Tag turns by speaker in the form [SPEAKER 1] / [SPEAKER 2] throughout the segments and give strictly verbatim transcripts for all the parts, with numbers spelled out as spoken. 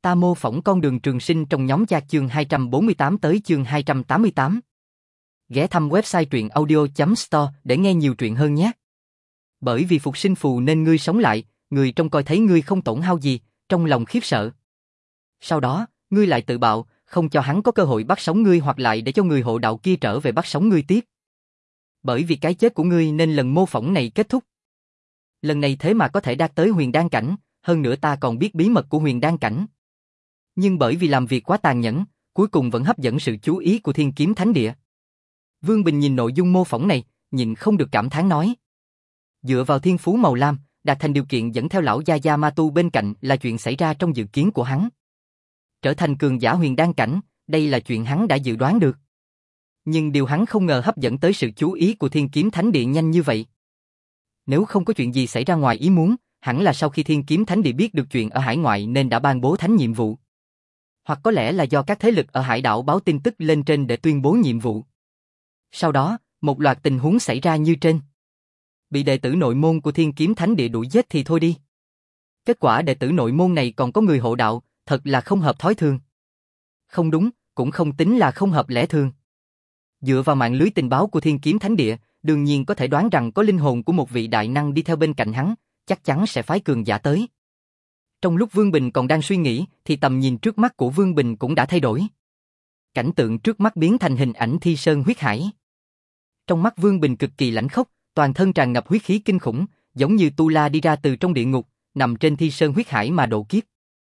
[SPEAKER 1] Ta mô phỏng con đường trường sinh trong nhóm chat chương hai trăm bốn mươi tám tới chương hai trăm tám mươi tám. Ghé thăm website truyện audio chấm store để nghe nhiều truyện hơn nhé. Bởi vì phục sinh phù nên ngươi sống lại, người trông coi thấy ngươi không tổn hao gì, trong lòng khiếp sợ. Sau đó, ngươi lại tự bạo, không cho hắn có cơ hội bắt sống ngươi hoặc lại để cho người hộ đạo kia trở về bắt sống ngươi tiếp. Bởi vì cái chết của ngươi nên lần mô phỏng này kết thúc. Lần này thế mà có thể đạt tới huyền đan cảnh, hơn nữa ta còn biết bí mật của huyền đan cảnh. Nhưng bởi vì làm việc quá tàn nhẫn, cuối cùng vẫn hấp dẫn sự chú ý của Thiên Kiếm Thánh Địa. Vương Bình nhìn nội dung mô phỏng này, nhịn không được cảm thán nói. Dựa vào thiên phú màu lam, đạt thành điều kiện dẫn theo lão Gia Gia Ma Tu bên cạnh là chuyện xảy ra trong dự kiến của hắn. Trở thành cường giả huyền đan cảnh, đây là chuyện hắn đã dự đoán được. Nhưng điều hắn không ngờ hấp dẫn tới sự chú ý của Thiên Kiếm Thánh Địa nhanh như vậy. Nếu không có chuyện gì xảy ra ngoài ý muốn, hẳn là sau khi Thiên Kiếm Thánh Địa biết được chuyện ở hải ngoại nên đã ban bố thánh nhiệm vụ. Hoặc có lẽ là do các thế lực ở hải đảo báo tin tức lên trên để tuyên bố nhiệm vụ. Sau đó, một loạt tình huống xảy ra như trên. Bị đệ tử nội môn của Thiên Kiếm Thánh Địa đuổi giết thì thôi đi. Kết quả đệ tử nội môn này còn có người hộ đạo, thật là không hợp thói thường. Không đúng, cũng không tính là không hợp lẽ thường. Dựa vào mạng lưới tình báo của Thiên Kiếm Thánh Địa, đương nhiên có thể đoán rằng có linh hồn của một vị đại năng đi theo bên cạnh hắn, chắc chắn sẽ phái cường giả tới. Trong lúc Vương Bình còn đang suy nghĩ, thì tầm nhìn trước mắt của Vương Bình cũng đã thay đổi. Cảnh tượng trước mắt biến thành hình ảnh Thi Sơn huyết hải. Trong mắt Vương Bình cực kỳ lãnh khốc, toàn thân tràn ngập huyết khí kinh khủng, giống như Tu La đi ra từ trong địa ngục, nằm trên Thi Sơn huyết hải mà độ kiếp.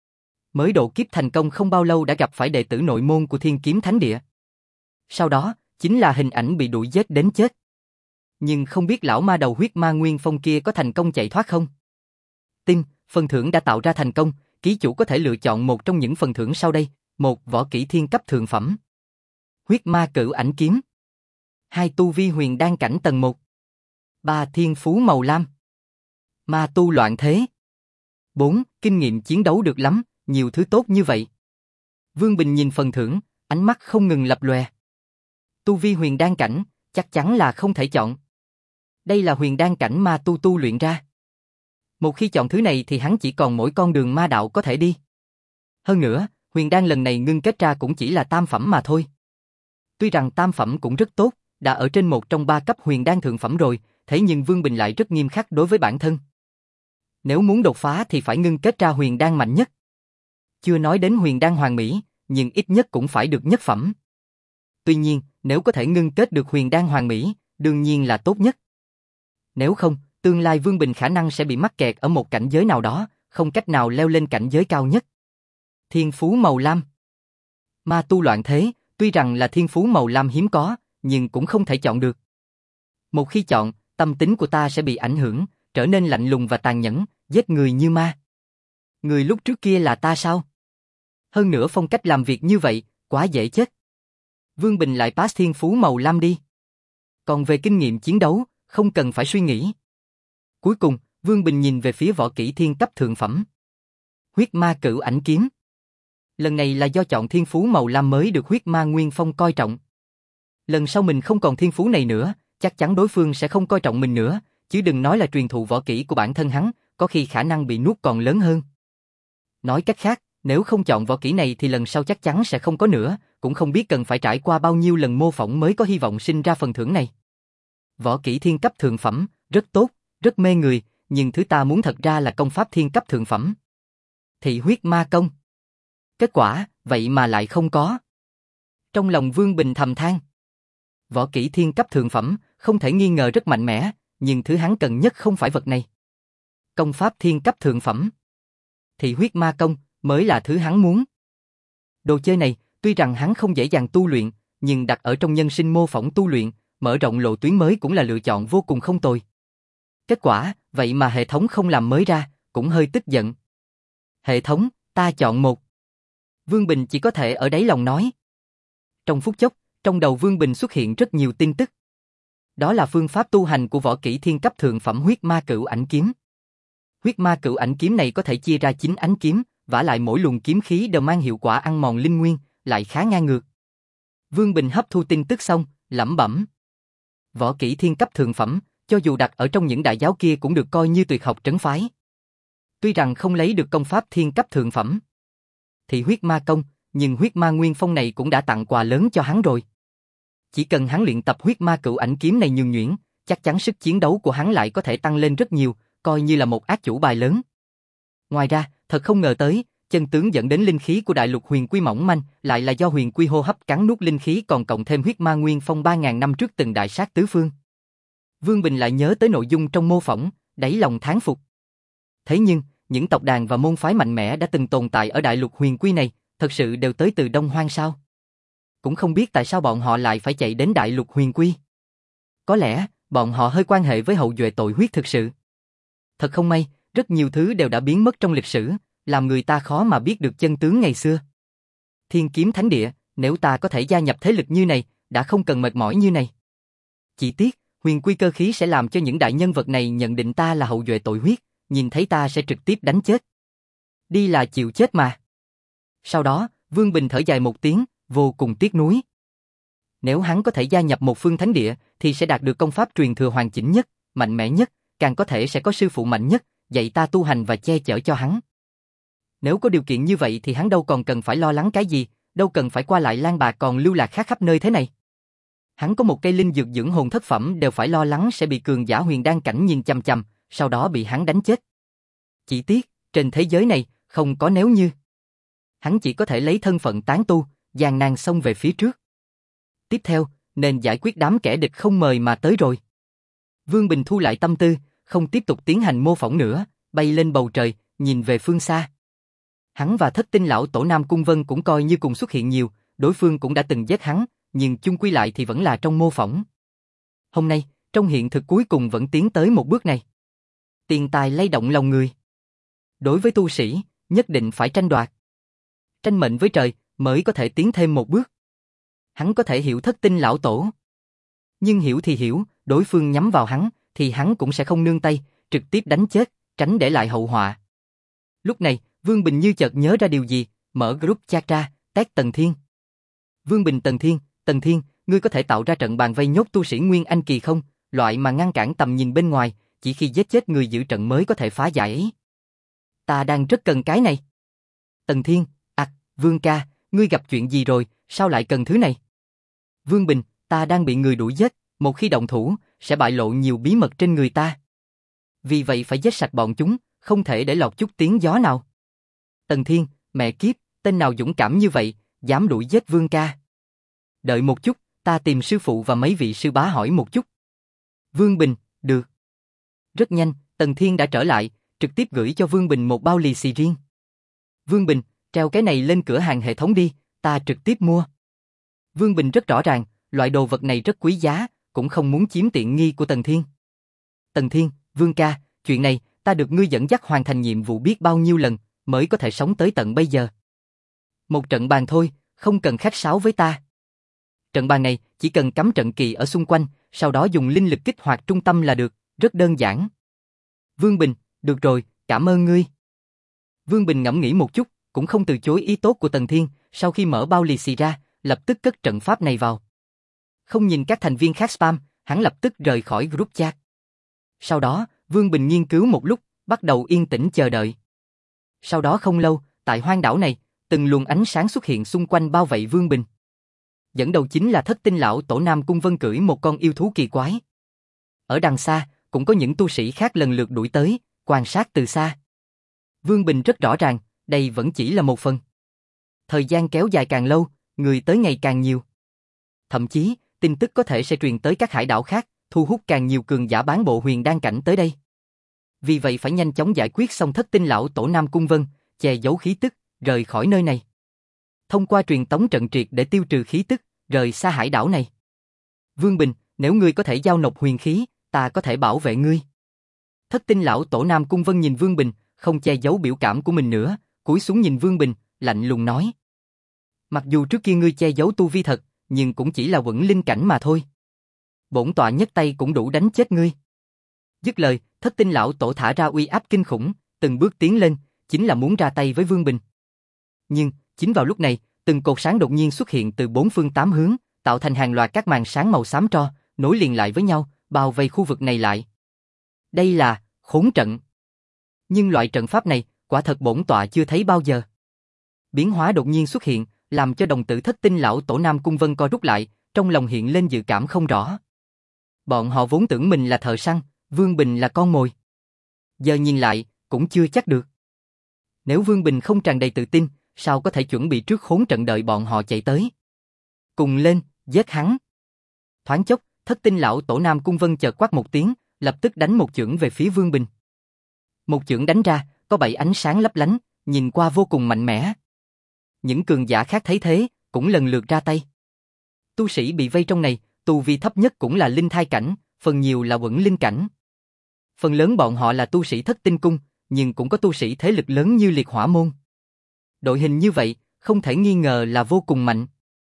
[SPEAKER 1] Mới độ kiếp thành công không bao lâu đã gặp phải đệ tử nội môn của Thiên Kiếm Thánh Địa. Sau đó, chính là hình ảnh bị đuổi giết đến chết. Nhưng không biết lão ma đầu huyết ma nguyên phong kia có thành công chạy thoát không? Tin, phần thưởng đã tạo ra thành công, ký chủ có thể lựa chọn một trong những phần thưởng sau đây. Một, võ kỹ thiên cấp thượng phẩm. Huyết ma cửu ảnh kiếm. Hai, tu vi huyền đan cảnh tầng một. Ba, thiên phú màu lam. Ma tu loạn thế. Bốn, kinh nghiệm chiến đấu được lắm, nhiều thứ tốt như vậy. Vương Bình nhìn phần thưởng, ánh mắt không ngừng lập lòe. Tu vi huyền đan cảnh, chắc chắn là không thể chọn. Đây là huyền đan cảnh ma tu tu luyện ra. Một khi chọn thứ này thì hắn chỉ còn mỗi con đường ma đạo có thể đi. Hơn nữa, huyền đan lần này ngưng kết ra cũng chỉ là tam phẩm mà thôi. Tuy rằng tam phẩm cũng rất tốt, đã ở trên một trong ba cấp huyền đan thượng phẩm rồi, thế nhưng Vương Bình lại rất nghiêm khắc đối với bản thân. Nếu muốn đột phá thì phải ngưng kết ra huyền đan mạnh nhất. Chưa nói đến huyền đan hoàn mỹ, nhưng ít nhất cũng phải được nhất phẩm. Tuy nhiên, nếu có thể ngưng kết được huyền đan hoàn mỹ, đương nhiên là tốt nhất. Nếu không, tương lai Vương Bình khả năng sẽ bị mắc kẹt ở một cảnh giới nào đó, không cách nào leo lên cảnh giới cao nhất. Thiên phú màu lam. Ma tu loạn thế, tuy rằng là thiên phú màu lam hiếm có, nhưng cũng không thể chọn được. Một khi chọn, tâm tính của ta sẽ bị ảnh hưởng, trở nên lạnh lùng và tàn nhẫn, giết người như ma. Người lúc trước kia là ta sao? Hơn nữa phong cách làm việc như vậy, quá dễ chết. Vương Bình lại pass thiên phú màu lam đi. Còn về kinh nghiệm chiến đấu, không cần phải suy nghĩ. Cuối cùng, Vương Bình nhìn về phía võ kỹ thiên cấp thượng phẩm. Huyết ma cửu ảnh kiếm. Lần này là do chọn thiên phú màu lam mới được huyết ma nguyên phong coi trọng. Lần sau mình không còn thiên phú này nữa, chắc chắn đối phương sẽ không coi trọng mình nữa, chứ đừng nói là truyền thụ võ kỹ của bản thân hắn, có khi khả năng bị nuốt còn lớn hơn. Nói cách khác, nếu không chọn võ kỹ này thì lần sau chắc chắn sẽ không có nữa, cũng không biết cần phải trải qua bao nhiêu lần mô phỏng mới có hy vọng sinh ra phần thưởng này. Võ kỹ thiên cấp thượng phẩm, rất tốt, rất mê người, nhưng thứ ta muốn thật ra là công pháp thiên cấp thượng phẩm. Thị huyết ma công. Kết quả, vậy mà lại không có. Trong lòng Vương Bình thầm than. Võ kỹ thiên cấp thượng phẩm, không thể nghi ngờ rất mạnh mẽ, nhưng thứ hắn cần nhất không phải vật này. Công pháp thiên cấp thượng phẩm. Thị huyết ma công, mới là thứ hắn muốn. Đồ chơi này, tuy rằng hắn không dễ dàng tu luyện, nhưng đặt ở trong nhân sinh mô phỏng tu luyện, mở rộng lộ tuyến mới cũng là lựa chọn vô cùng không tồi. Kết quả, vậy mà hệ thống không làm mới ra, cũng hơi tức giận. Hệ thống, ta chọn một. Vương Bình chỉ có thể ở đáy lòng nói. Trong phút chốc, trong đầu Vương Bình xuất hiện rất nhiều tin tức. Đó là phương pháp tu hành của võ kỹ thiên cấp thượng phẩm huyết ma cửu ảnh kiếm. Huyết ma cửu ảnh kiếm này có thể chia ra chín ánh kiếm, vả lại mỗi luồng kiếm khí đều mang hiệu quả ăn mòn linh nguyên, lại khá ngang ngược. Vương Bình hấp thu tin tức xong, lẩm bẩm. Võ kỹ thiên cấp thượng phẩm, cho dù đặt ở trong những đại giáo kia cũng được coi như tuyệt học trấn phái. Tuy rằng không lấy được công pháp thiên cấp thượng phẩm, thị huyết ma công, nhưng huyết ma nguyên phong này cũng đã tặng quà lớn cho hắn rồi. Chỉ cần hắn luyện tập huyết ma cựu ảnh kiếm này nhường nhuyễn, chắc chắn sức chiến đấu của hắn lại có thể tăng lên rất nhiều, coi như là một át chủ bài lớn. Ngoài ra, thật không ngờ tới, chân tướng dẫn đến linh khí của đại lục huyền quy mỏng manh, lại là do huyền quy hô hấp cắn nuốt linh khí còn cộng thêm huyết ma nguyên phong ba ngàn năm trước từng đại sát tứ phương. Vương Bình lại nhớ tới nội dung trong mô phỏng, đáy lòng thán phục. Thế nhưng, những tộc đàn và môn phái mạnh mẽ đã từng tồn tại ở đại lục huyền quy này, thật sự đều tới từ Đông Hoang sao? Cũng không biết tại sao bọn họ lại phải chạy đến đại lục huyền quy. Có lẽ, bọn họ hơi quan hệ với hậu duệ tội huyết thực sự. Thật không may, rất nhiều thứ đều đã biến mất trong lịch sử, làm người ta khó mà biết được chân tướng ngày xưa. Thiên kiếm thánh địa, nếu ta có thể gia nhập thế lực như này, đã không cần mệt mỏi như này. Chỉ tiếc, huyền quy cơ khí sẽ làm cho những đại nhân vật này nhận định ta là hậu duệ tội huyết, nhìn thấy ta sẽ trực tiếp đánh chết. Đi là chịu chết mà. Sau đó, Vương Bình thở dài một tiếng, vô cùng tiếc nuối. Nếu hắn có thể gia nhập một phương thánh địa, thì sẽ đạt được công pháp truyền thừa hoàn chỉnh nhất, mạnh mẽ nhất, càng có thể sẽ có sư phụ mạnh nhất, dạy ta tu hành và che chở cho hắn. Nếu có điều kiện như vậy thì hắn đâu còn cần phải lo lắng cái gì, đâu cần phải qua lại lang bạc còn lưu lạc khắp khắp nơi thế này. Hắn có một cây linh dược dưỡng hồn thất phẩm đều phải lo lắng sẽ bị cường giả huyền đan cảnh nhìn chằm chằm, sau đó bị hắn đánh chết. Chỉ tiếc, trên thế giới này, không có nếu như. Hắn chỉ có thể lấy thân phận tán tu, gian nan xông về phía trước. Tiếp theo, nên giải quyết đám kẻ địch không mời mà tới rồi. Vương Bình thu lại tâm tư, không tiếp tục tiến hành mô phỏng nữa, bay lên bầu trời, nhìn về phương xa. Hắn và Thất Tinh lão tổ Nam Cung Vân cũng coi như cùng xuất hiện nhiều, đối phương cũng đã từng giết hắn, nhưng chung quy lại thì vẫn là trong mô phỏng. Hôm nay, trong hiện thực cuối cùng vẫn tiến tới một bước này. Tiền tài lay động lòng người. Đối với tu sĩ, nhất định phải tranh đoạt. Tranh mệnh với trời, mới có thể tiến thêm một bước. Hắn có thể hiểu Thất Tinh lão tổ. Nhưng hiểu thì hiểu, đối phương nhắm vào hắn, thì hắn cũng sẽ không nương tay, trực tiếp đánh chết, tránh để lại hậu họa. Lúc này, Vương Bình như chợt nhớ ra điều gì, mở group chat ra, tag Tần Thiên. Vương Bình Tần Thiên, Tần Thiên, ngươi có thể tạo ra trận bàn vây nhốt tu sĩ Nguyên Anh kỳ không? Loại mà ngăn cản tầm nhìn bên ngoài, chỉ khi giết chết người giữ trận mới có thể phá giải ấy. Ta đang rất cần cái này. Tần Thiên, à, Vương ca, ngươi gặp chuyện gì rồi, sao lại cần thứ này? Vương Bình, ta đang bị người đuổi giết, một khi động thủ, sẽ bại lộ nhiều bí mật trên người ta. Vì vậy phải giết sạch bọn chúng, không thể để lọt chút tiếng gió nào. Tần Thiên, mẹ kiếp, tên nào dũng cảm như vậy, dám đuổi giết Vương ca. Đợi một chút, ta tìm sư phụ và mấy vị sư bá hỏi một chút. Vương Bình, được. Rất nhanh, Tần Thiên đã trở lại, trực tiếp gửi cho Vương Bình một bao lì xì riêng. Vương Bình, treo cái này lên cửa hàng hệ thống đi, ta trực tiếp mua. Vương Bình rất rõ ràng, loại đồ vật này rất quý giá, cũng không muốn chiếm tiện nghi của Tần Thiên. Tần Thiên, Vương ca, chuyện này, ta được ngươi dẫn dắt hoàn thành nhiệm vụ biết bao nhiêu lần, mới có thể sống tới tận bây giờ. Một trận bàn thôi, không cần khách sáo với ta. Trận bàn này, chỉ cần cắm trận kỳ ở xung quanh, sau đó dùng linh lực kích hoạt trung tâm là được, rất đơn giản. Vương Bình, được rồi, cảm ơn ngươi. Vương Bình ngẫm nghĩ một chút, cũng không từ chối ý tốt của Tần Thiên, sau khi mở bao lì xì ra, lập tức cất trận pháp này vào. Không nhìn các thành viên khác spam, hắn lập tức rời khỏi group chat. Sau đó, Vương Bình nghiên cứu một lúc, bắt đầu yên tĩnh chờ đợi. Sau đó không lâu, tại hoang đảo này, từng luồng ánh sáng xuất hiện xung quanh bao vây Vương Bình. Dẫn đầu chính là Thất Tinh lão tổ Nam Cung Vân cưỡi một con yêu thú kỳ quái. Ở đằng xa, cũng có những tu sĩ khác lần lượt đuổi tới, quan sát từ xa. Vương Bình rất rõ ràng, đây vẫn chỉ là một phần. Thời gian kéo dài càng lâu, người tới ngày càng nhiều. Thậm chí, tin tức có thể sẽ truyền tới các hải đảo khác, thu hút càng nhiều cường giả bán bộ huyền đan cảnh tới đây. Vì vậy phải nhanh chóng giải quyết xong Thất Tinh lão tổ Nam Cung Vân, che giấu khí tức, rời khỏi nơi này. Thông qua truyền tống trận triệt để tiêu trừ khí tức, rời xa hải đảo này. Vương Bình, nếu ngươi có thể giao nộp huyền khí, ta có thể bảo vệ ngươi. Thất Tinh lão tổ Nam Cung Vân nhìn Vương Bình, không che giấu biểu cảm của mình nữa, cúi xuống nhìn Vương Bình, lạnh lùng nói. Mặc dù trước kia ngươi che giấu tu vi thật, nhưng cũng chỉ là quẩn linh cảnh mà thôi. Bổn tọa nhất tay cũng đủ đánh chết ngươi. Dứt lời, Thất Tinh lão tổ thả ra uy áp kinh khủng, từng bước tiến lên, chính là muốn ra tay với Vương Bình. Nhưng, chính vào lúc này, từng cột sáng đột nhiên xuất hiện từ bốn phương tám hướng, tạo thành hàng loạt các màn sáng màu xám tro, nối liền lại với nhau, bao vây khu vực này lại. Đây là khốn trận. Nhưng loại trận pháp này, quả thật bổn tọa chưa thấy bao giờ. Biến hóa đột nhiên xuất hiện, làm cho đồng tử Thất Tinh lão tổ Nam Cung Vân co rút lại, trong lòng hiện lên dự cảm không rõ. Bọn họ vốn tưởng mình là thợ săn, Vương Bình là con mồi. Giờ nhìn lại, cũng chưa chắc được. Nếu Vương Bình không tràn đầy tự tin, sao có thể chuẩn bị trước khốn trận đợi bọn họ chạy tới. Cùng lên, giết hắn. Thoáng chốc, Thất Tinh lão tổ Nam Cung Vân chợt quát một tiếng, lập tức đánh một chưởng về phía Vương Bình. Một chưởng đánh ra, có bảy ánh sáng lấp lánh, nhìn qua vô cùng mạnh mẽ. Những cường giả khác thấy thế, cũng lần lượt ra tay. Tu sĩ bị vây trong này, tu vi thấp nhất cũng là linh thai cảnh, phần nhiều là quẩn linh cảnh. Phần lớn bọn họ là tu sĩ Thất Tinh cung, nhưng cũng có tu sĩ thế lực lớn như Liệt Hỏa môn. Đội hình như vậy, không thể nghi ngờ là vô cùng mạnh.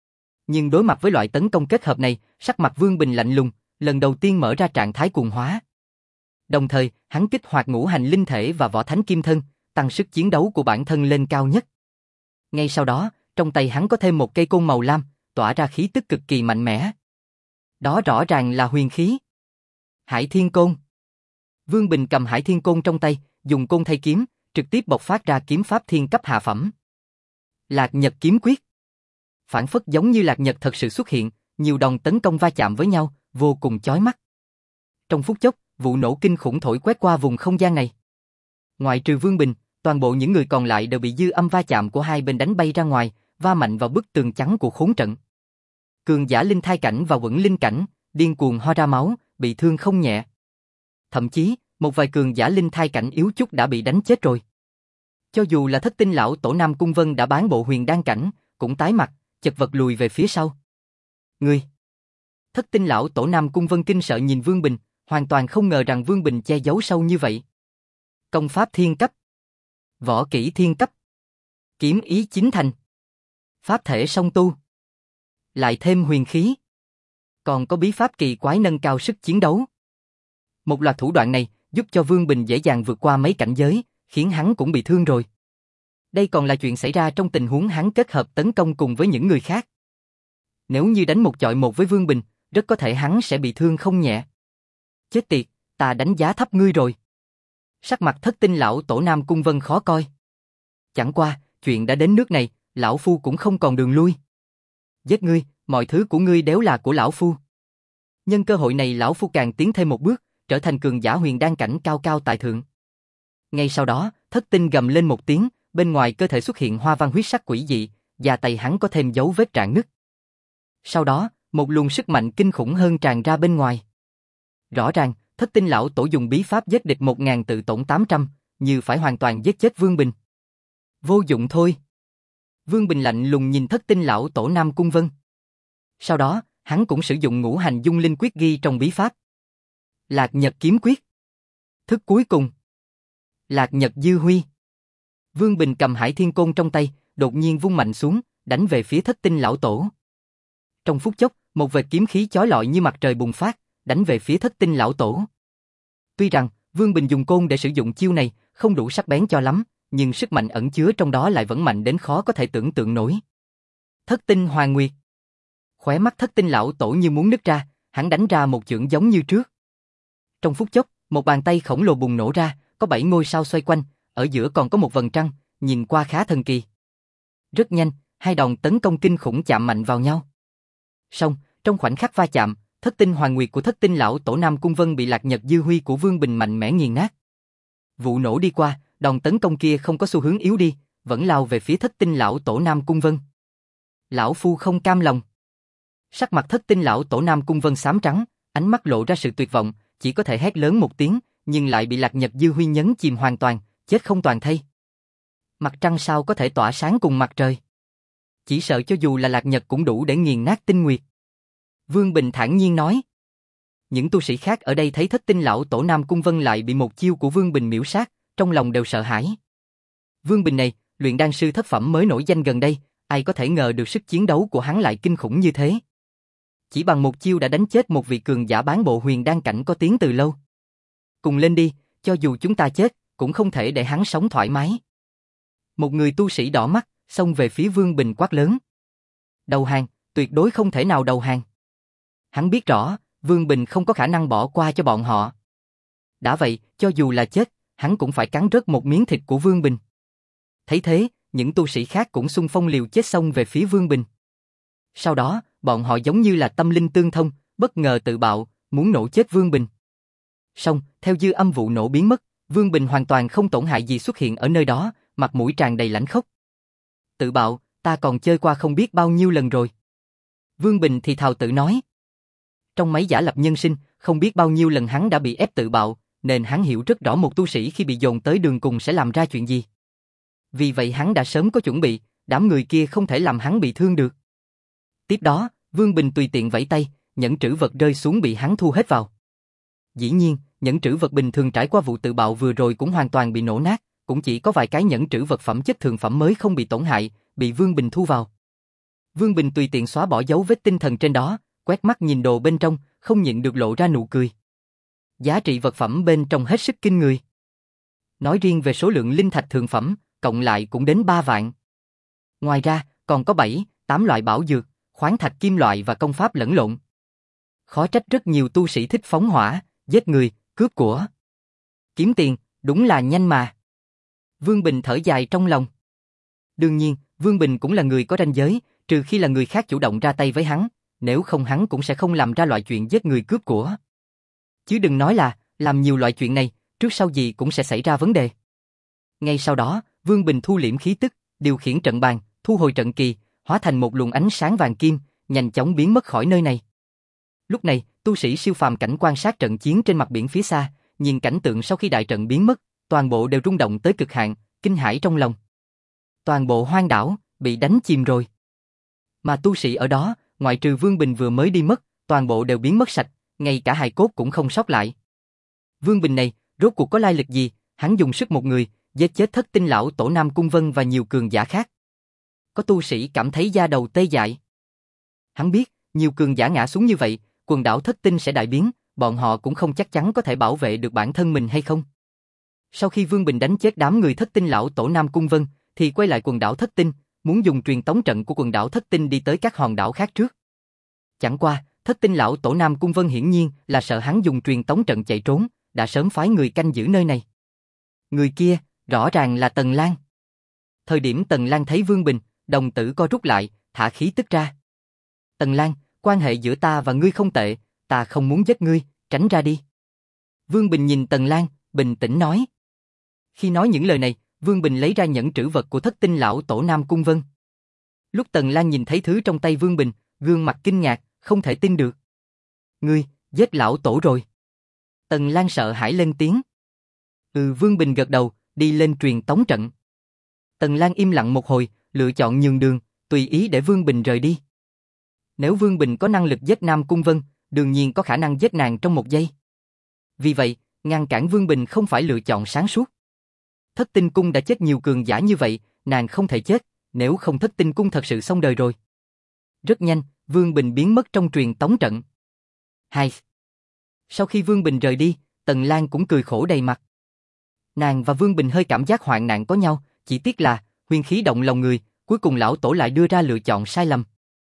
[SPEAKER 1] Nhưng đối mặt với loại tấn công kết hợp này, sắc mặt Vương Bình lạnh lùng, lần đầu tiên mở ra trạng thái cuồng hóa. Đồng thời, hắn kích hoạt ngũ hành linh thể và võ thánh kim thân, tăng sức chiến đấu của bản thân lên cao nhất. Ngay sau đó, trong tay hắn có thêm một cây côn màu lam, tỏa ra khí tức cực kỳ mạnh mẽ. Đó rõ ràng là huyền khí. Hải Thiên Côn. Vương Bình cầm Hải Thiên Côn trong tay, dùng côn thay kiếm, trực tiếp bộc phát ra kiếm pháp thiên cấp hạ phẩm. Lạc Nhật kiếm quyết. Phản phất giống như Lạc Nhật thật sự xuất hiện, nhiều đòn tấn công va chạm với nhau, vô cùng chói mắt. Trong phút chốc, vụ nổ kinh khủng thổi quét qua vùng không gian này. Ngoại trừ Vương Bình, toàn bộ những người còn lại đều bị dư âm va chạm của hai bên đánh bay ra ngoài, va mạnh vào bức tường trắng của khốn trận. Cường giả linh thai cảnh và quẩn linh cảnh, điên cuồng ho ra máu, bị thương không nhẹ. Thậm chí, một vài cường giả linh thai cảnh yếu chút đã bị đánh chết rồi. Cho dù là Thất Tinh lão tổ Nam Cung Vân đã bán bộ huyền đan cảnh, cũng tái mặt, chật vật lùi về phía sau. Ngươi! Thất Tinh lão tổ Nam Cung Vân kinh sợ nhìn Vương Bình, hoàn toàn không ngờ rằng Vương Bình che giấu sâu như vậy. Công pháp thiên cấp, võ kỹ thiên cấp, kiếm ý chính thành, pháp thể song tu, lại thêm huyền khí, còn có bí pháp kỳ quái nâng cao sức chiến đấu. Một loạt thủ đoạn này giúp cho Vương Bình dễ dàng vượt qua mấy cảnh giới, khiến hắn cũng bị thương rồi. Đây còn là chuyện xảy ra trong tình huống hắn kết hợp tấn công cùng với những người khác. Nếu như đánh một chọi một với Vương Bình, rất có thể hắn sẽ bị thương không nhẹ. Chết tiệt, ta đánh giá thấp ngươi rồi. Sắc mặt Thất Tinh lão tổ Nam Cung Vân khó coi. Chẳng qua, chuyện đã đến nước này, lão phu cũng không còn đường lui. Giết ngươi, mọi thứ của ngươi đều là của lão phu. Nhân cơ hội này lão phu càng tiến thêm một bước, trở thành cường giả huyền đan cảnh cao cao tại thượng. Ngay sau đó, Thất Tinh gầm lên một tiếng, bên ngoài cơ thể xuất hiện hoa văn huyết sắc quỷ dị, và tay hắn có thêm dấu vết rạn nứt. Sau đó, một luồng sức mạnh kinh khủng hơn tràn ra bên ngoài. Rõ ràng, Thất Tinh lão tổ dùng bí pháp giết địch một ngàn tự tổn tám trăm, như phải hoàn toàn giết chết Vương Bình. Vô dụng thôi. Vương Bình lạnh lùng nhìn Thất Tinh lão tổ Nam Cung Vân. Sau đó, hắn cũng sử dụng ngũ hành dung linh quyết ghi trong bí pháp. Lạc Nhật kiếm quyết. Thức cuối cùng. Lạc Nhật dư huy. Vương Bình cầm Hải Thiên Côn trong tay, đột nhiên vung mạnh xuống, đánh về phía Thất Tinh lão tổ. Trong phút chốc, một vệt kiếm khí chói lọi như mặt trời bùng phát, đánh về phía Thất Tinh lão tổ. Tuy rằng, Vương Bình dùng côn để sử dụng chiêu này, không đủ sắc bén cho lắm, nhưng sức mạnh ẩn chứa trong đó lại vẫn mạnh đến khó có thể tưởng tượng nổi. Thất Tinh Hoàng Nguyệt. Khóe mắt Thất Tinh lão tổ như muốn nứt ra, hắn đánh ra một chưởng giống như trước. Trong phút chốc, một bàn tay khổng lồ bùng nổ ra, có bảy ngôi sao xoay quanh, ở giữa còn có một vầng trăng, nhìn qua khá thần kỳ. Rất nhanh, hai đòn tấn công kinh khủng chạm mạnh vào nhau. Song, trong khoảnh khắc va chạm, Thất Tinh Hoàng Nguyệt của Thất Tinh lão tổ Nam Cung Vân bị Lạc Nhật dư huy của Vương Bình mạnh mẽ nghiền nát. Vụ nổ đi qua, đòn tấn công kia không có xu hướng yếu đi, vẫn lao về phía Thất Tinh lão tổ Nam Cung Vân. Lão phu không cam lòng. Sắc mặt Thất Tinh lão tổ Nam Cung Vân xám trắng, ánh mắt lộ ra sự tuyệt vọng, chỉ có thể hét lớn một tiếng, nhưng lại bị Lạc Nhật dư huy nhấn chìm hoàn toàn, chết không toàn thây. Mặt trăng sao có thể tỏa sáng cùng mặt trời? Chỉ sợ cho dù là Lạc Nhật cũng đủ để nghiền nát tinh nguyệt. Vương Bình thản nhiên nói. Những tu sĩ khác ở đây thấy Thất Tinh lão tổ Nam Cung Vân lại bị một chiêu của Vương Bình miễu sát, trong lòng đều sợ hãi. Vương Bình này, luyện đan sư thất phẩm mới nổi danh gần đây, ai có thể ngờ được sức chiến đấu của hắn lại kinh khủng như thế. Chỉ bằng một chiêu đã đánh chết một vị cường giả bán bộ huyền đan cảnh có tiếng từ lâu. Cùng lên đi, cho dù chúng ta chết, cũng không thể để hắn sống thoải mái. Một người tu sĩ đỏ mắt, xông về phía Vương Bình quát lớn. Đầu hàng, tuyệt đối không thể nào đầu hàng. Hắn biết rõ, Vương Bình không có khả năng bỏ qua cho bọn họ. Đã vậy, cho dù là chết, hắn cũng phải cắn rớt một miếng thịt của Vương Bình. Thấy thế, những tu sĩ khác cũng xung phong liều chết xông về phía Vương Bình. Sau đó, bọn họ giống như là tâm linh tương thông, bất ngờ tự bạo, muốn nổ chết Vương Bình. Song, theo dư âm vụ nổ biến mất, Vương Bình hoàn toàn không tổn hại gì xuất hiện ở nơi đó, mặt mũi tràn đầy lãnh khốc. Tự bạo, ta còn chơi qua không biết bao nhiêu lần rồi. Vương Bình thì thào tự nói. Trong máy giả lập nhân sinh, không biết bao nhiêu lần hắn đã bị ép tự bạo, nên hắn hiểu rất rõ một tu sĩ khi bị dồn tới đường cùng sẽ làm ra chuyện gì. Vì vậy hắn đã sớm có chuẩn bị, đám người kia không thể làm hắn bị thương được. Tiếp đó, Vương Bình tùy tiện vẫy tay, nhẫn trữ vật rơi xuống bị hắn thu hết vào. Dĩ nhiên, nhẫn trữ vật bình thường trải qua vụ tự bạo vừa rồi cũng hoàn toàn bị nổ nát, cũng chỉ có vài cái nhẫn trữ vật phẩm chất thường phẩm mới không bị tổn hại, bị Vương Bình thu vào. Vương Bình tùy tiện xóa bỏ dấu vết tinh thần trên đó, quét mắt nhìn đồ bên trong, không nhịn được lộ ra nụ cười. Giá trị vật phẩm bên trong hết sức kinh người. Nói riêng về số lượng linh thạch thường phẩm, cộng lại cũng đến ba vạn. Ngoài ra, còn có bảy, tám loại bảo dược, khoáng thạch kim loại và công pháp lẫn lộn. Khó trách rất nhiều tu sĩ thích phóng hỏa, giết người, cướp của. Kiếm tiền, đúng là nhanh mà. Vương Bình thở dài trong lòng. Đương nhiên, Vương Bình cũng là người có ranh giới, trừ khi là người khác chủ động ra tay với hắn, nếu không hắn cũng sẽ không làm ra loại chuyện giết người cướp của. Chứ đừng nói là, làm nhiều loại chuyện này, trước sau gì cũng sẽ xảy ra vấn đề. Ngay sau đó, Vương Bình thu liễm khí tức, điều khiển trận bàn, thu hồi trận kỳ, hóa thành một luồng ánh sáng vàng kim, nhanh chóng biến mất khỏi nơi này. Lúc này, tu sĩ siêu phàm cảnh quan sát trận chiến trên mặt biển phía xa, nhìn cảnh tượng sau khi đại trận biến mất, toàn bộ đều rung động tới cực hạn, kinh hãi trong lòng. Toàn bộ hoang đảo bị đánh chìm rồi. Mà tu sĩ ở đó, ngoại trừ Vương Bình vừa mới đi mất, toàn bộ đều biến mất sạch, ngay cả hài cốt cũng không sót lại. Vương Bình này, rốt cuộc có lai lịch gì? Hắn dùng sức một người, giết chết Thất Tinh lão tổ Nam Cung Vân và nhiều cường giả khác. Có tu sĩ cảm thấy da đầu tê dại. Hắn biết, nhiều cường giả ngã xuống như vậy, quần đảo Thất Tinh sẽ đại biến, bọn họ cũng không chắc chắn có thể bảo vệ được bản thân mình hay không. Sau khi Vương Bình đánh chết đám người Thất Tinh lão tổ Nam Cung Vân, thì quay lại quần đảo Thất Tinh, muốn dùng truyền tống trận của quần đảo Thất Tinh đi tới các hòn đảo khác trước. Chẳng qua, Thất Tinh lão tổ Nam Cung Vân hiển nhiên là sợ hắn dùng truyền tống trận chạy trốn, đã sớm phái người canh giữ nơi này. Người kia, rõ ràng là Tần Lan. Thời điểm Tần Lan thấy Vương Bình, đồng tử co rút lại, thả khí tức ra. Tần Lan, quan hệ giữa ta và ngươi không tệ, ta không muốn giết ngươi, tránh ra đi. Vương Bình nhìn Tần Lan, bình tĩnh nói. Khi nói những lời này, Vương Bình lấy ra nhẫn trữ vật của Thất Tinh lão tổ Nam Cung Vân. Lúc Tần Lan nhìn thấy thứ trong tay Vương Bình, gương mặt kinh ngạc, không thể tin được. Ngươi, giết lão tổ rồi. Tần Lan sợ hãi lên tiếng. Ừ, Vương Bình gật đầu, đi lên truyền tống trận. Tần Lan im lặng một hồi, lựa chọn nhường đường, tùy ý để Vương Bình rời đi. Nếu Vương Bình có năng lực giết Nam Cung Vân, đương nhiên có khả năng giết nàng trong một giây. Vì vậy, ngăn cản Vương Bình không phải lựa chọn sáng suốt. Thất Tinh Cung đã chết nhiều cường giả như vậy, nàng không thể chết, nếu không Thất Tinh Cung thật sự xong đời rồi. Rất nhanh, Vương Bình biến mất trong truyền tống trận. Hai. Sau khi Vương Bình rời đi, Tần Lan cũng cười khổ đầy mặt. Nàng và Vương Bình hơi cảm giác hoạn nạn có nhau, chỉ tiếc là, huyền khí động lòng người, cuối cùng lão tổ lại đưa ra lựa chọn sai lầm.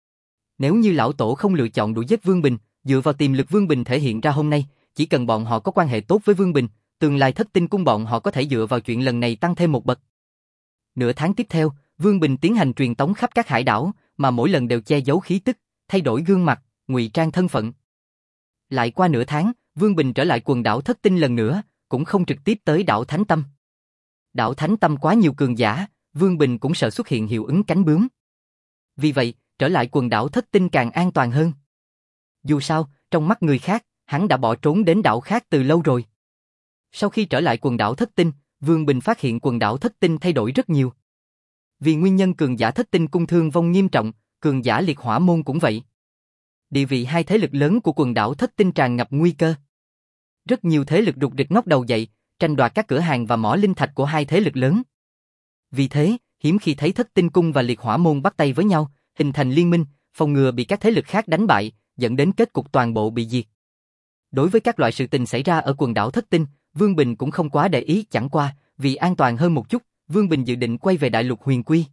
[SPEAKER 1] Nếu như lão tổ không lựa chọn đuổi giết Vương Bình, dựa vào tiềm lực Vương Bình thể hiện ra hôm nay, chỉ cần bọn họ có quan hệ tốt với Vương Bình, tương lai Thất Tinh Cung bọn họ có thể dựa vào chuyện lần này tăng thêm một bậc. Nửa tháng tiếp theo, Vương Bình tiến hành truyền tống khắp các hải đảo, mà mỗi lần đều che giấu khí tức, thay đổi gương mặt, ngụy trang thân phận. Lại qua nửa tháng, Vương Bình trở lại quần đảo Thất Tinh lần nữa, cũng không trực tiếp tới đảo Thánh Tâm. Đảo Thánh Tâm quá nhiều cường giả, Vương Bình cũng sợ xuất hiện hiệu ứng cánh bướm. Vì vậy, trở lại quần đảo Thất Tinh càng an toàn hơn. Dù sao, trong mắt người khác, hắn đã bỏ trốn đến đảo khác từ lâu rồi. Sau khi trở lại quần đảo Thất Tinh, Vương Bình phát hiện quần đảo Thất Tinh thay đổi rất nhiều. Vì nguyên nhân cường giả Thất Tinh Cung thương vong nghiêm trọng, cường giả Liệt Hỏa Môn cũng vậy. Địa vị hai thế lực lớn của quần đảo Thất Tinh tràn ngập nguy cơ. Rất nhiều thế lực rục rịch ngóc đầu dậy, tranh đoạt các cửa hàng và mỏ linh thạch của hai thế lực lớn. Vì thế, hiếm khi thấy Thất Tinh Cung và Liệt Hỏa Môn bắt tay với nhau, hình thành liên minh, phòng ngừa bị các thế lực khác đánh bại, dẫn đến kết cục toàn bộ bị diệt. Đối với các loại sự tình xảy ra ở quần đảo Thất Tinh, Vương Bình cũng không quá để ý, chẳng qua, vì an toàn hơn một chút, Vương Bình dự định quay về Đại Lục Huyền Quy.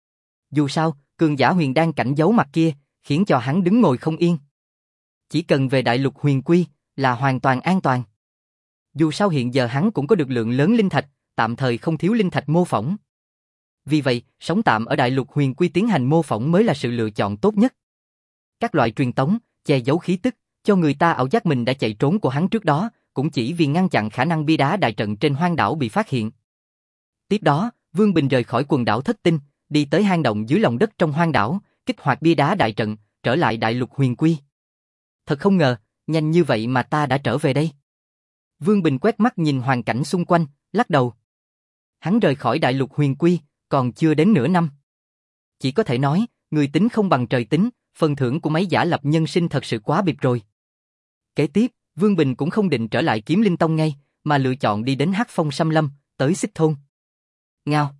[SPEAKER 1] Dù sao, cường giả huyền đang cảnh giấu mặt kia, khiến cho hắn đứng ngồi không yên. Chỉ cần về Đại Lục Huyền Quy là hoàn toàn an toàn. Dù sao hiện giờ hắn cũng có được lượng lớn linh thạch, tạm thời không thiếu linh thạch mô phỏng. Vì vậy, sống tạm ở đại lục huyền quy tiến hành mô phỏng mới là sự lựa chọn tốt nhất. Các loại truyền tống, che giấu khí tức, cho người ta ảo giác mình đã chạy trốn của hắn trước đó, cũng chỉ vì ngăn chặn khả năng bia đá đại trận trên hoang đảo bị phát hiện. Tiếp đó, Vương Bình rời khỏi quần đảo Thất Tinh, đi tới hang động dưới lòng đất trong hoang đảo, kích hoạt bia đá đại trận, trở lại đại lục huyền quy. Thật không ngờ, nhanh như vậy mà ta đã trở về đây. Vương Bình quét mắt nhìn hoàn cảnh xung quanh, lắc đầu. Hắn rời khỏi đại lục huyền quy, còn chưa đến nửa năm. Chỉ có thể nói, người tính không bằng trời tính, phần thưởng của mấy giả lập nhân sinh thật sự quá bịp rồi. Kế tiếp, Vương Bình cũng không định trở lại Kiếm Linh Tông ngay, mà lựa chọn đi đến Hắc Phong Xâm Lâm, tới Xích Thôn. Ngao.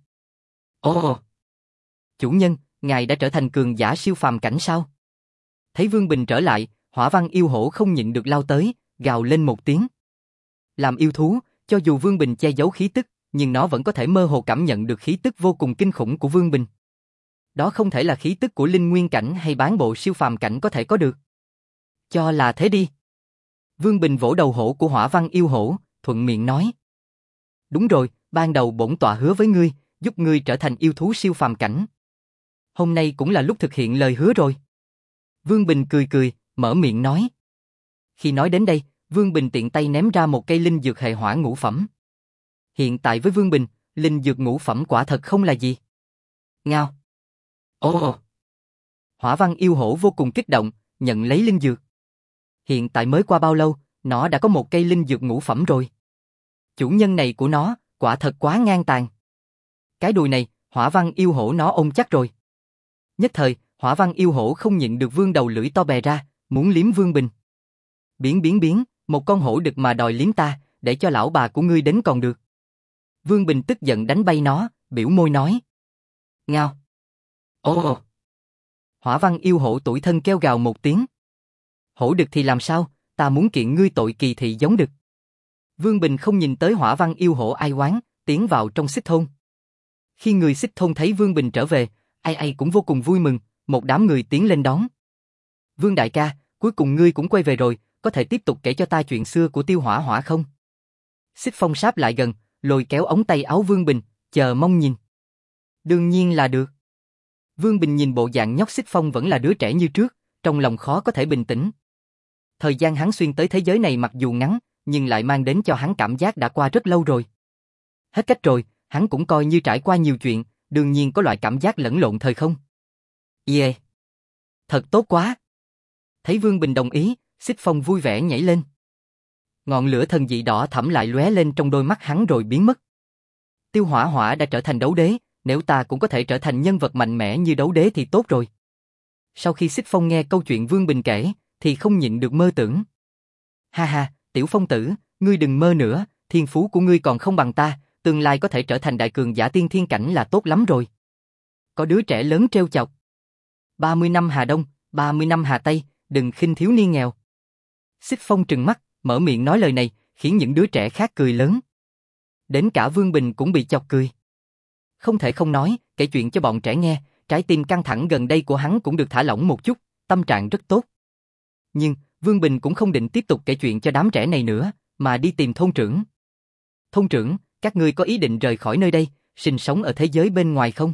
[SPEAKER 1] Ồ. Chủ nhân, ngài đã trở thành cường giả siêu phàm cảnh sao? Thấy Vương Bình trở lại, Hỏa Văn yêu hổ không nhịn được lao tới, gào lên một tiếng. Làm yêu thú, cho dù Vương Bình che giấu khí tức, nhưng nó vẫn có thể mơ hồ cảm nhận được khí tức vô cùng kinh khủng của Vương Bình. Đó không thể là khí tức của linh nguyên cảnh hay bán bộ siêu phàm cảnh có thể có được. Cho là thế đi. Vương Bình vỗ đầu hổ của Hỏa Văn yêu hổ, thuận miệng nói. Đúng rồi, ban đầu bổn tọa hứa với ngươi, giúp ngươi trở thành yêu thú siêu phàm cảnh. Hôm nay cũng là lúc thực hiện lời hứa rồi. Vương Bình cười cười, mở miệng nói. Khi nói đến đây, Vương Bình tiện tay ném ra một cây linh dược hệ hỏa ngũ phẩm. Hiện tại với Vương Bình, linh dược ngũ phẩm quả thật không là gì. Ngao. Ồ. Hỏa Văn yêu hổ vô cùng kích động, nhận lấy linh dược. Hiện tại mới qua bao lâu, nó đã có một cây linh dược ngũ phẩm rồi. Chủ nhân này của nó, quả thật quá ngang tàn. Cái đùi này, Hỏa Văn yêu hổ nó ôm chắc rồi. Nhất thời, Hỏa Văn yêu hổ không nhịn được vươn đầu lưỡi to bè ra, muốn liếm Vương Bình. Biến biến biến, một con hổ đực mà đòi liếm ta, để cho lão bà của ngươi đến còn được. Vương Bình tức giận đánh bay nó, biểu môi nói. Ngao. Ồ. Hỏa Văn yêu hổ tủi thân kêu gào một tiếng. Hổ đực thì làm sao, ta muốn kiện ngươi tội kỳ thị giống đực. Vương Bình không nhìn tới Hỏa Văn yêu hổ ai oán, tiến vào trong Xích Thôn. Khi người Xích Thôn thấy Vương Bình trở về, ai ai cũng vô cùng vui mừng, một đám người tiến lên đón. Vương đại ca, cuối cùng ngươi cũng quay về rồi, có thể tiếp tục kể cho ta chuyện xưa của Tiêu Hỏa Hỏa không? Xích Phong sáp lại gần, lôi kéo ống tay áo Vương Bình, chờ mong nhìn. Đương nhiên là được. Vương Bình nhìn bộ dạng nhóc Xích Phong vẫn là đứa trẻ như trước, trong lòng khó có thể bình tĩnh. Thời gian hắn xuyên tới thế giới này mặc dù ngắn, nhưng lại mang đến cho hắn cảm giác đã qua rất lâu rồi. Hết cách rồi, hắn cũng coi như trải qua nhiều chuyện, đương nhiên có loại cảm giác lẫn lộn thời không. Yeah. Thật tốt quá. Thấy Vương Bình đồng ý, Xích Phong vui vẻ nhảy lên. Ngọn lửa thần dị đỏ thẫm lại lóe lên trong đôi mắt hắn rồi biến mất. Tiêu Hỏa Hỏa đã trở thành đấu đế, nếu ta cũng có thể trở thành nhân vật mạnh mẽ như đấu đế thì tốt rồi. Sau khi Xích Phong nghe câu chuyện Vương Bình kể, thì không nhịn được mơ tưởng. Ha ha, Tiểu Phong tử, ngươi đừng mơ nữa, thiên phú của ngươi còn không bằng ta, tương lai có thể trở thành đại cường giả tiên thiên cảnh là tốt lắm rồi. Có đứa trẻ lớn trêu chọc. ba mươi năm Hà Đông, ba mươi năm Hà Tây, đừng khinh thiếu niên nghèo. Xích Phong trừng mắt, mở miệng nói lời này, khiến những đứa trẻ khác cười lớn. Đến cả Vương Bình cũng bị chọc cười. Không thể không nói, kể chuyện cho bọn trẻ nghe, trái tim căng thẳng gần đây của hắn cũng được thả lỏng một chút, tâm trạng rất tốt. Nhưng, Vương Bình cũng không định tiếp tục kể chuyện cho đám trẻ này nữa, mà đi tìm thôn trưởng. Thôn trưởng, các ngươi có ý định rời khỏi nơi đây, sinh sống ở thế giới bên ngoài không?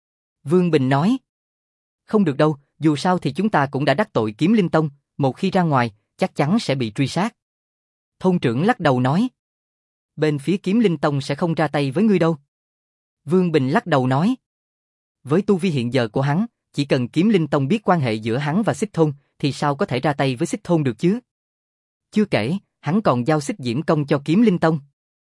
[SPEAKER 1] Vương Bình nói. Không được đâu, dù sao thì chúng ta cũng đã đắc tội Kiếm Linh Tông, một khi ra ngoài, chắc chắn sẽ bị truy sát. Thôn trưởng lắc đầu nói. Bên phía Kiếm Linh Tông sẽ không ra tay với ngươi đâu. Vương Bình lắc đầu nói. Với tu vi hiện giờ của hắn, chỉ cần Kiếm Linh Tông biết quan hệ giữa hắn và Xích Thôn, thì sao có thể ra tay với Xích Thôn được chứ? Chưa kể, hắn còn giao Xích Diễm Công cho Kiếm Linh Tông.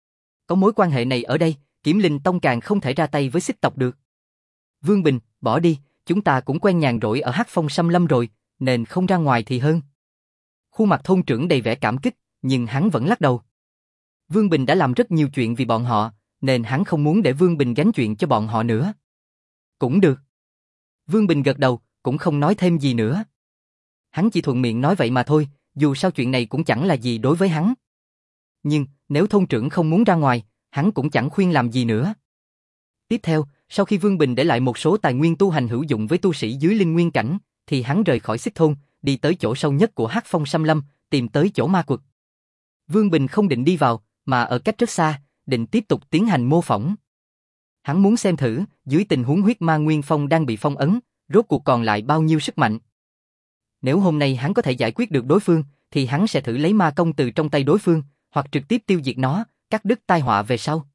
[SPEAKER 1] Có mối quan hệ này ở đây, Kiếm Linh Tông càng không thể ra tay với Xích tộc được. Vương Bình, bỏ đi, chúng ta cũng quen nhàn rỗi ở Hắc Phong Xâm Lâm rồi, nên không ra ngoài thì hơn. Khuôn mặt thôn trưởng đầy vẻ cảm kích, nhưng hắn vẫn lắc đầu. Vương Bình đã làm rất nhiều chuyện vì bọn họ, nên hắn không muốn để Vương Bình gánh chuyện cho bọn họ nữa. Cũng được. Vương Bình gật đầu, cũng không nói thêm gì nữa. Hắn chỉ thuận miệng nói vậy mà thôi, dù sao chuyện này cũng chẳng là gì đối với hắn. Nhưng, nếu thôn trưởng không muốn ra ngoài, hắn cũng chẳng khuyên làm gì nữa. Tiếp theo, sau khi Vương Bình để lại một số tài nguyên tu hành hữu dụng với tu sĩ dưới linh nguyên cảnh, thì hắn rời khỏi Xích Thôn, đi tới chỗ sâu nhất của Hắc Phong Xâm Lâm, tìm tới chỗ ma quật. Vương Bình không định đi vào, mà ở cách rất xa, định tiếp tục tiến hành mô phỏng. Hắn muốn xem thử, dưới tình huống huyết ma nguyên phong đang bị phong ấn, rốt cuộc còn lại bao nhiêu sức mạnh. Nếu hôm nay hắn có thể giải quyết được đối phương, thì hắn sẽ thử lấy ma công từ trong tay đối phương, hoặc trực tiếp tiêu diệt nó, cắt đứt tai họa về sau.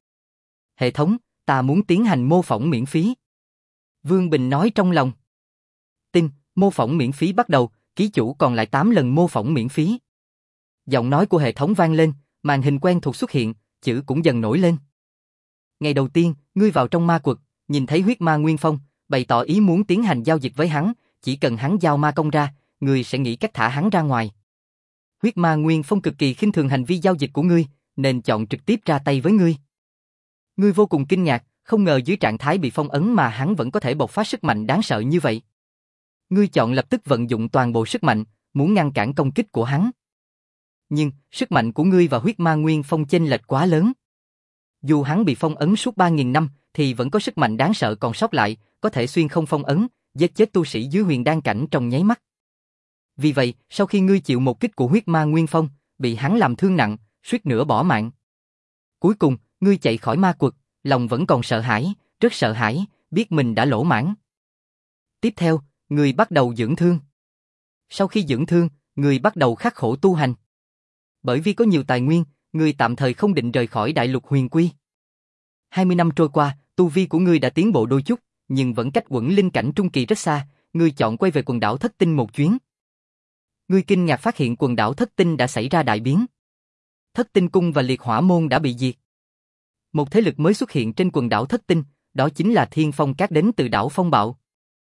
[SPEAKER 1] Hệ thống, ta muốn tiến hành mô phỏng miễn phí. Vương Bình nói trong lòng. Tin, mô phỏng miễn phí bắt đầu, ký chủ còn lại tám lần mô phỏng miễn phí. Giọng nói của hệ thống vang lên, màn hình quen thuộc xuất hiện, chữ cũng dần nổi lên. Ngày đầu tiên, ngươi vào trong ma quật, nhìn thấy huyết ma nguyên phong, bày tỏ ý muốn tiến hành giao dịch với hắn, chỉ cần hắn giao ma công ra, ngươi sẽ nghĩ cách thả hắn ra ngoài. Huyết ma nguyên phong cực kỳ khinh thường hành vi giao dịch của ngươi, nên chọn trực tiếp ra tay với ngươi. Ngươi vô cùng kinh ngạc, không ngờ dưới trạng thái bị phong ấn mà hắn vẫn có thể bộc phát sức mạnh đáng sợ như vậy. Ngươi chọn lập tức vận dụng toàn bộ sức mạnh, muốn ngăn cản công kích của hắn. Nhưng, sức mạnh của ngươi và huyết ma nguyên phong chênh lệch quá lớn. Dù hắn bị phong ấn suốt ba nghìn năm, thì vẫn có sức mạnh đáng sợ còn sót lại, có thể xuyên không phong ấn, giết chết tu sĩ dưới huyền đan cảnh trong nháy mắt. Vì vậy, sau khi ngươi chịu một kích của huyết ma nguyên phong, bị hắn làm thương nặng, suýt nữa bỏ mạng. Cuối cùng, ngươi chạy khỏi ma quật, lòng vẫn còn sợ hãi, rất sợ hãi, biết mình đã lỗ mãn. Tiếp theo, ngươi bắt đầu dưỡng thương. Sau khi dưỡng thương, ngươi bắt đầu khắc khổ tu hành. Bởi vì có nhiều tài nguyên, ngươi tạm thời không định rời khỏi đại lục huyền quy. hai mươi năm trôi qua, tu vi của ngươi đã tiến bộ đôi chút, nhưng vẫn cách quẩn linh cảnh trung kỳ rất xa, ngươi chọn quay về quần đảo Thất Tinh một chuyến. Ngươi kinh ngạc phát hiện quần đảo Thất Tinh đã xảy ra đại biến. Thất Tinh Cung và Liệt Hỏa Môn đã bị diệt. Một thế lực mới xuất hiện trên quần đảo Thất Tinh, đó chính là Thiên Phong Các đến từ đảo Phong Bạo.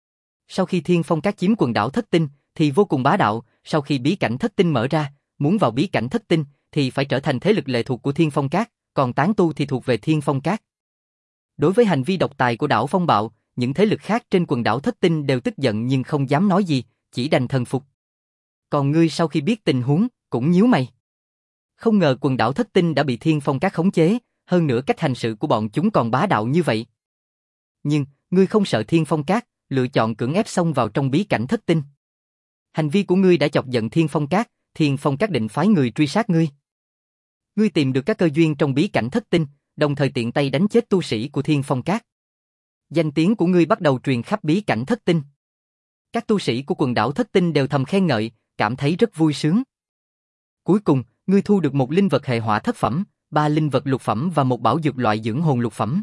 [SPEAKER 1] Sau khi Thiên Phong Các chiếm quần đảo Thất Tinh, thì vô cùng bá đạo, sau khi bí cảnh Thất Tinh mở ra, muốn vào bí cảnh Thất Tinh, thì phải trở thành thế lực lệ thuộc của Thiên Phong Các, còn tán tu thì thuộc về Thiên Phong Các. Đối với hành vi độc tài của đảo Phong Bạo, những thế lực khác trên quần đảo Thất Tinh đều tức giận nhưng không dám nói gì, chỉ đành thần phục. Còn ngươi sau khi biết tình huống, cũng nhíu mày. Không ngờ quần đảo Thất Tinh đã bị Thiên Phong Các khống chế, hơn nữa cách hành sự của bọn chúng còn bá đạo như vậy. Nhưng, ngươi không sợ Thiên Phong Các, lựa chọn cưỡng ép xông vào trong bí cảnh Thất Tinh. Hành vi của ngươi đã chọc giận Thiên Phong Các, Thiên Phong Các định phái người truy sát ngươi. Ngươi tìm được các cơ duyên trong bí cảnh Thất Tinh, đồng thời tiện tay đánh chết tu sĩ của Thiên Phong Các. Danh tiếng của ngươi bắt đầu truyền khắp bí cảnh Thất Tinh. Các tu sĩ của quần đảo Thất Tinh đều thầm khen ngợi, cảm thấy rất vui sướng. Cuối cùng, ngươi thu được một linh vật hệ hỏa thất phẩm, ba linh vật lục phẩm và một bảo dược loại dưỡng hồn lục phẩm.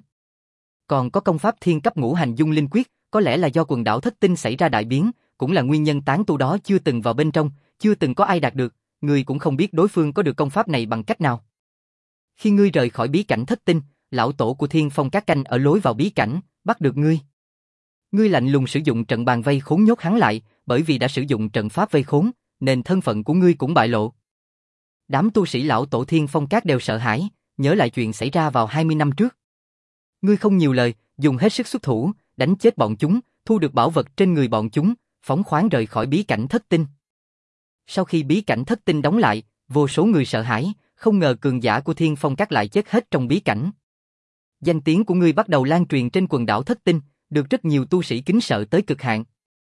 [SPEAKER 1] Còn có công pháp thiên cấp ngũ hành dung linh quyết, có lẽ là do quần đảo Thất Tinh xảy ra đại biến, cũng là nguyên nhân tán tu đó chưa từng vào bên trong, chưa từng có ai đạt được, ngươi cũng không biết đối phương có được công pháp này bằng cách nào. Khi ngươi rời khỏi bí cảnh Thất Tinh, lão tổ của Thiên Phong Các canh ở lối vào bí cảnh, bắt được ngươi. Ngươi lạnh lùng sử dụng trận bàn vây khốn nhốt hắn lại, bởi vì đã sử dụng trận pháp vây khốn, nên thân phận của ngươi cũng bại lộ. Đám tu sĩ lão tổ Thiên Phong Các đều sợ hãi, nhớ lại chuyện xảy ra vào hai mươi năm trước. Ngươi không nhiều lời, dùng hết sức xuất thủ, đánh chết bọn chúng, thu được bảo vật trên người bọn chúng, phóng khoáng rời khỏi bí cảnh Thất Tinh. Sau khi bí cảnh Thất Tinh đóng lại, vô số người sợ hãi, không ngờ cường giả của Thiên Phong Các lại chết hết trong bí cảnh. Danh tiếng của ngươi bắt đầu lan truyền trên quần đảo Thất Tinh, được rất nhiều tu sĩ kính sợ tới cực hạn.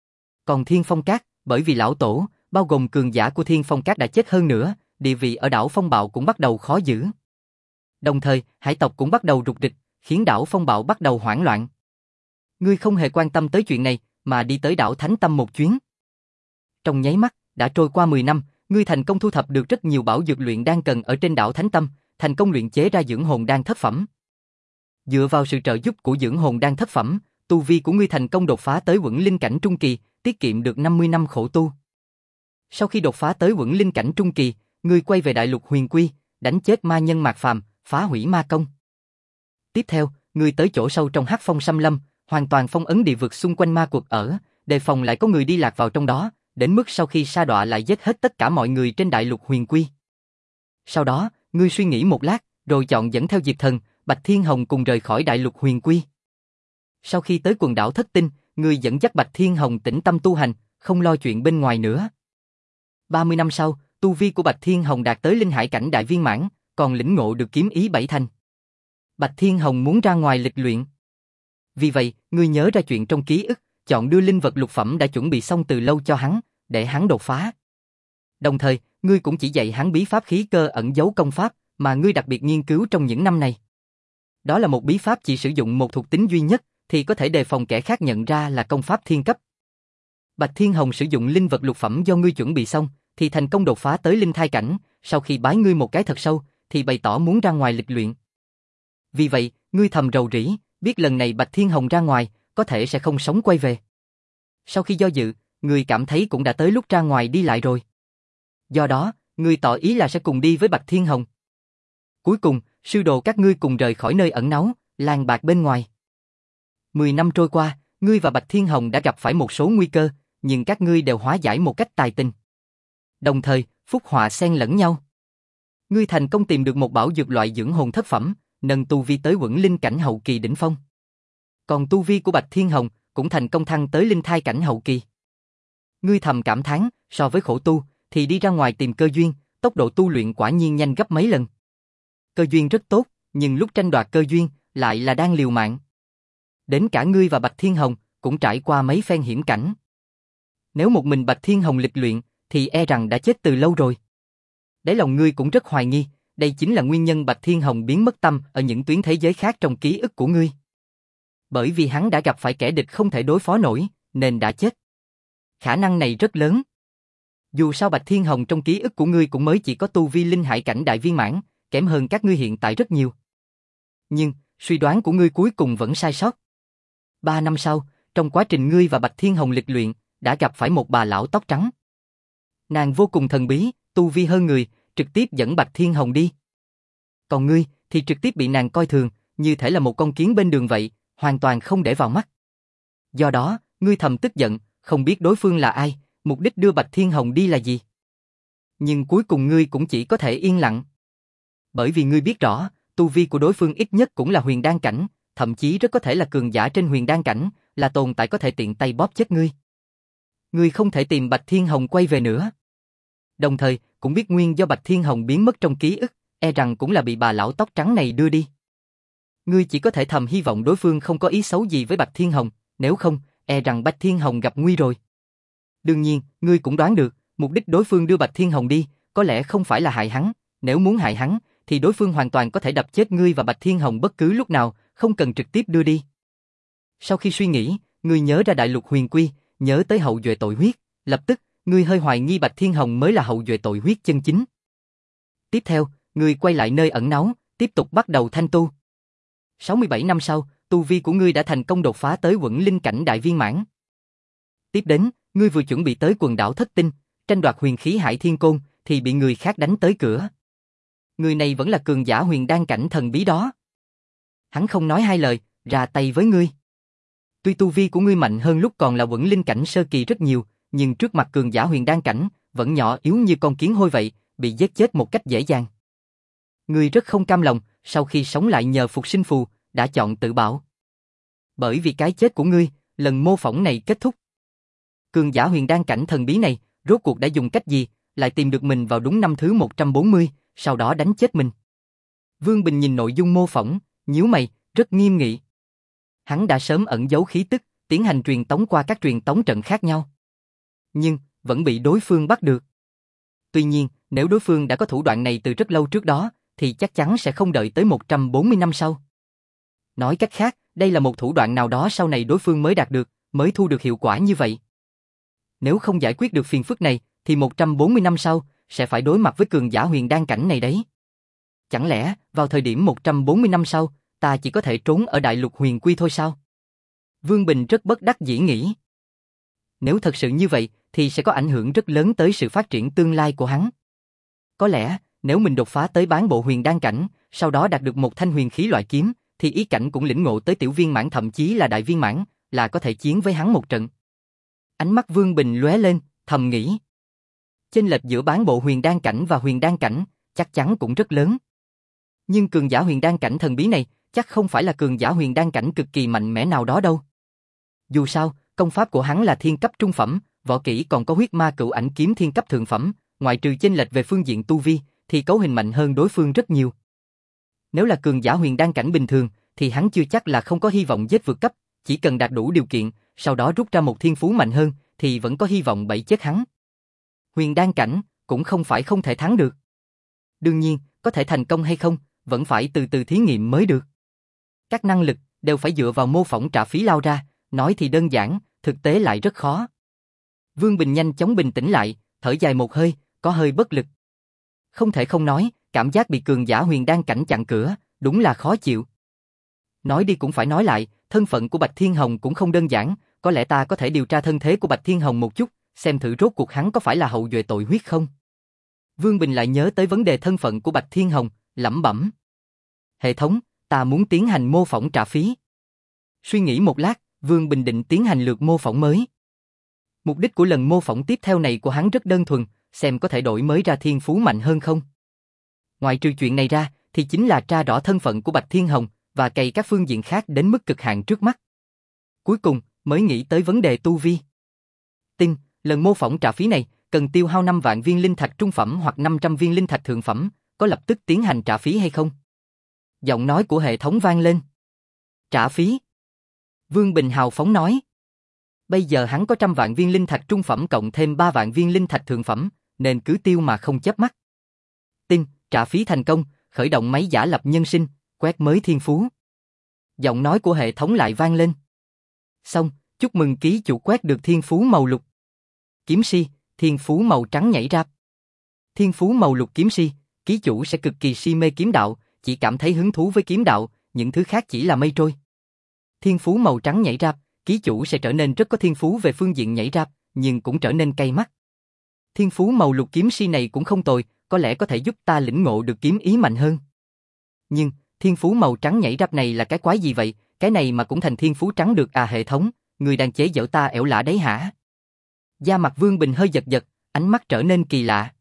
[SPEAKER 1] Còn Thiên Phong Các, bởi vì lão tổ, bao gồm cường giả của Thiên Phong Các đã chết hơn nữa, địa vị ở đảo Phong Bạo cũng bắt đầu khó giữ. Đồng thời, hải tộc cũng bắt đầu rục rịch, khiến đảo Phong Bạo bắt đầu hoảng loạn. Ngươi không hề quan tâm tới chuyện này, mà đi tới đảo Thánh Tâm một chuyến. Trong nháy mắt, đã trôi qua mười năm, ngươi thành công thu thập được rất nhiều bảo dược luyện đan cần ở trên đảo Thánh Tâm, thành công luyện chế ra dưỡng hồn đan thất phẩm. Dựa vào sự trợ giúp của dưỡng hồn đan thất phẩm, tu vi của ngươi thành công đột phá tới quẩn linh cảnh trung kỳ, tiết kiệm được năm mươi năm khổ tu. Sau khi đột phá tới quẩn linh cảnh trung kỳ, ngươi quay về đại lục huyền quy, đánh chết ma nhân Mạc Phàm, phá hủy ma công. Tiếp theo, ngươi tới chỗ sâu trong Hắc Phong Xâm Lâm, hoàn toàn phong ấn địa vực xung quanh ma quật ở, đề phòng lại có người đi lạc vào trong đó, đến mức sau khi sa đọa lại giết hết tất cả mọi người trên đại lục huyền quy. Sau đó, ngươi suy nghĩ một lát, rồi chọn dẫn theo Diệp Thần, Bạch Thiên Hồng cùng rời khỏi đại lục huyền quy. Sau khi tới quần đảo Thất Tinh, ngươi dẫn dắt Bạch Thiên Hồng tĩnh tâm tu hành, không lo chuyện bên ngoài nữa. ba mươi năm sau, tu vi của Bạch Thiên Hồng đạt tới linh hải cảnh đại viên mãn, còn lĩnh ngộ được kiếm ý bảy thành. Bạch Thiên Hồng muốn ra ngoài lịch luyện. Vì vậy, ngươi nhớ ra chuyện trong ký ức, chọn đưa linh vật lục phẩm đã chuẩn bị xong từ lâu cho hắn, để hắn đột phá. Đồng thời, ngươi cũng chỉ dạy hắn bí pháp khí cơ ẩn giấu công pháp, mà ngươi đặc biệt nghiên cứu trong những năm này. Đó là một bí pháp chỉ sử dụng một thuộc tính duy nhất, thì có thể đề phòng kẻ khác nhận ra là công pháp thiên cấp. Bạch Thiên Hồng sử dụng linh vật lục phẩm do ngươi chuẩn bị xong, thì thành công đột phá tới linh thai cảnh, sau khi bái ngươi một cái thật sâu, thì bày tỏ muốn ra ngoài lịch luyện. Vì vậy, ngươi thầm rầu rĩ, biết lần này Bạch Thiên Hồng ra ngoài, có thể sẽ không sống quay về. Sau khi do dự, ngươi cảm thấy cũng đã tới lúc ra ngoài đi lại rồi. Do đó, ngươi tỏ ý là sẽ cùng đi với Bạch Thiên Hồng. Cuối cùng, sư đồ các ngươi cùng rời khỏi nơi ẩn náu, làng bạc bên ngoài. Mười năm trôi qua, ngươi và Bạch Thiên Hồng đã gặp phải một số nguy cơ, nhưng các ngươi đều hóa giải một cách tài tình. Đồng thời, phúc họa xen lẫn nhau. Ngươi thành công tìm được một bảo dược loại dưỡng hồn thất phẩm, nâng tu vi tới quẩn linh cảnh hậu kỳ đỉnh phong. Còn tu vi của Bạch Thiên Hồng cũng thành công thăng tới linh thai cảnh hậu kỳ. Ngươi thầm cảm thán, so với khổ tu, thì đi ra ngoài tìm cơ duyên, tốc độ tu luyện quả nhiên nhanh gấp mấy lần. Cơ duyên rất tốt, nhưng lúc tranh đoạt cơ duyên, lại là đang liều mạng. Đến cả ngươi và Bạch Thiên Hồng cũng trải qua mấy phen hiểm cảnh. Nếu một mình Bạch Thiên Hồng lịch luyện, thì e rằng đã chết từ lâu rồi. Đáy lòng ngươi cũng rất hoài nghi, đây chính là nguyên nhân Bạch Thiên Hồng biến mất tâm ở những tuyến thế giới khác trong ký ức của ngươi. Bởi vì hắn đã gặp phải kẻ địch không thể đối phó nổi, nên đã chết. Khả năng này rất lớn. Dù sao Bạch Thiên Hồng trong ký ức của ngươi cũng mới chỉ có tu vi linh hải cảnh đại viên mãn, kém hơn các ngươi hiện tại rất nhiều. Nhưng, suy đoán của ngươi cuối cùng vẫn sai sót. Ba năm sau, trong quá trình ngươi và Bạch Thiên Hồng lịch luyện, đã gặp phải một bà lão tóc trắng. Nàng vô cùng thần bí, tu vi hơn người, trực tiếp dẫn Bạch Thiên Hồng đi. Còn ngươi, thì trực tiếp bị nàng coi thường, như thể là một con kiến bên đường vậy, hoàn toàn không để vào mắt. Do đó, ngươi thầm tức giận, không biết đối phương là ai, mục đích đưa Bạch Thiên Hồng đi là gì. Nhưng cuối cùng ngươi cũng chỉ có thể yên lặng. Bởi vì ngươi biết rõ, tu vi của đối phương ít nhất cũng là huyền đan cảnh, thậm chí rất có thể là cường giả trên huyền đan cảnh, là tồn tại có thể tiện tay bóp chết ngươi. Ngươi không thể tìm Bạch Thiên Hồng quay về nữa. Đồng thời, cũng biết nguyên do Bạch Thiên Hồng biến mất trong ký ức, e rằng cũng là bị bà lão tóc trắng này đưa đi. Ngươi chỉ có thể thầm hy vọng đối phương không có ý xấu gì với Bạch Thiên Hồng, nếu không, e rằng Bạch Thiên Hồng gặp nguy rồi. Đương nhiên, ngươi cũng đoán được, mục đích đối phương đưa Bạch Thiên Hồng đi, có lẽ không phải là hại hắn, nếu muốn hại hắn, thì đối phương hoàn toàn có thể đập chết ngươi và Bạch Thiên Hồng bất cứ lúc nào, không cần trực tiếp đưa đi. Sau khi suy nghĩ, ngươi nhớ ra đại lục huyền quy, nhớ tới hậu duệ tội huyết, lập tức, ngươi hơi hoài nghi Bạch Thiên Hồng mới là hậu duệ tội huyết chân chính. Tiếp theo, ngươi quay lại nơi ẩn náu, tiếp tục bắt đầu thanh tu. sáu mươi bảy năm sau, tu vi của ngươi đã thành công đột phá tới quẩn linh cảnh đại viên mãn. Tiếp đến, ngươi vừa chuẩn bị tới quần đảo Thất Tinh, tranh đoạt huyền khí Hải Thiên Côn, thì bị người khác đánh tới cửa. Người này vẫn là cường giả huyền đan cảnh thần bí đó. Hắn không nói hai lời, ra tay với ngươi. Tuy tu vi của ngươi mạnh hơn lúc còn là quẩn linh cảnh sơ kỳ rất nhiều, nhưng trước mặt cường giả huyền đan cảnh, vẫn nhỏ yếu như con kiến hôi vậy, bị giết chết một cách dễ dàng. Ngươi rất không cam lòng, sau khi sống lại nhờ phục sinh phù, đã chọn tự bảo. Bởi vì cái chết của ngươi, lần mô phỏng này kết thúc. Cường giả huyền đan cảnh thần bí này, rốt cuộc đã dùng cách gì, lại tìm được mình vào đúng năm thứ một trăm bốn mươi, sau đó đánh chết mình. Vương Bình nhìn nội dung mô phỏng, nhíu mày, rất nghiêm nghị. Hắn đã sớm ẩn giấu khí tức, tiến hành truyền tống qua các truyền tống trận khác nhau. Nhưng, vẫn bị đối phương bắt được. Tuy nhiên, nếu đối phương đã có thủ đoạn này từ rất lâu trước đó, thì chắc chắn sẽ không đợi tới một trăm bốn mươi năm sau. Nói cách khác, đây là một thủ đoạn nào đó sau này đối phương mới đạt được, mới thu được hiệu quả như vậy. Nếu không giải quyết được phiền phức này, thì một trăm bốn mươi năm sau, sẽ phải đối mặt với cường giả huyền đan cảnh này đấy. Chẳng lẽ, vào thời điểm một trăm bốn mươi năm sau, ta chỉ có thể trốn ở đại lục huyền quy thôi sao? Vương Bình rất bất đắc dĩ nghĩ. Nếu thật sự như vậy, thì sẽ có ảnh hưởng rất lớn tới sự phát triển tương lai của hắn. Có lẽ, nếu mình đột phá tới bán bộ huyền đan cảnh, sau đó đạt được một thanh huyền khí loại kiếm, thì ý cảnh cũng lĩnh ngộ tới tiểu viên mãn thậm chí là đại viên mãn, là có thể chiến với hắn một trận. Ánh mắt Vương Bình lóe lên, thầm nghĩ. Chênh lệch giữa bán bộ huyền đan cảnh và huyền đan cảnh, chắc chắn cũng rất lớn. Nhưng cường giả huyền đan cảnh thần bí này, chắc không phải là cường giả huyền đan cảnh cực kỳ mạnh mẽ nào đó đâu. Dù sao, công pháp của hắn là thiên cấp trung phẩm, võ kỹ còn có huyết ma cửu ảnh kiếm thiên cấp thượng phẩm, ngoại trừ chênh lệch về phương diện tu vi, thì cấu hình mạnh hơn đối phương rất nhiều. Nếu là cường giả huyền đan cảnh bình thường, thì hắn chưa chắc là không có hy vọng giết vượt cấp, chỉ cần đạt đủ điều kiện, sau đó rút ra một thiên phú mạnh hơn, thì vẫn có hy vọng bẫy chết hắn. Huyền đan cảnh, cũng không phải không thể thắng được. Đương nhiên, có thể thành công hay không, vẫn phải từ từ thí nghiệm mới được. Các năng lực đều phải dựa vào mô phỏng trả phí lao ra, nói thì đơn giản, thực tế lại rất khó. Vương Bình nhanh chóng bình tĩnh lại, thở dài một hơi, có hơi bất lực. Không thể không nói, cảm giác bị cường giả huyền đan cảnh chặn cửa, đúng là khó chịu. Nói đi cũng phải nói lại, thân phận của Bạch Thiên Hồng cũng không đơn giản, có lẽ ta có thể điều tra thân thế của Bạch Thiên Hồng một chút, xem thử rốt cuộc hắn có phải là hậu duệ tội huyết không. Vương Bình lại nhớ tới vấn đề thân phận của Bạch Thiên Hồng, lẩm bẩm. Hệ thống, ta muốn tiến hành mô phỏng trả phí. Suy nghĩ một lát, Vương Bình định tiến hành lượt mô phỏng mới. Mục đích của lần mô phỏng tiếp theo này của hắn rất đơn thuần, xem có thể đổi mới ra thiên phú mạnh hơn không. Ngoài trừ chuyện này ra, thì chính là tra rõ thân phận của Bạch Thiên Hồng, và cày các phương diện khác đến mức cực hạn trước mắt. Cuối cùng, mới nghĩ tới vấn đề tu vi. Tin, lần mô phỏng trả phí này, cần tiêu hao năm vạn viên linh thạch trung phẩm hoặc năm trăm viên linh thạch thượng phẩm, có lập tức tiến hành trả phí hay không? Giọng nói của hệ thống vang lên. Trả phí. Vương Bình hào phóng nói. Bây giờ hắn có trăm vạn viên linh thạch trung phẩm cộng thêm ba vạn viên linh thạch thượng phẩm, nên cứ tiêu mà không chớp mắt. Tin, trả phí thành công, khởi động máy giả lập nhân sinh, quét mới thiên phú. Giọng nói của hệ thống lại vang lên. Xong, chúc mừng ký chủ quét được thiên phú màu lục. Kiếm si, thiên phú màu trắng nhảy rap. Thiên phú màu lục kiếm si, ký chủ sẽ cực kỳ si mê kiếm đạo, chỉ cảm thấy hứng thú với kiếm đạo, những thứ khác chỉ là mây trôi. Thiên phú màu trắng nhảy rap, ký chủ sẽ trở nên rất có thiên phú về phương diện nhảy rap, nhưng cũng trở nên cay mắt. Thiên phú màu lục kiếm si này cũng không tồi, có lẽ có thể giúp ta lĩnh ngộ được kiếm ý mạnh hơn. Nhưng, thiên phú màu trắng nhảy rap này là cái quái gì vậy, cái này mà cũng thành thiên phú trắng được à hệ thống, người đang chế giễu ta ẻo lả đấy hả? Da mặt Vương Bình hơi giật giật, ánh mắt trở nên kỳ lạ.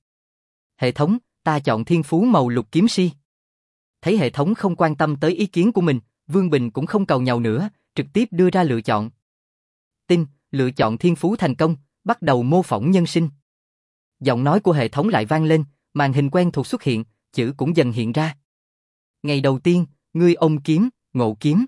[SPEAKER 1] Hệ thống, ta chọn thiên phú màu lục kiếm si. Thấy hệ thống không quan tâm tới ý kiến của mình, Vương Bình cũng không cầu nhàu nữa, trực tiếp đưa ra lựa chọn. Tin, lựa chọn thiên phú thành công, bắt đầu mô phỏng nhân sinh. Giọng nói của hệ thống lại vang lên, màn hình quen thuộc xuất hiện, chữ cũng dần hiện ra. Ngày đầu tiên, ngươi ôm kiếm, ngộ kiếm.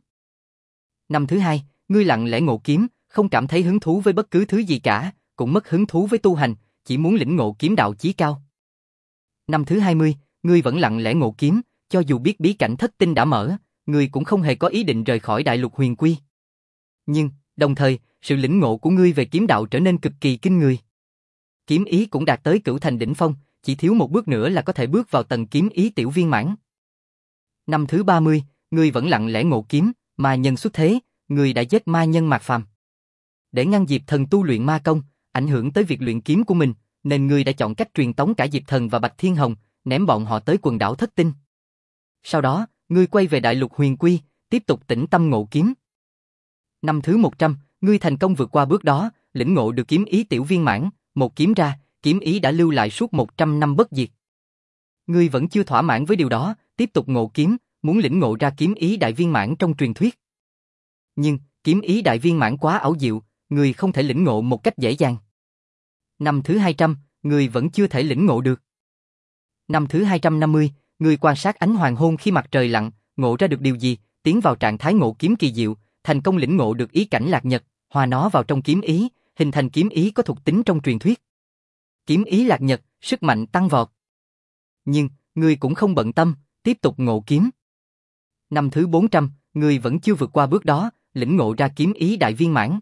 [SPEAKER 1] Năm thứ hai, ngươi lặng lẽ ngộ kiếm, không cảm thấy hứng thú với bất cứ thứ gì cả, cũng mất hứng thú với tu hành, chỉ muốn lĩnh ngộ kiếm đạo chí cao. Năm thứ hai mươi, ngươi vẫn lặng lẽ ngộ kiếm, cho dù biết bí cảnh thất tinh đã mở, ngươi cũng không hề có ý định rời khỏi đại lục huyền quy. Nhưng, đồng thời, sự lĩnh ngộ của ngươi về kiếm đạo trở nên cực kỳ kinh người. Kiếm ý cũng đạt tới cửu thành đỉnh phong, chỉ thiếu một bước nữa là có thể bước vào tầng kiếm ý tiểu viên mãn. Năm thứ ba mươi, ngươi vẫn lặng lẽ ngộ kiếm, ma nhân xuất thế, ngươi đã giết ma nhân Mạc Phàm. Để ngăn Diệp Thần tu luyện ma công, ảnh hưởng tới việc luyện kiếm của mình, nên ngươi đã chọn cách truyền tống cả Diệp Thần và Bạch Thiên Hồng, ném bọn họ tới quần đảo Thất Tinh. Sau đó, ngươi quay về đại lục huyền quy, tiếp tục tĩnh tâm ngộ kiếm. Năm thứ một trăm, ngươi thành công vượt qua bước đó, lĩnh ngộ được kiếm ý tiểu viên mãn, một kiếm ra, kiếm ý đã lưu lại suốt một trăm năm bất diệt. Ngươi vẫn chưa thỏa mãn với điều đó, tiếp tục ngộ kiếm, muốn lĩnh ngộ ra kiếm ý đại viên mãn trong truyền thuyết. Nhưng, kiếm ý đại viên mãn quá ảo diệu, ngươi không thể lĩnh ngộ một cách dễ dàng. Năm thứ hai trăm, ngươi vẫn chưa thể lĩnh ngộ được. Năm thứ hai trăm năm mươi, ngươi quan sát ánh hoàng hôn khi mặt trời lặn, ngộ ra được điều gì, tiến vào trạng thái ngộ kiếm kỳ diệu, thành công lĩnh ngộ được ý cảnh lạc nhật, hòa nó vào trong kiếm ý, hình thành kiếm ý có thuộc tính trong truyền thuyết. Kiếm ý lạc nhật, sức mạnh tăng vọt. Nhưng, ngươi cũng không bận tâm, tiếp tục ngộ kiếm. Năm thứ bốn trăm, ngươi vẫn chưa vượt qua bước đó, lĩnh ngộ ra kiếm ý đại viên mãn.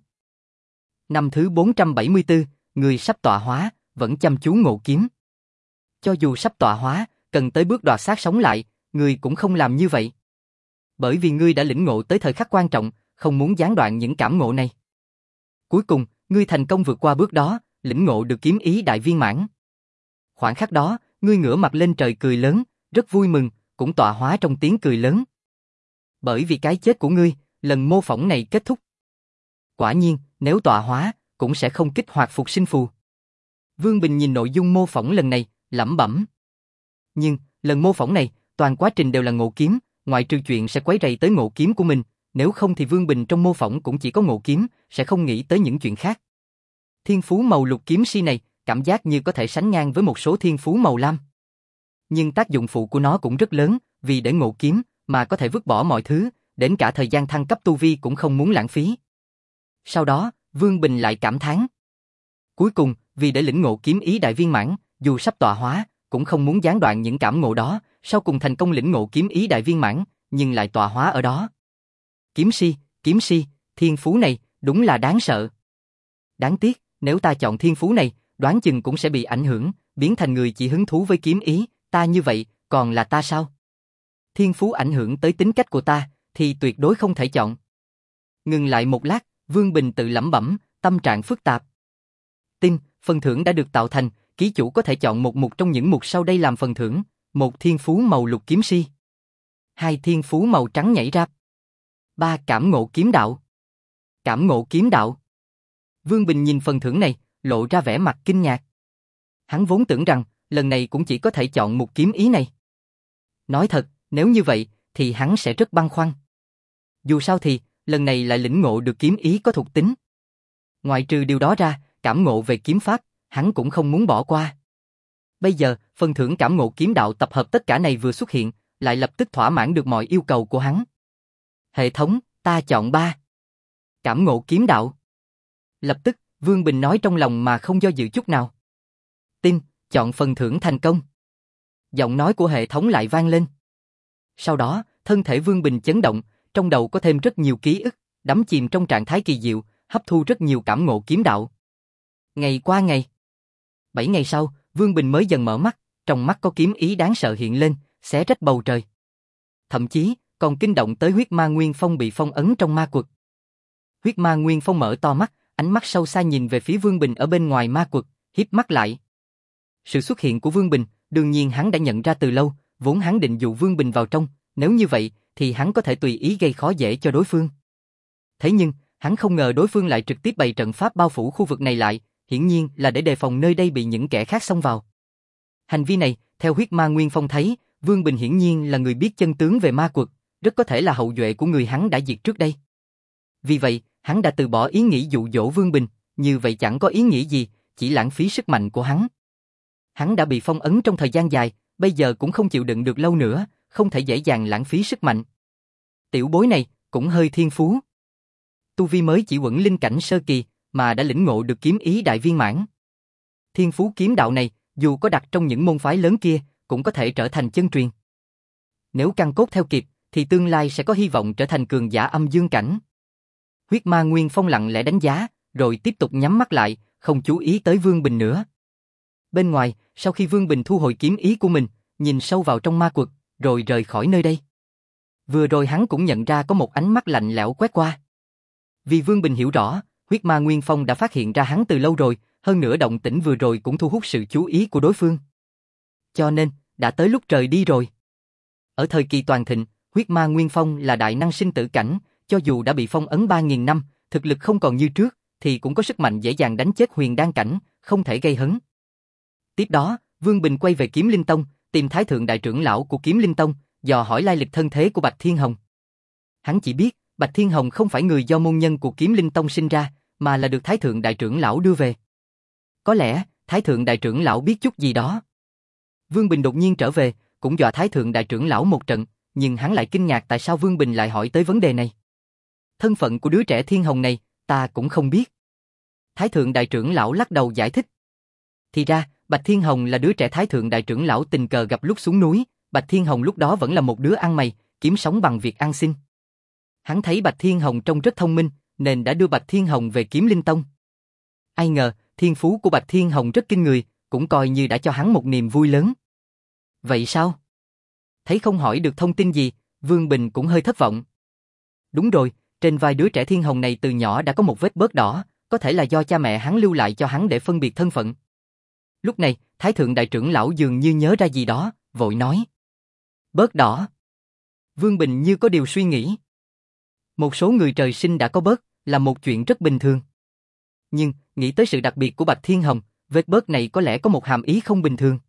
[SPEAKER 1] Năm thứ bốn trăm bảy mươi tư, ngươi sắp tọa hóa, vẫn chăm chú ngộ kiếm. Cho dù sắp tọa hóa, cần tới bước đoạt xác sống lại, ngươi cũng không làm như vậy. Bởi vì ngươi đã lĩnh ngộ tới thời khắc quan trọng, không muốn gián đoạn những cảm ngộ này. Cuối cùng, ngươi thành công vượt qua bước đó, lĩnh ngộ được kiếm ý đại viên mãn. Khoảnh khắc đó, ngươi ngửa mặt lên trời cười lớn, rất vui mừng, cũng tọa hóa trong tiếng cười lớn. Bởi vì cái chết của ngươi, lần mô phỏng này kết thúc. Quả nhiên, nếu tọa hóa, cũng sẽ không kích hoạt phục sinh phù. Vương Bình nhìn nội dung mô phỏng lần này, lẩm bẩm. Nhưng, lần mô phỏng này, toàn quá trình đều là ngộ kiếm, ngoại trừ chuyện sẽ quấy rầy tới ngộ kiếm của mình, nếu không thì Vương Bình trong mô phỏng cũng chỉ có ngộ kiếm, sẽ không nghĩ tới những chuyện khác. Thiên phú màu lục kiếm si này, cảm giác như có thể sánh ngang với một số thiên phú màu lam. Nhưng tác dụng phụ của nó cũng rất lớn, vì để ngộ kiếm, mà có thể vứt bỏ mọi thứ, đến cả thời gian thăng cấp tu vi cũng không muốn lãng phí. Sau đó, Vương Bình lại cảm thán. Cuối cùng, vì để lĩnh ngộ kiếm ý đại viên mãn, dù sắp tọa hóa, cũng không muốn gián đoạn những cảm ngộ đó, sau cùng thành công lĩnh ngộ kiếm ý đại viên mãn, nhưng lại tọa hóa ở đó. kiếm si, kiếm si, thiên phú này, đúng là đáng sợ. Đáng tiếc, nếu ta chọn thiên phú này, đoán chừng cũng sẽ bị ảnh hưởng, biến thành người chỉ hứng thú với kiếm ý, ta như vậy, còn là ta sao? Thiên phú ảnh hưởng tới tính cách của ta, thì tuyệt đối không thể chọn. Ngừng lại một lát, Vương Bình tự lẩm bẩm, tâm trạng phức tạp. Tin, phần thưởng đã được tạo thành, ký chủ có thể chọn một mục trong những mục sau đây làm phần thưởng, một thiên phú màu lục kiếm si, hai thiên phú màu trắng nhảy rap, ba cảm ngộ kiếm đạo. Cảm ngộ kiếm đạo. Vương Bình nhìn phần thưởng này, lộ ra vẻ mặt kinh ngạc. Hắn vốn tưởng rằng, lần này cũng chỉ có thể chọn một kiếm ý này. Nói thật, nếu như vậy, thì hắn sẽ rất băn khoăn. Dù sao thì, lần này lại lĩnh ngộ được kiếm ý có thuộc tính. Ngoại trừ điều đó ra, cảm ngộ về kiếm pháp, hắn cũng không muốn bỏ qua. Bây giờ, phần thưởng cảm ngộ kiếm đạo tập hợp tất cả này vừa xuất hiện, lại lập tức thỏa mãn được mọi yêu cầu của hắn. Hệ thống, ta chọn ba. Cảm ngộ kiếm đạo. Lập tức, Vương Bình nói trong lòng mà không do dự chút nào. Tin, chọn phần thưởng thành công. Giọng nói của hệ thống lại vang lên. Sau đó, thân thể Vương Bình chấn động, trong đầu có thêm rất nhiều ký ức, đắm chìm trong trạng thái kỳ diệu, hấp thu rất nhiều cảm ngộ kiếm đạo. Ngày qua ngày. Bảy ngày sau, Vương Bình mới dần mở mắt, trong mắt có kiếm ý đáng sợ hiện lên, xé rách bầu trời. Thậm chí, còn kinh động tới huyết ma Nguyên Phong bị phong ấn trong ma quật. Huyết ma Nguyên Phong mở to mắt, ánh mắt sâu xa nhìn về phía Vương Bình ở bên ngoài ma quật, híp mắt lại. Sự xuất hiện của Vương Bình, đương nhiên hắn đã nhận ra từ lâu, vốn hắn định dụ Vương Bình vào trong, nếu như vậy, thì hắn có thể tùy ý gây khó dễ cho đối phương. Thế nhưng, hắn không ngờ đối phương lại trực tiếp bày trận pháp bao phủ khu vực này lại, hiển nhiên là để đề phòng nơi đây bị những kẻ khác xông vào. Hành vi này, theo huyết ma Nguyên Phong thấy, Vương Bình hiển nhiên là người biết chân tướng về ma quật, rất có thể là hậu duệ của người hắn đã diệt trước đây. Vì vậy, hắn đã từ bỏ ý nghĩ dụ dỗ Vương Bình, như vậy chẳng có ý nghĩa gì, chỉ lãng phí sức mạnh của hắn. Hắn đã bị phong ấn trong thời gian dài, bây giờ cũng không chịu đựng được lâu nữa, không thể dễ dàng lãng phí sức mạnh. Tiểu bối này, cũng hơi thiên phú. Tu vi mới chỉ quẩn linh cảnh sơ kỳ, mà đã lĩnh ngộ được kiếm ý đại viên mãn. Thiên phú kiếm đạo này, dù có đặt trong những môn phái lớn kia, cũng có thể trở thành chân truyền. Nếu căn cốt theo kịp, thì tương lai sẽ có hy vọng trở thành cường giả âm dương cảnh. Huyết ma Nguyên Phong lặng lẽ đánh giá, rồi tiếp tục nhắm mắt lại, không chú ý tới Vương Bình nữa. Bên ngoài, sau khi Vương Bình thu hồi kiếm ý của mình, nhìn sâu vào trong ma quật, rồi rời khỏi nơi đây. Vừa rồi hắn cũng nhận ra có một ánh mắt lạnh lẽo quét qua. Vì Vương Bình hiểu rõ, huyết ma Nguyên Phong đã phát hiện ra hắn từ lâu rồi, hơn nữa động tĩnh vừa rồi cũng thu hút sự chú ý của đối phương. Cho nên, đã tới lúc trời đi rồi. Ở thời kỳ toàn thịnh, huyết ma Nguyên Phong là đại năng sinh tử cảnh, cho dù đã bị phong ấn ba nghìn năm, thực lực không còn như trước, thì cũng có sức mạnh dễ dàng đánh chết huyền đan cảnh, không thể gây hấn. Tiếp đó, Vương Bình quay về Kiếm Linh Tông, tìm Thái Thượng Đại trưởng lão của Kiếm Linh Tông, dò hỏi lai lịch thân thế của Bạch Thiên Hồng. Hắn chỉ biết, Bạch Thiên Hồng không phải người do môn nhân của Kiếm Linh Tông sinh ra, mà là được Thái Thượng Đại trưởng lão đưa về. Có lẽ, Thái Thượng Đại trưởng lão biết chút gì đó. Vương Bình đột nhiên trở về, cũng dọa Thái Thượng Đại trưởng lão một trận, nhưng hắn lại kinh ngạc tại sao Vương Bình lại hỏi tới vấn đề này. Thân phận của đứa trẻ Thiên Hồng này, ta cũng không biết. Thái Thượng Đại trưởng lão lắc đầu giải thích. Thì ra, Bạch Thiên Hồng là đứa trẻ Thái Thượng Đại trưởng lão tình cờ gặp lúc xuống núi, Bạch Thiên Hồng lúc đó vẫn là một đứa ăn mày, kiếm sống bằng việc ăn xin. Hắn thấy Bạch Thiên Hồng trông rất thông minh, nên đã đưa Bạch Thiên Hồng về Kiếm Linh Tông. Ai ngờ, thiên phú của Bạch Thiên Hồng rất kinh người, cũng coi như đã cho hắn một niềm vui lớn. Vậy sao? Thấy không hỏi được thông tin gì, Vương Bình cũng hơi thất vọng. Đúng rồi, trên vai đứa trẻ Thiên Hồng này từ nhỏ đã có một vết bớt đỏ, có thể là do cha mẹ hắn lưu lại cho hắn để phân biệt thân phận. Lúc này, Thái Thượng Đại trưởng lão dường như nhớ ra gì đó, vội nói. Bớt đỏ. Vương Bình như có điều suy nghĩ. Một số người trời sinh đã có bớt, là một chuyện rất bình thường. Nhưng, nghĩ tới sự đặc biệt của Bạch Thiên Hồng, vết bớt này có lẽ có một hàm ý không bình thường.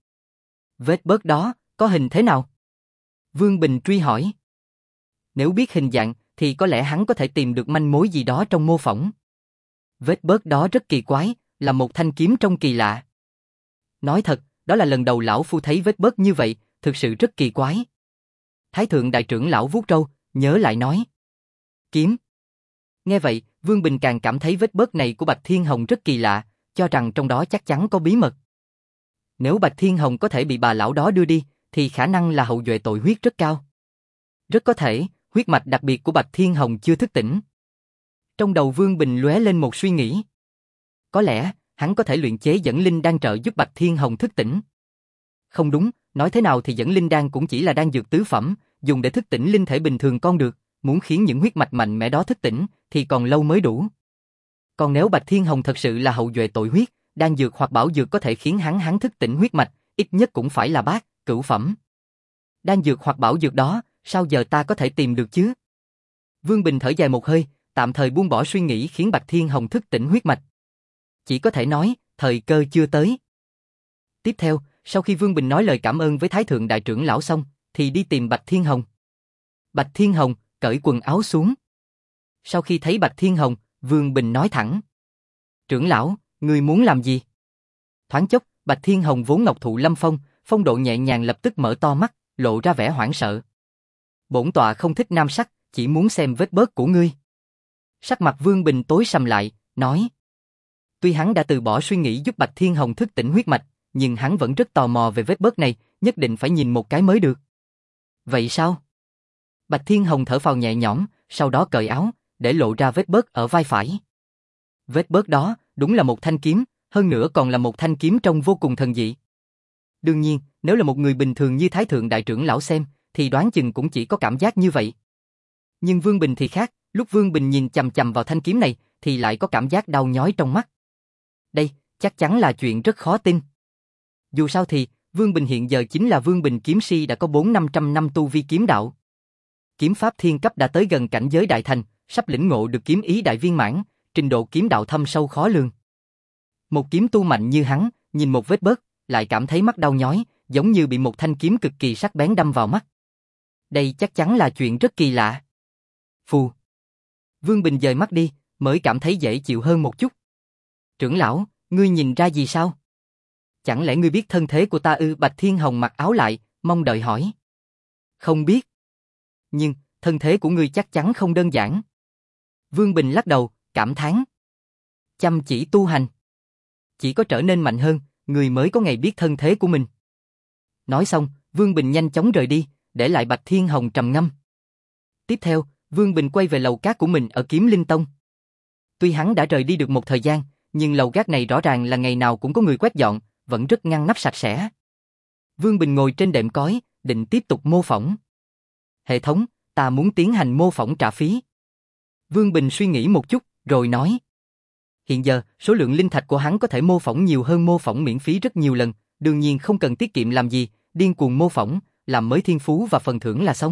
[SPEAKER 1] Vết bớt đó, có hình thế nào? Vương Bình truy hỏi. Nếu biết hình dạng, thì có lẽ hắn có thể tìm được manh mối gì đó trong mô phỏng. Vết bớt đó rất kỳ quái, là một thanh kiếm trông kỳ lạ. Nói thật, đó là lần đầu lão phu thấy vết bớt như vậy, thực sự rất kỳ quái. Thái Thượng Đại trưởng lão vuốt râu, nhớ lại nói. Kiếm. Nghe vậy, Vương Bình càng cảm thấy vết bớt này của Bạch Thiên Hồng rất kỳ lạ, cho rằng trong đó chắc chắn có bí mật. Nếu Bạch Thiên Hồng có thể bị bà lão đó đưa đi, thì khả năng là hậu duệ tội huyết rất cao. Rất có thể, huyết mạch đặc biệt của Bạch Thiên Hồng chưa thức tỉnh. Trong đầu Vương Bình lóe lên một suy nghĩ. Có lẽ, hắn có thể luyện chế dẫn linh đan trợ giúp Bạch Thiên Hồng thức tỉnh. Không đúng, nói thế nào thì dẫn linh đan cũng chỉ là đan dược tứ phẩm, dùng để thức tỉnh linh thể bình thường con được, muốn khiến những huyết mạch mạnh mẽ đó thức tỉnh thì còn lâu mới đủ. Còn nếu Bạch Thiên Hồng thật sự là hậu duệ tội huyết, đan dược hoặc bảo dược có thể khiến hắn hắn thức tỉnh huyết mạch, ít nhất cũng phải là bát, cửu phẩm. Đan dược hoặc bảo dược đó, sao giờ ta có thể tìm được chứ? Vương Bình thở dài một hơi, tạm thời buông bỏ suy nghĩ khiến Bạch Thiên Hồng thức tỉnh huyết mạch. Chỉ có thể nói, thời cơ chưa tới. Tiếp theo, sau khi Vương Bình nói lời cảm ơn với Thái Thượng Đại trưởng lão xong, thì đi tìm Bạch Thiên Hồng. Bạch Thiên Hồng cởi quần áo xuống. Sau khi thấy Bạch Thiên Hồng, Vương Bình nói thẳng: "Trưởng lão, ngươi muốn làm gì?" Thoáng chốc, Bạch Thiên Hồng vốn ngọc thụ lâm phong, phong độ nhẹ nhàng lập tức mở to mắt, lộ ra vẻ hoảng sợ. "Bổn tọa không thích nam sắc, chỉ muốn xem vết bớt của ngươi." Sắc mặt Vương Bình tối sầm lại, nói. Tuy hắn đã từ bỏ suy nghĩ giúp Bạch Thiên Hồng thức tỉnh huyết mạch, nhưng hắn vẫn rất tò mò về vết bớt này, nhất định phải nhìn một cái mới được. Vậy sao? Bạch Thiên Hồng thở phào nhẹ nhõm, sau đó cởi áo, để lộ ra vết bớt ở vai phải. Vết bớt đó, đúng là một thanh kiếm, hơn nữa còn là một thanh kiếm trông vô cùng thần dị. Đương nhiên, nếu là một người bình thường như Thái Thượng Đại trưởng lão xem, thì đoán chừng cũng chỉ có cảm giác như vậy. Nhưng Vương Bình thì khác, lúc Vương Bình nhìn chằm chằm vào thanh kiếm này, thì lại có cảm giác đau nhói trong mắt. Đây, chắc chắn là chuyện rất khó tin. Dù sao thì, Vương Bình hiện giờ chính là Vương Bình kiếm si đã có bốn năm trăm năm tu vi kiếm đạo. Kiếm pháp thiên cấp đã tới gần cảnh giới đại thành, sắp lĩnh ngộ được kiếm ý đại viên mãn, trình độ kiếm đạo thâm sâu khó lường. Một kiếm tu mạnh như hắn, nhìn một vết bớt, lại cảm thấy mắt đau nhói, giống như bị một thanh kiếm cực kỳ sắc bén đâm vào mắt. Đây chắc chắn là chuyện rất kỳ lạ. Phù. Vương Bình dời mắt đi, mới cảm thấy dễ chịu hơn một chút. Trưởng lão, ngươi nhìn ra gì sao? Chẳng lẽ ngươi biết thân thế của ta ư? Bạch Thiên Hồng mặc áo lại, mong đợi hỏi. Không biết. Nhưng, thân thế của ngươi chắc chắn không đơn giản. Vương Bình lắc đầu, cảm thán. Chăm chỉ tu hành. Chỉ có trở nên mạnh hơn, người mới có ngày biết thân thế của mình. Nói xong, Vương Bình nhanh chóng rời đi, để lại Bạch Thiên Hồng trầm ngâm. Tiếp theo, Vương Bình quay về lầu cát của mình ở Kiếm Linh Tông. Tuy hắn đã rời đi được một thời gian, nhưng lầu cát này rõ ràng là ngày nào cũng có người quét dọn, vẫn rất ngăn nắp sạch sẽ. Vương Bình ngồi trên đệm cói, định tiếp tục mô phỏng. Hệ thống, ta muốn tiến hành mô phỏng trả phí. Vương Bình suy nghĩ một chút, rồi nói. Hiện giờ, số lượng linh thạch của hắn có thể mô phỏng nhiều hơn mô phỏng miễn phí rất nhiều lần, đương nhiên không cần tiết kiệm làm gì, điên cuồng mô phỏng, làm mới thiên phú và phần thưởng là xong.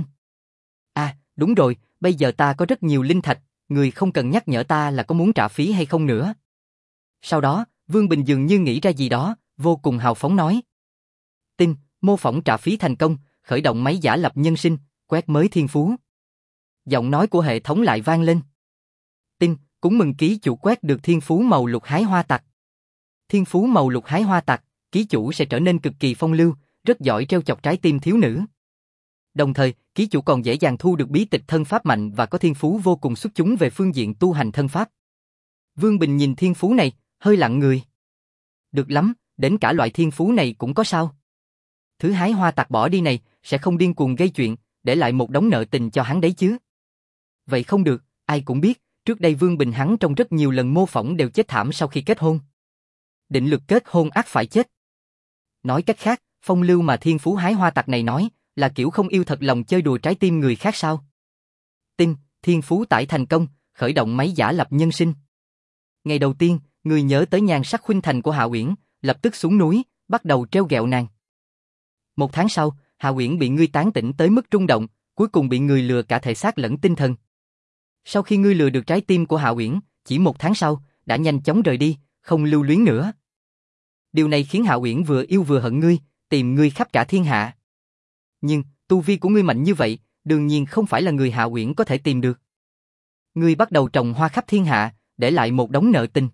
[SPEAKER 1] À, đúng rồi, bây giờ ta có rất nhiều linh thạch, người không cần nhắc nhở ta là có muốn trả phí hay không nữa. Sau đó, Vương Bình dường như nghĩ ra gì đó, vô cùng hào phóng nói. Tin, mô phỏng trả phí thành công, khởi động máy giả lập nhân sinh, quét mới thiên phú. Giọng nói của hệ thống lại vang lên. Tin, cúng mừng ký chủ quét được thiên phú màu lục hái hoa tặc. Thiên phú màu lục hái hoa tặc, ký chủ sẽ trở nên cực kỳ phong lưu, rất giỏi trêu chọc trái tim thiếu nữ. Đồng thời, ký chủ còn dễ dàng thu được bí tịch thân pháp mạnh và có thiên phú vô cùng xuất chúng về phương diện tu hành thân pháp. Vương Bình nhìn thiên phú này, hơi lặng người. Được lắm, đến cả loại thiên phú này cũng có sao? Thứ hái hoa tặc bỏ đi này, sẽ không điên cuồng gây chuyện, để lại một đống nợ tình cho hắn đấy chứ. Vậy không được, ai cũng biết, trước đây Vương Bình hắn trong rất nhiều lần mô phỏng đều chết thảm sau khi kết hôn. Định lực kết hôn ắt phải chết. Nói cách khác, phong lưu mà thiên phú hái hoa tặc này nói, là kiểu không yêu thật lòng chơi đùa trái tim người khác sao? Tin, thiên phú tải thành công, khởi động máy giả lập nhân sinh. Ngày đầu tiên, người nhớ tới nhan sắc khuynh thành của Hạ Uyển, lập tức xuống núi, bắt đầu trêu ghẹo nàng. Một tháng sau, Hạ Uyển bị ngươi tán tỉnh tới mức rung động, cuối cùng bị người lừa cả thể xác lẫn tinh thần. Sau khi ngươi lừa được trái tim của Hạ Uyển, chỉ một tháng sau, đã nhanh chóng rời đi, không lưu luyến nữa. Điều này khiến Hạ Uyển vừa yêu vừa hận ngươi, tìm ngươi khắp cả thiên hạ. Nhưng, tu vi của ngươi mạnh như vậy, đương nhiên không phải là người Hạ Uyển có thể tìm được. Ngươi bắt đầu trồng hoa khắp thiên hạ, để lại một đống nợ tình.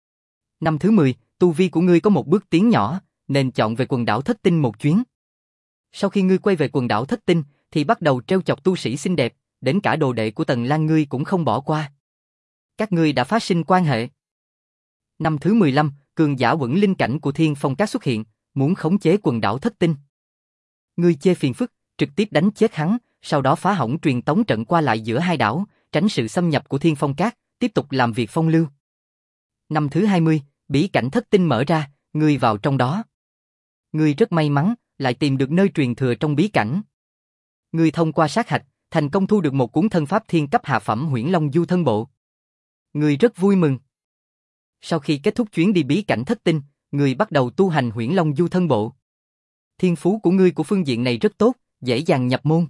[SPEAKER 1] Năm thứ mười, tu vi của ngươi có một bước tiến nhỏ, nên chọn về quần đảo Thất Tinh một chuyến. Sau khi ngươi quay về quần đảo Thất Tinh, thì bắt đầu trêu chọc tu sĩ xinh đẹp, đến cả đồ đệ của Tần Lan ngươi cũng không bỏ qua. Các ngươi đã phát sinh quan hệ. Năm thứ mười lăm, cường giả quẩn linh cảnh của Thiên Phong Các xuất hiện, muốn khống chế quần đảo Thất Tinh. Ngươi chê phiền phức, trực tiếp đánh chết hắn, sau đó phá hỏng truyền tống trận qua lại giữa hai đảo, tránh sự xâm nhập của Thiên Phong Các, tiếp tục làm việc phong lưu. Năm thứ hai mươi, bí cảnh thất tinh mở ra, ngươi vào trong đó. Ngươi rất may mắn, lại tìm được nơi truyền thừa trong bí cảnh. Ngươi thông qua sát hạch, thành công thu được một cuốn thân pháp thiên cấp hạ phẩm Huyễn Long Du Thân Bộ. Ngươi rất vui mừng. Sau khi kết thúc chuyến đi bí cảnh thất tinh, ngươi bắt đầu tu hành Huyễn Long Du Thân Bộ. Thiên phú của ngươi của phương diện này rất tốt, dễ dàng nhập môn.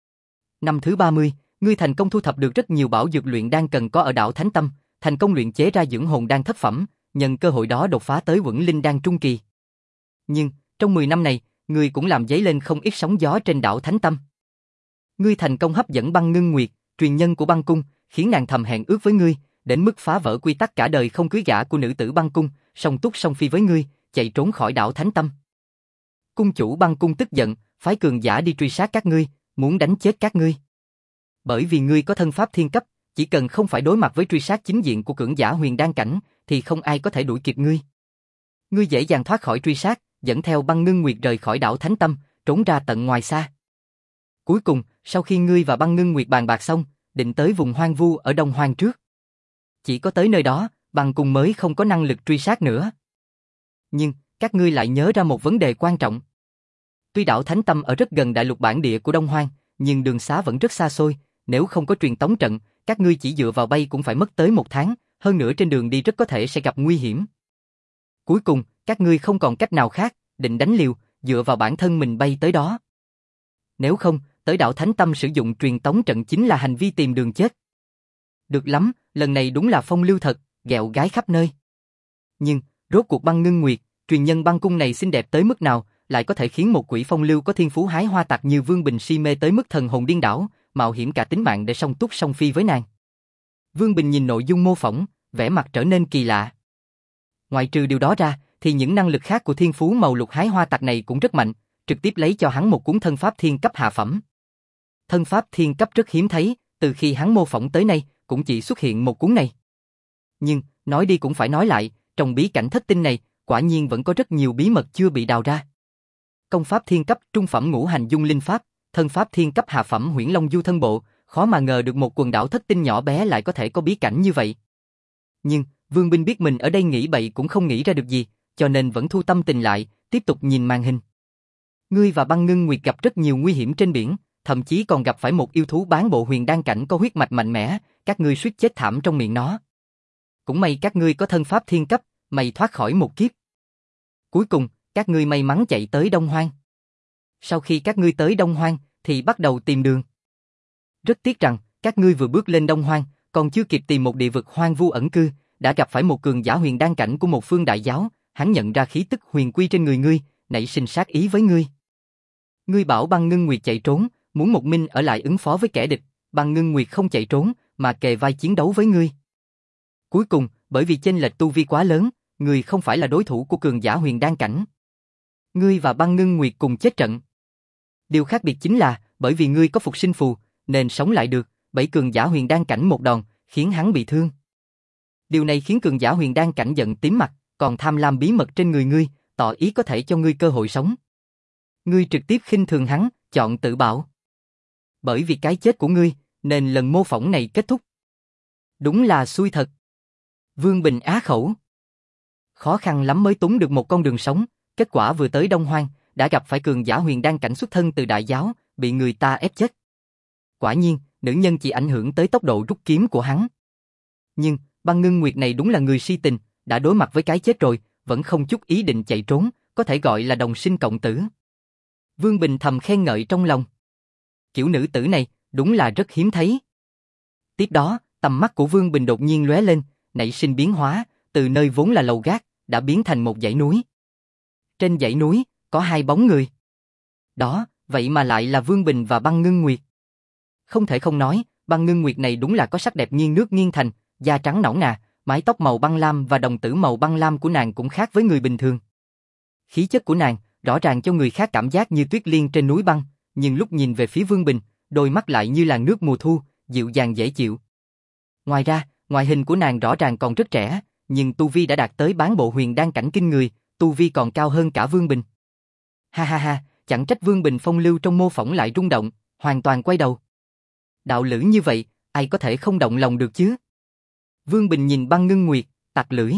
[SPEAKER 1] Năm thứ ba mươi, ngươi thành công thu thập được rất nhiều bảo dược luyện đan cần có ở đảo Thánh Tâm, thành công luyện chế ra dưỡng hồn đan thất phẩm, nhân cơ hội đó đột phá tới Quẩn Linh đan trung kỳ. Nhưng, trong mười năm này, ngươi cũng làm dấy lên không ít sóng gió trên đảo Thánh Tâm. Ngươi thành công hấp dẫn Băng Ngưng Nguyệt, truyền nhân của Băng Cung, khiến nàng thầm hẹn ước với ngươi, đến mức phá vỡ quy tắc cả đời không cưới gả của nữ tử Băng Cung, song túc song phi với ngươi, chạy trốn khỏi đảo Thánh Tâm. Cung chủ Băng Cung tức giận, phái cường giả đi truy sát các ngươi, muốn đánh chết các ngươi. Bởi vì ngươi có thân pháp thiên cấp, chỉ cần không phải đối mặt với truy sát chính diện của cường giả huyền đan cảnh, thì không ai có thể đuổi kịp ngươi. Ngươi dễ dàng thoát khỏi truy sát, dẫn theo Băng Ngưng Nguyệt rời khỏi đảo Thánh Tâm, trốn ra tận ngoài xa. Cuối cùng, sau khi ngươi và Băng Ngưng Nguyệt bàn bạc xong, định tới vùng hoang vu ở Đông Hoang trước. Chỉ có tới nơi đó, Băng Cung mới không có năng lực truy sát nữa. Nhưng, các ngươi lại nhớ ra một vấn đề quan trọng. Tuy đảo Thánh Tâm ở rất gần đại lục bản địa của Đông Hoang, nhưng đường xá vẫn rất xa xôi, nếu không có truyền tống trận, các ngươi chỉ dựa vào bay cũng phải mất tới một tháng, hơn nữa trên đường đi rất có thể sẽ gặp nguy hiểm. Cuối cùng, các ngươi không còn cách nào khác, định đánh liều, dựa vào bản thân mình bay tới đó. Nếu không, tới đảo Thánh Tâm sử dụng truyền tống trận chính là hành vi tìm đường chết. Được lắm, lần này đúng là phong lưu thật, ghẹo gái khắp nơi. Nhưng, rốt cuộc Băng Ngưng Nguyệt, truyền nhân Băng Cung này xinh đẹp tới mức nào, lại có thể khiến một quỷ phong lưu có thiên phú hái hoa tặc như Vương Bình si mê tới mức thần hồn điên đảo, mạo hiểm cả tính mạng để song túc song phi với nàng. Vương Bình nhìn nội dung mô phỏng, vẻ mặt trở nên kỳ lạ. Ngoại trừ điều đó ra, thì những năng lực khác của thiên phú màu lục hái hoa tặc này cũng rất mạnh, trực tiếp lấy cho hắn một cuốn thân pháp thiên cấp hạ phẩm. Thân pháp thiên cấp rất hiếm thấy, từ khi hắn mô phỏng tới nay, cũng chỉ xuất hiện một cuốn này. Nhưng, nói đi cũng phải nói lại, trong bí cảnh thất tinh này, quả nhiên vẫn có rất nhiều bí mật chưa bị đào ra. Công pháp thiên cấp trung phẩm ngũ hành dung linh pháp, thân pháp thiên cấp hạ phẩm Huyễn Long Du Thân Bộ, khó mà ngờ được một quần đảo thất tinh nhỏ bé lại có thể có bí cảnh như vậy. Nhưng, Vương Binh biết mình ở đây nghĩ bậy cũng không nghĩ ra được gì, cho nên vẫn thu tâm tình lại, tiếp tục nhìn màn hình. Ngươi và Băng Ngưng Nguyệt gặp rất nhiều nguy hiểm trên biển, thậm chí còn gặp phải một yêu thú bán bộ huyền đan cảnh có huyết mạch mạnh mẽ, các ngươi suýt chết thảm trong miệng nó. Cũng may các ngươi có thân pháp thiên cấp, may thoát khỏi một kiếp. Cuối cùng, các ngươi may mắn chạy tới Đông Hoang. Sau khi các ngươi tới Đông Hoang, thì bắt đầu tìm đường. Rất tiếc rằng, các ngươi vừa bước lên Đông Hoang, còn chưa kịp tìm một địa vực hoang vu ẩn cư, đã gặp phải một cường giả huyền đan cảnh của một phương đại giáo, hắn nhận ra khí tức huyền quy trên người ngươi, nảy sinh sát ý với ngươi. Ngươi bảo Băng Ngưng Nguyệt chạy trốn, muốn một mình ở lại ứng phó với kẻ địch, Băng Ngưng Nguyệt không chạy trốn, mà kề vai chiến đấu với ngươi. Cuối cùng, bởi vì chênh lệch tu vi quá lớn, ngươi không phải là đối thủ của cường giả huyền đan cảnh. Ngươi và Băng Ngưng Nguyệt cùng chết trận. Điều khác biệt chính là, bởi vì ngươi có phục sinh phù, nên sống lại được, bảy cường giả huyền đan cảnh một đòn, khiến hắn bị thương. Điều này khiến cường giả huyền đan cảnh giận tím mặt, còn tham lam bí mật trên người ngươi, tỏ ý có thể cho ngươi cơ hội sống. Ngươi trực tiếp khinh thường hắn, chọn tự bạo. Bởi vì cái chết của ngươi, nên lần mô phỏng này kết thúc. Đúng là xui thật. Vương Bình á khẩu. Khó khăn lắm mới túng được một con đường sống, kết quả vừa tới Đông Hoang, đã gặp phải cường giả huyền đan cảnh xuất thân từ đại giáo, bị người ta ép chết. Quả nhiên, nữ nhân chỉ ảnh hưởng tới tốc độ rút kiếm của hắn. Nhưng, Băng Ngưng Nguyệt này đúng là người si tình, đã đối mặt với cái chết rồi, vẫn không chút ý định chạy trốn, có thể gọi là đồng sinh cộng tử. Vương Bình thầm khen ngợi trong lòng. Kiểu nữ tử này, đúng là rất hiếm thấy. Tiếp đó, tầm mắt của Vương Bình đột nhiên lóe lên, nảy sinh biến hóa, từ nơi vốn là lầu gác, đã biến thành một dãy núi. Trên dãy núi, có hai bóng người. Đó, vậy mà lại là Vương Bình và Băng Ngưng Nguyệt. Không thể không nói, Băng Ngưng Nguyệt này đúng là có sắc đẹp nghiêng nước nghiêng thành, da trắng nõn nà, mái tóc màu băng lam và đồng tử màu băng lam của nàng cũng khác với người bình thường. Khí chất của nàng, rõ ràng cho người khác cảm giác như tuyết liên trên núi băng, nhưng lúc nhìn về phía Vương Bình, đôi mắt lại như làn nước mùa thu, dịu dàng dễ chịu. Ngoài ra, ngoại hình của nàng rõ ràng còn rất trẻ, nhưng tu vi đã đạt tới bán bộ huyền đan cảnh kinh người, tu vi còn cao hơn cả Vương Bình. Ha ha ha, chẳng trách Vương Bình phong lưu trong mô phỏng lại rung động, hoàn toàn quay đầu. Đạo lữ như vậy, ai có thể không động lòng được chứ? Vương Bình nhìn Băng Ngưng Nguyệt, tặc lưỡi.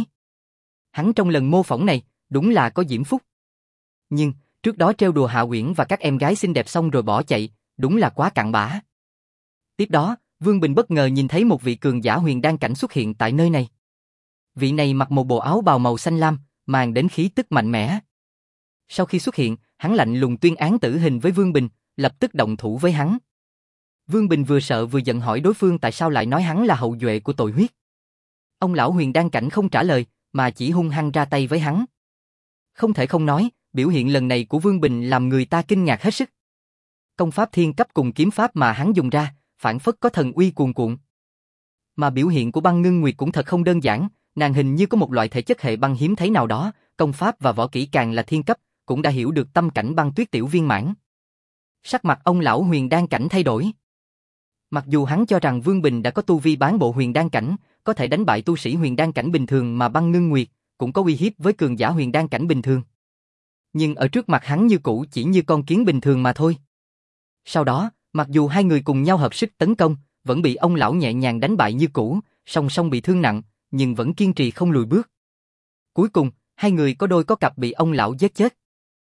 [SPEAKER 1] Hắn trong lần mô phỏng này, đúng là có diễm phúc. Nhưng, trước đó trêu đùa Hạ Uyển và các em gái xinh đẹp xong rồi bỏ chạy, đúng là quá cặn bã. Tiếp đó, Vương Bình bất ngờ nhìn thấy một vị cường giả huyền đan cảnh xuất hiện tại nơi này. Vị này mặc một bộ áo bào màu xanh lam, mang đến khí tức mạnh mẽ. Sau khi xuất hiện, hắn lạnh lùng tuyên án tử hình với Vương Bình, lập tức động thủ với hắn. Vương Bình vừa sợ vừa giận hỏi đối phương tại sao lại nói hắn là hậu duệ của tội huyết. Ông lão huyền đan cảnh không trả lời, mà chỉ hung hăng ra tay với hắn. Không thể không nói, biểu hiện lần này của Vương Bình làm người ta kinh ngạc hết sức. Công pháp thiên cấp cùng kiếm pháp mà hắn dùng ra, phản phất có thần uy cuồn cuộn. Mà biểu hiện của Băng Ngưng Nguyệt cũng thật không đơn giản, nàng hình như có một loại thể chất hệ băng hiếm thấy nào đó, công pháp và võ kỹ càng là thiên cấp, cũng đã hiểu được tâm cảnh băng tuyết tiểu viên mãn. Sắc mặt ông lão huyền đan cảnh thay đổi. Mặc dù hắn cho rằng Vương Bình đã có tu vi bán bộ huyền đan cảnh, có thể đánh bại tu sĩ huyền đan cảnh bình thường mà Băng Ngưng Nguyệt cũng có uy hiếp với cường giả huyền đan cảnh bình thường. Nhưng ở trước mặt hắn như cũ chỉ như con kiến bình thường mà thôi. Sau đó, mặc dù hai người cùng nhau hợp sức tấn công, vẫn bị ông lão nhẹ nhàng đánh bại như cũ, song song bị thương nặng, nhưng vẫn kiên trì không lùi bước. Cuối cùng, hai người có đôi có cặp bị ông lão giết chết.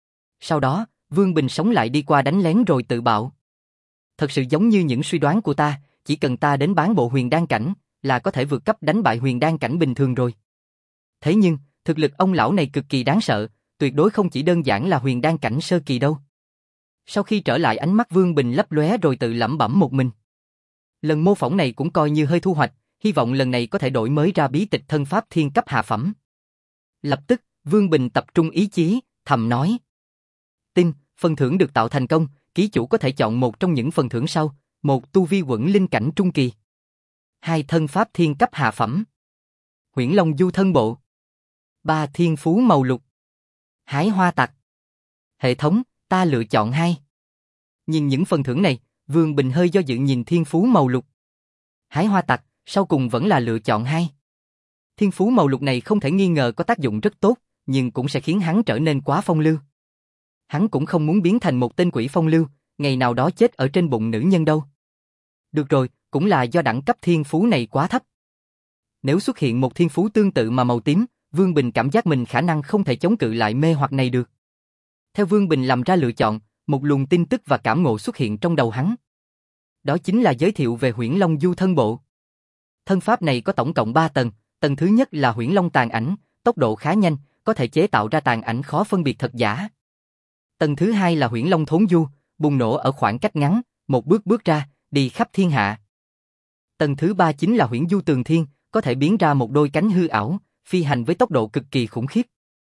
[SPEAKER 1] Sau đó, Vương Bình sống lại đi qua đánh lén rồi tự bạo. Thật sự giống như những suy đoán của ta, chỉ cần ta đến bán bộ huyền đan cảnh, là có thể vượt cấp đánh bại huyền đan cảnh bình thường rồi. Thế nhưng, thực lực ông lão này cực kỳ đáng sợ, tuyệt đối không chỉ đơn giản là huyền đan cảnh sơ kỳ đâu. Sau khi trở lại ánh mắt Vương Bình lấp lóe rồi tự lẩm bẩm một mình. Lần mô phỏng này cũng coi như hơi thu hoạch, hy vọng lần này có thể đổi mới ra bí tịch thân pháp thiên cấp hạ phẩm. Lập tức, Vương Bình tập trung ý chí, thầm nói. Tin, phần thưởng được tạo thành công, ký chủ có thể chọn một trong những phần thưởng sau, một tu vi quẩn linh cảnh trung kỳ. Hai thân pháp thiên cấp hạ phẩm. Huyễn Long Du thân bộ. Ba thiên phú màu lục. Hái hoa tặc. Hệ thống, ta lựa chọn hai. Nhìn những phần thưởng này, Vương Bình hơi do dự nhìn thiên phú màu lục. Hái hoa tặc, sau cùng vẫn là lựa chọn hai. Thiên phú màu lục này không thể nghi ngờ có tác dụng rất tốt, nhưng cũng sẽ khiến hắn trở nên quá phong lưu. Hắn cũng không muốn biến thành một tên quỷ phong lưu, ngày nào đó chết ở trên bụng nữ nhân đâu. Được rồi, cũng là do đẳng cấp thiên phú này quá thấp. Nếu xuất hiện một thiên phú tương tự mà màu tím, Vương Bình cảm giác mình khả năng không thể chống cự lại mê hoặc này được. Theo Vương Bình làm ra lựa chọn, một luồng tin tức và cảm ngộ xuất hiện trong đầu hắn. Đó chính là giới thiệu về Huyễn Long Du thân bộ. Thân pháp này có tổng cộng ba tầng, tầng thứ nhất là Huyễn Long tàn ảnh, tốc độ khá nhanh, có thể chế tạo ra tàn ảnh khó phân biệt thật giả. Tầng thứ hai là Huyễn Long thốn du, bùng nổ ở khoảng cách ngắn, một bước bước ra, đi khắp thiên hạ. Tầng thứ ba chính là Huyễn Du tường thiên, có thể biến ra một đôi cánh hư ảo, phi hành với tốc độ cực kỳ khủng khiếp.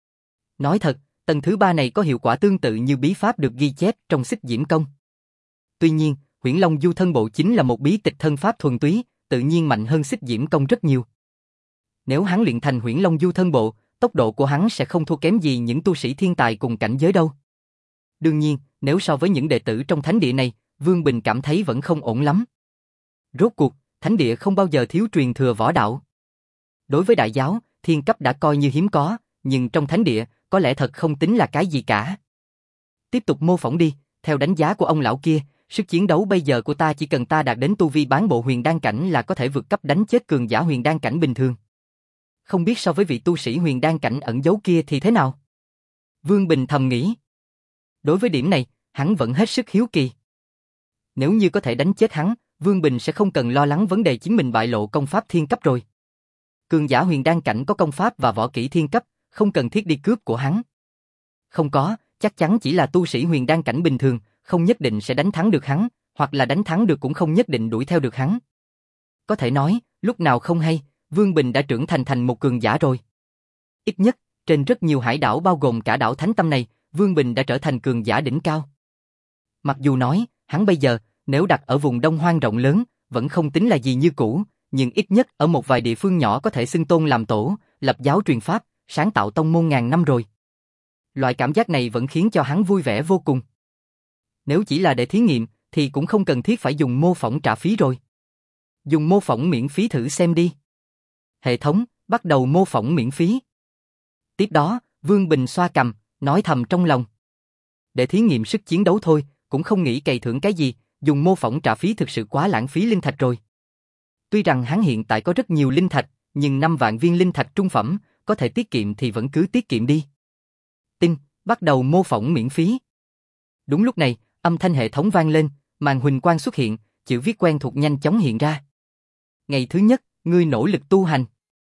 [SPEAKER 1] Nói thật, tầng thứ ba này có hiệu quả tương tự như bí pháp được ghi chép trong Xích Diễm Công. Tuy nhiên, Huyễn Long Du thân bộ chính là một bí tịch thân pháp thuần túy, tự nhiên mạnh hơn Xích Diễm Công rất nhiều. Nếu hắn luyện thành Huyễn Long Du thân bộ, tốc độ của hắn sẽ không thua kém gì những tu sĩ thiên tài cùng cảnh giới đâu. Đương nhiên, nếu so với những đệ tử trong thánh địa này, Vương Bình cảm thấy vẫn không ổn lắm. Rốt cuộc, thánh địa không bao giờ thiếu truyền thừa võ đạo. Đối với đại giáo, thiên cấp đã coi như hiếm có, nhưng trong thánh địa, có lẽ thật không tính là cái gì cả. Tiếp tục mô phỏng đi, theo đánh giá của ông lão kia, sức chiến đấu bây giờ của ta chỉ cần ta đạt đến tu vi bán bộ huyền đan cảnh là có thể vượt cấp đánh chết cường giả huyền đan cảnh bình thường. Không biết so với vị tu sĩ huyền đan cảnh ẩn giấu kia thì thế nào? Vương Bình thầm nghĩ. Đối với điểm này, hắn vẫn hết sức hiếu kỳ. Nếu như có thể đánh chết hắn, Vương Bình sẽ không cần lo lắng vấn đề chính mình bại lộ công pháp thiên cấp rồi. Cường giả huyền đan cảnh có công pháp và võ kỹ thiên cấp, không cần thiết đi cướp của hắn. Không có, chắc chắn chỉ là tu sĩ huyền đan cảnh bình thường, không nhất định sẽ đánh thắng được hắn, hoặc là đánh thắng được cũng không nhất định đuổi theo được hắn. Có thể nói, lúc nào không hay, Vương Bình đã trưởng thành thành một cường giả rồi. Ít nhất, trên rất nhiều hải đảo bao gồm cả đảo Thánh Tâm này, Vương Bình đã trở thành cường giả đỉnh cao. Mặc dù nói, hắn bây giờ, nếu đặt ở vùng Đông Hoang rộng lớn, vẫn không tính là gì như cũ, nhưng ít nhất ở một vài địa phương nhỏ có thể xưng tôn làm tổ, lập giáo truyền pháp, sáng tạo tông môn ngàn năm rồi. Loại cảm giác này vẫn khiến cho hắn vui vẻ vô cùng. Nếu chỉ là để thí nghiệm, thì cũng không cần thiết phải dùng mô phỏng trả phí rồi. Dùng mô phỏng miễn phí thử xem đi. Hệ thống, bắt đầu mô phỏng miễn phí. Tiếp đó, Vương Bình xoa cằm, nói thầm trong lòng. Để thí nghiệm sức chiến đấu thôi, cũng không nghĩ cày thưởng cái gì, dùng mô phỏng trả phí thực sự quá lãng phí linh thạch rồi. Tuy rằng hắn hiện tại có rất nhiều linh thạch, nhưng năm vạn viên linh thạch trung phẩm, có thể tiết kiệm thì vẫn cứ tiết kiệm đi. Tin, bắt đầu mô phỏng miễn phí. Đúng lúc này, âm thanh hệ thống vang lên, màn huỳnh quang xuất hiện, chữ viết quen thuộc nhanh chóng hiện ra. Ngày thứ nhất, ngươi nỗ lực tu hành.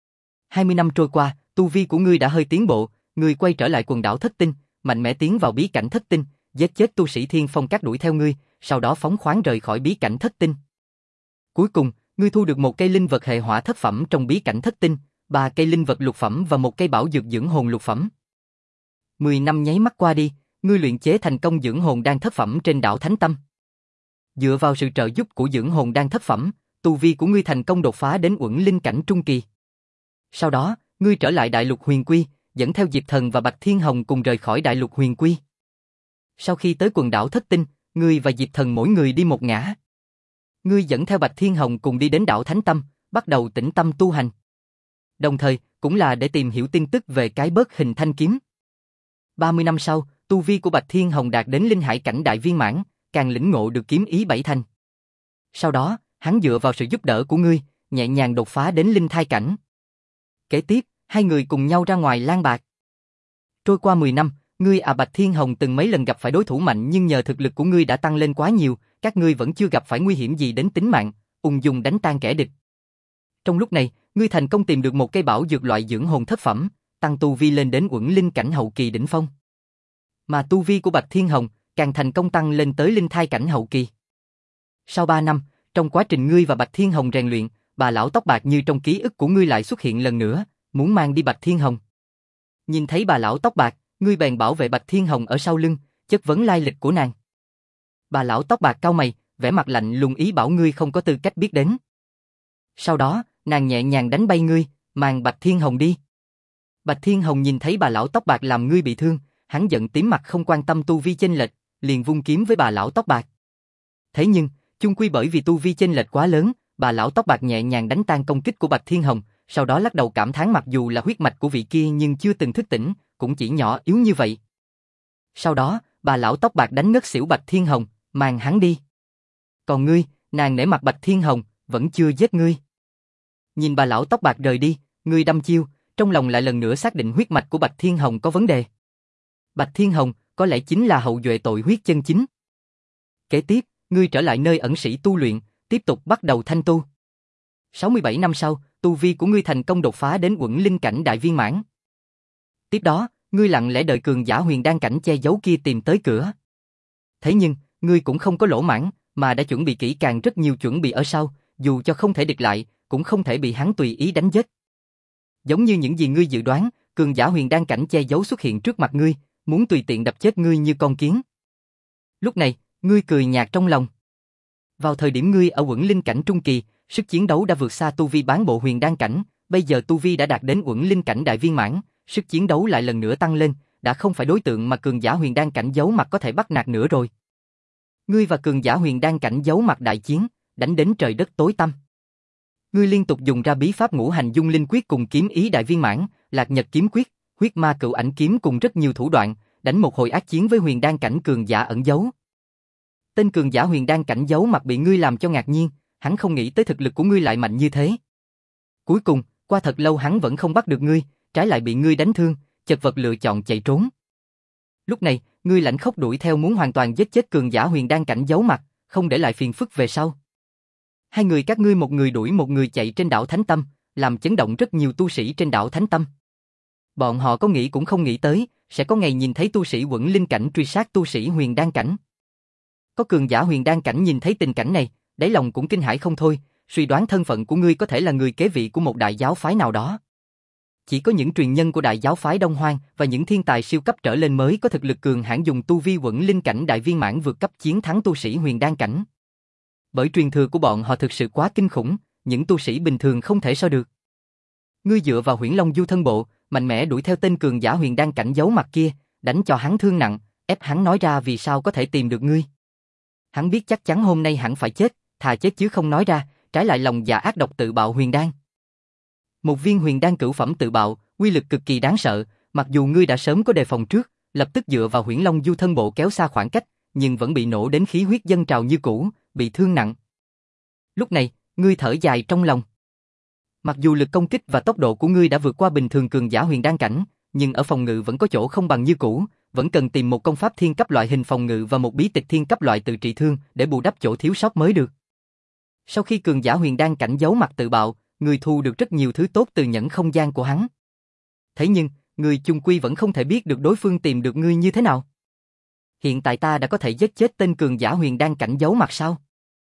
[SPEAKER 1] hai mươi năm trôi qua, tu vi của ngươi đã hơi tiến bộ, ngươi quay trở lại quần đảo Thất Tinh, mạnh mẽ tiến vào bí cảnh Thất Tinh, giết chết tu sĩ Thiên Phong Các đuổi theo ngươi, sau đó phóng khoáng rời khỏi bí cảnh Thất Tinh. Cuối cùng, ngươi thu được một cây linh vật hệ hỏa thất phẩm trong bí cảnh Thất Tinh, ba cây linh vật lục phẩm và một cây bảo dược dưỡng hồn lục phẩm. Mười năm nháy mắt qua đi, ngươi luyện chế thành công dưỡng hồn đan thất phẩm trên đảo Thánh Tâm. Dựa vào sự trợ giúp của dưỡng hồn đan thất phẩm, tu vi của ngươi thành công đột phá đến uẩn linh cảnh trung kỳ. Sau đó, ngươi trở lại Đại Lục Huyền Quy, dẫn theo Diệp Thần và Bạch Thiên Hồng cùng rời khỏi Đại Lục Huyền Quy. Sau khi tới quần đảo Thất Tinh, ngươi và Diệp Thần mỗi người đi một ngả. Ngươi dẫn theo Bạch Thiên Hồng cùng đi đến đảo Thánh Tâm, bắt đầu tĩnh tâm tu hành. Đồng thời, cũng là để tìm hiểu tin tức về cái bớt hình thanh kiếm. ba mươi năm sau, tu vi của Bạch Thiên Hồng đạt đến linh hải cảnh đại viên mãn, càng lĩnh ngộ được kiếm ý bảy thành. Sau đó, hắn dựa vào sự giúp đỡ của ngươi, nhẹ nhàng đột phá đến linh thai cảnh. Kế tiếp, hai người cùng nhau ra ngoài lang bạc. Trôi qua mười năm, ngươi à Bạch Thiên Hồng từng mấy lần gặp phải đối thủ mạnh nhưng nhờ thực lực của ngươi đã tăng lên quá nhiều, các ngươi vẫn chưa gặp phải nguy hiểm gì đến tính mạng, ung dung đánh tan kẻ địch. Trong lúc này, ngươi thành công tìm được một cây bảo dược loại dưỡng hồn thất phẩm, tăng tu vi lên đến uẩn linh cảnh hậu kỳ đỉnh phong. Mà tu vi của Bạch Thiên Hồng càng thành công tăng lên tới linh thai cảnh hậu kỳ. Sau ba năm, trong quá trình ngươi và Bạch Thiên Hồng rèn luyện, bà lão tóc bạc như trong ký ức của ngươi lại xuất hiện lần nữa, muốn mang đi Bạch Thiên Hồng. Nhìn thấy bà lão tóc bạc, ngươi bèn bảo vệ Bạch Thiên Hồng ở sau lưng, chất vấn lai lịch của nàng. Bà lão tóc bạc cau mày, vẻ mặt lạnh lùng ý bảo ngươi không có tư cách biết đến. Sau đó, nàng nhẹ nhàng đánh bay ngươi, mang Bạch Thiên Hồng đi. Bạch Thiên Hồng nhìn thấy bà lão tóc bạc làm ngươi bị thương, hắn giận tím mặt không quan tâm tu vi chênh lệch, liền vung kiếm với bà lão tóc bạc. Thế nhưng, chung quy bởi vì tu vi chênh lệch quá lớn, bà lão tóc bạc nhẹ nhàng đánh tan công kích của Bạch Thiên Hồng, sau đó lắc đầu cảm thán mặc dù là huyết mạch của vị kia nhưng chưa từng thức tỉnh, cũng chỉ nhỏ yếu như vậy. Sau đó, bà lão tóc bạc đánh ngất xỉu Bạch Thiên Hồng, mang hắn đi. Còn ngươi, nàng nể mặt Bạch Thiên Hồng, vẫn chưa giết ngươi. Nhìn bà lão tóc bạc rời đi, ngươi đăm chiêu, trong lòng lại lần nữa xác định huyết mạch của Bạch Thiên Hồng có vấn đề. Bạch Thiên Hồng có lẽ chính là hậu duệ tội huyết chân chính. Kế tiếp, ngươi trở lại nơi ẩn sĩ tu luyện, tiếp tục bắt đầu thanh tu. sáu mươi bảy năm sau, tu vi của ngươi thành công đột phá đến uẩn linh cảnh đại viên mãn. Tiếp đó, ngươi lặng lẽ đợi cường giả huyền đan cảnh che giấu kia tìm tới cửa. Thế nhưng, ngươi cũng không có lỗ mãng, mà đã chuẩn bị kỹ càng rất nhiều chuẩn bị ở sau, dù cho không thể địch lại, cũng không thể bị hắn tùy ý đánh giết. Giống như những gì ngươi dự đoán, cường giả huyền đan cảnh che giấu xuất hiện trước mặt ngươi, muốn tùy tiện đập chết ngươi như con kiến. Lúc này, ngươi cười nhạt trong lòng. Vào thời điểm ngươi ở uẩn linh cảnh trung kỳ, sức chiến đấu đã vượt xa tu vi bán bộ huyền đan cảnh, bây giờ tu vi đã đạt đến uẩn linh cảnh đại viên mãn, sức chiến đấu lại lần nữa tăng lên, đã không phải đối tượng mà cường giả huyền đan cảnh giấu mặt có thể bắt nạt nữa rồi. Ngươi và cường giả huyền đan cảnh giấu mặt đại chiến, đánh đến trời đất tối tăm. Ngươi liên tục dùng ra bí pháp ngũ hành dung linh quyết cùng kiếm ý đại viên mãn, lạc nhật kiếm quyết, huyết ma cựu ảnh kiếm cùng rất nhiều thủ đoạn, đánh một hồi ác chiến với huyền đan cảnh cường giả ẩn giấu. Tên cường giả huyền đan cảnh giấu mặt bị ngươi làm cho ngạc nhiên, hắn không nghĩ tới thực lực của ngươi lại mạnh như thế. Cuối cùng, qua thật lâu hắn vẫn không bắt được ngươi, trái lại bị ngươi đánh thương, chật vật lựa chọn chạy trốn. Lúc này, ngươi lạnh khốc đuổi theo muốn hoàn toàn giết chết cường giả huyền đan cảnh giấu mặt, không để lại phiền phức về sau. Hai người các ngươi một người đuổi một người chạy trên đảo Thánh Tâm, làm chấn động rất nhiều tu sĩ trên đảo Thánh Tâm. Bọn họ có nghĩ cũng không nghĩ tới, sẽ có ngày nhìn thấy tu sĩ uẩn linh cảnh truy sát tu sĩ huyền đan cảnh. Có cường giả huyền đan cảnh nhìn thấy tình cảnh này, đáy lòng cũng kinh hãi không thôi, suy đoán thân phận của ngươi có thể là người kế vị của một đại giáo phái nào đó. Chỉ có những truyền nhân của đại giáo phái Đông Hoang và những thiên tài siêu cấp trở lên mới có thực lực cường hãn dùng tu vi uẩn linh cảnh đại viên mãn vượt cấp chiến thắng tu sĩ huyền đan cảnh. Bởi truyền thừa của bọn họ thực sự quá kinh khủng, những tu sĩ bình thường không thể so được. Ngươi dựa vào Huyễn Long Du thân bộ, mạnh mẽ đuổi theo tên cường giả huyền đan cảnh giấu mặt kia, đánh cho hắn thương nặng, ép hắn nói ra vì sao có thể tìm được ngươi. Hắn biết chắc chắn hôm nay hẳn phải chết, thà chết chứ không nói ra, trái lại lòng dạ ác độc tự bạo huyền đan. Một viên huyền đan cửu phẩm tự bạo, uy lực cực kỳ đáng sợ, mặc dù ngươi đã sớm có đề phòng trước, lập tức dựa vào Huyễn Long Du thân bộ kéo xa khoảng cách, nhưng vẫn bị nổ đến khí huyết dâng trào như cũ, bị thương nặng. Lúc này, ngươi thở dài trong lòng. Mặc dù lực công kích và tốc độ của ngươi đã vượt qua bình thường cường giả huyền đan cảnh, nhưng ở phòng ngự vẫn có chỗ không bằng như cũ, vẫn cần tìm một công pháp thiên cấp loại hình phòng ngự và một bí tịch thiên cấp loại tự trị thương để bù đắp chỗ thiếu sót mới được. Sau khi cường giả huyền đan cảnh giấu mặt tự bạo, ngươi thu được rất nhiều thứ tốt từ nhẫn không gian của hắn. Thế nhưng, ngươi chung quy vẫn không thể biết được đối phương tìm được ngươi như thế nào. Hiện tại ta đã có thể giết chết tên cường giả huyền đan cảnh giấu mặt sao?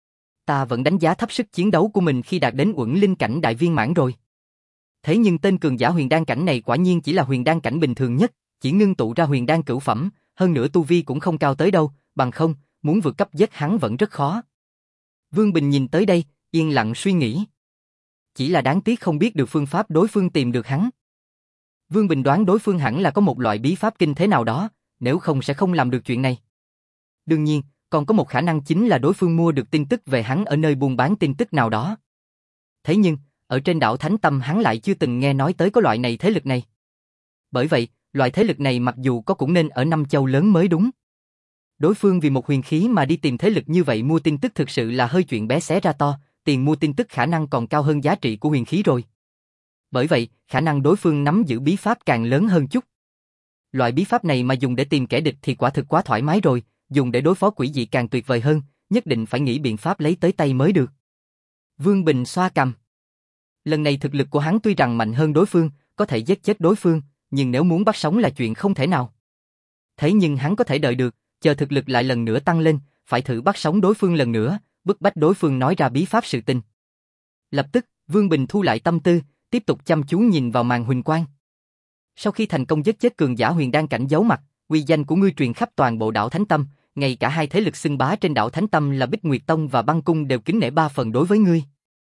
[SPEAKER 1] Ta vẫn đánh giá thấp sức chiến đấu của mình khi đạt đến uẩn linh cảnh đại viên mãn rồi. Thế nhưng tên cường giả huyền đan cảnh này quả nhiên chỉ là huyền đan cảnh bình thường nhất, chỉ ngưng tụ ra huyền đan cửu phẩm, hơn nữa tu vi cũng không cao tới đâu, bằng không, muốn vượt cấp giết hắn vẫn rất khó. Vương Bình nhìn tới đây, yên lặng suy nghĩ. Chỉ là đáng tiếc không biết được phương pháp đối phương tìm được hắn. Vương Bình đoán đối phương hẳn là có một loại bí pháp kinh thế nào đó, nếu không sẽ không làm được chuyện này. Đương nhiên, còn có một khả năng chính là đối phương mua được tin tức về hắn ở nơi buôn bán tin tức nào đó. Thế nhưng, ở trên đảo Thánh Tâm hắn lại chưa từng nghe nói tới có loại này thế lực này. Bởi vậy, loại thế lực này mặc dù có cũng nên ở năm châu lớn mới đúng. Đối phương vì một huyền khí mà đi tìm thế lực như vậy mua tin tức thực sự là hơi chuyện bé xé ra to, tiền mua tin tức khả năng còn cao hơn giá trị của huyền khí rồi. Bởi vậy, khả năng đối phương nắm giữ bí pháp càng lớn hơn chút. Loại bí pháp này mà dùng để tìm kẻ địch thì quả thực quá thoải mái rồi, dùng để đối phó quỷ dị càng tuyệt vời hơn, nhất định phải nghĩ biện pháp lấy tới tay mới được. Vương Bình xoa cằm. Lần này thực lực của hắn tuy rằng mạnh hơn đối phương, có thể giết chết đối phương, nhưng nếu muốn bắt sống là chuyện không thể nào. Thế nhưng hắn có thể đợi được, chờ thực lực lại lần nữa tăng lên, phải thử bắt sống đối phương lần nữa, bức bách đối phương nói ra bí pháp sự tình. Lập tức, Vương Bình thu lại tâm tư, tiếp tục chăm chú nhìn vào màn huỳnh quang. Sau khi thành công giết chết cường giả huyền đan cảnh giấu mặt, uy danh của ngươi truyền khắp toàn bộ đảo Thánh Tâm, ngay cả hai thế lực xưng bá trên đảo Thánh Tâm là Bích Nguyệt Tông và Băng Cung đều kính nể ba phần đối với ngươi.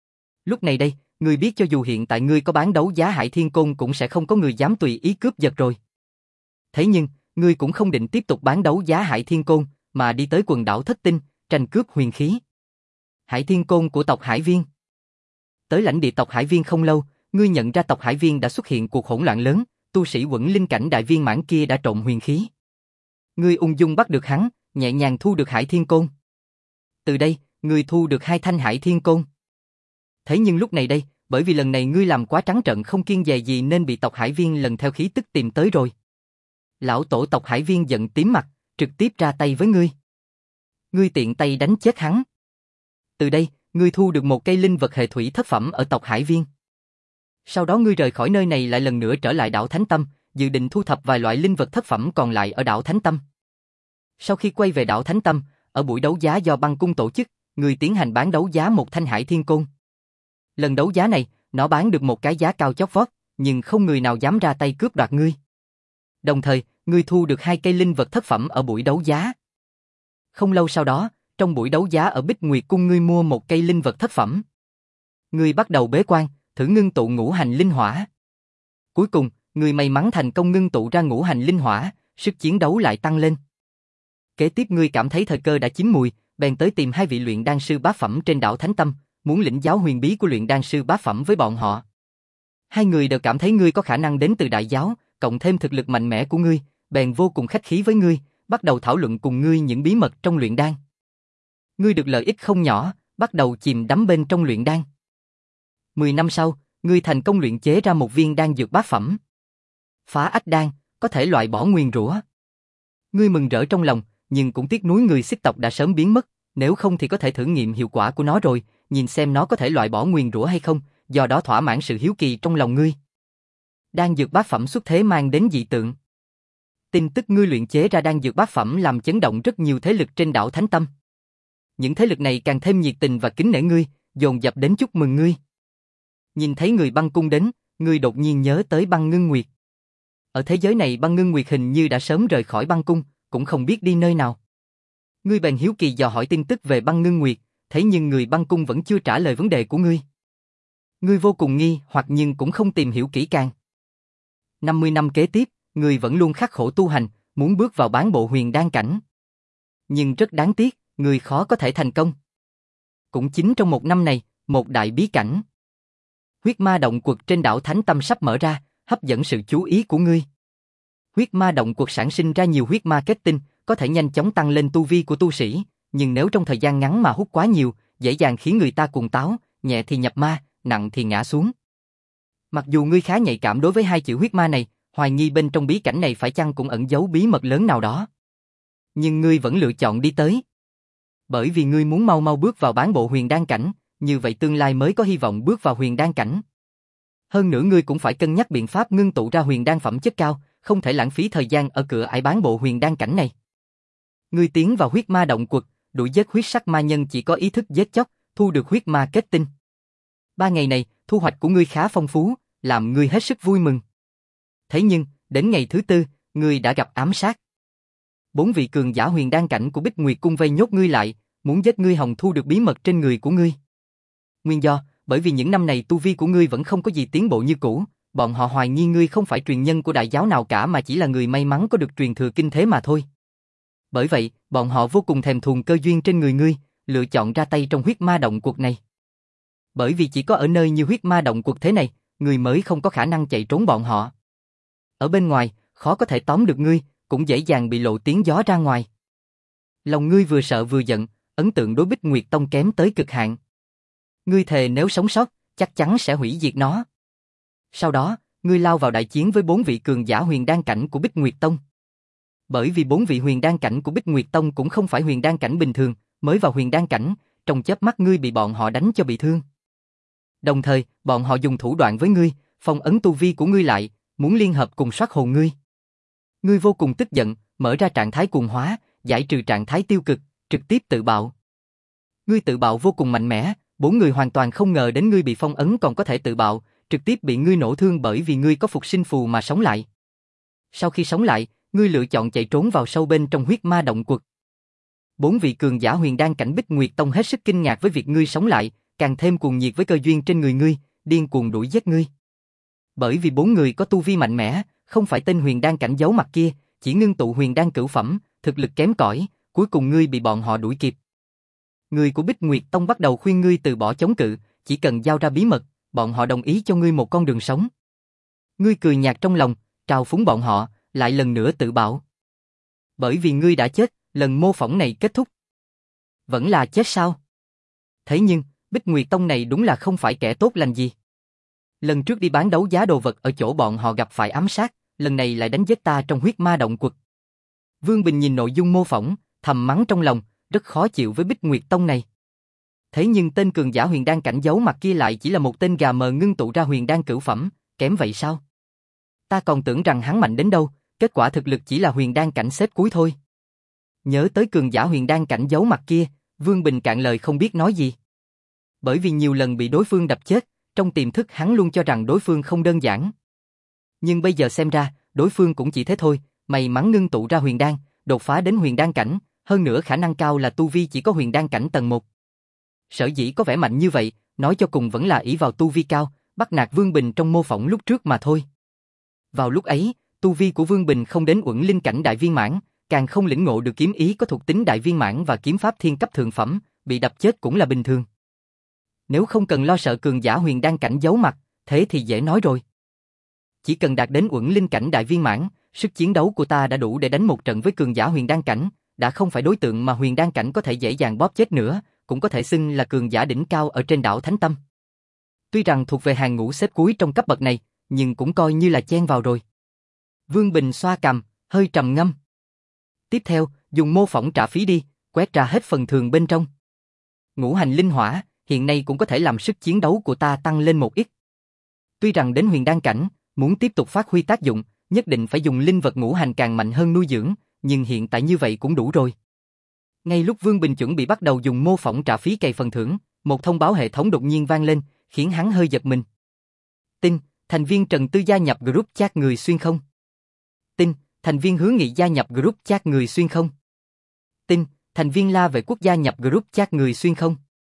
[SPEAKER 1] Lúc này đây, ngươi biết cho dù hiện tại ngươi có bán đấu giá Hải Thiên Côn cũng sẽ không có người dám tùy ý cướp giật rồi. Thế nhưng, ngươi cũng không định tiếp tục bán đấu giá Hải Thiên Côn, mà đi tới quần đảo Thất Tinh, tranh cướp huyền khí. Hải Thiên Côn của tộc Hải Viên. Tới lãnh địa tộc Hải Viên không lâu, ngươi nhận ra tộc Hải Viên đã xuất hiện cuộc hỗn loạn lớn, tu sĩ uẩn linh cảnh đại viên mãn kia đã trộn huyền khí. Ngươi ung dung bắt được hắn, nhẹ nhàng thu được Hải Thiên Côn. Từ đây, ngươi thu được hai thanh Hải Thiên Côn. Thế nhưng lúc này đây, bởi vì lần này ngươi làm quá trắng trợn không kiêng dè gì nên bị tộc Hải Viên lần theo khí tức tìm tới rồi. Lão tổ tộc Hải Viên giận tím mặt, trực tiếp ra tay với ngươi. Ngươi tiện tay đánh chết hắn. Từ đây, ngươi thu được một cây linh vật hệ thủy thất phẩm ở tộc Hải Viên. Sau đó ngươi rời khỏi nơi này lại lần nữa trở lại đảo Thánh Tâm, dự định thu thập vài loại linh vật thất phẩm còn lại ở đảo Thánh Tâm. Sau khi quay về đảo Thánh Tâm, ở buổi đấu giá do Băng Cung tổ chức, ngươi tiến hành bán đấu giá một thanh Hải Thiên Côn. Lần đấu giá này, nó bán được một cái giá cao chót vót, nhưng không người nào dám ra tay cướp đoạt ngươi. Đồng thời, ngươi thu được hai cây linh vật thất phẩm ở buổi đấu giá. Không lâu sau đó, trong buổi đấu giá ở Bích Nguyệt Cung ngươi mua một cây linh vật thất phẩm. Ngươi bắt đầu bế quan, thử ngưng tụ ngũ hành linh hỏa. Cuối cùng, ngươi may mắn thành công ngưng tụ ra ngũ hành linh hỏa, sức chiến đấu lại tăng lên. Kế tiếp ngươi cảm thấy thời cơ đã chín mùi, bèn tới tìm hai vị luyện đan sư bá phẩm trên đảo Thánh Tâm, muốn lĩnh giáo huyền bí của luyện đan sư bá phẩm với bọn họ. Hai người đều cảm thấy ngươi có khả năng đến từ đại giáo, cộng thêm thực lực mạnh mẽ của ngươi, bèn vô cùng khách khí với ngươi, bắt đầu thảo luận cùng ngươi những bí mật trong luyện đan. Ngươi được lợi ích không nhỏ, bắt đầu chìm đắm bên trong luyện đan. Mười năm sau, ngươi thành công luyện chế ra một viên đan dược bát phẩm. Phá ách đan, có thể loại bỏ nguyền rủa. Ngươi mừng rỡ trong lòng, nhưng cũng tiếc nuối người Xích tộc đã sớm biến mất, nếu không thì có thể thử nghiệm hiệu quả của nó rồi, nhìn xem nó có thể loại bỏ nguyền rủa hay không, do đó thỏa mãn sự hiếu kỳ trong lòng ngươi. Đan dược bát phẩm xuất thế mang đến dị tượng. Tin tức ngươi luyện chế ra đan dược bát phẩm làm chấn động rất nhiều thế lực trên đảo Thánh Tâm. Những thế lực này càng thêm nhiệt tình và kính nể ngươi, dồn dập đến chúc mừng ngươi. Nhìn thấy người Băng Cung đến, ngươi đột nhiên nhớ tới Băng Ngưng Nguyệt. Ở thế giới này Băng Ngưng Nguyệt hình như đã sớm rời khỏi Băng Cung, cũng không biết đi nơi nào. Ngươi bèn hiếu kỳ dò hỏi tin tức về Băng Ngưng Nguyệt, thế nhưng người Băng Cung vẫn chưa trả lời vấn đề của ngươi. Ngươi vô cùng nghi hoặc nhưng cũng không tìm hiểu kỹ càng. năm mươi năm kế tiếp, ngươi vẫn luôn khắc khổ tu hành, muốn bước vào bán bộ huyền đan cảnh. Nhưng rất đáng tiếc, ngươi khó có thể thành công. Cũng chính trong một năm này, một đại bí cảnh. Huyết ma động quật trên đảo Thánh Tâm sắp mở ra, hấp dẫn sự chú ý của ngươi. Huyết ma động quật sản sinh ra nhiều huyết ma kết tinh, có thể nhanh chóng tăng lên tu vi của tu sĩ, nhưng nếu trong thời gian ngắn mà hút quá nhiều, dễ dàng khiến người ta cuồng táo, nhẹ thì nhập ma, nặng thì ngã xuống. Mặc dù ngươi khá nhạy cảm đối với hai chữ huyết ma này, hoài nghi bên trong bí cảnh này phải chăng cũng ẩn giấu bí mật lớn nào đó. Nhưng ngươi vẫn lựa chọn đi tới. Bởi vì ngươi muốn mau mau bước vào bán bộ huyền đan cảnh, như vậy tương lai mới có hy vọng bước vào huyền đan cảnh. Hơn nữa ngươi cũng phải cân nhắc biện pháp ngưng tụ ra huyền đan phẩm chất cao, không thể lãng phí thời gian ở cửa ải bán bộ huyền đan cảnh này. Ngươi tiến vào huyết ma động quật, đuổi giết huyết sắc ma nhân chỉ có ý thức giết chóc, thu được huyết ma kết tinh. Ba ngày này, thu hoạch của ngươi khá phong phú, làm ngươi hết sức vui mừng. Thế nhưng, đến ngày thứ tư, ngươi đã gặp ám sát. Bốn vị cường giả huyền đan cảnh của Bích Nguyệt Cung vây nhốt ngươi lại, muốn giết ngươi hòng thu được bí mật trên người của ngươi. Nguyên do, bởi vì những năm này tu vi của ngươi vẫn không có gì tiến bộ như cũ, bọn họ hoài nghi ngươi không phải truyền nhân của đại giáo nào cả mà chỉ là người may mắn có được truyền thừa kinh thế mà thôi. Bởi vậy, bọn họ vô cùng thèm thuồng cơ duyên trên người ngươi, lựa chọn ra tay trong huyết ma động quật này. Bởi vì chỉ có ở nơi như huyết ma động quật thế này, ngươi mới không có khả năng chạy trốn bọn họ. Ở bên ngoài, khó có thể tóm được ngươi, cũng dễ dàng bị lộ tiếng gió ra ngoài. Lòng ngươi vừa sợ vừa giận, ấn tượng đối Bích Nguyệt Tông kém tới cực hạn. Ngươi thề nếu sống sót, chắc chắn sẽ hủy diệt nó. Sau đó, ngươi lao vào đại chiến với bốn vị cường giả huyền đan cảnh của Bích Nguyệt Tông. Bởi vì bốn vị huyền đan cảnh của Bích Nguyệt Tông cũng không phải huyền đan cảnh bình thường, mới vào huyền đan cảnh, trong chớp mắt ngươi bị bọn họ đánh cho bị thương. Đồng thời, bọn họ dùng thủ đoạn với ngươi, phong ấn tu vi của ngươi lại, muốn liên hợp cùng soát hồn ngươi. Ngươi vô cùng tức giận, mở ra trạng thái cuồng hóa, giải trừ trạng thái tiêu cực, trực tiếp tự bạo. Ngươi tự bạo vô cùng mạnh mẽ, bốn người hoàn toàn không ngờ đến ngươi bị phong ấn còn có thể tự bạo, trực tiếp bị ngươi nổ thương bởi vì ngươi có phục sinh phù mà sống lại. Sau khi sống lại, ngươi lựa chọn chạy trốn vào sâu bên trong huyết ma động quật. Bốn vị cường giả huyền đan cảnh Bích Nguyệt Tông hết sức kinh ngạc với việc ngươi sống lại, càng thêm cuồng nhiệt với cơ duyên trên người ngươi, điên cuồng đuổi giết ngươi. Bởi vì bốn người có tu vi mạnh mẽ, không phải tên huyền đan cảnh giấu mặt kia, chỉ ngưng tụ huyền đan cửu phẩm, thực lực kém cỏi, cuối cùng ngươi bị bọn họ đuổi kịp. Người của Bích Nguyệt Tông bắt đầu khuyên ngươi từ bỏ chống cự, chỉ cần giao ra bí mật, bọn họ đồng ý cho ngươi một con đường sống. Ngươi cười nhạt trong lòng, trào phúng bọn họ, lại lần nữa tự bạo. Bởi vì ngươi đã chết, lần mô phỏng này kết thúc. Vẫn là chết sao? Thế nhưng, Bích Nguyệt Tông này đúng là không phải kẻ tốt lành gì. Lần trước đi bán đấu giá đồ vật ở chỗ bọn họ gặp phải ám sát, lần này lại đánh giết ta trong huyết ma động quật. Vương Bình nhìn nội dung mô phỏng, thầm mắng trong lòng, rất khó chịu với Bích Nguyệt Tông này. Thế nhưng tên cường giả huyền đan cảnh giấu mặt kia lại chỉ là một tên gà mờ ngưng tụ ra huyền đan cửu phẩm, kém vậy sao? Ta còn tưởng rằng hắn mạnh đến đâu, kết quả thực lực chỉ là huyền đan cảnh xếp cuối thôi. Nhớ tới cường giả huyền đan cảnh giấu mặt kia, Vương Bình cạn lời không biết nói gì. Bởi vì nhiều lần bị đối phương đập chết, trong tiềm thức hắn luôn cho rằng đối phương không đơn giản. Nhưng bây giờ xem ra, đối phương cũng chỉ thế thôi, may mắn ngưng tụ ra huyền đan, đột phá đến huyền đan cảnh, hơn nữa khả năng cao là tu vi chỉ có huyền đan cảnh tầng một. Sở dĩ có vẻ mạnh như vậy, nói cho cùng vẫn là ỷ vào tu vi cao, bắt nạt Vương Bình trong mô phỏng lúc trước mà thôi. Vào lúc ấy, tu vi của Vương Bình không đến uẩn linh cảnh đại viên mãn, càng không lĩnh ngộ được kiếm ý có thuộc tính đại viên mãn và kiếm pháp thiên cấp thượng phẩm, bị đập chết cũng là bình thường. Nếu không cần lo sợ cường giả huyền đan cảnh giấu mặt, thế thì dễ nói rồi. Chỉ cần đạt đến uẩn linh cảnh đại viên mãn, sức chiến đấu của ta đã đủ để đánh một trận với cường giả huyền đan cảnh, đã không phải đối tượng mà huyền đan cảnh có thể dễ dàng bóp chết nữa, cũng có thể xưng là cường giả đỉnh cao ở trên đảo Thánh Tâm. Tuy rằng thuộc về hàng ngũ xếp cuối trong cấp bậc này, nhưng cũng coi như là chen vào rồi. Vương Bình xoa cằm, hơi trầm ngâm. Tiếp theo, dùng mô phỏng trả phí đi, quét ra hết phần thường bên trong. Ngũ hành linh hỏa, hiện nay cũng có thể làm sức chiến đấu của ta tăng lên một ít. Tuy rằng đến huyền đan cảnh, muốn tiếp tục phát huy tác dụng, nhất định phải dùng linh vật ngũ hành càng mạnh hơn nuôi dưỡng, nhưng hiện tại như vậy cũng đủ rồi. Ngay lúc Vương Bình chuẩn bị bắt đầu dùng mô phỏng trả phí cày phần thưởng, một thông báo hệ thống đột nhiên vang lên, khiến hắn hơi giật mình. Tin, thành viên Trần Tư gia nhập group chat người xuyên không. Tin, thành viên Hứa Nghị gia nhập group chat người xuyên không. Tin, thành viên La Vệ Quốc gia nhập group chat người xuyên không.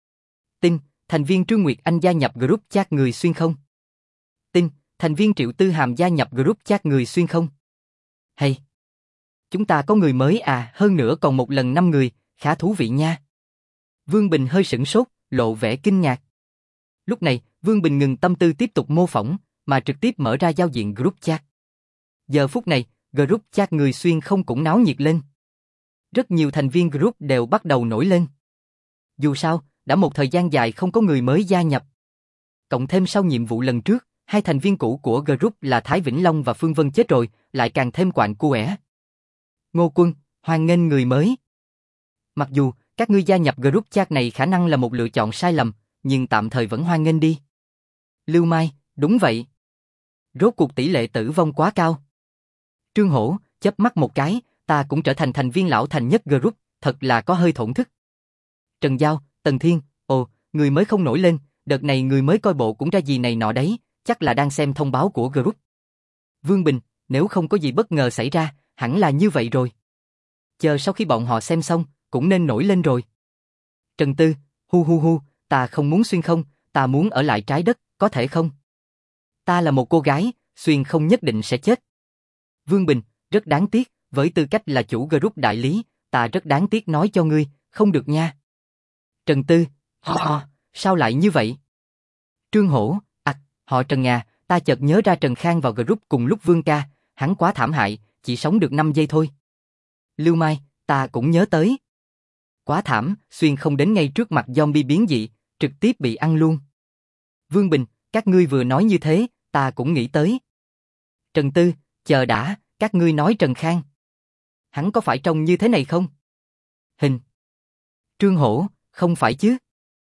[SPEAKER 1] Tin, thành viên Trương Nguyệt Anh gia nhập group chat người xuyên không. Tin, thành viên Triệu Tư Hàm gia nhập group chat người xuyên không. Hay, chúng ta có người mới à, hơn nữa còn một lần năm người, khá thú vị nha. Vương Bình hơi sửng sốt, lộ vẻ kinh ngạc. Lúc này, Vương Bình ngừng tâm tư tiếp tục mô phỏng, mà trực tiếp mở ra giao diện group chat. Giờ phút này, group chat người xuyên không cũng náo nhiệt lên. Rất nhiều thành viên group đều bắt đầu nổi lên. Dù sao, đã một thời gian dài không có người mới gia nhập. Cộng thêm sau nhiệm vụ lần trước, hai thành viên cũ của group là Thái Vĩnh Long và Phương Vân chết rồi, lại càng thêm quạnh quẽ. Ngô Quân, hoan nghênh người mới. Mặc dù, các ngươi gia nhập group chat này khả năng là một lựa chọn sai lầm, nhưng tạm thời vẫn hoan nghênh đi. Lưu Mai, đúng vậy. Rốt cuộc tỷ lệ tử vong quá cao. Trương Hổ, chớp mắt một cái, ta cũng trở thành thành viên lão thành nhất group, thật là có hơi thổn thức. Trần Giao, Tần Thiên, ồ, người mới không nổi lên, đợt này người mới coi bộ cũng ra gì này nọ đấy, chắc là đang xem thông báo của group. Vương Bình, nếu không có gì bất ngờ xảy ra, hẳn là như vậy rồi. Chờ sau khi bọn họ xem xong, cũng nên nổi lên rồi. Trần Tư, hu hu hu, ta không muốn xuyên không, ta muốn ở lại trái đất, có thể không? Ta là một cô gái, xuyên không nhất định sẽ chết. Vương Bình, rất đáng tiếc, với tư cách là chủ group đại lý, ta rất đáng tiếc nói cho ngươi, không được nha. Trần Tư, ho ho, sao lại như vậy? Trương Hổ, ặc, họ Trần à, ta chợt nhớ ra Trần Khang vào group cùng lúc Vương ca, hắn quá thảm hại, chỉ sống được năm giây thôi. Lưu Mai, ta cũng nhớ tới. Quá thảm, xuyên không đến ngay trước mặt zombie biến dị, trực tiếp bị ăn luôn. Vương Bình, các ngươi vừa nói như thế, ta cũng nghĩ tới. Trần Tư, chờ đã, các ngươi nói Trần Khang. Hắn có phải trông như thế này không? Hình. Trương Hổ, không phải chứ.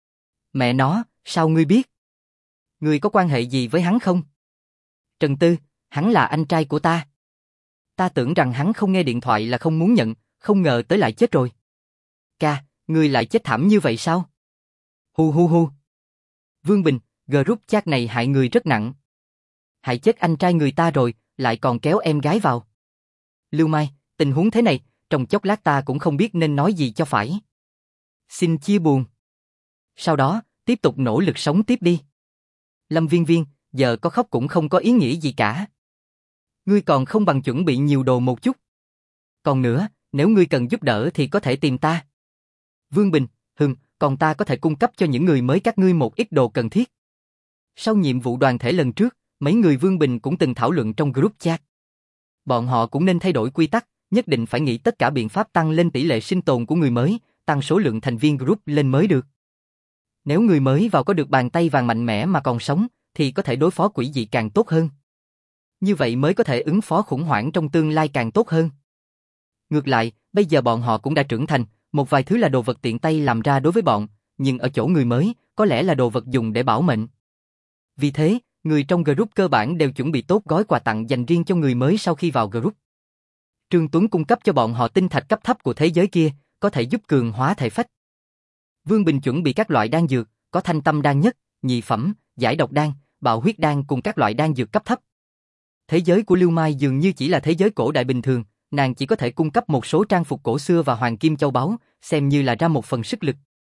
[SPEAKER 1] Mẹ nó, sao ngươi biết? Ngươi có quan hệ gì với hắn không? Trần Tư, hắn là anh trai của ta. Ta tưởng rằng hắn không nghe điện thoại là không muốn nhận, không ngờ tới lại chết rồi. Ca, ngươi lại chết thảm như vậy sao? Hu hu hu. Vương Bình, group chat này hại người rất nặng. Hại chết anh trai người ta rồi, lại còn kéo em gái vào. Lưu Mai, tình huống thế này, trong chốc lát ta cũng không biết nên nói gì cho phải. Xin chia buồn. Sau đó, tiếp tục nỗ lực sống tiếp đi. Lâm Viên Viên, giờ có khóc cũng không có ý nghĩa gì cả. Ngươi còn không bằng chuẩn bị nhiều đồ một chút. Còn nữa, nếu ngươi cần giúp đỡ thì có thể tìm ta. Vương Bình, hừm, còn ta có thể cung cấp cho những người mới các ngươi một ít đồ cần thiết. Sau nhiệm vụ đoàn thể lần trước, mấy người Vương Bình cũng từng thảo luận trong group chat. Bọn họ cũng nên thay đổi quy tắc, nhất định phải nghĩ tất cả biện pháp tăng lên tỷ lệ sinh tồn của người mới, tăng số lượng thành viên group lên mới được. Nếu người mới vào có được bàn tay vàng mạnh mẽ mà còn sống, thì có thể đối phó quỷ dị càng tốt hơn. Như vậy mới có thể ứng phó khủng hoảng trong tương lai càng tốt hơn. Ngược lại, bây giờ bọn họ cũng đã trưởng thành, một vài thứ là đồ vật tiện tay làm ra đối với bọn, nhưng ở chỗ người mới, có lẽ là đồ vật dùng để bảo mệnh. Vì thế, người trong group cơ bản đều chuẩn bị tốt gói quà tặng dành riêng cho người mới sau khi vào group. Trương Tuấn cung cấp cho bọn họ tinh thạch cấp thấp của thế giới kia, có thể giúp cường hóa thể phách. Vương Bình chuẩn bị các loại đan dược, có thanh tâm đan nhất, nhị phẩm, giải độc đan, bạo huyết đan cùng các loại đan dược cấp thấp. Thế giới của Lưu Mai dường như chỉ là thế giới cổ đại bình thường, nàng chỉ có thể cung cấp một số trang phục cổ xưa và hoàng kim châu báu, xem như là ra một phần sức lực.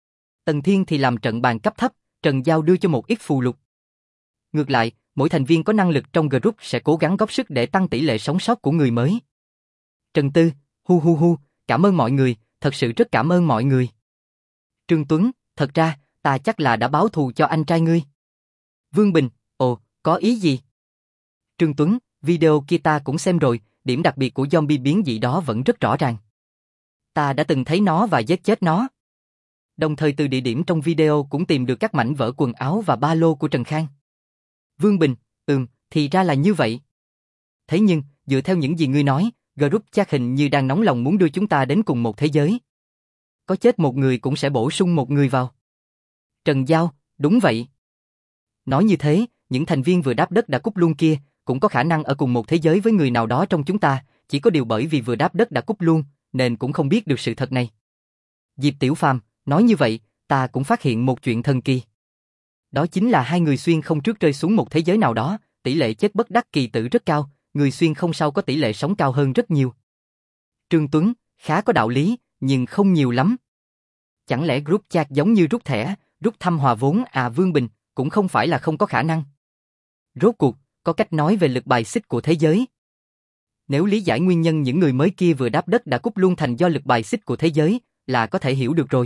[SPEAKER 1] Tần Thiên thì làm trận bàn cấp thấp, Trần Giao đưa cho một ít phù lục. Ngược lại, mỗi thành viên có năng lực trong group sẽ cố gắng góp sức để tăng tỷ lệ sống sót của người mới. Trần Tư, hu hu hu, cảm ơn mọi người, thật sự rất cảm ơn mọi người. Trương Tuấn, thật ra, ta chắc là đã báo thù cho anh trai ngươi. Vương Bình, ồ, có ý gì? Trương Tuấn, video kia ta cũng xem rồi, điểm đặc biệt của zombie biến dị đó vẫn rất rõ ràng. Ta đã từng thấy nó và giết chết nó. Đồng thời từ địa điểm trong video cũng tìm được các mảnh vỡ quần áo và ba lô của Trần Khang. Vương Bình, ừm, thì ra là như vậy. Thế nhưng, dựa theo những gì ngươi nói, group chat hình như đang nóng lòng muốn đưa chúng ta đến cùng một thế giới. Có chết một người cũng sẽ bổ sung một người vào. Trần Giao, đúng vậy. Nói như thế, những thành viên vừa đáp đất đã cúp luôn kia, cũng có khả năng ở cùng một thế giới với người nào đó trong chúng ta, chỉ có điều bởi vì vừa đáp đất đã cúp luôn, nên cũng không biết được sự thật này. Diệp Tiểu Phàm, nói như vậy, ta cũng phát hiện một chuyện thần kỳ. Đó chính là hai người xuyên không trước rơi xuống một thế giới nào đó, tỷ lệ chết bất đắc kỳ tử rất cao, người xuyên không sau có tỷ lệ sống cao hơn rất nhiều. Trương Tuấn, khá có đạo lý, nhưng không nhiều lắm. Chẳng lẽ group chat giống như rút thẻ, rút thăm hòa vốn à? Vương Bình, cũng không phải là không có khả năng. Rốt cuộc, có cách nói về lực bài xích của thế giới. Nếu lý giải nguyên nhân những người mới kia vừa đáp đất đã cúp luôn thành do lực bài xích của thế giới, là có thể hiểu được rồi.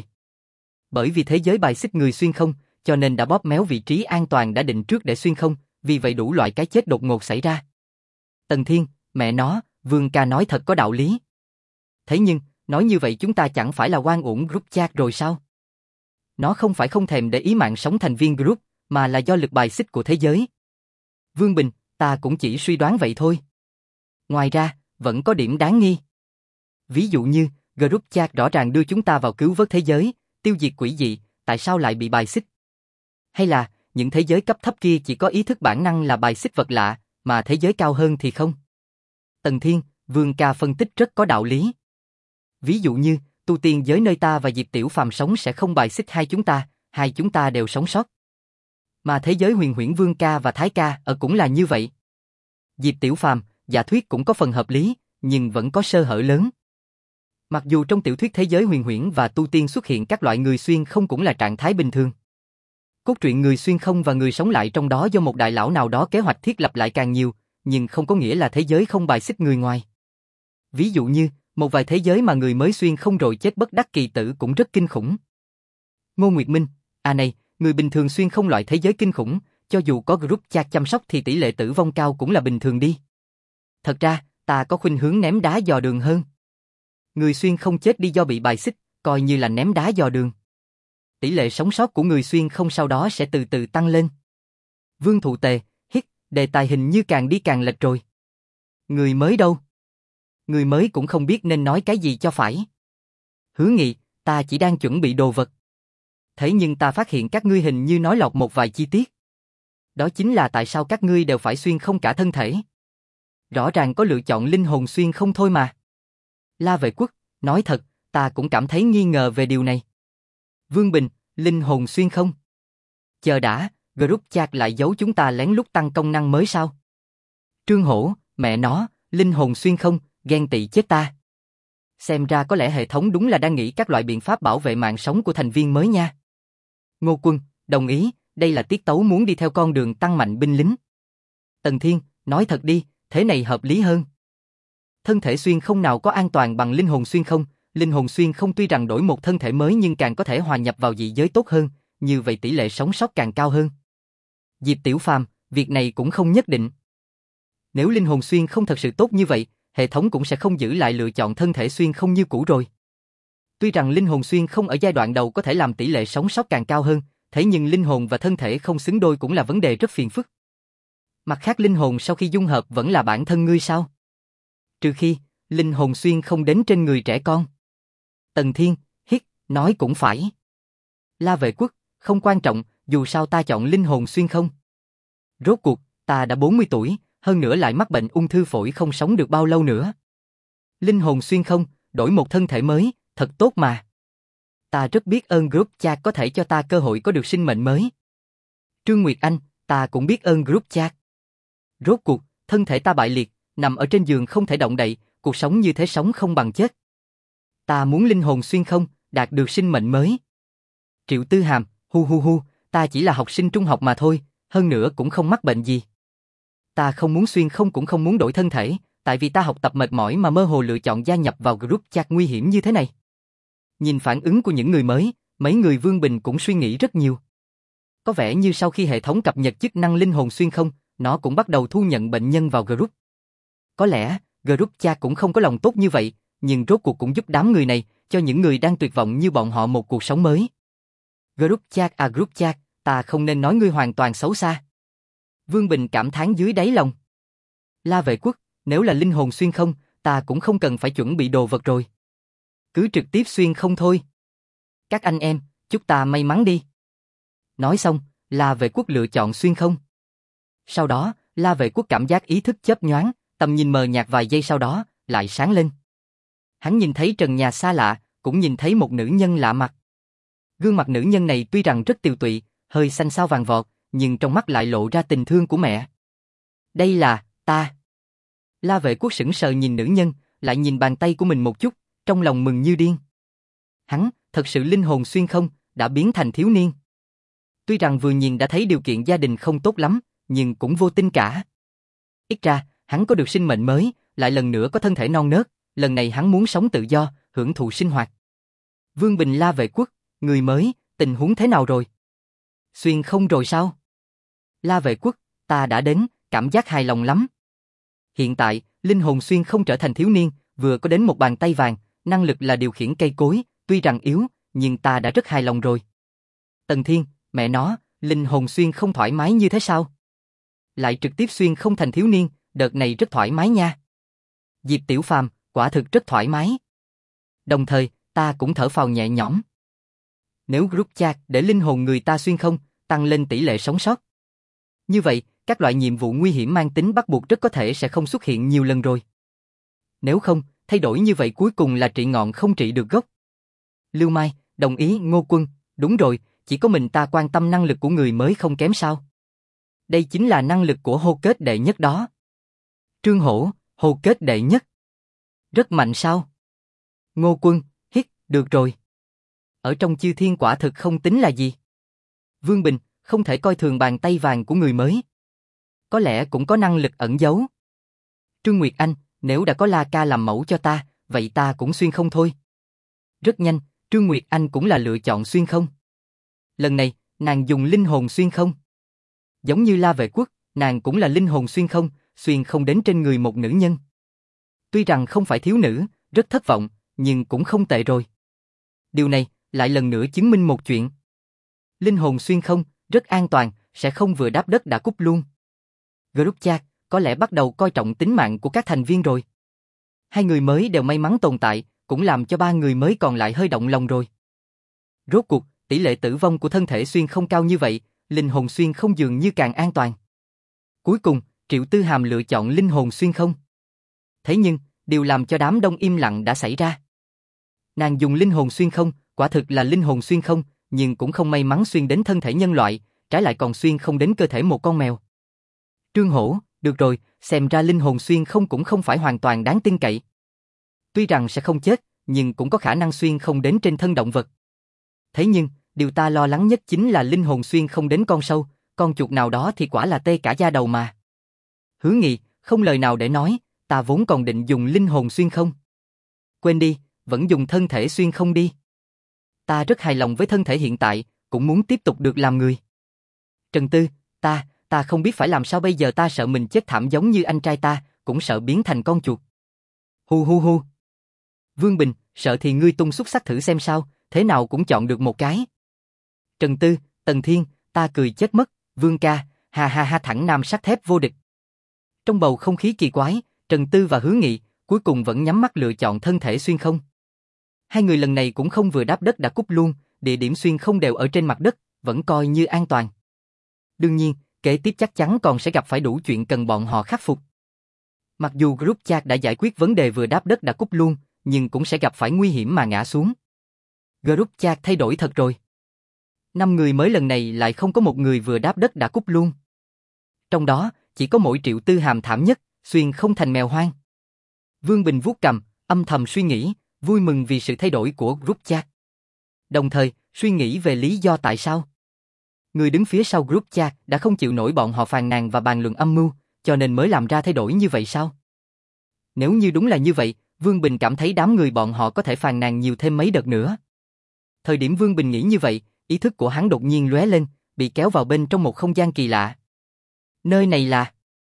[SPEAKER 1] Bởi vì thế giới bài xích người xuyên không, cho nên đã bóp méo vị trí an toàn đã định trước để xuyên không, vì vậy đủ loại cái chết đột ngột xảy ra. Tần Thiên, mẹ nó, Vương ca nói thật có đạo lý. Thế nhưng, nói như vậy chúng ta chẳng phải là oan uổng group chat rồi sao? Nó không phải không thèm để ý mạng sống thành viên group, mà là do lực bài xích của thế giới. Vương Bình, ta cũng chỉ suy đoán vậy thôi. Ngoài ra, vẫn có điểm đáng nghi. Ví dụ như, group chat rõ ràng đưa chúng ta vào cứu vớt thế giới, tiêu diệt quỷ dị, tại sao lại bị bài xích? Hay là, những thế giới cấp thấp kia chỉ có ý thức bản năng là bài xích vật lạ, mà thế giới cao hơn thì không? Tần Thiên, Vương ca phân tích rất có đạo lý. Ví dụ như, tu tiên giới nơi ta và Diệp Tiểu Phàm sống sẽ không bài xích hai chúng ta, hai chúng ta đều sống sót. Mà thế giới huyền huyễn Vương ca và Thái ca ở cũng là như vậy. Diệp Tiểu Phàm, giả thuyết cũng có phần hợp lý, nhưng vẫn có sơ hở lớn. Mặc dù trong tiểu thuyết thế giới huyền huyễn và tu tiên xuất hiện các loại người xuyên không cũng là trạng thái bình thường. Cốt truyện người xuyên không và người sống lại trong đó do một đại lão nào đó kế hoạch thiết lập lại càng nhiều, nhưng không có nghĩa là thế giới không bài xích người ngoài. Ví dụ như, một vài thế giới mà người mới xuyên không rồi chết bất đắc kỳ tử cũng rất kinh khủng. Ngô Nguyệt Minh, à này, người bình thường xuyên không loại thế giới kinh khủng, cho dù có group chat chăm sóc thì tỷ lệ tử vong cao cũng là bình thường đi. Thật ra, ta có khuynh hướng ném đá dò đường hơn. Người xuyên không chết đi do bị bài xích, coi như là ném đá dò đường. Tỷ lệ sống sót của người xuyên không sau đó sẽ từ từ tăng lên. Vương Thụ Tề, hít, đề tài hình như càng đi càng lệch rồi. Người mới đâu? Người mới cũng không biết nên nói cái gì cho phải. Hứa Nghị, ta chỉ đang chuẩn bị đồ vật. Thế nhưng ta phát hiện các ngươi hình như nói lọt một vài chi tiết. Đó chính là tại sao các ngươi đều phải xuyên không cả thân thể. Rõ ràng có lựa chọn linh hồn xuyên không thôi mà. La Vệ Quốc, nói thật, ta cũng cảm thấy nghi ngờ về điều này. Vương Bình, linh hồn xuyên không? Chờ đã, group chat lại giấu chúng ta lén lút tăng công năng mới sao? Trương Hổ, mẹ nó, linh hồn xuyên không, ghen tị chết ta. Xem ra có lẽ hệ thống đúng là đang nghĩ các loại biện pháp bảo vệ mạng sống của thành viên mới nha. Ngô Quân, đồng ý, đây là tiết tấu muốn đi theo con đường tăng mạnh binh lính. Tần Thiên, nói thật đi, thế này hợp lý hơn. Thân thể xuyên không nào có an toàn bằng linh hồn xuyên không, linh hồn xuyên không tuy rằng đổi một thân thể mới nhưng càng có thể hòa nhập vào dị giới tốt hơn, như vậy tỷ lệ sống sót càng cao hơn. Diệp Tiểu Phàm, việc này cũng không nhất định. Nếu linh hồn xuyên không thật sự tốt như vậy, hệ thống cũng sẽ không giữ lại lựa chọn thân thể xuyên không như cũ rồi. Tuy rằng linh hồn xuyên không ở giai đoạn đầu có thể làm tỷ lệ sống sót càng cao hơn, thế nhưng linh hồn và thân thể không xứng đôi cũng là vấn đề rất phiền phức. Mặt khác linh hồn sau khi dung hợp vẫn là bản thân ngươi sao? Trừ khi, linh hồn xuyên không đến trên người trẻ con. Tần Thiên, hít, nói cũng phải. La Vệ Quốc, không quan trọng, dù sao ta chọn linh hồn xuyên không. Rốt cuộc, ta đã bốn mươi tuổi, hơn nữa lại mắc bệnh ung thư phổi không sống được bao lâu nữa. Linh hồn xuyên không, đổi một thân thể mới, thật tốt mà. Ta rất biết ơn group chat có thể cho ta cơ hội có được sinh mệnh mới. Trương Nguyệt Anh, ta cũng biết ơn group chat. Rốt cuộc, thân thể ta bại liệt, nằm ở trên giường không thể động đậy, cuộc sống như thế sống không bằng chết. Ta muốn linh hồn xuyên không, đạt được sinh mệnh mới. Triệu Tư Hàm, hu hu hu, ta chỉ là học sinh trung học mà thôi, hơn nữa cũng không mắc bệnh gì. Ta không muốn xuyên không cũng không muốn đổi thân thể, tại vì ta học tập mệt mỏi mà mơ hồ lựa chọn gia nhập vào group chat nguy hiểm như thế này. Nhìn phản ứng của những người mới, mấy người Vương Bình cũng suy nghĩ rất nhiều. Có vẻ như sau khi hệ thống cập nhật chức năng linh hồn xuyên không, nó cũng bắt đầu thu nhận bệnh nhân vào group. Có lẽ, group chat cũng không có lòng tốt như vậy, nhưng rốt cuộc cũng giúp đám người này, cho những người đang tuyệt vọng như bọn họ một cuộc sống mới. Group chat à group chat, ta không nên nói ngươi hoàn toàn xấu xa. Vương Bình cảm thán dưới đáy lòng. La Vệ Quốc, nếu là linh hồn xuyên không, ta cũng không cần phải chuẩn bị đồ vật rồi. Cứ trực tiếp xuyên không thôi. Các anh em, chúc ta may mắn đi. Nói xong, La Vệ Quốc lựa chọn xuyên không. Sau đó, La Vệ Quốc cảm giác ý thức chớp nhoáng, tầm nhìn mờ nhạt vài giây sau đó, lại sáng lên. Hắn nhìn thấy trần nhà xa lạ, cũng nhìn thấy một nữ nhân lạ mặt. Gương mặt nữ nhân này tuy rằng rất tiều tụy, hơi xanh xao vàng vọt, nhưng trong mắt lại lộ ra tình thương của mẹ. Đây là, ta. La Vệ Quốc sững sờ nhìn nữ nhân, lại nhìn bàn tay của mình một chút, trong lòng mừng như điên. Hắn, thật sự linh hồn xuyên không, đã biến thành thiếu niên. Tuy rằng vừa nhìn đã thấy điều kiện gia đình không tốt lắm, nhưng cũng vô tin cả. Ít ra, hắn có được sinh mệnh mới, lại lần nữa có thân thể non nớt, lần này hắn muốn sống tự do, hưởng thụ sinh hoạt. Vương Bình, La Vệ Quốc, người mới, tình huống thế nào rồi? Xuyên không rồi sao? La Vệ Quốc, ta đã đến, cảm giác hài lòng lắm. Hiện tại, linh hồn xuyên không trở thành thiếu niên, vừa có đến một bàn tay vàng, năng lực là điều khiển cây cối, tuy rằng yếu, nhưng ta đã rất hài lòng rồi. Tần Thiên, mẹ nó, linh hồn xuyên không thoải mái như thế sao? Lại trực tiếp xuyên không thành thiếu niên, đợt này rất thoải mái nha. Diệp Tiểu Phàm, quả thực rất thoải mái. Đồng thời, ta cũng thở phào nhẹ nhõm. Nếu group chat để linh hồn người ta xuyên không, tăng lên tỷ lệ sống sót. Như vậy, các loại nhiệm vụ nguy hiểm mang tính bắt buộc rất có thể sẽ không xuất hiện nhiều lần rồi. Nếu không, thay đổi như vậy cuối cùng là trị ngọn không trị được gốc. Lưu Mai, đồng ý. Ngô Quân, đúng rồi, chỉ có mình ta quan tâm năng lực của người mới không kém sao. Đây chính là năng lực của hô kết đệ nhất đó. Trương Hổ, hô kết đệ nhất. Rất mạnh sao? Ngô Quân, hít, được rồi. Ở trong chư thiên quả thực không tính là gì. Vương Bình, không thể coi thường bàn tay vàng của người mới. Có lẽ cũng có năng lực ẩn giấu. Trương Nguyệt Anh, nếu đã có La Ca làm mẫu cho ta, vậy ta cũng xuyên không thôi. Rất nhanh, Trương Nguyệt Anh cũng là lựa chọn xuyên không. Lần này, nàng dùng linh hồn xuyên không. Giống như La Vệ Quốc, nàng cũng là linh hồn xuyên không, xuyên không đến trên người một nữ nhân. Tuy rằng không phải thiếu nữ, rất thất vọng, nhưng cũng không tệ rồi. Điều này lại lần nữa chứng minh một chuyện. Linh hồn xuyên không, rất an toàn, sẽ không vừa đáp đất đã cúp luôn. Group chat có lẽ bắt đầu coi trọng tính mạng của các thành viên rồi. Hai người mới đều may mắn tồn tại, cũng làm cho ba người mới còn lại hơi động lòng rồi. Rốt cuộc, tỷ lệ tử vong của thân thể xuyên không cao như vậy, linh hồn xuyên không dường như càng an toàn. Cuối cùng, Triệu Tư Hàm lựa chọn linh hồn xuyên không. Thế nhưng, điều làm cho đám đông im lặng đã xảy ra. Nàng dùng linh hồn xuyên không, quả thực là linh hồn xuyên không, nhưng cũng không may mắn xuyên đến thân thể nhân loại, trái lại còn xuyên không đến cơ thể một con mèo. Trương Hổ, được rồi, xem ra linh hồn xuyên không cũng không phải hoàn toàn đáng tin cậy. Tuy rằng sẽ không chết, nhưng cũng có khả năng xuyên không đến trên thân động vật. Thế nhưng, điều ta lo lắng nhất chính là linh hồn xuyên không đến con sâu, con chuột nào đó thì quả là tê cả da đầu mà. Hứa Nghị, không lời nào để nói, ta vốn còn định dùng linh hồn xuyên không. Quên đi, vẫn dùng thân thể xuyên không đi. Ta rất hài lòng với thân thể hiện tại, cũng muốn tiếp tục được làm người. Trần Tư, ta, ta không biết phải làm sao bây giờ, ta sợ mình chết thảm giống như anh trai ta, cũng sợ biến thành con chuột. Hu hu hu. Vương Bình, sợ thì ngươi tung xúc sắc thử xem sao, thế nào cũng chọn được một cái. Trần Tư, Tần Thiên, ta cười chết mất, Vương ca, ha ha ha, thẳng nam sắt thép vô địch. Trong bầu không khí kỳ quái, Trần Tư và Hứa Nghị cuối cùng vẫn nhắm mắt lựa chọn thân thể xuyên không. Hai người lần này cũng không vừa đáp đất đã cúp luôn, địa điểm xuyên không đều ở trên mặt đất, vẫn coi như an toàn. Đương nhiên, kế tiếp chắc chắn còn sẽ gặp phải đủ chuyện cần bọn họ khắc phục. Mặc dù group chat đã giải quyết vấn đề vừa đáp đất đã cúp luôn, nhưng cũng sẽ gặp phải nguy hiểm mà ngã xuống. Group chat thay đổi thật rồi. Năm người mới lần này lại không có một người vừa đáp đất đã cúp luôn. Trong đó, chỉ có mỗi Triệu Tư Hàm thảm nhất, xuyên không thành mèo hoang. Vương Bình vuốt cằm, âm thầm suy nghĩ, vui mừng vì sự thay đổi của group chat. Đồng thời, suy nghĩ về lý do tại sao. Người đứng phía sau group chat đã không chịu nổi bọn họ phàn nàn và bàn luận âm mưu, cho nên mới làm ra thay đổi như vậy sao? Nếu như đúng là như vậy, Vương Bình cảm thấy đám người bọn họ có thể phàn nàn nhiều thêm mấy đợt nữa. Thời điểm Vương Bình nghĩ như vậy, ý thức của hắn đột nhiên lóe lên, bị kéo vào bên trong một không gian kỳ lạ. Nơi này là...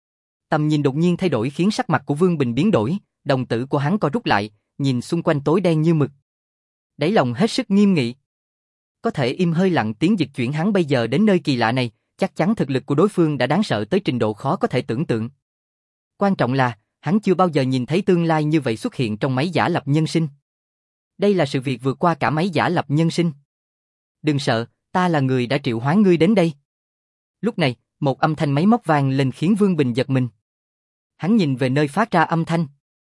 [SPEAKER 1] Tầm nhìn đột nhiên thay đổi khiến sắc mặt của Vương Bình biến đổi, đồng tử của hắn co rút lại, nhìn xung quanh tối đen như mực. Đáy lòng hết sức nghiêm nghị. Có thể im hơi lặng tiếng dịch chuyển hắn bây giờ đến nơi kỳ lạ này, chắc chắn thực lực của đối phương đã đáng sợ tới trình độ khó có thể tưởng tượng. Quan trọng là, hắn chưa bao giờ nhìn thấy tương lai như vậy xuất hiện trong máy giả lập nhân sinh. Đây là sự việc vượt qua cả máy giả lập nhân sinh. Đừng sợ, ta là người đã triệu hoán ngươi đến đây. Lúc này, một âm thanh máy móc vang lên khiến Vương Bình giật mình. Hắn nhìn về nơi phát ra âm thanh.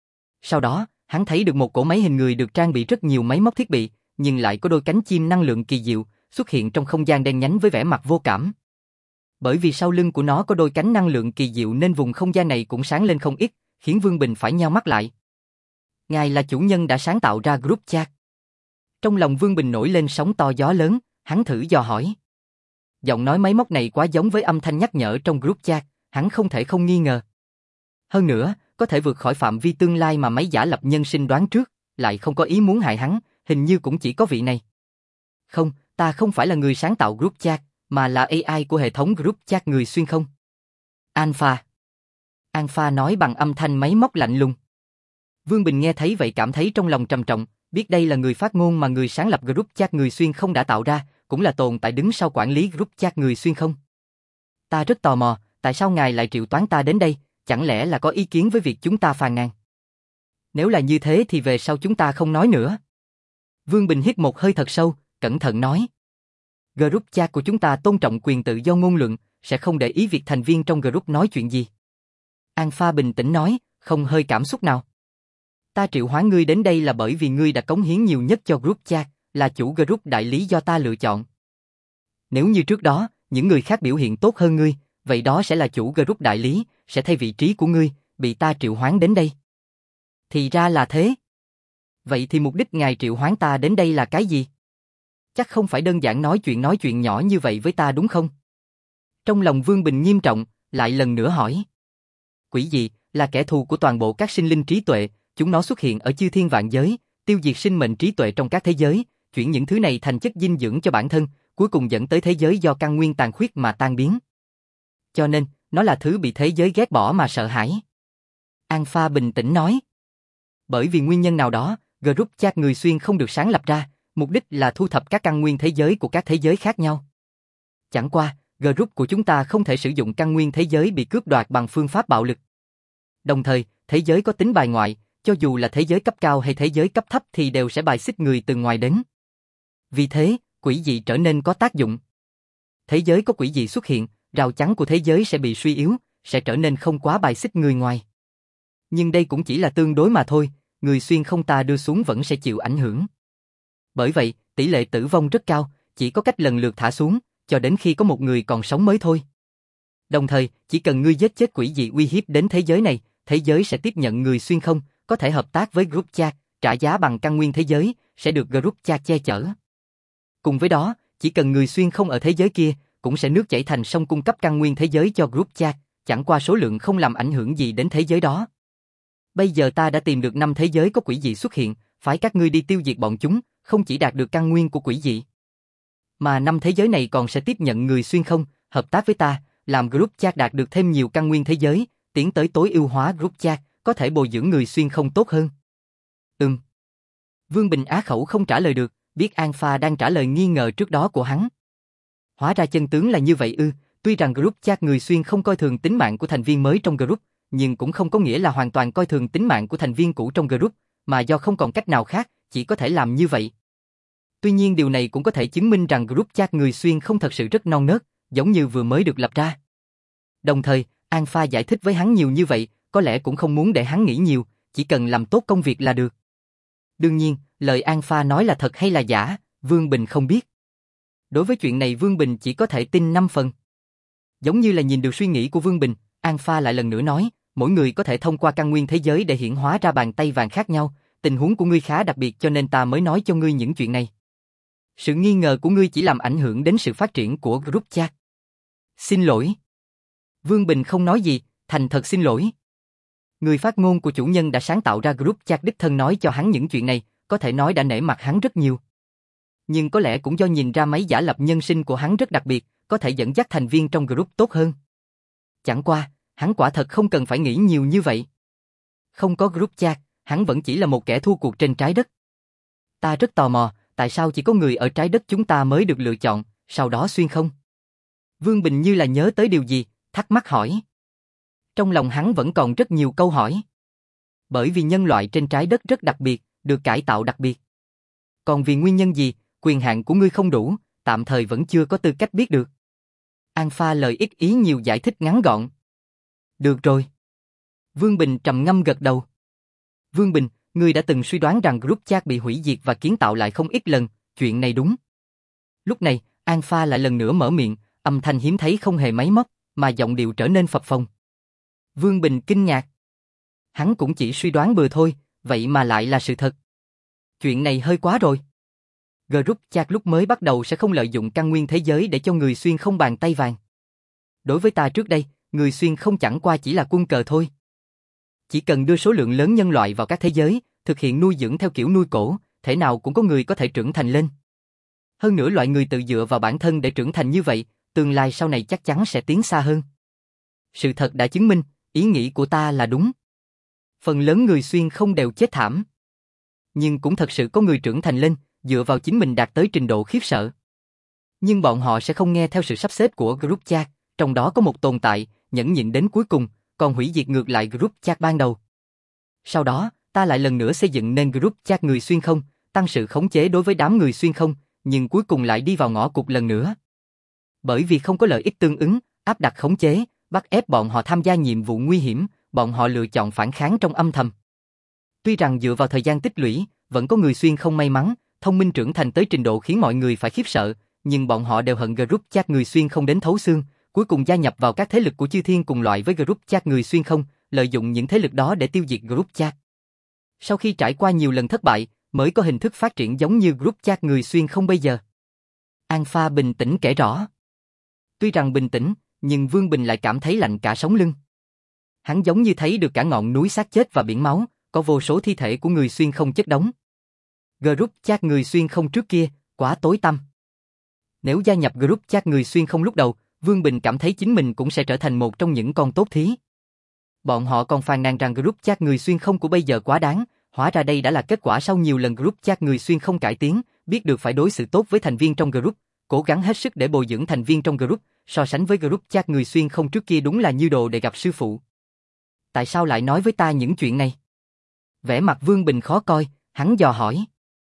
[SPEAKER 1] Sau đó, hắn thấy được một cỗ máy hình người được trang bị rất nhiều máy móc thiết bị, nhưng lại có đôi cánh chim năng lượng kỳ diệu, xuất hiện trong không gian đen nhánh với vẻ mặt vô cảm. Bởi vì sau lưng của nó có đôi cánh năng lượng kỳ diệu nên vùng không gian này cũng sáng lên không ít, khiến Vương Bình phải nheo mắt lại. Ngài là chủ nhân đã sáng tạo ra group chat. Trong lòng Vương Bình nổi lên sóng to gió lớn, hắn thử dò hỏi. Giọng nói máy móc này quá giống với âm thanh nhắc nhở trong group chat, hắn không thể không nghi ngờ. Hơn nữa, có thể vượt khỏi phạm vi tương lai mà máy giả lập nhân sinh đoán trước, lại không có ý muốn hại hắn, hình như cũng chỉ có vị này. Không, ta không phải là người sáng tạo group chat, mà là a i của hệ thống group chat người xuyên không. Alpha. Alpha nói bằng âm thanh máy móc lạnh lùng. Vương Bình nghe thấy vậy cảm thấy trong lòng trầm trọng, biết đây là người phát ngôn mà người sáng lập group chat người xuyên không đã tạo ra, cũng là tồn tại đứng sau quản lý group chat người xuyên không. Ta rất tò mò, tại sao ngài lại triệu toán ta đến đây, chẳng lẽ là có ý kiến với việc chúng ta phàn nàn? Nếu là như thế thì về sau chúng ta không nói nữa. Vương Bình hít một hơi thật sâu, cẩn thận nói. Group chat của chúng ta tôn trọng quyền tự do ngôn luận, sẽ không để ý việc thành viên trong group nói chuyện gì. Alpha bình tĩnh nói, không hơi cảm xúc nào. Ta triệu hoán ngươi đến đây là bởi vì ngươi đã cống hiến nhiều nhất cho group chat, là chủ group đại lý do ta lựa chọn. Nếu như trước đó, những người khác biểu hiện tốt hơn ngươi, vậy đó sẽ là chủ group đại lý, sẽ thay vị trí của ngươi, bị ta triệu hoán đến đây. Thì ra là thế. Vậy thì mục đích ngài triệu hoán ta đến đây là cái gì? Chắc không phải đơn giản nói chuyện nói chuyện nhỏ như vậy với ta đúng không? Trong lòng Vương Bình nghiêm trọng, lại lần nữa hỏi. Quỷ dị, là kẻ thù của toàn bộ các sinh linh trí tuệ, chúng nó xuất hiện ở chư thiên vạn giới, tiêu diệt sinh mệnh trí tuệ trong các thế giới, chuyển những thứ này thành chất dinh dưỡng cho bản thân, cuối cùng dẫn tới thế giới do căn nguyên tàn khuyết mà tan biến. Cho nên, nó là thứ bị thế giới ghét bỏ mà sợ hãi. Alpha bình tĩnh nói. Bởi vì nguyên nhân nào đó, group chat người xuyên không được sáng lập ra, mục đích là thu thập các căn nguyên thế giới của các thế giới khác nhau. Chẳng qua, group của chúng ta không thể sử dụng căn nguyên thế giới bị cướp đoạt bằng phương pháp bạo lực. Đồng thời, thế giới có tính bài ngoại, cho dù là thế giới cấp cao hay thế giới cấp thấp thì đều sẽ bài xích người từ ngoài đến. Vì thế, quỷ dị trở nên có tác dụng. Thế giới có quỷ dị xuất hiện, rào chắn của thế giới sẽ bị suy yếu, sẽ trở nên không quá bài xích người ngoài. Nhưng đây cũng chỉ là tương đối mà thôi, người xuyên không ta đưa xuống vẫn sẽ chịu ảnh hưởng. Bởi vậy, tỷ lệ tử vong rất cao, chỉ có cách lần lượt thả xuống, cho đến khi có một người còn sống mới thôi. Đồng thời, chỉ cần ngươi giết chết quỷ dị uy hiếp đến thế giới này, thế giới sẽ tiếp nhận người xuyên không, có thể hợp tác với group chat, trả giá bằng căn nguyên thế giới, sẽ được group chat che chở. Cùng với đó, chỉ cần người xuyên không ở thế giới kia, cũng sẽ nước chảy thành sông cung cấp căn nguyên thế giới cho group chat, chẳng qua số lượng không làm ảnh hưởng gì đến thế giới đó. Bây giờ ta đã tìm được năm thế giới có quỷ dị xuất hiện, phải các ngươi đi tiêu diệt bọn chúng, không chỉ đạt được căn nguyên của quỷ dị, mà năm thế giới này còn sẽ tiếp nhận người xuyên không, hợp tác với ta, làm group chat đạt được thêm nhiều căn nguyên thế giới, tiến tới tối ưu hóa group chat, có thể bồi dưỡng người xuyên không tốt hơn. Ừm. Vương Bình á khẩu không trả lời được, biết Alpha đang trả lời nghi ngờ trước đó của hắn. Hóa ra chân tướng là như vậy ư, tuy rằng group chat người xuyên không coi thường tính mạng của thành viên mới trong group, nhưng cũng không có nghĩa là hoàn toàn coi thường tính mạng của thành viên cũ trong group, mà do không còn cách nào khác, chỉ có thể làm như vậy. Tuy nhiên điều này cũng có thể chứng minh rằng group chat người xuyên không thật sự rất non nớt, giống như vừa mới được lập ra. Đồng thời, Alpha giải thích với hắn nhiều như vậy, có lẽ cũng không muốn để hắn nghĩ nhiều, chỉ cần làm tốt công việc là được. Đương nhiên, lời Alpha nói là thật hay là giả, Vương Bình không biết. Đối với chuyện này Vương Bình chỉ có thể tin năm phần. Giống như là nhìn được suy nghĩ của Vương Bình, Alpha lại lần nữa nói, mỗi người có thể thông qua căn nguyên thế giới để hiển hóa ra bàn tay vàng khác nhau, tình huống của ngươi khá đặc biệt cho nên ta mới nói cho ngươi những chuyện này. Sự nghi ngờ của ngươi chỉ làm ảnh hưởng đến sự phát triển của group chat. Xin lỗi. Vương Bình không nói gì, thành thật xin lỗi. Người phát ngôn của chủ nhân đã sáng tạo ra group chat đích thân nói cho hắn những chuyện này, có thể nói đã nể mặt hắn rất nhiều. Nhưng có lẽ cũng do nhìn ra máy giả lập nhân sinh của hắn rất đặc biệt, có thể dẫn dắt thành viên trong group tốt hơn. Chẳng qua, hắn quả thật không cần phải nghĩ nhiều như vậy. Không có group chat, hắn vẫn chỉ là một kẻ thua cuộc trên trái đất. Ta rất tò mò, tại sao chỉ có người ở trái đất chúng ta mới được lựa chọn, sau đó xuyên không? Vương Bình như là nhớ tới điều gì, thắc mắc hỏi. Trong lòng hắn vẫn còn rất nhiều câu hỏi. Bởi vì nhân loại trên trái đất rất đặc biệt, được cải tạo đặc biệt. Còn vì nguyên nhân gì, quyền hạn của ngươi không đủ, tạm thời vẫn chưa có tư cách biết được. Alpha lời ít ý nhiều giải thích ngắn gọn. Được rồi. Vương Bình trầm ngâm gật đầu. Vương Bình, ngươi đã từng suy đoán rằng group chat bị hủy diệt và kiến tạo lại không ít lần, chuyện này đúng. Lúc này, Alpha lại lần nữa mở miệng, âm thanh hiếm thấy không hề máy móc, mà giọng điệu trở nên phập phồng. Vương Bình kinh ngạc. Hắn cũng chỉ suy đoán bừa thôi, vậy mà lại là sự thật. Chuyện này hơi quá rồi. Group chat lúc mới bắt đầu sẽ không lợi dụng căn nguyên thế giới để cho người xuyên không bàn tay vàng. Đối với ta trước đây, người xuyên không chẳng qua chỉ là quân cờ thôi. Chỉ cần đưa số lượng lớn nhân loại vào các thế giới, thực hiện nuôi dưỡng theo kiểu nuôi cổ, thể nào cũng có người có thể trưởng thành lên. Hơn nữa loại người tự dựa vào bản thân để trưởng thành như vậy, tương lai sau này chắc chắn sẽ tiến xa hơn. Sự thật đã chứng minh, ý nghĩ của ta là đúng. phần lớn người xuyên không đều chết thảm. Nhưng cũng thật sự có người trưởng thành lên, dựa vào chính mình đạt tới trình độ khiếp sợ. Nhưng bọn họ sẽ không nghe theo sự sắp xếp của group chat, trong đó có một tồn tại, nhẫn nhịn đến cuối cùng, còn hủy diệt ngược lại group chat ban đầu. Sau đó, ta lại lần nữa xây dựng nên group chat người xuyên không, tăng sự khống chế đối với đám người xuyên không, nhưng cuối cùng lại đi vào ngõ cụt lần nữa. Bởi vì không có lợi ích tương ứng, áp đặt khống chế, bắt ép bọn họ tham gia nhiệm vụ nguy hiểm, bọn họ lựa chọn phản kháng trong âm thầm. Tuy rằng dựa vào thời gian tích lũy, vẫn có người xuyên không may mắn, thông minh trưởng thành tới trình độ khiến mọi người phải khiếp sợ, nhưng bọn họ đều hận group chat người xuyên không đến thấu xương, cuối cùng gia nhập vào các thế lực của chư thiên cùng loại với group chat người xuyên không, lợi dụng những thế lực đó để tiêu diệt group chat. Sau khi trải qua nhiều lần thất bại, mới có hình thức phát triển giống như group chat người xuyên không bây giờ. Alpha bình tĩnh kể rõ. Tuy rằng bình tĩnh, nhưng Vương Bình lại cảm thấy lạnh cả sống lưng. Hắn giống như thấy được cả ngọn núi xác chết và biển máu, có vô số thi thể của người xuyên không chất đống. Group chat người xuyên không trước kia, quá tối tăm. Nếu gia nhập group chat người xuyên không lúc đầu, Vương Bình cảm thấy chính mình cũng sẽ trở thành một trong những con tốt thí. Bọn họ còn phàn nàn rằng group chat người xuyên không của bây giờ quá đáng, hóa ra đây đã là kết quả sau nhiều lần group chat người xuyên không cải tiến, biết được phải đối xử tốt với thành viên trong group, cố gắng hết sức để bồi dưỡng thành viên trong group, so sánh với group chat người xuyên không trước kia đúng là như đồ để gặp sư phụ. Tại sao lại nói với ta những chuyện này? Vẻ mặt Vương Bình khó coi, hắn dò hỏi.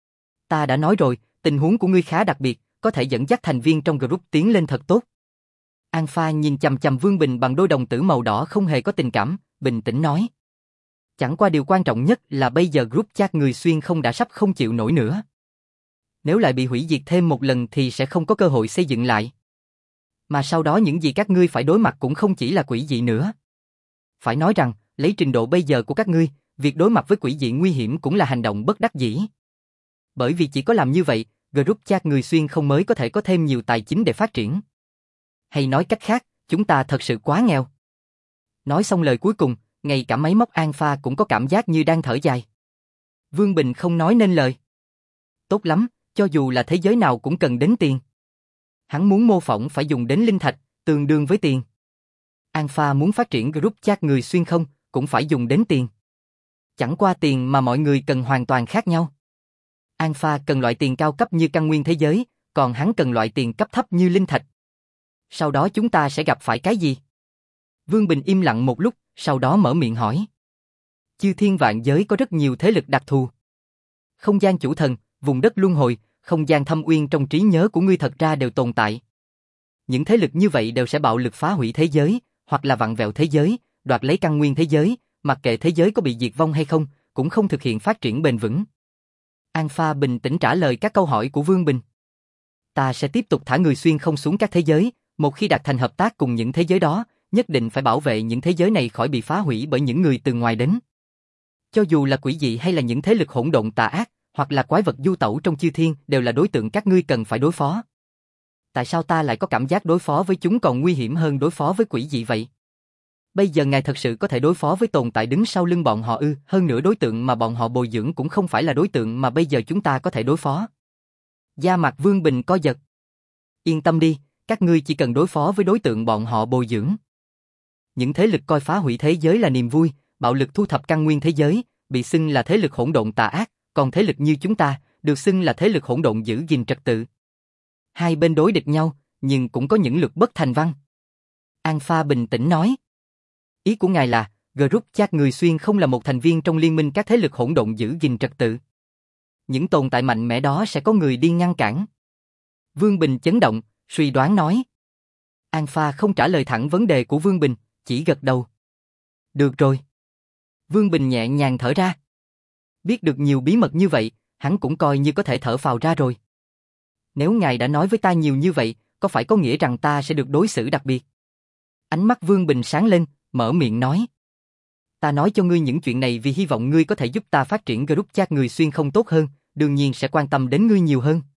[SPEAKER 1] Ta đã nói rồi, tình huống của ngươi khá đặc biệt, có thể dẫn dắt thành viên trong group tiến lên thật tốt. Alpha nhìn chằm chằm Vương Bình bằng đôi đồng tử màu đỏ không hề có tình cảm, bình tĩnh nói. Chẳng qua điều quan trọng nhất là bây giờ group chat người xuyên không đã sắp không chịu nổi nữa. Nếu lại bị hủy diệt thêm một lần thì sẽ không có cơ hội xây dựng lại. Mà sau đó những gì các ngươi phải đối mặt cũng không chỉ là quỷ dị nữa. Phải nói rằng, lấy trình độ bây giờ của các ngươi, việc đối mặt với quỷ dị nguy hiểm cũng là hành động bất đắc dĩ. Bởi vì chỉ có làm như vậy, group chat người xuyên không mới có thể có thêm nhiều tài chính để phát triển. Hay nói cách khác, chúng ta thật sự quá nghèo. Nói xong lời cuối cùng, ngay cả máy móc Alpha cũng có cảm giác như đang thở dài. Vương Bình không nói nên lời. Tốt lắm, cho dù là thế giới nào cũng cần đến tiền. Hắn muốn mô phỏng phải dùng đến linh thạch, tương đương với tiền. Alpha muốn phát triển group chat người xuyên không, cũng phải dùng đến tiền. Chẳng qua tiền mà mọi người cần hoàn toàn khác nhau. Alpha cần loại tiền cao cấp như căn nguyên thế giới, còn hắn cần loại tiền cấp thấp như linh thạch. Sau đó chúng ta sẽ gặp phải cái gì? Vương Bình im lặng một lúc, sau đó mở miệng hỏi. Chư thiên vạn giới có rất nhiều thế lực đặc thù. Không gian chủ thần, vùng đất luân hồi, không gian thâm uyên trong trí nhớ của ngươi thật ra đều tồn tại. Những thế lực như vậy đều sẽ bạo lực phá hủy thế giới, hoặc là vặn vẹo thế giới, đoạt lấy căn nguyên thế giới, mặc kệ thế giới có bị diệt vong hay không, cũng không thực hiện phát triển bền vững. Alpha bình tĩnh trả lời các câu hỏi của Vương Bình. Ta sẽ tiếp tục thả người xuyên không xuống các thế giới, một khi đạt thành hợp tác cùng những thế giới đó, nhất định phải bảo vệ những thế giới này khỏi bị phá hủy bởi những người từ ngoài đến. Cho dù là quỷ dị hay là những thế lực hỗn độn tà ác, hoặc là quái vật du tẩu trong chư thiên đều là đối tượng các ngươi cần phải đối phó. Tại sao ta lại có cảm giác đối phó với chúng còn nguy hiểm hơn đối phó với quỷ dị vậy? Bây giờ ngài thật sự có thể đối phó với tồn tại đứng sau lưng bọn họ ư? Hơn nữa đối tượng mà bọn họ bồi dưỡng cũng không phải là đối tượng mà bây giờ chúng ta có thể đối phó. Da mặt Vương Bình co giật. Yên tâm đi, các ngươi chỉ cần đối phó với đối tượng bọn họ bồi dưỡng. Những thế lực coi phá hủy thế giới là niềm vui, bạo lực thu thập căn nguyên thế giới, bị xưng là thế lực hỗn độn tà ác, còn thế lực như chúng ta, được xưng là thế lực hỗn độn giữ gìn trật tự. Hai bên đối địch nhau, nhưng cũng có những lực bất thành văn. Alpha bình tĩnh nói. Ý của ngài là, group chat người xuyên không là một thành viên trong liên minh các thế lực hỗn độn giữ gìn trật tự. Những tồn tại mạnh mẽ đó sẽ có người đi ngăn cản. Vương Bình chấn động, suy đoán nói. Alpha không trả lời thẳng vấn đề của Vương Bình, chỉ gật đầu. Được rồi. Vương Bình nhẹ nhàng thở ra. Biết được nhiều bí mật như vậy, hắn cũng coi như có thể thở phào ra rồi. Nếu ngài đã nói với ta nhiều như vậy, có phải có nghĩa rằng ta sẽ được đối xử đặc biệt? Ánh mắt Vương Bình sáng lên, mở miệng nói. Ta nói cho ngươi những chuyện này vì hy vọng ngươi có thể giúp ta phát triển group chat người xuyên không tốt hơn, đương nhiên sẽ quan tâm đến ngươi nhiều hơn.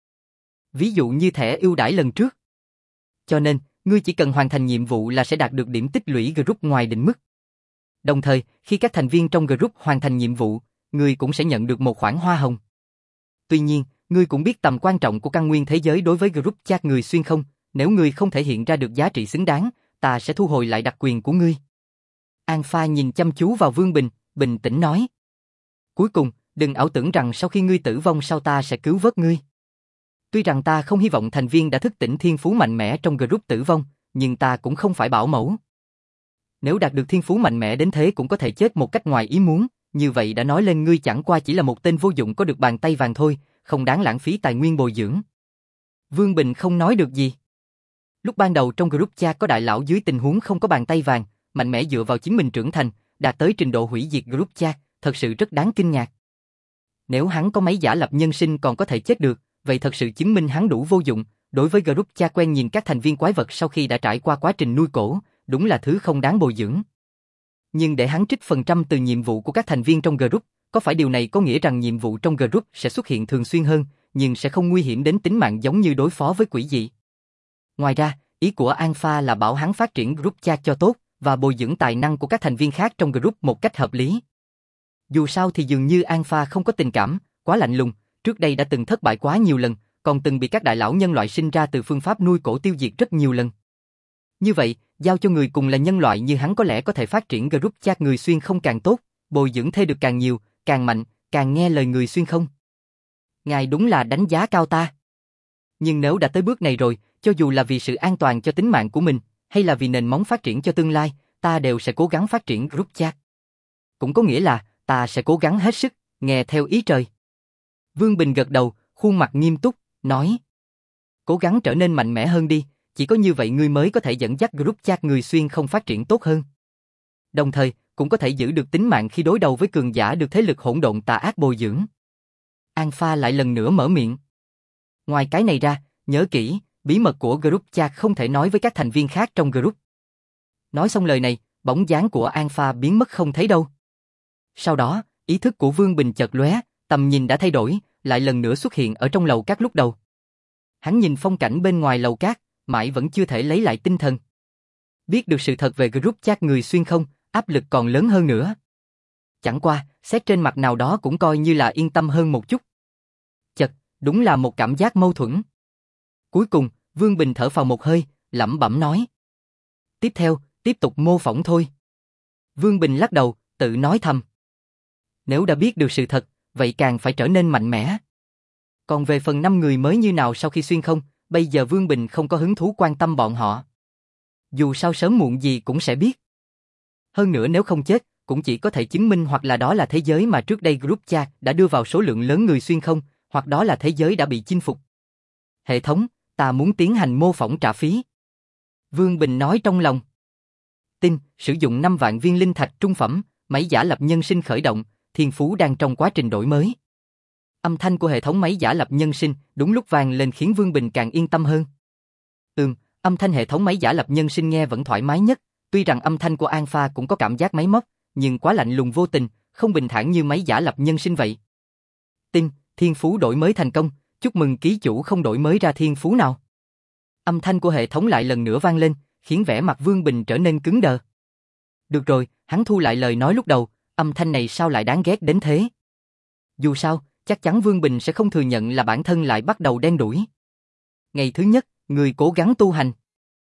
[SPEAKER 1] Ví dụ như thẻ ưu đãi lần trước. Cho nên, ngươi chỉ cần hoàn thành nhiệm vụ là sẽ đạt được điểm tích lũy group ngoài định mức. Đồng thời, khi các thành viên trong group hoàn thành nhiệm vụ, ngươi cũng sẽ nhận được một khoản hoa hồng. Tuy nhiên, ngươi cũng biết tầm quan trọng của căn nguyên thế giới đối với group chat người xuyên không, nếu ngươi không thể hiện ra được giá trị xứng đáng, ta sẽ thu hồi lại đặc quyền của ngươi. Alpha nhìn chăm chú vào Vương Bình, bình tĩnh nói. Cuối cùng, đừng ảo tưởng rằng sau khi ngươi tử vong sau ta sẽ cứu vớt ngươi. Tuy rằng ta không hy vọng thành viên đã thức tỉnh thiên phú mạnh mẽ trong group tử vong, nhưng ta cũng không phải bảo mẫu. Nếu đạt được thiên phú mạnh mẽ đến thế cũng có thể chết một cách ngoài ý muốn, như vậy đã nói lên ngươi chẳng qua chỉ là một tên vô dụng có được bàn tay vàng thôi, không đáng lãng phí tài nguyên bồi dưỡng. Vương Bình không nói được gì. Lúc ban đầu trong group chat có đại lão dưới tình huống không có bàn tay vàng, mạnh mẽ dựa vào chính mình trưởng thành, đạt tới trình độ hủy diệt group chat, thật sự rất đáng kinh ngạc. Nếu hắn có máy giả lập nhân sinh còn có thể chết được, vậy thật sự chứng minh hắn đủ vô dụng. Đối với group chat quen nhìn các thành viên quái vật sau khi đã trải qua quá trình nuôi cổ, đúng là thứ không đáng bồi dưỡng. Nhưng để hắn trích phần trăm từ nhiệm vụ của các thành viên trong group, có phải điều này có nghĩa rằng nhiệm vụ trong group sẽ xuất hiện thường xuyên hơn, nhưng sẽ không nguy hiểm đến tính mạng giống như đối phó với quỷ dị? Ngoài ra, ý của Alpha là bảo hắn phát triển group chat cho tốt và bồi dưỡng tài năng của các thành viên khác trong group một cách hợp lý. Dù sao thì dường như Alpha không có tình cảm, quá lạnh lùng, trước đây đã từng thất bại quá nhiều lần, còn từng bị các đại lão nhân loại sinh ra từ phương pháp nuôi cổ tiêu diệt rất nhiều lần. Như vậy, giao cho người cùng là nhân loại như hắn có lẽ có thể phát triển group chat người xuyên không càng tốt, bồi dưỡng thêm được càng nhiều, càng mạnh, càng nghe lời người xuyên không. Ngài đúng là đánh giá cao ta. Nhưng nếu đã tới bước này rồi, cho dù là vì sự an toàn cho tính mạng của mình, hay là vì nền móng phát triển cho tương lai, ta đều sẽ cố gắng phát triển group chat. Cũng có nghĩa là, ta sẽ cố gắng hết sức, nghe theo ý trời. Vương Bình gật đầu, khuôn mặt nghiêm túc, nói. Cố gắng trở nên mạnh mẽ hơn đi, chỉ có như vậy ngươi mới có thể dẫn dắt group chat người xuyên không phát triển tốt hơn. Đồng thời, cũng có thể giữ được tính mạng khi đối đầu với cường giả được thế lực hỗn độn tà ác bồi dưỡng. Alpha lại lần nữa mở miệng. Ngoài cái này ra, nhớ kỹ, bí mật của group chat không thể nói với các thành viên khác trong group. Nói xong lời này, bóng dáng của Alpha biến mất không thấy đâu. Sau đó, ý thức của Vương Bình chợt lóe, tầm nhìn đã thay đổi, lại lần nữa xuất hiện ở trong lầu cát lúc đầu. Hắn nhìn phong cảnh bên ngoài lầu cát, mãi vẫn chưa thể lấy lại tinh thần. Biết được sự thật về group chat người xuyên không, áp lực còn lớn hơn nữa. Chẳng qua, xét trên mặt nào đó cũng coi như là yên tâm hơn một chút. Chật, đúng là một cảm giác mâu thuẫn. Cuối cùng, Vương Bình thở phào một hơi, lẩm bẩm nói. Tiếp theo, tiếp tục mô phỏng thôi. Vương Bình lắc đầu, tự nói thầm. Nếu đã biết được sự thật, vậy càng phải trở nên mạnh mẽ. Còn về phần năm người mới như nào sau khi xuyên không, bây giờ Vương Bình không có hứng thú quan tâm bọn họ. Dù sao sớm muộn gì cũng sẽ biết. Hơn nữa nếu không chết, cũng chỉ có thể chứng minh hoặc là đó là thế giới mà trước đây group chat đã đưa vào số lượng lớn người xuyên không, hoặc đó là thế giới đã bị chinh phục. Hệ thống, ta muốn tiến hành mô phỏng trả phí. Vương Bình nói trong lòng. Tin, sử dụng năm vạn viên linh thạch trung phẩm, máy giả lập nhân sinh khởi động, thiên phú đang trong quá trình đổi mới. Âm thanh của hệ thống máy giả lập nhân sinh đúng lúc vang lên khiến Vương Bình càng yên tâm hơn. Ừm, âm thanh hệ thống máy giả lập nhân sinh nghe vẫn thoải mái nhất, tuy rằng âm thanh của Alpha cũng có cảm giác máy móc, nhưng quá lạnh lùng vô tình, không bình thản như máy giả lập nhân sinh vậy. Tin, thiên phú đổi mới thành công, chúc mừng ký chủ không đổi mới ra thiên phú nào. Âm thanh của hệ thống lại lần nữa vang lên, khiến vẻ mặt Vương Bình trở nên cứng đờ. Được rồi, hắn thu lại lời nói lúc đầu, âm thanh này sao lại đáng ghét đến thế? Dù sao, chắc chắn Vương Bình sẽ không thừa nhận là bản thân lại bắt đầu đen đủi. Ngày thứ nhất, người cố gắng tu hành.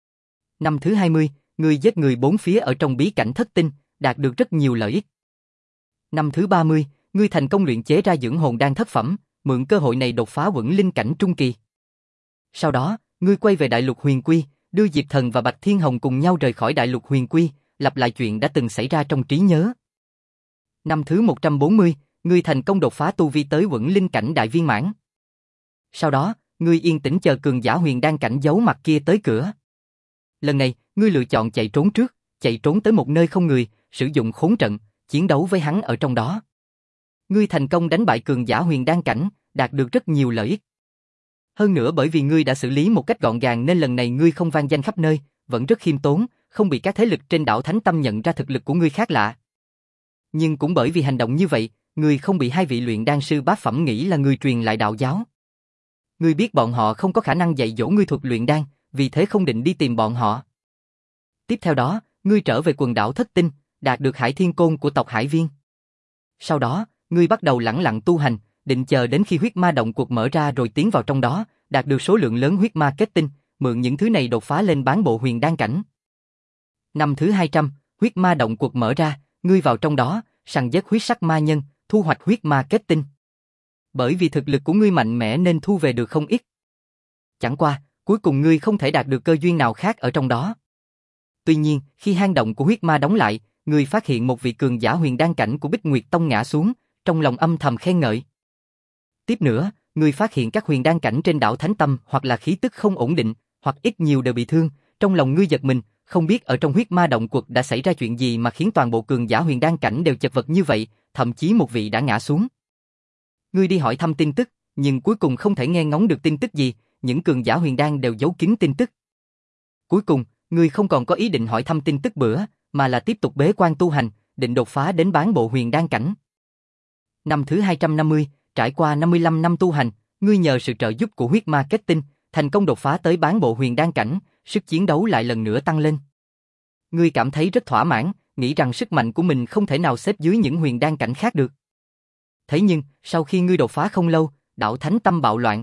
[SPEAKER 1] Năm thứ hai mươi, người giết người bốn phía ở trong bí cảnh thất tinh, đạt được rất nhiều lợi ích. Năm thứ ba mươi, ngươi thành công luyện chế ra dưỡng hồn đan thất phẩm, mượn cơ hội này đột phá quẩn linh cảnh trung kỳ. Sau đó, ngươi quay về đại lục huyền quy, đưa Diệp Thần và Bạch Thiên Hồng cùng nhau rời khỏi đại lục huyền quy, lặp lại chuyện đã từng xảy ra trong trí nhớ. Năm thứ một trăm bốn mươi, ngươi thành công đột phá tu vi tới quẩn linh cảnh đại viên mãn. Sau đó, ngươi yên tĩnh chờ cường giả huyền đan cảnh giấu mặt kia tới cửa. Lần này, ngươi lựa chọn chạy trốn trước, chạy trốn tới một nơi không người, sử dụng khốn trận, chiến đấu với hắn ở trong đó. Ngươi thành công đánh bại cường giả huyền đan cảnh, đạt được rất nhiều lợi ích. Hơn nữa bởi vì ngươi đã xử lý một cách gọn gàng nên lần này ngươi không vang danh khắp nơi, vẫn rất khiêm tốn, không bị các thế lực trên đảo Thánh Tâm nhận ra thực lực của ngươi khác lạ. Nhưng cũng bởi vì hành động như vậy, ngươi không bị hai vị luyện đan sư bát phẩm nghĩ là ngươi truyền lại đạo giáo. Ngươi biết bọn họ không có khả năng dạy dỗ ngươi thuật luyện đan, vì thế không định đi tìm bọn họ. Tiếp theo đó, ngươi trở về quần đảo Thất Tinh, đạt được Hải Thiên Côn của tộc Hải Viên. Sau đó, ngươi bắt đầu lẳng lặng tu hành, định chờ đến khi huyết ma động cuộc mở ra rồi tiến vào trong đó, đạt được số lượng lớn huyết ma kết tinh, mượn những thứ này đột phá lên bán bộ huyền đan cảnh. Năm thứ hai trăm, huyết ma động cuộc mở ra, ngươi vào trong đó, săn giết huyết sắc ma nhân, thu hoạch huyết ma kết tinh. Bởi vì thực lực của ngươi mạnh mẽ nên thu về được không ít. Chẳng qua, cuối cùng ngươi không thể đạt được cơ duyên nào khác ở trong đó. Tuy nhiên, khi hang động của huyết ma đóng lại, ngươi phát hiện một vị cường giả huyền đan cảnh của Bích Nguyệt Tông ngã xuống, trong lòng âm thầm khen ngợi. Tiếp nữa, ngươi phát hiện các huyền đan cảnh trên đảo Thánh Tâm hoặc là khí tức không ổn định, hoặc ít nhiều đều bị thương, trong lòng ngươi giật mình, không biết ở trong huyết ma động quật đã xảy ra chuyện gì mà khiến toàn bộ cường giả huyền đan cảnh đều chật vật như vậy, thậm chí một vị đã ngã xuống. Ngươi đi hỏi thăm tin tức, nhưng cuối cùng không thể nghe ngóng được tin tức gì, những cường giả huyền đan đều giấu kín tin tức. Cuối cùng, ngươi không còn có ý định hỏi thăm tin tức bữa, mà là tiếp tục bế quan tu hành, định đột phá đến bán bộ huyền đan cảnh. Năm thứ hai trăm năm mươi, trải qua năm mươi lăm năm tu hành, ngươi nhờ sự trợ giúp của huyết ma kết tinh, thành công đột phá tới bán bộ huyền đan cảnh, sức chiến đấu lại lần nữa tăng lên. Ngươi cảm thấy rất thỏa mãn, nghĩ rằng sức mạnh của mình không thể nào xếp dưới những huyền đan cảnh khác được. Thế nhưng, sau khi ngươi đột phá không lâu, đảo Thánh Tâm bạo loạn.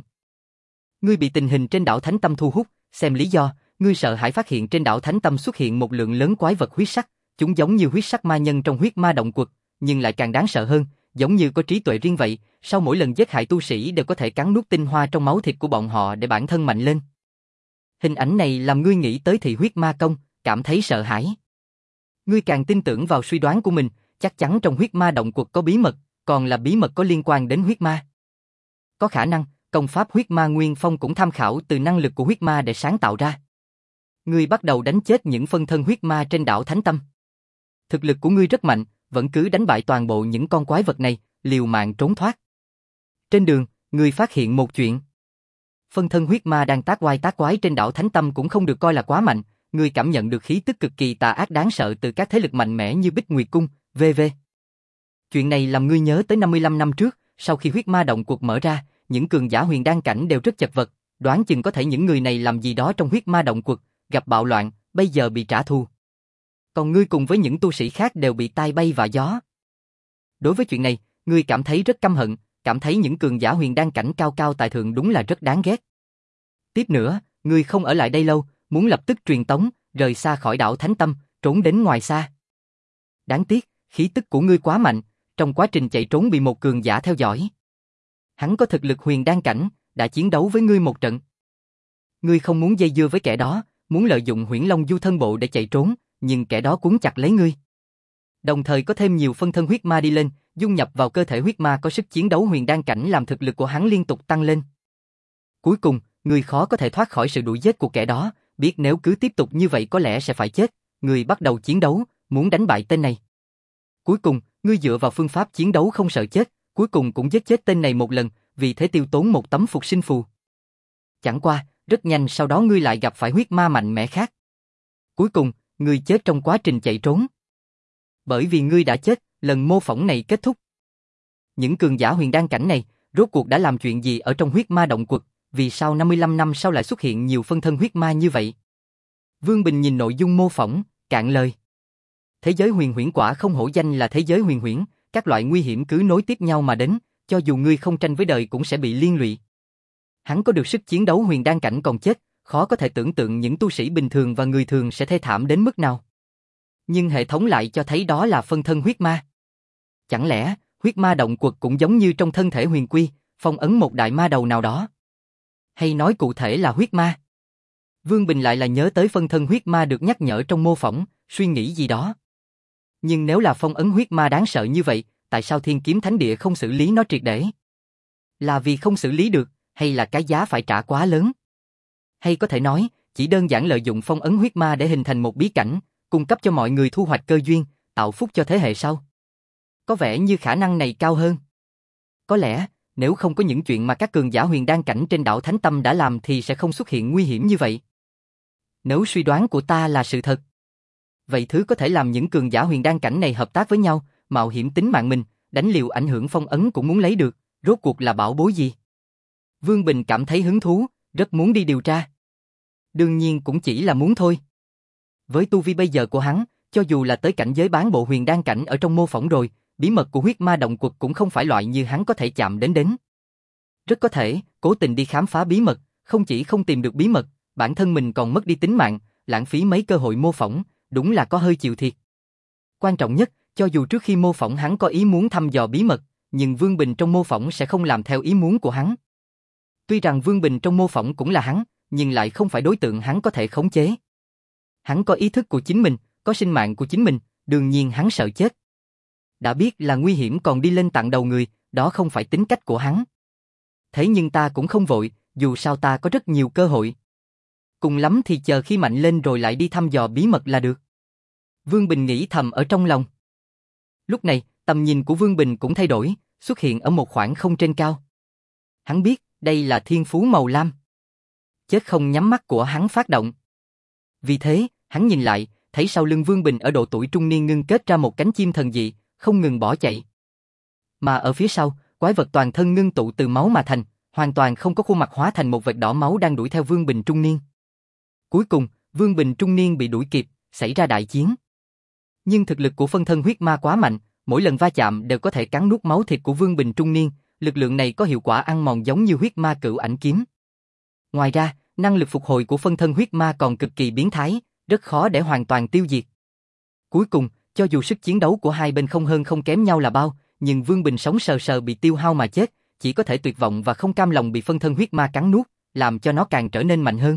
[SPEAKER 1] Ngươi bị tình hình trên đảo Thánh Tâm thu hút, xem lý do, ngươi sợ hãi phát hiện trên đảo Thánh Tâm xuất hiện một lượng lớn quái vật huyết sắc, chúng giống như huyết sắc ma nhân trong huyết ma động quật, nhưng lại càng đáng sợ hơn, giống như có trí tuệ riêng vậy, sau mỗi lần giết hại tu sĩ đều có thể cắn nuốt tinh hoa trong máu thịt của bọn họ để bản thân mạnh lên. Hình ảnh này làm ngươi nghĩ tới thị huyết ma công, cảm thấy sợ hãi. Ngươi càng tin tưởng vào suy đoán của mình, chắc chắn trong huyết ma động quật có bí mật, còn là bí mật có liên quan đến huyết ma. Có khả năng, công pháp huyết ma nguyên phong cũng tham khảo từ năng lực của huyết ma để sáng tạo ra. Ngươi bắt đầu đánh chết những phân thân huyết ma trên đảo Thánh Tâm. Thực lực của ngươi rất mạnh, vẫn cứ đánh bại toàn bộ những con quái vật này, liều mạng trốn thoát. Trên đường, ngươi phát hiện một chuyện. Phân thân huyết ma đang tác oai tác quái trên đảo Thánh Tâm cũng không được coi là quá mạnh, ngươi cảm nhận được khí tức cực kỳ tà ác đáng sợ từ các thế lực mạnh mẽ như Bích Nguyệt Cung, vân vân. Chuyện này làm ngươi nhớ tới năm mươi lăm năm trước, sau khi huyết ma động cuộc mở ra, những cường giả huyền đan cảnh đều rất chật vật, đoán chừng có thể những người này làm gì đó trong huyết ma động cuộc, gặp bạo loạn, bây giờ bị trả thù. Còn ngươi cùng với những tu sĩ khác đều bị tai bay vạ gió. Đối với chuyện này, ngươi cảm thấy rất căm hận, cảm thấy những cường giả huyền đan cảnh cao cao tại thượng đúng là rất đáng ghét. Tiếp nữa, ngươi không ở lại đây lâu, muốn lập tức truyền tống, rời xa khỏi đảo Thánh Tâm, trốn đến ngoài xa. Đáng tiếc, khí tức của ngươi quá mạnh, trong quá trình chạy trốn bị một cường giả theo dõi. Hắn có thực lực huyền đan cảnh, đã chiến đấu với ngươi một trận. Ngươi không muốn dây dưa với kẻ đó, muốn lợi dụng Huyễn Long Du thân bộ để chạy trốn, nhưng kẻ đó cuốn chặt lấy ngươi. Đồng thời có thêm nhiều phân thân huyết ma đi lên, dung nhập vào cơ thể huyết ma có sức chiến đấu huyền đan cảnh làm thực lực của hắn liên tục tăng lên. Cuối cùng, ngươi khó có thể thoát khỏi sự đuổi giết của kẻ đó, biết nếu cứ tiếp tục như vậy có lẽ sẽ phải chết, ngươi bắt đầu chiến đấu, muốn đánh bại tên này. Cuối cùng, ngươi dựa vào phương pháp chiến đấu không sợ chết, cuối cùng cũng giết chết tên này một lần, vì thế tiêu tốn một tấm phục sinh phù. Chẳng qua, rất nhanh sau đó ngươi lại gặp phải huyết ma mạnh mẽ khác. Cuối cùng, ngươi chết trong quá trình chạy trốn. Bởi vì ngươi đã chết, lần mô phỏng này kết thúc. Những cường giả huyền đan cảnh này, rốt cuộc đã làm chuyện gì ở trong huyết ma động quật, vì sao năm mươi lăm năm sau lại xuất hiện nhiều phân thân huyết ma như vậy? Vương Bình nhìn nội dung mô phỏng, cạn lời. Thế giới huyền huyễn quả không hổ danh là thế giới huyền huyễn, các loại nguy hiểm cứ nối tiếp nhau mà đến, cho dù ngươi không tranh với đời cũng sẽ bị liên lụy. Hắn có được sức chiến đấu huyền đan cảnh còn chết, khó có thể tưởng tượng những tu sĩ bình thường và người thường sẽ thê thảm đến mức nào. Nhưng hệ thống lại cho thấy đó là phân thân huyết ma. Chẳng lẽ, huyết ma động quật cũng giống như trong thân thể huyền quy, phong ấn một đại ma đầu nào đó? Hay nói cụ thể là huyết ma? Vương Bình lại là nhớ tới phân thân huyết ma được nhắc nhở trong mô phỏng, suy nghĩ gì đó. Nhưng nếu là phong ấn huyết ma đáng sợ như vậy, tại sao Thiên Kiếm Thánh Địa không xử lý nó triệt để? Là vì không xử lý được, hay là cái giá phải trả quá lớn? Hay có thể nói, chỉ đơn giản lợi dụng phong ấn huyết ma để hình thành một bí cảnh, cung cấp cho mọi người thu hoạch cơ duyên, tạo phúc cho thế hệ sau? Có vẻ như khả năng này cao hơn. Có lẽ, nếu không có những chuyện mà các cường giả huyền đan cảnh trên đảo Thánh Tâm đã làm thì sẽ không xuất hiện nguy hiểm như vậy. Nếu suy đoán của ta là sự thật, vậy thứ có thể làm những cường giả huyền đan cảnh này hợp tác với nhau, mạo hiểm tính mạng mình, đánh liều ảnh hưởng phong ấn cũng muốn lấy được, rốt cuộc là bảo bối gì? Vương Bình cảm thấy hứng thú, rất muốn đi điều tra. Đương nhiên cũng chỉ là muốn thôi. Với tu vi bây giờ của hắn, cho dù là tới cảnh giới bán bộ huyền đan cảnh ở trong mô phỏng rồi, bí mật của huyết ma động quật cũng không phải loại như hắn có thể chạm đến đến. Rất có thể, cố tình đi khám phá bí mật, không chỉ không tìm được bí mật, bản thân mình còn mất đi tính mạng, lãng phí mấy cơ hội mô phỏng, đúng là có hơi chịu thiệt. Quan trọng nhất, cho dù trước khi mô phỏng hắn có ý muốn thăm dò bí mật, nhưng Vương Bình trong mô phỏng sẽ không làm theo ý muốn của hắn. Tuy rằng Vương Bình trong mô phỏng cũng là hắn, nhưng lại không phải đối tượng hắn có thể khống chế. Hắn có ý thức của chính mình, có sinh mạng của chính mình, đương nhiên hắn sợ chết. Đã biết là nguy hiểm còn đi lên tặng đầu người, đó không phải tính cách của hắn. Thế nhưng ta cũng không vội, dù sao ta có rất nhiều cơ hội. Cùng lắm thì chờ khi mạnh lên rồi lại đi thăm dò bí mật là được. Vương Bình nghĩ thầm ở trong lòng. Lúc này, tầm nhìn của Vương Bình cũng thay đổi, xuất hiện ở một khoảng không trên cao. Hắn biết, đây là thiên phú màu lam. Chết không nhắm mắt của hắn phát động. Vì thế, hắn nhìn lại, thấy sau lưng Vương Bình ở độ tuổi trung niên ngưng kết ra một cánh chim thần dị, không ngừng bỏ chạy. Mà ở phía sau, quái vật toàn thân ngưng tụ từ máu mà thành, hoàn toàn không có khuôn mặt hóa thành một vệt đỏ máu đang đuổi theo Vương Bình trung niên. Cuối cùng, Vương Bình trung niên bị đuổi kịp, xảy ra đại chiến. Nhưng thực lực của phân thân huyết ma quá mạnh, mỗi lần va chạm đều có thể cắn nuốt máu thịt của Vương Bình trung niên, lực lượng này có hiệu quả ăn mòn giống như huyết ma cửu ảnh kiếm. Ngoài ra, năng lực phục hồi của phân thân huyết ma còn cực kỳ biến thái, rất khó để hoàn toàn tiêu diệt. Cuối cùng, cho dù sức chiến đấu của hai bên không hơn không kém nhau là bao, nhưng Vương Bình sống sờ sờ bị tiêu hao mà chết, chỉ có thể tuyệt vọng và không cam lòng bị phân thân huyết ma cắn nuốt, làm cho nó càng trở nên mạnh hơn.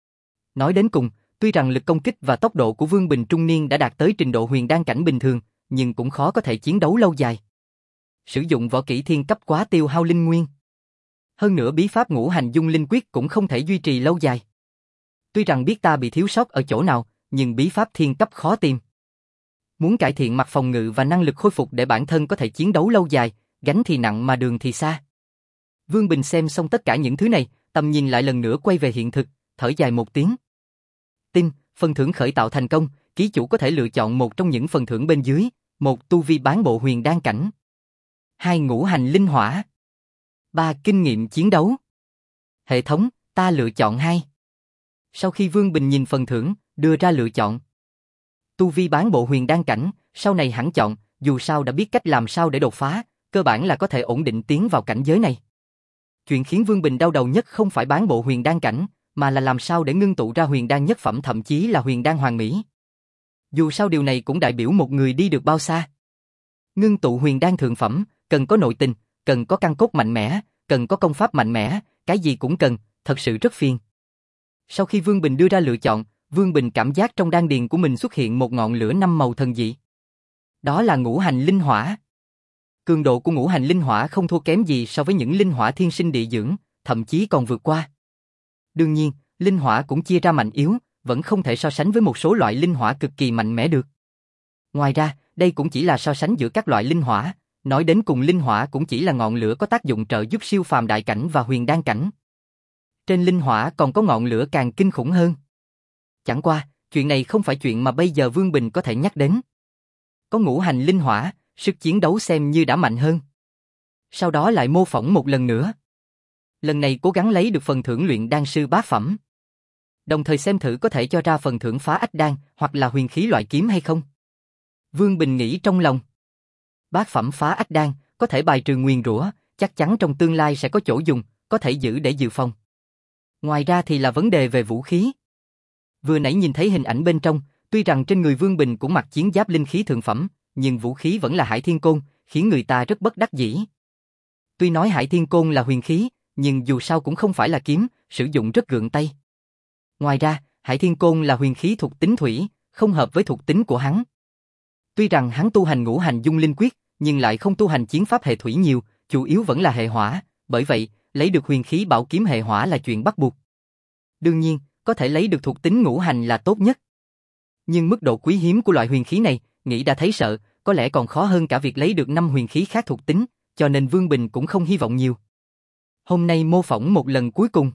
[SPEAKER 1] Nói đến cùng, tuy rằng lực công kích và tốc độ của Vương Bình trung niên đã đạt tới trình độ huyền đan cảnh bình thường, nhưng cũng khó có thể chiến đấu lâu dài. Sử dụng võ kỹ thiên cấp quá tiêu hao linh nguyên. Hơn nữa bí pháp ngũ hành dung linh quyết cũng không thể duy trì lâu dài. Tuy rằng biết ta bị thiếu sót ở chỗ nào, nhưng bí pháp thiên cấp khó tìm. Muốn cải thiện mặt phòng ngự và năng lực khôi phục để bản thân có thể chiến đấu lâu dài, gánh thì nặng mà đường thì xa. Vương Bình xem xong tất cả những thứ này, tầm nhìn lại lần nữa quay về hiện thực, thở dài một tiếng. Tin, phần thưởng khởi tạo thành công, ký chủ có thể lựa chọn một trong những phần thưởng bên dưới, một tu vi bán bộ huyền đan cảnh, hai ngũ hành linh hỏa, ba kinh nghiệm chiến đấu. Hệ thống, ta lựa chọn hai. Sau khi Vương Bình nhìn phần thưởng, đưa ra lựa chọn. Tu vi bán bộ huyền đan cảnh, sau này hẳn chọn, dù sao đã biết cách làm sao để đột phá, cơ bản là có thể ổn định tiến vào cảnh giới này. Chuyện khiến Vương Bình đau đầu nhất không phải bán bộ huyền đan cảnh, mà là làm sao để ngưng tụ ra huyền đan nhất phẩm thậm chí là huyền đan hoàn mỹ. Dù sao điều này cũng đại biểu một người đi được bao xa. Ngưng tụ huyền đan thượng phẩm, cần có nội tình, cần có căn cốt mạnh mẽ, cần có công pháp mạnh mẽ, cái gì cũng cần, thật sự rất phiền. Sau khi Vương Bình đưa ra lựa chọn, Vương Bình cảm giác trong đan điền của mình xuất hiện một ngọn lửa năm màu thần dị. Đó là ngũ hành linh hỏa. Cường độ của ngũ hành linh hỏa không thua kém gì so với những linh hỏa thiên sinh địa dưỡng, thậm chí còn vượt qua. Đương nhiên, linh hỏa cũng chia ra mạnh yếu, vẫn không thể so sánh với một số loại linh hỏa cực kỳ mạnh mẽ được. Ngoài ra, đây cũng chỉ là so sánh giữa các loại linh hỏa, nói đến cùng linh hỏa cũng chỉ là ngọn lửa có tác dụng trợ giúp siêu phàm đại cảnh và huyền đan cảnh. Trên linh hỏa còn có ngọn lửa càng kinh khủng hơn. Chẳng qua, chuyện này không phải chuyện mà bây giờ Vương Bình có thể nhắc đến. Có ngũ hành linh hỏa, sức chiến đấu xem như đã mạnh hơn. Sau đó lại mô phỏng một lần nữa. Lần này cố gắng lấy được phần thưởng luyện đan sư bát phẩm. Đồng thời xem thử có thể cho ra phần thưởng phá ách đan hoặc là huyền khí loại kiếm hay không. Vương Bình nghĩ trong lòng. Bát phẩm phá ách đan, có thể bài trừ nguyền rủa, chắc chắn trong tương lai sẽ có chỗ dùng, có thể giữ để dự phòng. Ngoài ra thì là vấn đề về vũ khí. Vừa nãy nhìn thấy hình ảnh bên trong, tuy rằng trên người Vương Bình cũng mặc chiến giáp linh khí thượng phẩm, nhưng vũ khí vẫn là Hải Thiên Côn, khiến người ta rất bất đắc dĩ. Tuy nói Hải Thiên Côn là huyền khí, nhưng dù sao cũng không phải là kiếm, sử dụng rất gượng tay. Ngoài ra, Hải Thiên Côn là huyền khí thuộc tính thủy, không hợp với thuộc tính của hắn. Tuy rằng hắn tu hành ngũ hành dung linh quyết, nhưng lại không tu hành chiến pháp hệ thủy nhiều, chủ yếu vẫn là hệ hỏa, bởi vậy, lấy được huyền khí bảo kiếm hệ hỏa là chuyện bắt buộc. Đương nhiên, có thể lấy được thuộc tính ngũ hành là tốt nhất. Nhưng mức độ quý hiếm của loại huyền khí này, nghĩ đã thấy sợ, có lẽ còn khó hơn cả việc lấy được năm huyền khí khác thuộc tính, cho nên Vương Bình cũng không hy vọng nhiều. Hôm nay mô phỏng một lần cuối cùng.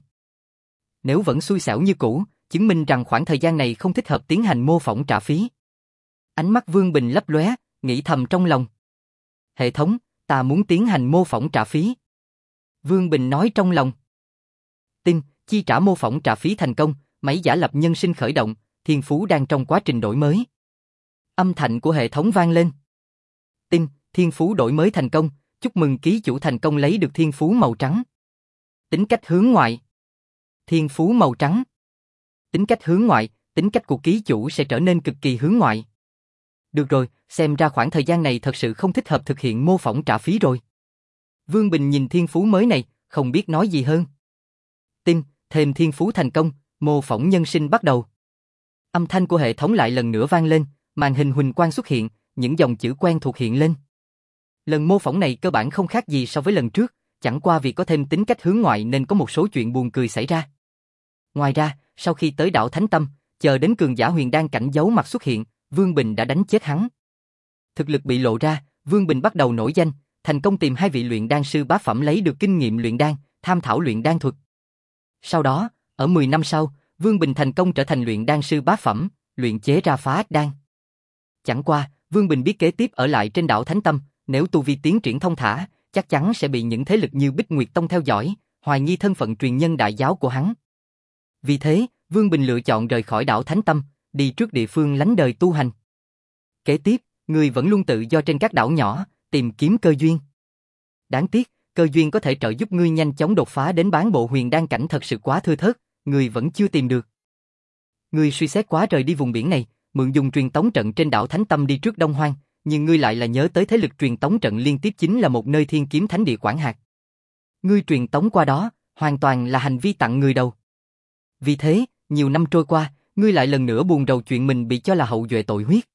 [SPEAKER 1] Nếu vẫn xui xẻo như cũ, chứng minh rằng khoảng thời gian này không thích hợp tiến hành mô phỏng trả phí. Ánh mắt Vương Bình lấp lóe, nghĩ thầm trong lòng. Hệ thống, ta muốn tiến hành mô phỏng trả phí. Vương Bình nói trong lòng. Tin, chi trả mô phỏng trả phí thành công, máy giả lập nhân sinh khởi động, thiên phú đang trong quá trình đổi mới. Âm thanh của hệ thống vang lên. Tin, thiên phú đổi mới thành công, chúc mừng ký chủ thành công lấy được thiên phú màu trắng. Tính cách hướng ngoại. Thiên phú màu trắng. Tính cách hướng ngoại, tính cách của ký chủ sẽ trở nên cực kỳ hướng ngoại. Được rồi, xem ra khoảng thời gian này thật sự không thích hợp thực hiện mô phỏng trả phí rồi. Vương Bình nhìn thiên phú mới này, không biết nói gì hơn. Tin, thêm thiên phú thành công, mô phỏng nhân sinh bắt đầu. Âm thanh của hệ thống lại lần nữa vang lên, màn hình huỳnh quang xuất hiện, những dòng chữ quen thuộc hiện lên. Lần mô phỏng này cơ bản không khác gì so với lần trước, chẳng qua vì có thêm tính cách hướng ngoại nên có một số chuyện buồn cười xảy ra. Ngoài ra, sau khi tới đảo Thánh Tâm, chờ đến cường giả huyền đan cảnh giấu mặt xuất hiện, Vương Bình đã đánh chết hắn. Thực lực bị lộ ra, Vương Bình bắt đầu nổi danh, thành công tìm hai vị luyện đan sư bá phẩm lấy được kinh nghiệm luyện đan, tham thảo luyện đan thuật. Sau đó, ở mười năm sau, Vương Bình thành công trở thành luyện đan sư bá phẩm, luyện chế ra phá ách đan. Chẳng qua, Vương Bình biết kế tiếp ở lại trên đảo Thánh Tâm, nếu tu vi tiến triển thông thả, chắc chắn sẽ bị những thế lực như Bích Nguyệt Tông theo dõi, hoài nghi thân phận truyền nhân đại giáo của hắn. Vì thế, Vương Bình lựa chọn rời khỏi đảo Thánh Tâm, đi trước địa phương lánh đời tu hành. Kế tiếp, người vẫn luôn tự do trên các đảo nhỏ, tìm kiếm cơ duyên. Đáng tiếc, cơ duyên có thể trợ giúp ngươi nhanh chóng đột phá đến bán bộ huyền đan cảnh thật sự quá thưa thớt, ngươi vẫn chưa tìm được. Ngươi suy xét quá rời đi vùng biển này, mượn dùng truyền tống trận trên đảo Thánh Tâm đi trước Đông Hoang, nhưng ngươi lại là nhớ tới thế lực truyền tống trận liên tiếp chính là một nơi thiên kiếm thánh địa quản hạt. Ngươi truyền tống qua đó, hoàn toàn là hành vi tặng người đầu. Vì thế, nhiều năm trôi qua, ngươi lại lần nữa buồn rầu chuyện mình bị cho là hậu duệ tội huyết.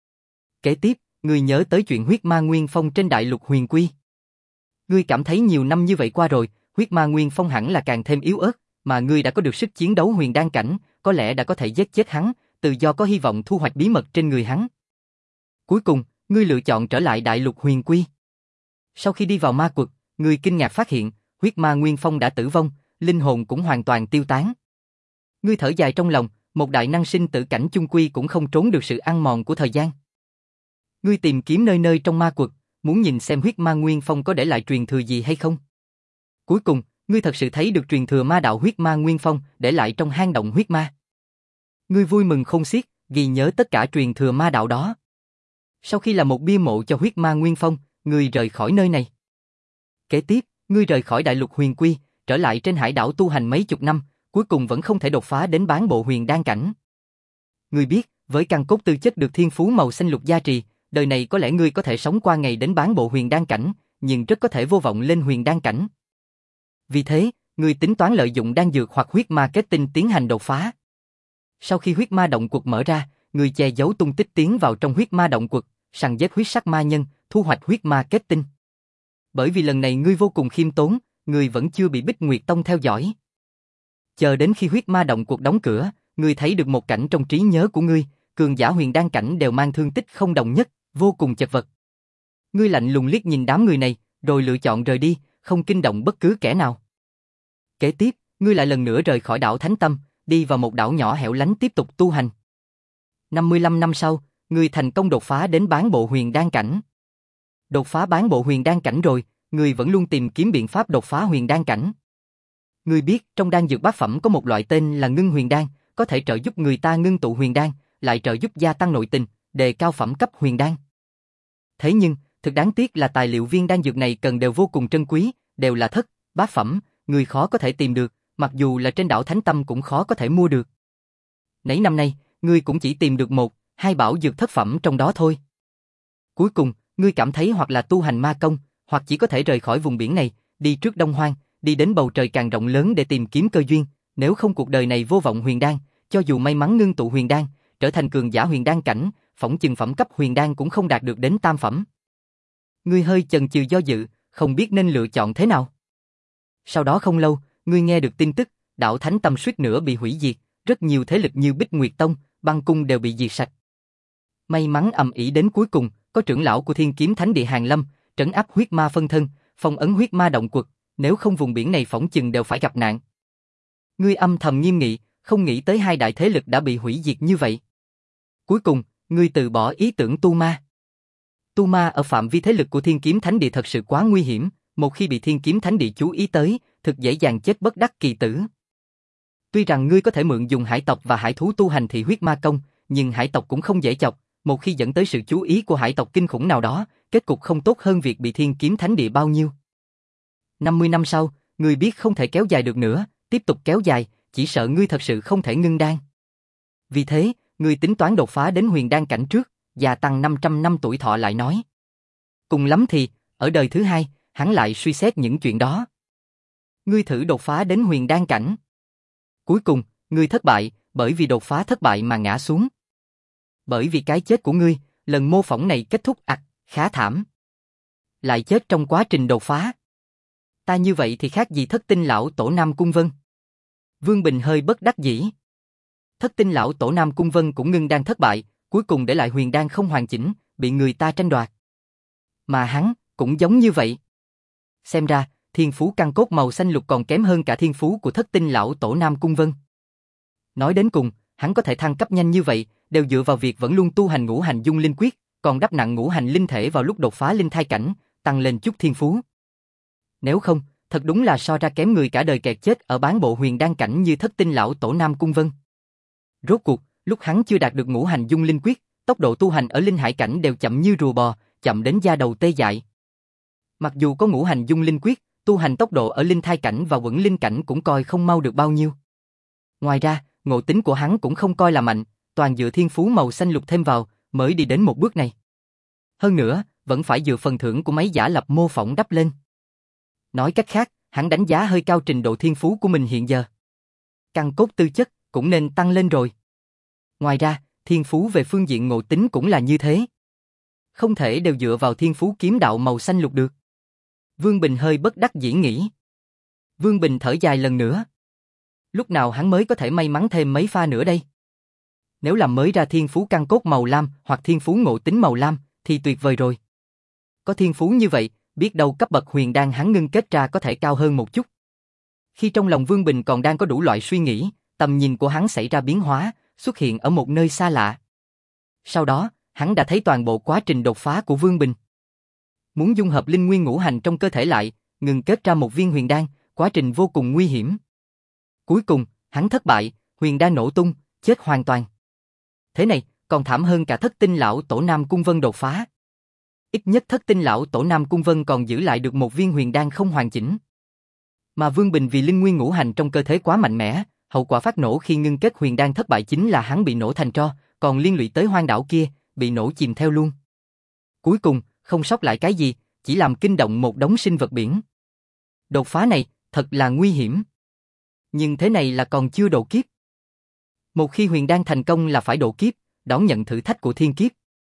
[SPEAKER 1] Kế tiếp, ngươi nhớ tới chuyện huyết ma nguyên phong trên đại lục huyền quy. Ngươi cảm thấy nhiều năm như vậy qua rồi, huyết ma nguyên phong hẳn là càng thêm yếu ớt, mà ngươi đã có được sức chiến đấu huyền đan cảnh, có lẽ đã có thể giết chết hắn, tự do có hy vọng thu hoạch bí mật trên người hắn. Cuối cùng, ngươi lựa chọn trở lại đại lục huyền quy. Sau khi đi vào ma quật, ngươi kinh ngạc phát hiện, huyết ma nguyên phong đã tử vong, linh hồn cũng hoàn toàn tiêu tán. Ngươi thở dài trong lòng, một đại năng sinh tử cảnh chung quy cũng không trốn được sự ăn mòn của thời gian. Ngươi tìm kiếm nơi nơi trong ma quật, muốn nhìn xem huyết ma nguyên phong có để lại truyền thừa gì hay không. Cuối cùng, ngươi thật sự thấy được truyền thừa ma đạo huyết ma nguyên phong để lại trong hang động huyết ma. Ngươi vui mừng không xiết, ghi nhớ tất cả truyền thừa ma đạo đó. Sau khi làm một bia mộ cho huyết ma nguyên phong, ngươi rời khỏi nơi này. Kế tiếp, ngươi rời khỏi đại lục huyền quy, trở lại trên hải đảo tu hành mấy chục năm, cuối cùng vẫn không thể đột phá đến bán bộ huyền đan cảnh. Ngươi biết, với căn cốt tư chất được thiên phú màu xanh lục gia trì, đời này có lẽ ngươi có thể sống qua ngày đến bán bộ huyền đan cảnh, nhưng rất có thể vô vọng lên huyền đan cảnh. Vì thế, ngươi tính toán lợi dụng đan dược hoặc huyết ma kết tinh tiến hành đột phá. Sau khi huyết ma động quật mở ra, ngươi che giấu tung tích tiến vào trong huyết ma động quật, săn giết huyết sắc ma nhân, thu hoạch huyết ma kết tinh. Bởi vì lần này ngươi vô cùng khiêm tốn, ngươi vẫn chưa bị Bích Nguyệt Tông theo dõi. Chờ đến khi huyết ma động quật đóng cửa, ngươi thấy được một cảnh trong trí nhớ của ngươi, cường giả huyền đan cảnh đều mang thương tích không đồng nhất, vô cùng chật vật. Ngươi lạnh lùng liếc nhìn đám người này, rồi lựa chọn rời đi, không kinh động bất cứ kẻ nào. Kế tiếp, ngươi lại lần nữa rời khỏi đảo Thánh Tâm, đi vào một đảo nhỏ hẻo lánh tiếp tục tu hành. năm mươi lăm năm sau, ngươi thành công đột phá đến bán bộ huyền đan cảnh. Đột phá bán bộ huyền đan cảnh rồi, ngươi vẫn luôn tìm kiếm biện pháp đột phá huyền đan cảnh. Ngươi biết, trong đan dược bát phẩm có một loại tên là ngưng huyền đan, có thể trợ giúp người ta ngưng tụ huyền đan, lại trợ giúp gia tăng nội tình, đề cao phẩm cấp huyền đan. Thế nhưng, thực đáng tiếc là tài liệu viên đan dược này cần đều vô cùng trân quý, đều là thất, bát phẩm, người khó có thể tìm được, mặc dù là trên đảo Thánh Tâm cũng khó có thể mua được. Nãy năm nay, ngươi cũng chỉ tìm được một, hai bảo dược thất phẩm trong đó thôi. Cuối cùng, ngươi cảm thấy hoặc là tu hành ma công, hoặc chỉ có thể rời khỏi vùng biển này, đi trước Đông Hoang, đi đến bầu trời càng rộng lớn để tìm kiếm cơ duyên, nếu không cuộc đời này vô vọng huyền đan, cho dù may mắn ngưng tụ huyền đan, trở thành cường giả huyền đan cảnh, phỏng chừng phẩm cấp huyền đan cũng không đạt được đến tam phẩm. Ngươi hơi chần chừ do dự, không biết nên lựa chọn thế nào. Sau đó không lâu, ngươi nghe được tin tức, đảo Thánh Tâm suýt nữa bị hủy diệt, rất nhiều thế lực như Bích Nguyệt Tông, Băng Cung đều bị diệt sạch. May mắn ầm ĩ đến cuối cùng, có trưởng lão của Thiên Kiếm Thánh Địa Hàn Lâm, trấn áp huyết ma phân thân, phong ấn huyết ma động quật, nếu không vùng biển này phỏng chừng đều phải gặp nạn. Ngươi âm thầm nghiêm nghị, không nghĩ tới hai đại thế lực đã bị hủy diệt như vậy. Cuối cùng, ngươi từ bỏ ý tưởng tu ma. Tu ma ở phạm vi thế lực của Thiên Kiếm Thánh Địa thật sự quá nguy hiểm, một khi bị Thiên Kiếm Thánh Địa chú ý tới, thực dễ dàng chết bất đắc kỳ tử. Tuy rằng ngươi có thể mượn dùng hải tộc và hải thú tu hành thị huyết ma công, nhưng hải tộc cũng không dễ chọc, một khi dẫn tới sự chú ý của hải tộc kinh khủng nào đó, kết cục không tốt hơn việc bị Thiên Kiếm Thánh Địa bao nhiêu. năm mươi năm sau, ngươi biết không thể kéo dài được nữa, tiếp tục kéo dài, chỉ sợ ngươi thật sự không thể ngưng đan. Vì thế, ngươi tính toán đột phá đến huyền đan cảnh trước, gia tăng năm trăm năm tuổi thọ lại nói. Cùng lắm thì, ở đời thứ hai, hắn lại suy xét những chuyện đó. Ngươi thử đột phá đến huyền đan cảnh. Cuối cùng, ngươi thất bại, bởi vì đột phá thất bại mà ngã xuống. Bởi vì cái chết của ngươi, lần mô phỏng này kết thúc ặc, khá thảm. Lại chết trong quá trình đột phá. Ta như vậy thì khác gì thất tinh lão tổ Nam Cung Vân. Vương Bình hơi bất đắc dĩ. Thất tinh lão tổ Nam Cung Vân cũng ngưng đan thất bại, cuối cùng để lại huyền đan không hoàn chỉnh, bị người ta tranh đoạt. Mà hắn, cũng giống như vậy. Xem ra, thiên phú căn cốt màu xanh lục còn kém hơn cả thiên phú của thất tinh lão tổ Nam Cung Vân. Nói đến cùng, hắn có thể thăng cấp nhanh như vậy, đều dựa vào việc vẫn luôn tu hành ngũ hành dung linh quyết, còn đắp nặng ngũ hành linh thể vào lúc đột phá linh thai cảnh, tăng lên chút thiên phú. Nếu không, thật đúng là so ra kém người cả đời kẹt chết ở bán bộ huyền đan cảnh như thất tinh lão tổ Nam Cung Vân. Rốt cuộc, lúc hắn chưa đạt được ngũ hành dung linh quyết, tốc độ tu hành ở linh hải cảnh đều chậm như rùa bò, chậm đến da đầu tê dại. Mặc dù có ngũ hành dung linh quyết, tu hành tốc độ ở linh thai cảnh và quẩn linh cảnh cũng coi không mau được bao nhiêu. Ngoài ra, ngộ tính của hắn cũng không coi là mạnh, toàn dựa thiên phú màu xanh lục thêm vào, mới đi đến một bước này. Hơn nữa, vẫn phải dựa phần thưởng của mấy giả lập mô phỏng đắp lên. Nói cách khác, hắn đánh giá hơi cao trình độ thiên phú của mình hiện giờ. Căn cốt tư chất cũng nên tăng lên rồi. Ngoài ra, thiên phú về phương diện ngộ tính cũng là như thế. Không thể đều dựa vào thiên phú kiếm đạo màu xanh lục được. Vương Bình hơi bất đắc dĩ nghĩ. Vương Bình thở dài lần nữa. Lúc nào hắn mới có thể may mắn thêm mấy pha nữa đây? Nếu làm mới ra thiên phú căn cốt màu lam hoặc thiên phú ngộ tính màu lam, thì tuyệt vời rồi. Có thiên phú như vậy, biết đâu cấp bậc huyền đan hắn ngưng kết ra có thể cao hơn một chút. Khi trong lòng Vương Bình còn đang có đủ loại suy nghĩ, tầm nhìn của hắn xảy ra biến hóa, xuất hiện ở một nơi xa lạ. Sau đó, hắn đã thấy toàn bộ quá trình đột phá của Vương Bình. Muốn dung hợp linh nguyên ngũ hành trong cơ thể lại, ngừng kết ra một viên huyền đan, quá trình vô cùng nguy hiểm. Cuối cùng, hắn thất bại, huyền đan nổ tung, chết hoàn toàn. Thế này, còn thảm hơn cả thất tinh lão tổ Nam Cung Vân đột phá. Ít nhất thất tinh lão tổ Nam Cung Vân còn giữ lại được một viên huyền đan không hoàn chỉnh. Mà Vương Bình vì linh nguyên ngũ hành trong cơ thể quá mạnh mẽ, hậu quả phát nổ khi ngưng kết huyền đan thất bại chính là hắn bị nổ thành tro, còn liên lụy tới hoang đảo kia, bị nổ chìm theo luôn. Cuối cùng, không sót lại cái gì, chỉ làm kinh động một đống sinh vật biển. Đột phá này, thật là nguy hiểm. Nhưng thế này là còn chưa độ kiếp. Một khi huyền đan thành công là phải độ kiếp, đón nhận thử thách của thiên kiếp.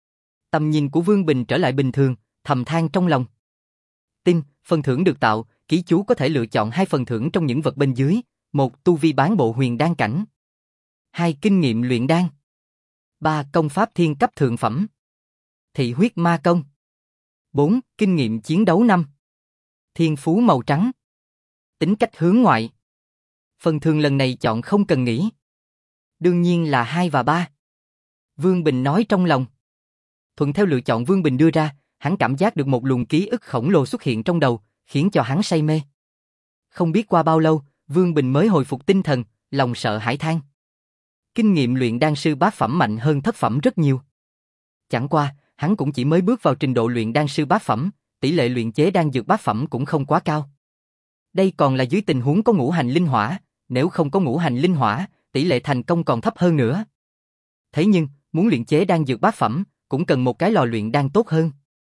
[SPEAKER 1] Tầm nhìn của Vương Bình trở lại bình thường, thầm than trong lòng. Tin, phần thưởng được tạo, ký chú có thể lựa chọn hai phần thưởng trong những vật bên dưới, một tu vi bán bộ huyền đan cảnh, hai kinh nghiệm luyện đan, ba công pháp thiên cấp thượng phẩm, thị huyết ma công, bốn kinh nghiệm chiến đấu năm, thiên phú màu trắng, tính cách hướng ngoại. Phần thưởng lần này chọn không cần nghĩ. Đương nhiên là hai và ba. Vương Bình nói trong lòng. Thuận theo lựa chọn Vương Bình đưa ra, hắn cảm giác được một luồng ký ức khổng lồ xuất hiện trong đầu, khiến cho hắn say mê. Không biết qua bao lâu, Vương Bình mới hồi phục tinh thần, lòng sợ hãi than. Kinh nghiệm luyện đan sư bát phẩm mạnh hơn thất phẩm rất nhiều. Chẳng qua, hắn cũng chỉ mới bước vào trình độ luyện đan sư bát phẩm, tỷ lệ luyện chế đan dược bát phẩm cũng không quá cao. Đây còn là dưới tình huống có ngũ hành linh hỏa, nếu không có ngũ hành linh hỏa, tỷ lệ thành công còn thấp hơn nữa. Thế nhưng, muốn luyện chế đan dược bát phẩm, cũng cần một cái lò luyện đan tốt hơn.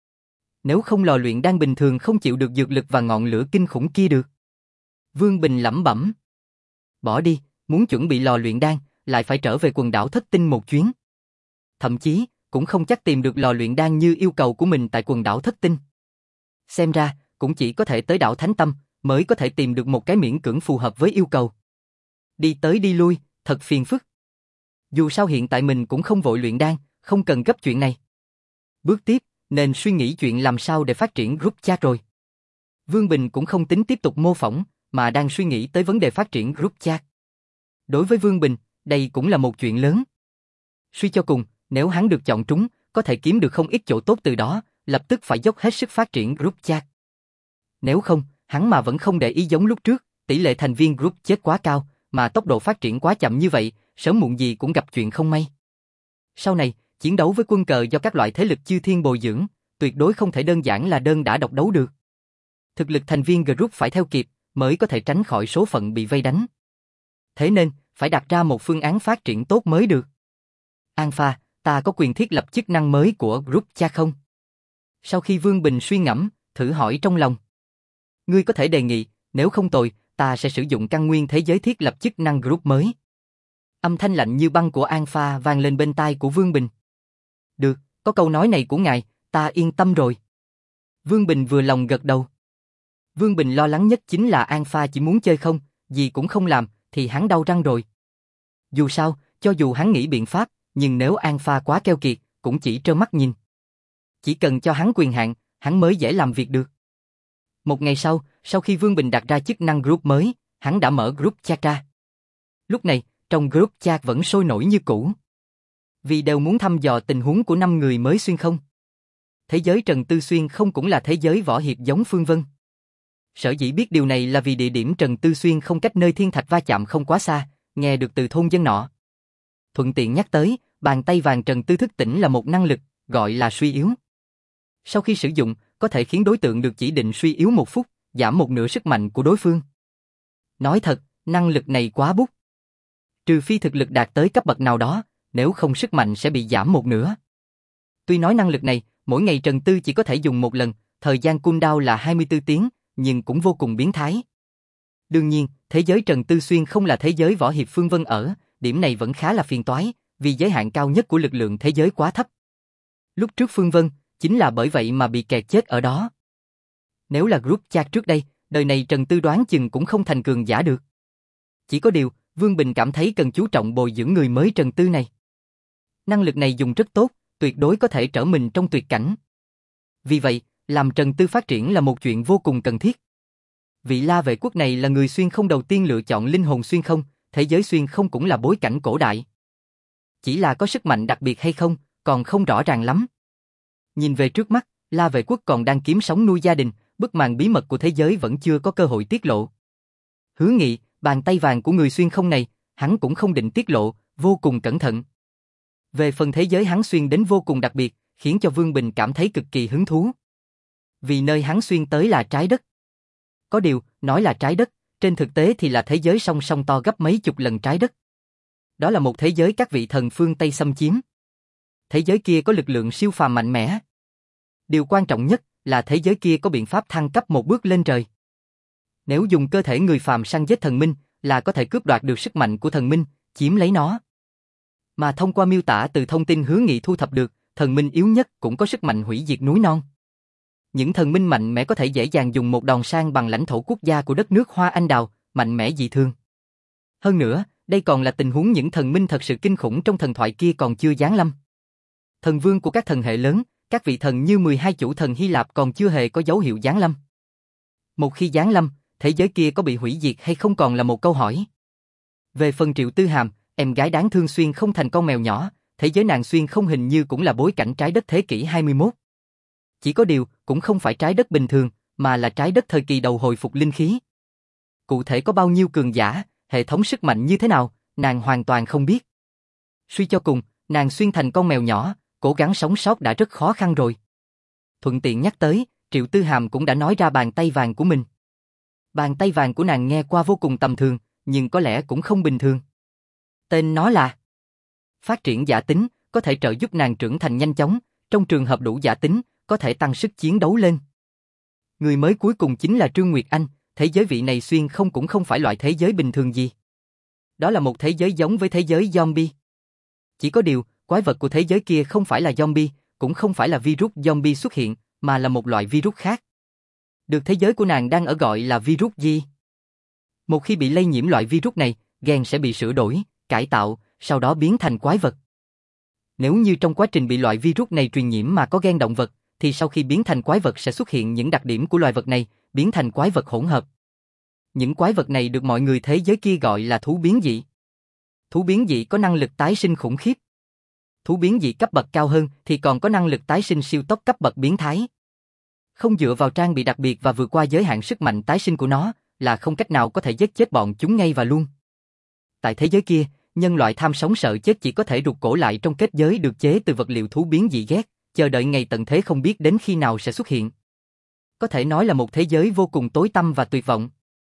[SPEAKER 1] Nếu không lò luyện đan bình thường không chịu được dược lực và ngọn lửa kinh khủng kia được. Vương Bình lẩm bẩm. Bỏ đi, muốn chuẩn bị lò luyện đan, lại phải trở về quần đảo Thất Tinh một chuyến. Thậm chí, cũng không chắc tìm được lò luyện đan như yêu cầu của mình tại quần đảo Thất Tinh. Xem ra, cũng chỉ có thể tới đảo Thánh Tâm, mới có thể tìm được một cái miễn cưỡng phù hợp với yêu cầu. Đi tới đi lui, thật phiền phức. Dù sao hiện tại mình cũng không vội luyện đan, không cần gấp chuyện này. Bước tiếp, nên suy nghĩ chuyện làm sao để phát triển group chat rồi. Vương Bình cũng không tính tiếp tục mô phỏng, mà đang suy nghĩ tới vấn đề phát triển group chat. Đối với Vương Bình, đây cũng là một chuyện lớn. Suy cho cùng, nếu hắn được chọn trúng, có thể kiếm được không ít chỗ tốt từ đó, lập tức phải dốc hết sức phát triển group chat. Nếu không, hắn mà vẫn không để ý giống lúc trước, tỷ lệ thành viên group chết quá cao, mà tốc độ phát triển quá chậm như vậy, sớm muộn gì cũng gặp chuyện không may. Sau này, chiến đấu với quân cờ do các loại thế lực chư thiên bồi dưỡng, tuyệt đối không thể đơn giản là đơn đả độc đấu được. Thực lực thành viên group phải theo kịp, mới có thể tránh khỏi số phận bị vây đánh. Thế nên, phải đặt ra một phương án phát triển tốt mới được. Alpha, ta có quyền thiết lập chức năng mới của group chat không? Sau khi Vương Bình suy ngẫm, thử hỏi trong lòng. Ngươi có thể đề nghị, nếu không tồi, ta sẽ sử dụng căn nguyên thế giới thiết lập chức năng group mới. Âm thanh lạnh như băng của An Pha vang lên bên tai của Vương Bình. Được, có câu nói này của ngài, ta yên tâm rồi. Vương Bình vừa lòng gật đầu. Vương Bình lo lắng nhất chính là An Pha chỉ muốn chơi không, gì cũng không làm, thì hắn đau răng rồi. Dù sao, cho dù hắn nghĩ biện pháp, nhưng nếu An Pha quá keo kiệt, cũng chỉ trơ mắt nhìn. Chỉ cần cho hắn quyền hạn, hắn mới dễ làm việc được. Một ngày sau, sau khi Vương Bình đặt ra chức năng group mới, hắn đã mở group chat ra. Lúc này, trong group chat vẫn sôi nổi như cũ. Vì đều muốn thăm dò tình huống của năm người mới xuyên không. Thế giới Trần Tư Xuyên không cũng là thế giới võ hiệp giống Phương Vân. Sở dĩ biết điều này là vì địa điểm Trần Tư Xuyên không cách nơi thiên thạch va chạm không quá xa, nghe được từ thôn dân nọ. Thuận tiện nhắc tới, bàn tay vàng Trần Tư thức tỉnh là một năng lực, gọi là suy yếu. Sau khi sử dụng, có thể khiến đối tượng được chỉ định suy yếu một phút, giảm một nửa sức mạnh của đối phương. Nói thật, năng lực này quá bút. Trừ phi thực lực đạt tới cấp bậc nào đó, nếu không sức mạnh sẽ bị giảm một nửa. Tuy nói năng lực này, mỗi ngày Trần Tư chỉ có thể dùng một lần, thời gian cooldown là hai mươi tư tiếng, nhưng cũng vô cùng biến thái. Đương nhiên, thế giới Trần Tư Xuyên không là thế giới võ hiệp Phương Vân ở, điểm này vẫn khá là phiền toái, vì giới hạn cao nhất của lực lượng thế giới quá thấp. Lúc trước Phương Vân, chính là bởi vậy mà bị kẹt chết ở đó. Nếu là group chat trước đây, đời này Trần Tư đoán chừng cũng không thành cường giả được. Chỉ có điều, Vương Bình cảm thấy cần chú trọng bồi dưỡng người mới Trần Tư này. Năng lực này dùng rất tốt, tuyệt đối có thể trở mình trong tuyệt cảnh. Vì vậy, làm Trần Tư phát triển là một chuyện vô cùng cần thiết. Vị La Vệ Quốc này là người xuyên không đầu tiên lựa chọn linh hồn xuyên không, thế giới xuyên không cũng là bối cảnh cổ đại. Chỉ là có sức mạnh đặc biệt hay không, còn không rõ ràng lắm. Nhìn về trước mắt, La Vệ Quốc còn đang kiếm sống nuôi gia đình, bức màn bí mật của thế giới vẫn chưa có cơ hội tiết lộ. Hứa Nghị, bàn tay vàng của người xuyên không này, hắn cũng không định tiết lộ, vô cùng cẩn thận. Về phần thế giới hắn xuyên đến vô cùng đặc biệt, khiến cho Vương Bình cảm thấy cực kỳ hứng thú. Vì nơi hắn xuyên tới là trái đất. Có điều, nói là trái đất, trên thực tế thì là thế giới song song to gấp mấy chục lần trái đất. Đó là một thế giới các vị thần phương Tây xâm chiếm. Thế giới kia có lực lượng siêu phàm mạnh mẽ. Điều quan trọng nhất là thế giới kia có biện pháp thăng cấp một bước lên trời. Nếu dùng cơ thể người phàm săn giết thần minh, là có thể cướp đoạt được sức mạnh của thần minh, chiếm lấy nó. Mà thông qua miêu tả từ thông tin Hứa Nghị thu thập được, thần minh yếu nhất cũng có sức mạnh hủy diệt núi non. Những thần minh mạnh mẽ có thể dễ dàng dùng một đòn sang bằng lãnh thổ quốc gia của đất nước Hoa Anh Đào, mạnh mẽ dị thường. Hơn nữa, đây còn là tình huống những thần minh thật sự kinh khủng trong thần thoại kia còn chưa giáng lâm. Thần vương của các thần hệ lớn, các vị thần như mười hai chủ thần Hy Lạp còn chưa hề có dấu hiệu giáng lâm. Một khi giáng lâm, thế giới kia có bị hủy diệt hay không còn là một câu hỏi. Về phần Triệu Tư Hàm, em gái đáng thương xuyên không thành con mèo nhỏ, thế giới nàng xuyên không hình như cũng là bối cảnh trái đất thế kỷ hai mươi mốt. Chỉ có điều, cũng không phải trái đất bình thường, mà là trái đất thời kỳ đầu hồi phục linh khí. Cụ thể có bao nhiêu cường giả, hệ thống sức mạnh như thế nào, nàng hoàn toàn không biết. Suy cho cùng, nàng xuyên thành con mèo nhỏ, cố gắng sống sót đã rất khó khăn rồi. Thuận tiện nhắc tới, Triệu Tư Hàm cũng đã nói ra bàn tay vàng của mình. Bàn tay vàng của nàng nghe qua vô cùng tầm thường, nhưng có lẽ cũng không bình thường. Tên nó là Phát triển giả tính, có thể trợ giúp nàng trưởng thành nhanh chóng, trong trường hợp đủ giả tính, có thể tăng sức chiến đấu lên. Người mới cuối cùng chính là Trương Nguyệt Anh, thế giới vị này xuyên không cũng không phải loại thế giới bình thường gì. Đó là một thế giới giống với thế giới zombie. Chỉ có điều, quái vật của thế giới kia không phải là zombie, cũng không phải là virus zombie xuất hiện, mà là một loại virus khác. Được thế giới của nàng đang ở gọi là virus gì? Một khi bị lây nhiễm loại virus này, gen sẽ bị sửa đổi, cải tạo, sau đó biến thành quái vật. Nếu như trong quá trình bị loại virus này truyền nhiễm mà có gen động vật, thì sau khi biến thành quái vật sẽ xuất hiện những đặc điểm của loài vật này, biến thành quái vật hỗn hợp. Những quái vật này được mọi người thế giới kia gọi là thú biến dị. Thú biến dị có năng lực tái sinh khủng khiếp. Thú biến dị cấp bậc cao hơn thì còn có năng lực tái sinh siêu tốc cấp bậc biến thái. Không dựa vào trang bị đặc biệt và vượt qua giới hạn sức mạnh tái sinh của nó, là không cách nào có thể giết chết bọn chúng ngay và luôn. Tại thế giới kia, nhân loại tham sống sợ chết chỉ có thể rụt cổ lại trong kết giới được chế từ vật liệu thú biến dị ghét, chờ đợi ngày tận thế không biết đến khi nào sẽ xuất hiện. Có thể nói là một thế giới vô cùng tối tăm và tuyệt vọng.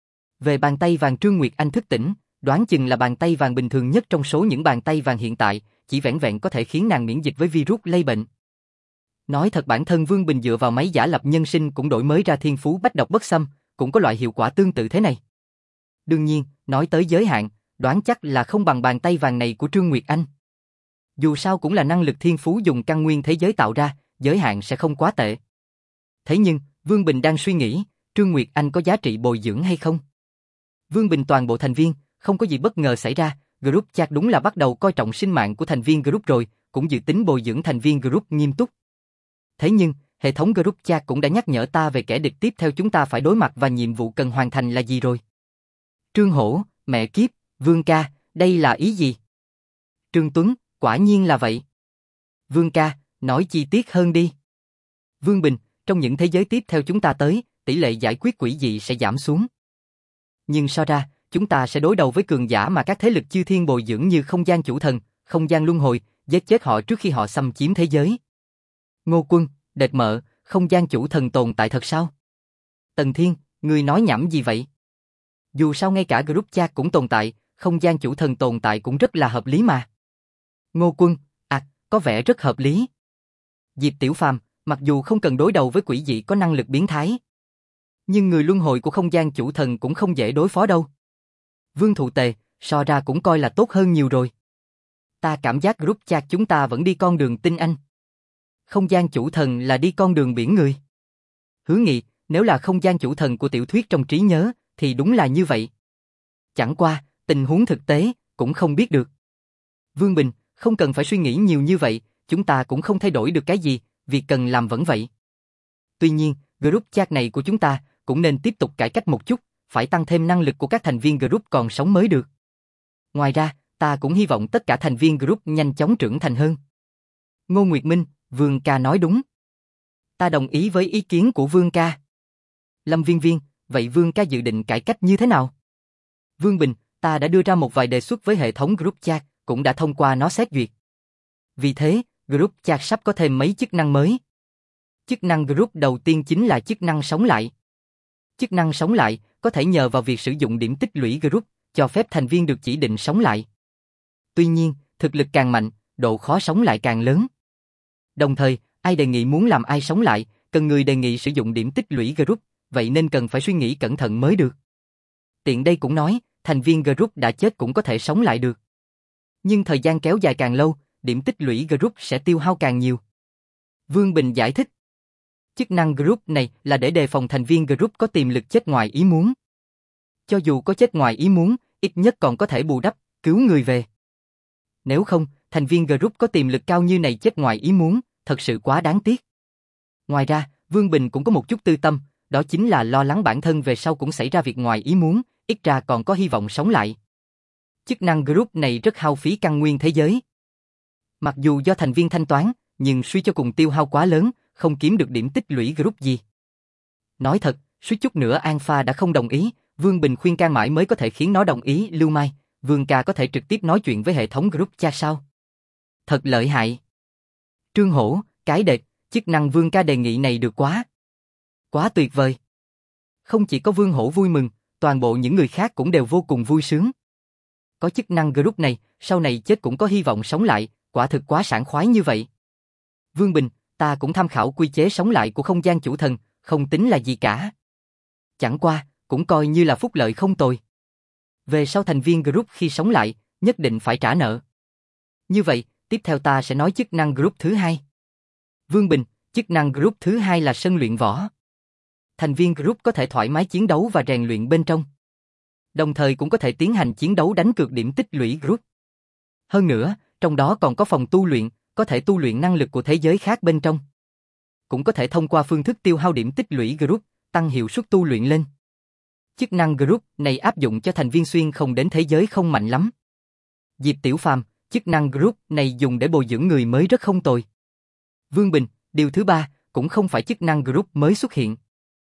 [SPEAKER 1] Về bàn tay vàng Trương Nguyệt Anh thức tỉnh, đoán chừng là bàn tay vàng bình thường nhất trong số những bàn tay vàng hiện tại, chỉ vẻn vẹn có thể khiến nàng miễn dịch với virus lây bệnh. Nói thật bản thân Vương Bình dựa vào máy giả lập nhân sinh cũng đổi mới ra thiên phú bách độc bất xâm, cũng có loại hiệu quả tương tự thế này. Đương nhiên, nói tới giới hạn, đoán chắc là không bằng bàn tay vàng này của Trương Nguyệt Anh. Dù sao cũng là năng lực thiên phú dùng căn nguyên thế giới tạo ra, giới hạn sẽ không quá tệ. Thế nhưng, Vương Bình đang suy nghĩ, Trương Nguyệt Anh có giá trị bồi dưỡng hay không? Vương Bình toàn bộ thành viên, không có gì bất ngờ xảy ra, group chat đúng là bắt đầu coi trọng sinh mạng của thành viên group rồi, cũng dự tính bồi dưỡng thành viên group nghiêm túc. Thế nhưng, hệ thống group chat cũng đã nhắc nhở ta về kẻ địch tiếp theo chúng ta phải đối mặt và nhiệm vụ cần hoàn thành là gì rồi. Trương Hổ, mẹ kiếp, Vương ca, đây là ý gì? Trương Tuấn, quả nhiên là vậy. Vương ca, nói chi tiết hơn đi. Vương Bình, trong những thế giới tiếp theo chúng ta tới, tỷ lệ giải quyết quỷ dị sẽ giảm xuống. Nhưng so ra, chúng ta sẽ đối đầu với cường giả mà các thế lực chư thiên bồi dưỡng như không gian chủ thần, không gian luân hồi, giết chết họ trước khi họ xâm chiếm thế giới. Ngô Quân, Đệt Mợ, không gian chủ thần tồn tại thật sao? Tần Thiên, ngươi nói nhảm gì vậy? Dù sao ngay cả group chat cũng tồn tại, không gian chủ thần tồn tại cũng rất là hợp lý mà. Ngô Quân, à, có vẻ rất hợp lý. Diệp Tiểu Phàm, mặc dù không cần đối đầu với quỷ dị có năng lực biến thái, nhưng người luân hồi của không gian chủ thần cũng không dễ đối phó đâu. Vương Thụ Tề, so ra cũng coi là tốt hơn nhiều rồi. Ta cảm giác group chat chúng ta vẫn đi con đường tinh anh. Không gian chủ thần là đi con đường biển người. Hứa Nghị, nếu là không gian chủ thần của tiểu thuyết trong trí nhớ, thì đúng là như vậy. Chẳng qua, tình huống thực tế, cũng không biết được. Vương Bình, không cần phải suy nghĩ nhiều như vậy, chúng ta cũng không thay đổi được cái gì, việc cần làm vẫn vậy. Tuy nhiên, group chat này của chúng ta cũng nên tiếp tục cải cách một chút, phải tăng thêm năng lực của các thành viên group còn sống mới được. Ngoài ra, ta cũng hy vọng tất cả thành viên group nhanh chóng trưởng thành hơn. Ngô Nguyệt Minh, Vương ca nói đúng. Ta đồng ý với ý kiến của Vương ca. Lâm Viên Viên, vậy Vương ca dự định cải cách như thế nào? Vương Bình, ta đã đưa ra một vài đề xuất với hệ thống group chat, cũng đã thông qua nó xét duyệt. Vì thế, group chat sắp có thêm mấy chức năng mới. Chức năng group đầu tiên chính là chức năng sống lại. Chức năng sống lại có thể nhờ vào việc sử dụng điểm tích lũy group, cho phép thành viên được chỉ định sống lại. Tuy nhiên, thực lực càng mạnh, độ khó sống lại càng lớn. Đồng thời, ai đề nghị muốn làm ai sống lại, cần người đề nghị sử dụng điểm tích lũy group, vậy nên cần phải suy nghĩ cẩn thận mới được. Tiện đây cũng nói, thành viên group đã chết cũng có thể sống lại được. Nhưng thời gian kéo dài càng lâu, điểm tích lũy group sẽ tiêu hao càng nhiều. Vương Bình giải thích. Chức năng group này là để đề phòng thành viên group có tiềm lực chết ngoài ý muốn. Cho dù có chết ngoài ý muốn, ít nhất còn có thể bù đắp, cứu người về. Nếu không, thành viên group có tiềm lực cao như này chết ngoài ý muốn, thật sự quá đáng tiếc. Ngoài ra, Vương Bình cũng có một chút tư tâm, đó chính là lo lắng bản thân về sau cũng xảy ra việc ngoài ý muốn, ít ra còn có hy vọng sống lại. Chức năng group này rất hao phí căn nguyên thế giới. Mặc dù do thành viên thanh toán, nhưng suy cho cùng tiêu hao quá lớn, không kiếm được điểm tích lũy group gì. Nói thật, suýt chút nữa Alpha đã không đồng ý, Vương Bình khuyên can mãi mới có thể khiến nó đồng ý. Lưu Mai, Vương ca có thể trực tiếp nói chuyện với hệ thống group chat sao? Thật lợi hại. Trương Hổ, cái đệt, chức năng Vương ca đề nghị này được quá. Quá tuyệt vời. Không chỉ có Vương Hổ vui mừng, toàn bộ những người khác cũng đều vô cùng vui sướng. Có chức năng group này, sau này chết cũng có hy vọng sống lại, quả thực quá sảng khoái như vậy. Vương Bình, ta cũng tham khảo quy chế sống lại của không gian chủ thần, không tính là gì cả. Chẳng qua, cũng coi như là phúc lợi không tồi. Về sau thành viên group khi sống lại, nhất định phải trả nợ. Như vậy, tiếp theo ta sẽ nói chức năng group thứ hai. Vương Bình, chức năng group thứ hai là sân luyện võ. Thành viên group có thể thoải mái chiến đấu và rèn luyện bên trong. Đồng thời cũng có thể tiến hành chiến đấu đánh cược điểm tích lũy group. Hơn nữa, trong đó còn có phòng tu luyện, có thể tu luyện năng lực của thế giới khác bên trong. Cũng có thể thông qua phương thức tiêu hao điểm tích lũy group, tăng hiệu suất tu luyện lên. Chức năng group này áp dụng cho thành viên xuyên không đến thế giới không mạnh lắm. Diệp Tiểu Phàm, chức năng group này dùng để bồi dưỡng người mới rất không tồi. Vương Bình, điều thứ ba, cũng không phải chức năng group mới xuất hiện,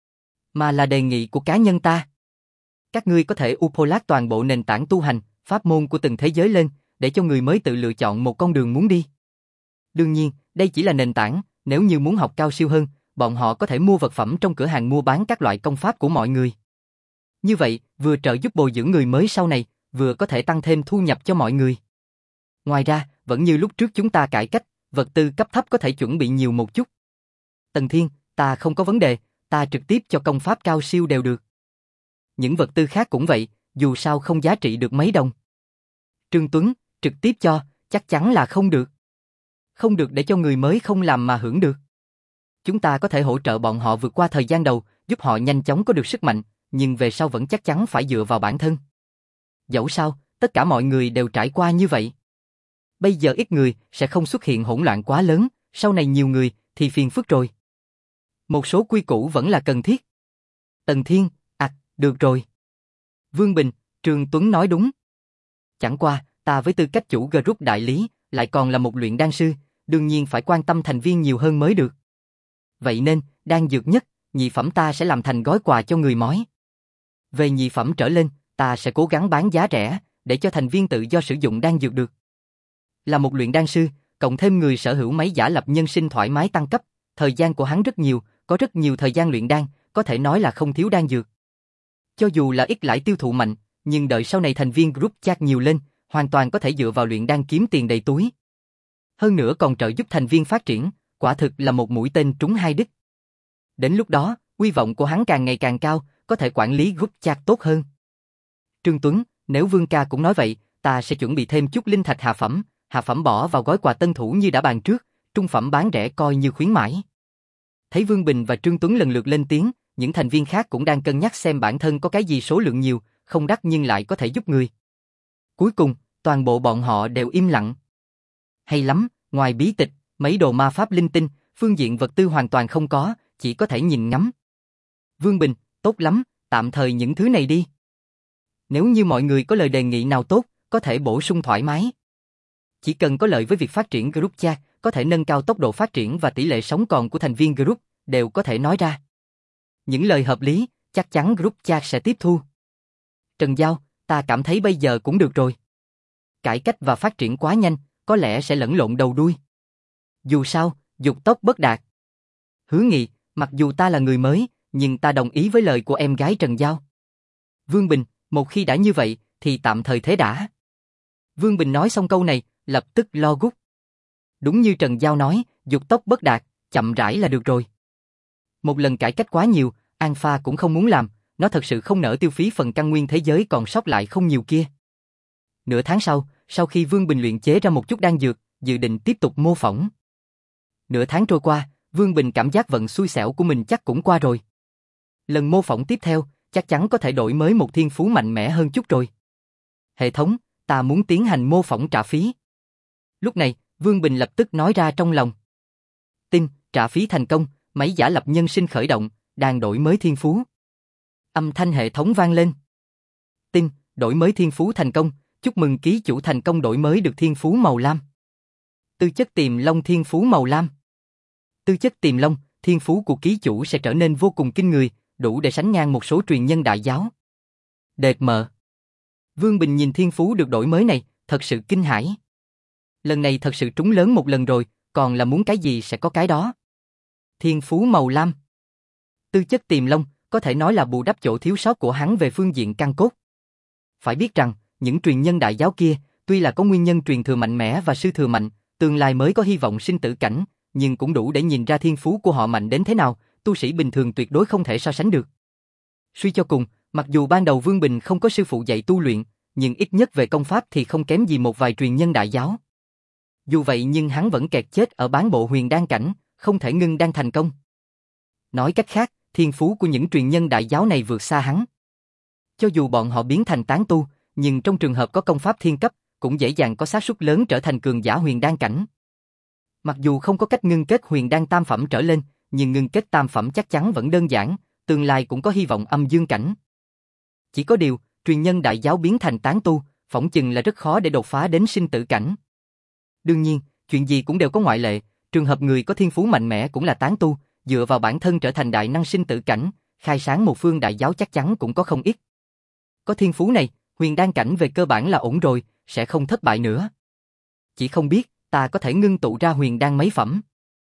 [SPEAKER 1] mà là đề nghị của cá nhân ta. Các ngươi có thể upload toàn bộ nền tảng tu hành, pháp môn của từng thế giới lên, để cho người mới tự lựa chọn một con đường muốn đi. Đương nhiên, đây chỉ là nền tảng, nếu như muốn học cao siêu hơn, bọn họ có thể mua vật phẩm trong cửa hàng mua bán các loại công pháp của mọi người. Như vậy, vừa trợ giúp bồi dưỡng người mới sau này, vừa có thể tăng thêm thu nhập cho mọi người. Ngoài ra, vẫn như lúc trước chúng ta cải cách, vật tư cấp thấp có thể chuẩn bị nhiều một chút. Tần Thiên, ta không có vấn đề, ta trực tiếp cho công pháp cao siêu đều được. Những vật tư khác cũng vậy, dù sao không giá trị được mấy đồng. Trương Tuấn, trực tiếp cho, chắc chắn là không được. Không được để cho người mới không làm mà hưởng được. Chúng ta có thể hỗ trợ bọn họ vượt qua thời gian đầu, giúp họ nhanh chóng có được sức mạnh, nhưng về sau vẫn chắc chắn phải dựa vào bản thân. Dẫu sao, tất cả mọi người đều trải qua như vậy. Bây giờ ít người sẽ không xuất hiện hỗn loạn quá lớn, sau này nhiều người thì phiền phức rồi. Một số quy củ vẫn là cần thiết. Tần Thiên, à, được rồi. Vương Bình, Trương Tuấn nói đúng. Chẳng qua, ta với tư cách chủ group đại lý, lại còn là một luyện đan sư, đương nhiên phải quan tâm thành viên nhiều hơn mới được. Vậy nên, đan dược nhất, nhị phẩm ta sẽ làm thành gói quà cho người mói. Về nhị phẩm trở lên, ta sẽ cố gắng bán giá rẻ, để cho thành viên tự do sử dụng đan dược được. Là một luyện đan sư, cộng thêm người sở hữu máy giả lập nhân sinh thoải mái tăng cấp, thời gian của hắn rất nhiều, có rất nhiều thời gian luyện đan, có thể nói là không thiếu đan dược. Cho dù là ít lãi tiêu thụ mạnh, nhưng đợi sau này thành viên group chat nhiều lên, hoàn toàn có thể dựa vào luyện đan kiếm tiền đầy túi. Hơn nữa còn trợ giúp thành viên phát triển, quả thực là một mũi tên trúng hai đích. Đến lúc đó, uy vọng của hắn càng ngày càng cao, có thể quản lý group chat tốt hơn. Trương Tuấn, nếu Vương ca cũng nói vậy, ta sẽ chuẩn bị thêm chút linh thạch hạ phẩm, hạ phẩm bỏ vào gói quà tân thủ như đã bàn trước, trung phẩm bán rẻ coi như khuyến mãi. Thấy Vương Bình và Trương Tuấn lần lượt lên tiếng, những thành viên khác cũng đang cân nhắc xem bản thân có cái gì số lượng nhiều, không đắt nhưng lại có thể giúp người. Cuối cùng, toàn bộ bọn họ đều im lặng. Hay lắm, ngoài bí tịch, mấy đồ ma pháp linh tinh, phương diện vật tư hoàn toàn không có, chỉ có thể nhìn ngắm. Vương Bình, tốt lắm, tạm thời những thứ này đi. Nếu như mọi người có lời đề nghị nào tốt, có thể bổ sung thoải mái. Chỉ cần có lợi với việc phát triển group chat, có thể nâng cao tốc độ phát triển và tỷ lệ sống còn của thành viên group, đều có thể nói ra. Những lời hợp lý, chắc chắn group chat sẽ tiếp thu. Trần Giao, ta cảm thấy bây giờ cũng được rồi. Cải cách và phát triển quá nhanh, có lẽ sẽ lẫn lộn đầu đuôi. Dù sao, dục tốc bất đạt. Hứa Nghị, mặc dù ta là người mới, nhưng ta đồng ý với lời của em gái Trần Giao. Vương Bình, một khi đã như vậy, thì tạm thời thế đã. Vương Bình nói xong câu này, lập tức lo gút. Đúng như Trần Giao nói, dục tốc bất đạt, chậm rãi là được rồi. Một lần cải cách quá nhiều, Alpha cũng không muốn làm, nó thật sự không nỡ tiêu phí phần căn nguyên thế giới còn sót lại không nhiều kia. Nửa tháng sau, sau khi Vương Bình luyện chế ra một chút đan dược, dự định tiếp tục mô phỏng. Nửa tháng trôi qua, Vương Bình cảm giác vận xui xẻo của mình chắc cũng qua rồi. Lần mô phỏng tiếp theo, chắc chắn có thể đổi mới một thiên phú mạnh mẽ hơn chút rồi. Hệ thống, ta muốn tiến hành mô phỏng trả phí. Lúc này, Vương Bình lập tức nói ra trong lòng. Tin, trả phí thành công, máy giả lập nhân sinh khởi động, đang đổi mới thiên phú. Âm thanh hệ thống vang lên. Tin, đổi mới thiên phú thành công, chúc mừng ký chủ thành công đổi mới được thiên phú màu lam. Tư chất tiềm long thiên phú màu lam. Tư chất tiềm long, thiên phú của ký chủ sẽ trở nên vô cùng kinh người, đủ để sánh ngang một số truyền nhân đại giáo. Đệt mờ. Vương Bình nhìn thiên phú được đổi mới này, thật sự kinh hãi. Lần này thật sự trúng lớn một lần rồi, còn là muốn cái gì sẽ có cái đó. Thiên phú màu lam. Tư chất tiềm long, có thể nói là bù đắp chỗ thiếu sót của hắn về phương diện căn cốt. Phải biết rằng, những truyền nhân đại giáo kia, tuy là có nguyên nhân truyền thừa mạnh mẽ và sư thừa mạnh, tương lai mới có hy vọng sinh tử cảnh, nhưng cũng đủ để nhìn ra thiên phú của họ mạnh đến thế nào, tu sĩ bình thường tuyệt đối không thể so sánh được. Suy cho cùng, mặc dù ban đầu Vương Bình không có sư phụ dạy tu luyện, nhưng ít nhất về công pháp thì không kém gì một vài truyền nhân đại giáo. Dù vậy nhưng hắn vẫn kẹt chết ở bán bộ huyền đan cảnh, không thể ngưng đan thành công. Nói cách khác, thiên phú của những truyền nhân đại giáo này vượt xa hắn. Cho dù bọn họ biến thành tán tu, nhưng trong trường hợp có công pháp thiên cấp, cũng dễ dàng có xác suất lớn trở thành cường giả huyền đan cảnh. Mặc dù không có cách ngưng kết huyền đan tam phẩm trở lên, nhưng ngưng kết tam phẩm chắc chắn vẫn đơn giản, tương lai cũng có hy vọng âm dương cảnh. Chỉ có điều, truyền nhân đại giáo biến thành tán tu, phỏng chừng là rất khó để đột phá đến sinh tử cảnh. Đương nhiên, chuyện gì cũng đều có ngoại lệ, trường hợp người có thiên phú mạnh mẽ cũng là tán tu, dựa vào bản thân trở thành đại năng sinh tử cảnh, khai sáng một phương đại giáo chắc chắn cũng có không ít. Có thiên phú này, huyền đan cảnh về cơ bản là ổn rồi, sẽ không thất bại nữa. Chỉ không biết, ta có thể ngưng tụ ra huyền đan mấy phẩm.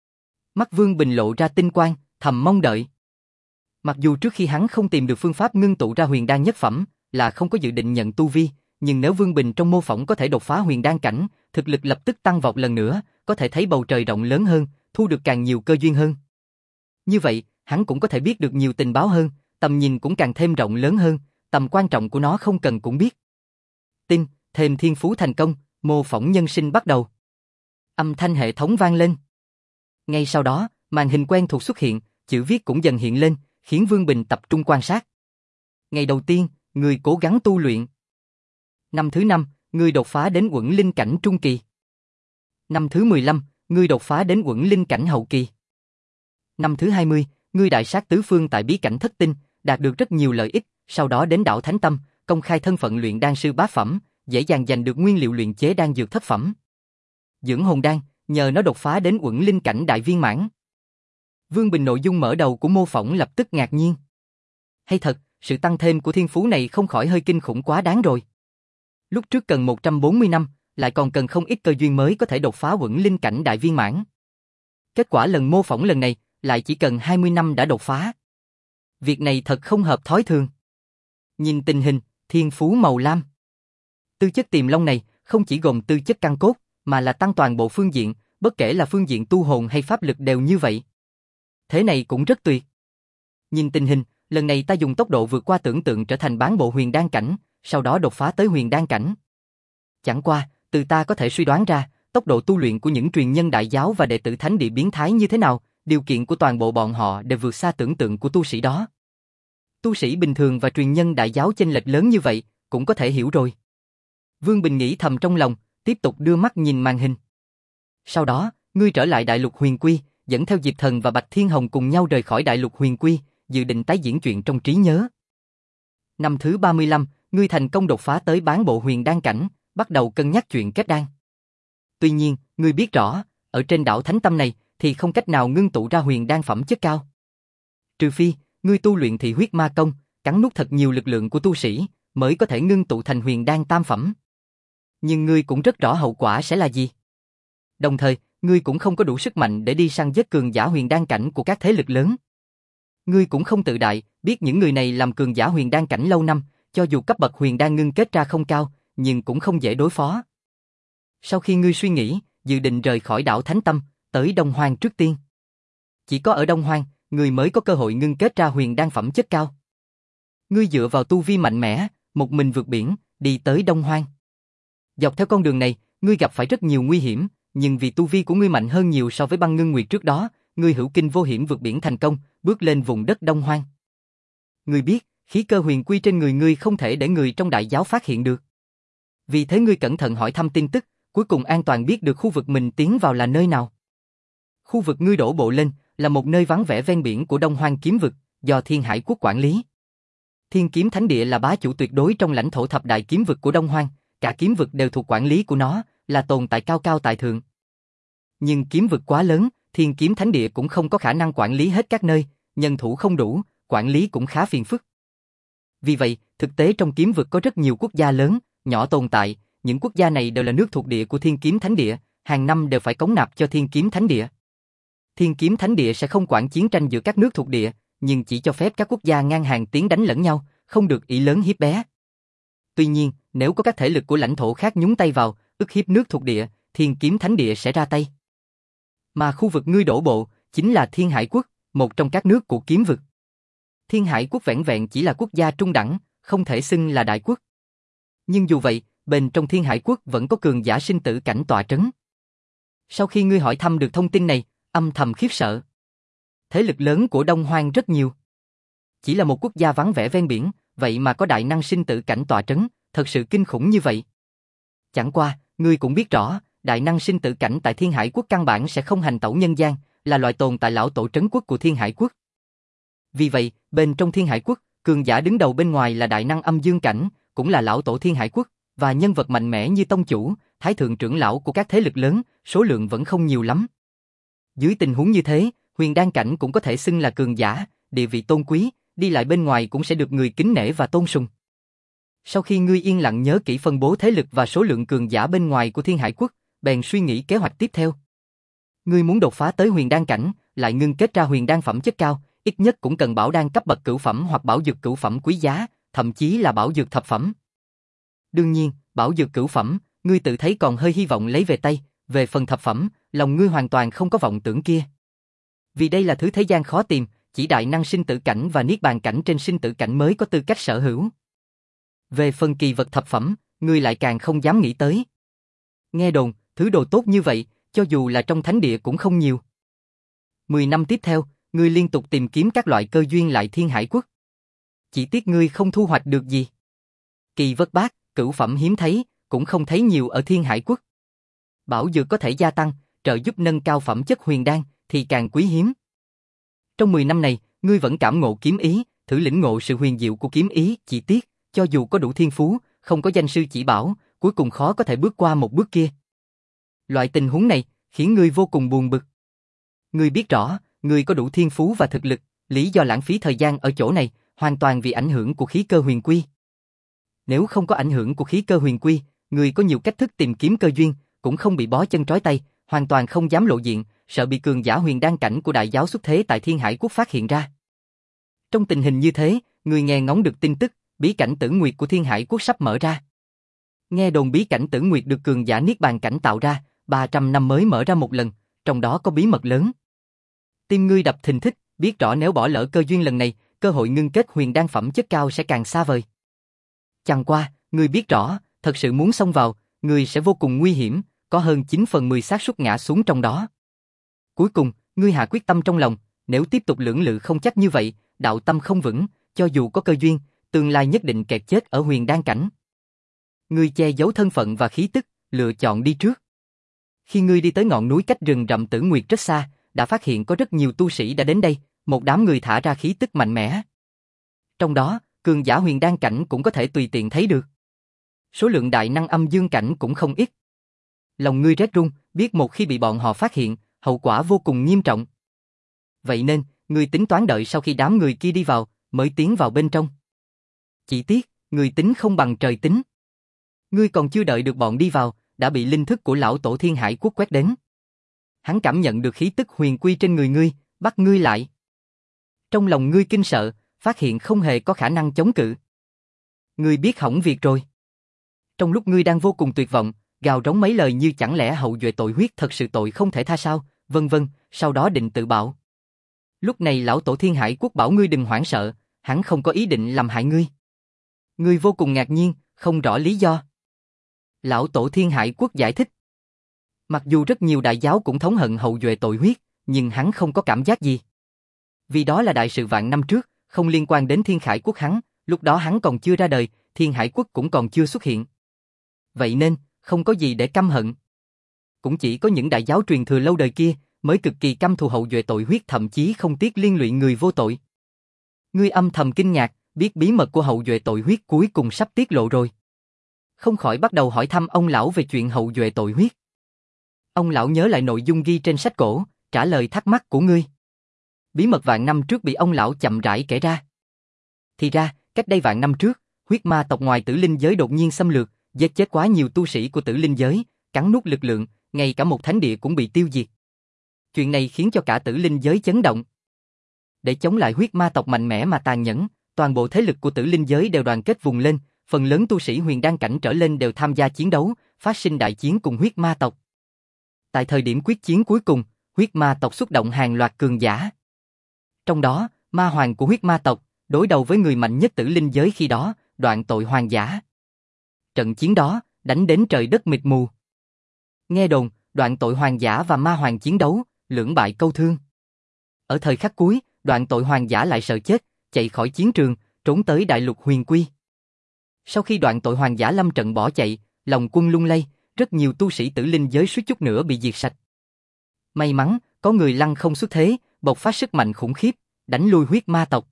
[SPEAKER 1] Mắt Vương Bình lộ ra tinh quang, thầm mong đợi. Mặc dù trước khi hắn không tìm được phương pháp ngưng tụ ra huyền đan nhất phẩm, là không có dự định nhận tu vi, nhưng nếu Vương Bình trong mô phỏng có thể đột phá huyền đan cảnh, thực lực lập tức tăng vọt lần nữa, có thể thấy bầu trời rộng lớn hơn, thu được càng nhiều cơ duyên hơn. Như vậy, hắn cũng có thể biết được nhiều tình báo hơn, tầm nhìn cũng càng thêm rộng lớn hơn, tầm quan trọng của nó không cần cũng biết. Tin, thêm thiên phú thành công, mô phỏng nhân sinh bắt đầu. Âm thanh hệ thống vang lên. Ngay sau đó, màn hình quen thuộc xuất hiện, chữ viết cũng dần hiện lên, khiến Vương Bình tập trung quan sát. Ngày đầu tiên, người cố gắng tu luyện. Năm thứ năm, người đột phá đến uẩn linh cảnh trung kỳ. Năm thứ mười lăm, người đột phá đến uẩn linh cảnh hậu kỳ. Năm thứ hai mươi, ngươi đại sát tứ phương tại bí cảnh thất tinh, đạt được rất nhiều lợi ích, sau đó đến đảo Thánh Tâm, công khai thân phận luyện đan sư bát phẩm, dễ dàng giành được nguyên liệu luyện chế đan dược thất phẩm. Dưỡng hồn đan, nhờ nó đột phá đến uẩn linh cảnh đại viên mãn. Vương Bình nội dung mở đầu của mô phỏng lập tức ngạc nhiên. Hay thật, sự tăng thêm của thiên phú này không khỏi hơi kinh khủng quá đáng rồi. Lúc trước cần một trăm bốn mươi năm, lại còn cần không ít cơ duyên mới có thể đột phá uẩn linh cảnh đại viên mãn. Kết quả lần mô phỏng lần này, lại chỉ cần hai mươi năm đã đột phá. Việc này thật không hợp thói thường. Nhìn tình hình, thiên phú màu lam. Tư chất Tiềm Long này không chỉ gồm tư chất căn cốt, mà là tăng toàn bộ phương diện, bất kể là phương diện tu hồn hay pháp lực đều như vậy. Thế này cũng rất tuyệt. Nhìn tình hình, lần này ta dùng tốc độ vượt qua tưởng tượng trở thành bán bộ huyền đan cảnh, sau đó đột phá tới huyền đan cảnh. Chẳng qua, từ ta có thể suy đoán ra, tốc độ tu luyện của những truyền nhân đại giáo và đệ tử thánh địa biến thái như thế nào, điều kiện của toàn bộ bọn họ đều vượt xa tưởng tượng của tu sĩ đó. Tu sĩ bình thường và truyền nhân đại giáo chênh lệch lớn như vậy, cũng có thể hiểu rồi. Vương Bình nghĩ thầm trong lòng, tiếp tục đưa mắt nhìn màn hình. Sau đó, ngươi trở lại Đại Lục Huyền Quy, dẫn theo Diệp Thần và Bạch Thiên Hồng cùng nhau rời khỏi Đại Lục Huyền Quy, dự định tái diễn chuyện trong trí nhớ. Năm thứ ba mươi lăm, ngươi thành công đột phá tới bán bộ huyền đan cảnh, bắt đầu cân nhắc chuyện kết đan. Tuy nhiên, ngươi biết rõ, ở trên đảo Thánh Tâm này thì không cách nào ngưng tụ ra huyền đan phẩm chất cao. Trừ phi, ngươi tu luyện thị huyết ma công, cắn nuốt thật nhiều lực lượng của tu sĩ, mới có thể ngưng tụ thành huyền đan tam phẩm. Nhưng ngươi cũng rất rõ hậu quả sẽ là gì. Đồng thời, ngươi cũng không có đủ sức mạnh để đi săn giết cường giả huyền đan cảnh của các thế lực lớn. Ngươi cũng không tự đại, biết những người này làm cường giả huyền đan cảnh lâu năm, cho dù cấp bậc huyền đan ngưng kết ra không cao, nhưng cũng không dễ đối phó. Sau khi ngươi suy nghĩ, dự định rời khỏi đảo Thánh Tâm, tới Đông Hoang trước tiên. Chỉ có ở Đông Hoang, ngươi mới có cơ hội ngưng kết ra huyền đan phẩm chất cao. Ngươi dựa vào tu vi mạnh mẽ, một mình vượt biển, đi tới Đông Hoang. Dọc theo con đường này, ngươi gặp phải rất nhiều nguy hiểm, nhưng vì tu vi của ngươi mạnh hơn nhiều so với Băng Ngưng Nguyệt trước đó, ngươi hữu kinh vô hiểm vượt biển thành công, bước lên vùng đất Đông Hoang. Ngươi biết, khí cơ huyền quy trên người ngươi không thể để người trong đại giáo phát hiện được. Vì thế ngươi cẩn thận hỏi thăm tin tức, cuối cùng an toàn biết được khu vực mình tiến vào là nơi nào. Khu vực ngươi đổ bộ lên là một nơi vắng vẻ ven biển của Đông Hoang kiếm vực, do Thiên Hải Quốc quản lý. Thiên Kiếm Thánh Địa là bá chủ tuyệt đối trong lãnh thổ thập đại kiếm vực của Đông Hoang, cả kiếm vực đều thuộc quản lý của nó, là tồn tại cao cao tại thượng. Nhưng kiếm vực quá lớn, Thiên Kiếm Thánh Địa cũng không có khả năng quản lý hết các nơi, nhân thủ không đủ, quản lý cũng khá phiền phức. Vì vậy, thực tế trong kiếm vực có rất nhiều quốc gia lớn, nhỏ tồn tại, những quốc gia này đều là nước thuộc địa của Thiên Kiếm Thánh Địa, hàng năm đều phải cống nạp cho Thiên Kiếm Thánh Địa. Thiên Kiếm Thánh Địa sẽ không quản chiến tranh giữa các nước thuộc địa, nhưng chỉ cho phép các quốc gia ngang hàng tiến đánh lẫn nhau, không được ỷ lớn hiếp bé. Tuy nhiên, nếu có các thể lực của lãnh thổ khác nhúng tay vào, ức hiếp nước thuộc địa, Thiên Kiếm Thánh Địa sẽ ra tay. Mà khu vực ngươi đổ bộ, chính là Thiên Hải Quốc, một trong các nước của kiếm vực. Thiên Hải Quốc vẻn vẹn chỉ là quốc gia trung đẳng, không thể xưng là đại quốc. Nhưng dù vậy, bên trong Thiên Hải Quốc vẫn có cường giả sinh tử cảnh tọa trấn. Sau khi ngươi hỏi thăm được thông tin này, âm thầm khiếp sợ. Thế lực lớn của Đông Hoang rất nhiều. Chỉ là một quốc gia vắng vẻ ven biển, vậy mà có đại năng sinh tử cảnh tọa trấn, thật sự kinh khủng như vậy. Chẳng qua, ngươi cũng biết rõ, đại năng sinh tử cảnh tại Thiên Hải Quốc căn bản sẽ không hành tẩu nhân gian, là loại tồn tại lão tổ trấn quốc của Thiên Hải Quốc. Vì vậy, bên trong Thiên Hải Quốc, cường giả đứng đầu bên ngoài là đại năng âm dương cảnh, cũng là lão tổ Thiên Hải Quốc, và nhân vật mạnh mẽ như tông chủ, thái thượng trưởng lão của các thế lực lớn, số lượng vẫn không nhiều lắm. Dưới tình huống như thế, huyền đan cảnh cũng có thể xưng là cường giả, địa vị tôn quý, đi lại bên ngoài cũng sẽ được người kính nể và tôn sùng. Sau khi ngươi yên lặng nhớ kỹ phân bố thế lực và số lượng cường giả bên ngoài của Thiên Hải Quốc, bèn suy nghĩ kế hoạch tiếp theo. Ngươi muốn đột phá tới huyền đan cảnh, lại ngưng kết ra huyền đan phẩm chất cao, ít nhất cũng cần bảo đan cấp bậc cửu phẩm hoặc bảo dược cửu phẩm quý giá, thậm chí là bảo dược thập phẩm. Đương nhiên, bảo dược cửu phẩm, ngươi tự thấy còn hơi hy vọng lấy về tay, về phần thập phẩm, lòng ngươi hoàn toàn không có vọng tưởng kia. Vì đây là thứ thế gian khó tìm, chỉ đại năng sinh tử cảnh và niết bàn cảnh trên sinh tử cảnh mới có tư cách sở hữu. Về phần kỳ vật thập phẩm, ngươi lại càng không dám nghĩ tới. Nghe đồn, thứ đồ tốt như vậy, cho dù là trong thánh địa cũng không nhiều. Mười năm tiếp theo, ngươi liên tục tìm kiếm các loại cơ duyên lại Thiên Hải Quốc. Chỉ tiếc ngươi không thu hoạch được gì. Kỳ vật bát, cửu phẩm hiếm thấy, cũng không thấy nhiều ở Thiên Hải Quốc. Bảo dược có thể gia tăng, trợ giúp nâng cao phẩm chất huyền đan, thì càng quý hiếm. Trong mười năm này, ngươi vẫn cảm ngộ kiếm ý, thử lĩnh ngộ sự huyền diệu của kiếm ý, chỉ tiếc, cho dù có đủ thiên phú, không có danh sư chỉ bảo, cuối cùng khó có thể bước qua một bước kia. Loại tình huống này, khiến ngươi vô cùng buồn bực. Ngươi biết rõ, ngươi có đủ thiên phú và thực lực, lý do lãng phí thời gian ở chỗ này, hoàn toàn vì ảnh hưởng của khí cơ huyền quy. Nếu không có ảnh hưởng của khí cơ huyền quy, ngươi có nhiều cách thức tìm kiếm cơ duyên, cũng không bị bó chân trói tay, hoàn toàn không dám lộ diện, sợ bị cường giả huyền đan cảnh của đại giáo xuất thế tại Thiên Hải Quốc phát hiện ra. Trong tình hình như thế, ngươi nghe ngóng được tin tức, bí cảnh Tử Nguyệt của Thiên Hải Quốc sắp mở ra. Nghe đồn bí cảnh Tử Nguyệt được cường giả niết bàn cảnh tạo ra, ba trăm năm mới mở ra một lần, trong đó có bí mật lớn. Tim ngươi đập thình thịch, biết rõ nếu bỏ lỡ cơ duyên lần này, cơ hội ngưng kết huyền đan phẩm chất cao sẽ càng xa vời. Chẳng qua, ngươi biết rõ, thật sự muốn xông vào, ngươi sẽ vô cùng nguy hiểm, có hơn chín phần mười xác suất ngã xuống trong đó. Cuối cùng, ngươi hạ quyết tâm trong lòng, nếu tiếp tục lưỡng lự không chắc như vậy, đạo tâm không vững, cho dù có cơ duyên, tương lai nhất định kẹt chết ở huyền đan cảnh. Ngươi che giấu thân phận và khí tức, lựa chọn đi trước. Khi ngươi đi tới ngọn núi cách rừng rậm Tử Nguyệt rất xa, đã phát hiện có rất nhiều tu sĩ đã đến đây, một đám người thả ra khí tức mạnh mẽ. Trong đó, cường giả huyền đan cảnh cũng có thể tùy tiện thấy được. Số lượng đại năng âm dương cảnh cũng không ít. Lòng ngươi rét run, biết một khi bị bọn họ phát hiện, hậu quả vô cùng nghiêm trọng. Vậy nên, ngươi tính toán đợi sau khi đám người kia đi vào, mới tiến vào bên trong. Chỉ tiếc, ngươi tính không bằng trời tính. Ngươi còn chưa đợi được bọn đi vào, đã bị linh thức của lão tổ Thiên Hải Quốc quét đến. Hắn cảm nhận được khí tức huyền quy trên người ngươi, bắt ngươi lại. Trong lòng ngươi kinh sợ, phát hiện không hề có khả năng chống cự. Ngươi biết hỏng việc rồi. Trong lúc ngươi đang vô cùng tuyệt vọng, gào rống mấy lời như chẳng lẽ hậu duệ tội huyết thật sự tội không thể tha sao, vân vân, sau đó định tự bạo. Lúc này lão tổ Thiên Hải Quốc bảo ngươi đừng hoảng sợ, hắn không có ý định làm hại ngươi. Ngươi vô cùng ngạc nhiên, không rõ lý do. Lão tổ Thiên Hải Quốc giải thích. Mặc dù rất nhiều đại giáo cũng thống hận hậu duệ tội huyết, nhưng hắn không có cảm giác gì. Vì đó là đại sự vạn năm trước, không liên quan đến Thiên Hải Quốc hắn, lúc đó hắn còn chưa ra đời, Thiên Hải Quốc cũng còn chưa xuất hiện. Vậy nên, không có gì để căm hận. Cũng chỉ có những đại giáo truyền thừa lâu đời kia, mới cực kỳ căm thù hậu duệ tội huyết, thậm chí không tiếc liên lụy người vô tội. Ngươi âm thầm kinh ngạc, biết bí mật của hậu duệ tội huyết cuối cùng sắp tiết lộ rồi. Không khỏi bắt đầu hỏi thăm ông lão về chuyện hậu duệ tội huyết. Ông lão nhớ lại nội dung ghi trên sách cổ, trả lời thắc mắc của ngươi. Bí mật vạn năm trước bị ông lão chậm rãi kể ra. Thì ra, cách đây vạn năm trước, huyết ma tộc ngoài Tử Linh giới đột nhiên xâm lược, giết chết quá nhiều tu sĩ của Tử Linh giới, cắn nuốt lực lượng, ngay cả một thánh địa cũng bị tiêu diệt. Chuyện này khiến cho cả Tử Linh giới chấn động. Để chống lại huyết ma tộc mạnh mẽ mà tàn nhẫn, toàn bộ thế lực của Tử Linh giới đều đoàn kết vùng lên, phần lớn tu sĩ huyền đan cảnh trở lên đều tham gia chiến đấu, phát sinh đại chiến cùng huyết ma tộc. Tại thời điểm quyết chiến cuối cùng, huyết ma tộc xuất động hàng loạt cường giả. Trong đó, ma hoàng của huyết ma tộc đối đầu với người mạnh nhất Tử Linh giới khi đó, Đoạn Tội Hoàng giả. Trận chiến đó đánh đến trời đất mịt mù. Nghe đồn, Đoạn Tội Hoàng giả và ma hoàng chiến đấu, lưỡng bại câu thương. Ở thời khắc cuối, Đoạn Tội Hoàng giả lại sợ chết, chạy khỏi chiến trường, trốn tới đại lục huyền quy. Sau khi Đoạn Tội Hoàng giả lâm trận bỏ chạy, lòng quân lung lay, rất nhiều tu sĩ Tử Linh giới suýt chút nữa bị diệt sạch. May mắn, có người lăng không xuất thế, bộc phát sức mạnh khủng khiếp, đánh lui huyết ma tộc.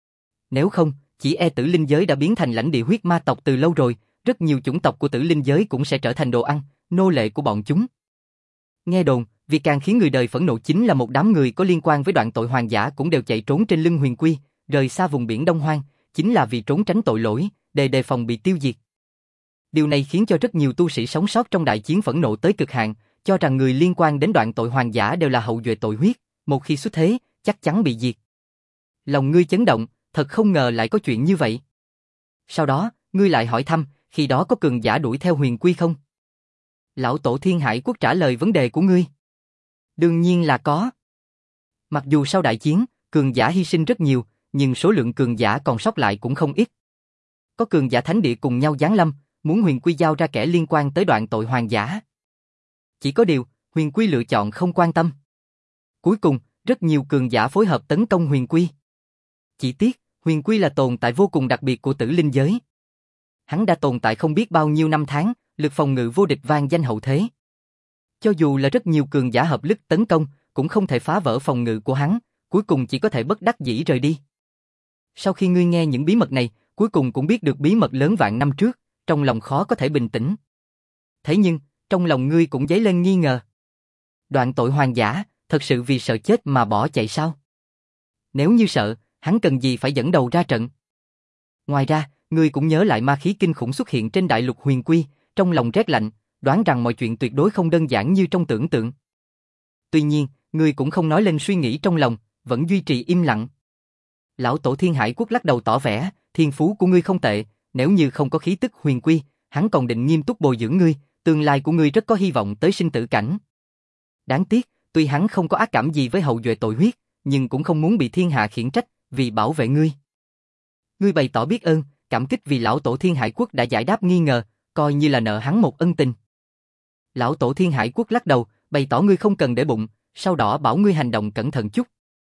[SPEAKER 1] Nếu không, chỉ e Tử Linh giới đã biến thành lãnh địa huyết ma tộc từ lâu rồi, rất nhiều chủng tộc của Tử Linh giới cũng sẽ trở thành đồ ăn, nô lệ của bọn chúng. Nghe đồn, việc càng khiến người đời phẫn nộ chính là một đám người có liên quan với Đoạn Tội Hoàng giả cũng đều chạy trốn trên lưng huyền quy, rời xa vùng biển Đông Hoang, chính là vì trốn tránh tội lỗi, để đề phòng bị tiêu diệt. Điều này khiến cho rất nhiều tu sĩ sống sót trong đại chiến phẫn nộ tới cực hạn, cho rằng người liên quan đến Đoạn Tội Hoàng giả đều là hậu duệ tội huyết, một khi xuất thế, chắc chắn bị diệt. Lòng ngươi chấn động, thật không ngờ lại có chuyện như vậy. Sau đó, ngươi lại hỏi thăm, khi đó có cường giả đuổi theo Huyền Quy không? Lão tổ Thiên Hải Quốc trả lời vấn đề của ngươi. Đương nhiên là có. Mặc dù sau đại chiến, cường giả hy sinh rất nhiều, nhưng số lượng cường giả còn sót lại cũng không ít. Có cường giả thánh địa cùng nhau giáng lâm, muốn Huyền Quy giao ra kẻ liên quan tới đoạn tội hoàng giả. Chỉ có điều, Huyền Quy lựa chọn không quan tâm. Cuối cùng, rất nhiều cường giả phối hợp tấn công Huyền Quy. Chỉ tiếc, Huyền Quy là tồn tại vô cùng đặc biệt của tử linh giới. Hắn đã tồn tại không biết bao nhiêu năm tháng, lực phòng ngự vô địch vang danh hậu thế. Cho dù là rất nhiều cường giả hợp lực tấn công, cũng không thể phá vỡ phòng ngự của hắn, cuối cùng chỉ có thể bất đắc dĩ rời đi. Sau khi ngươi nghe những bí mật này, cuối cùng cũng biết được bí mật lớn vạn năm trước, trong lòng khó có thể bình tĩnh. Thế nhưng, trong lòng ngươi cũng dấy lên nghi ngờ. Đoạn tội hoàng giả, thật sự vì sợ chết mà bỏ chạy sao? Nếu như sợ, hắn cần gì phải dẫn đầu ra trận? Ngoài ra, ngươi cũng nhớ lại ma khí kinh khủng xuất hiện trên đại lục Huyền Quy, trong lòng rét lạnh, đoán rằng mọi chuyện tuyệt đối không đơn giản như trong tưởng tượng. Tuy nhiên, ngươi cũng không nói lên suy nghĩ trong lòng, vẫn duy trì im lặng. Lão tổ Thiên Hải Quốc lắc đầu tỏ vẻ, thiên phú của ngươi không tệ, nếu như không có khí tức Huyền Quy, hắn còn định nghiêm túc bồi dưỡng ngươi, tương lai của ngươi rất có hy vọng tới sinh tử cảnh. Đáng tiếc, tuy hắn không có ác cảm gì với hậu duệ tội huyết, nhưng cũng không muốn bị thiên hạ khiển trách vì bảo vệ ngươi. Ngươi bày tỏ biết ơn, cảm kích vì lão tổ Thiên Hải Quốc đã giải đáp nghi ngờ, coi như là nợ hắn một ân tình. Lão tổ Thiên Hải Quốc lắc đầu, bày tỏ ngươi không cần để bụng, sau đó bảo ngươi hành động cẩn thận chút.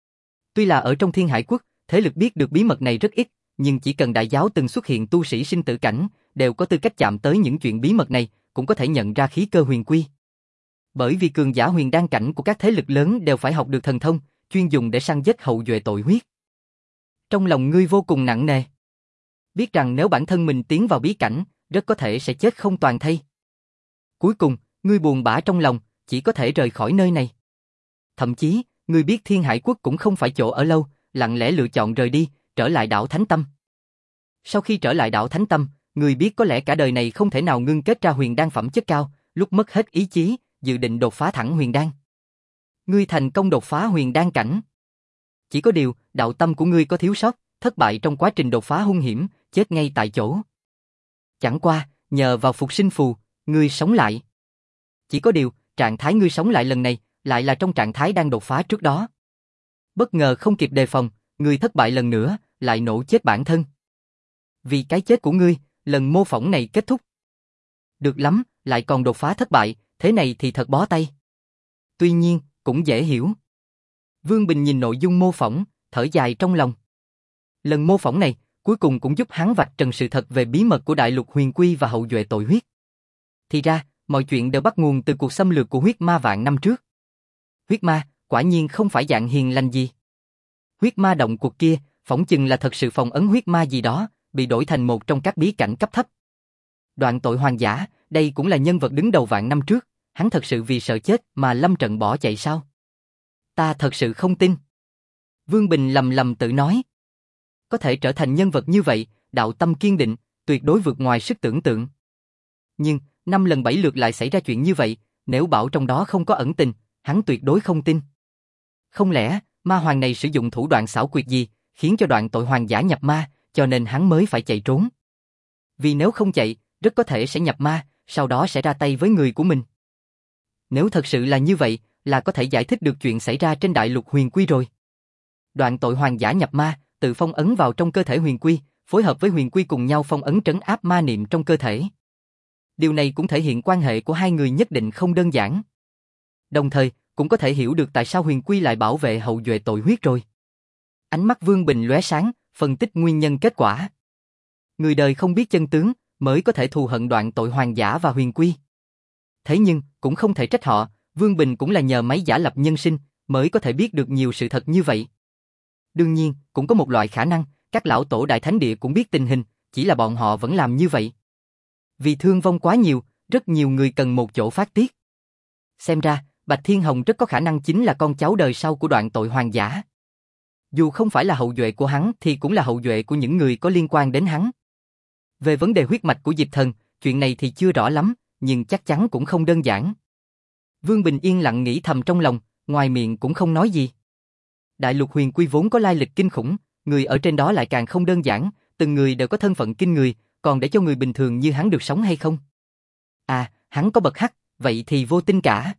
[SPEAKER 1] Tuy là ở trong Thiên Hải Quốc, thế lực biết được bí mật này rất ít, nhưng chỉ cần đại giáo từng xuất hiện tu sĩ sinh tử cảnh, đều có tư cách chạm tới những chuyện bí mật này, cũng có thể nhận ra khí cơ huyền quy. Bởi vì cường giả huyền đan cảnh của các thế lực lớn đều phải học được thần thông, chuyên dùng để săn giết hậu duệ tội huyết. Trong lòng ngươi vô cùng nặng nề. Biết rằng nếu bản thân mình tiến vào bí cảnh, rất có thể sẽ chết không toàn thây. Cuối cùng, ngươi buồn bã trong lòng, chỉ có thể rời khỏi nơi này. Thậm chí, ngươi biết Thiên Hải Quốc cũng không phải chỗ ở lâu, lặng lẽ lựa chọn rời đi, trở lại đảo Thánh Tâm. Sau khi trở lại đảo Thánh Tâm, ngươi biết có lẽ cả đời này không thể nào ngưng kết ra huyền đan phẩm chất cao, lúc mất hết ý chí, dự định đột phá thẳng huyền đan. Ngươi thành công đột phá huyền đan cảnh. Chỉ có điều, đạo tâm của ngươi có thiếu sót, thất bại trong quá trình đột phá hung hiểm, chết ngay tại chỗ. Chẳng qua, nhờ vào phục sinh phù, ngươi sống lại. Chỉ có điều, trạng thái ngươi sống lại lần này, lại là trong trạng thái đang đột phá trước đó. Bất ngờ không kịp đề phòng, ngươi thất bại lần nữa, lại nổ chết bản thân. Vì cái chết của ngươi, lần mô phỏng này kết thúc. Được lắm, lại còn đột phá thất bại, thế này thì thật bó tay. Tuy nhiên, cũng dễ hiểu. Vương Bình nhìn nội dung mô phỏng, thở dài trong lòng. Lần mô phỏng này, cuối cùng cũng giúp hắn vạch trần sự thật về bí mật của đại lục Huyền Quy và hậu duệ tội huyết. Thì ra, mọi chuyện đều bắt nguồn từ cuộc xâm lược của huyết ma vạn năm trước. Huyết ma, quả nhiên không phải dạng hiền lành gì. Huyết ma động cuộc kia, phỏng chừng là thật sự phong ấn huyết ma gì đó, bị đổi thành một trong các bí cảnh cấp thấp. Đoạn tội hoàng giả, đây cũng là nhân vật đứng đầu vạn năm trước, hắn thật sự vì sợ chết mà lâm trận bỏ chạy sao? Ta thật sự không tin. Vương Bình lầm lầm tự nói. Có thể trở thành nhân vật như vậy, đạo tâm kiên định, tuyệt đối vượt ngoài sức tưởng tượng. Nhưng, năm lần bảy lượt lại xảy ra chuyện như vậy, nếu bảo trong đó không có ẩn tình, hắn tuyệt đối không tin. Không lẽ, ma hoàng này sử dụng thủ đoạn xảo quyệt gì, khiến cho đoạn tội hoàng giả nhập ma, cho nên hắn mới phải chạy trốn. Vì nếu không chạy, rất có thể sẽ nhập ma, sau đó sẽ ra tay với người của mình. Nếu thật sự là như vậy, là có thể giải thích được chuyện xảy ra trên đại lục Huyền Quy rồi. Đoạn tội hoàng giả nhập ma, tự phong ấn vào trong cơ thể Huyền Quy, phối hợp với Huyền Quy cùng nhau phong ấn trấn áp ma niệm trong cơ thể. Điều này cũng thể hiện quan hệ của hai người nhất định không đơn giản. Đồng thời, cũng có thể hiểu được tại sao Huyền Quy lại bảo vệ hậu duệ tội huyết rồi. Ánh mắt Vương Bình lóe sáng, phân tích nguyên nhân kết quả. Người đời không biết chân tướng, mới có thể thù hận đoạn tội hoàng giả và Huyền Quy. Thế nhưng, cũng không thể trách họ, Vương Bình cũng là nhờ máy giả lập nhân sinh, mới có thể biết được nhiều sự thật như vậy. Đương nhiên, cũng có một loại khả năng, các lão tổ đại thánh địa cũng biết tình hình, chỉ là bọn họ vẫn làm như vậy. Vì thương vong quá nhiều, rất nhiều người cần một chỗ phát tiết. Xem ra, Bạch Thiên Hồng rất có khả năng chính là con cháu đời sau của đoạn tội hoàng giả. Dù không phải là hậu duệ của hắn thì cũng là hậu duệ của những người có liên quan đến hắn. Về vấn đề huyết mạch của Diệp Thần, chuyện này thì chưa rõ lắm, nhưng chắc chắn cũng không đơn giản. Vương Bình yên lặng nghĩ thầm trong lòng, ngoài miệng cũng không nói gì. Đại lục Huyền Quy vốn có lai lịch kinh khủng, người ở trên đó lại càng không đơn giản, từng người đều có thân phận kinh người, còn để cho người bình thường như hắn được sống hay không? À, hắn có bậc hắc, vậy thì vô tin cả.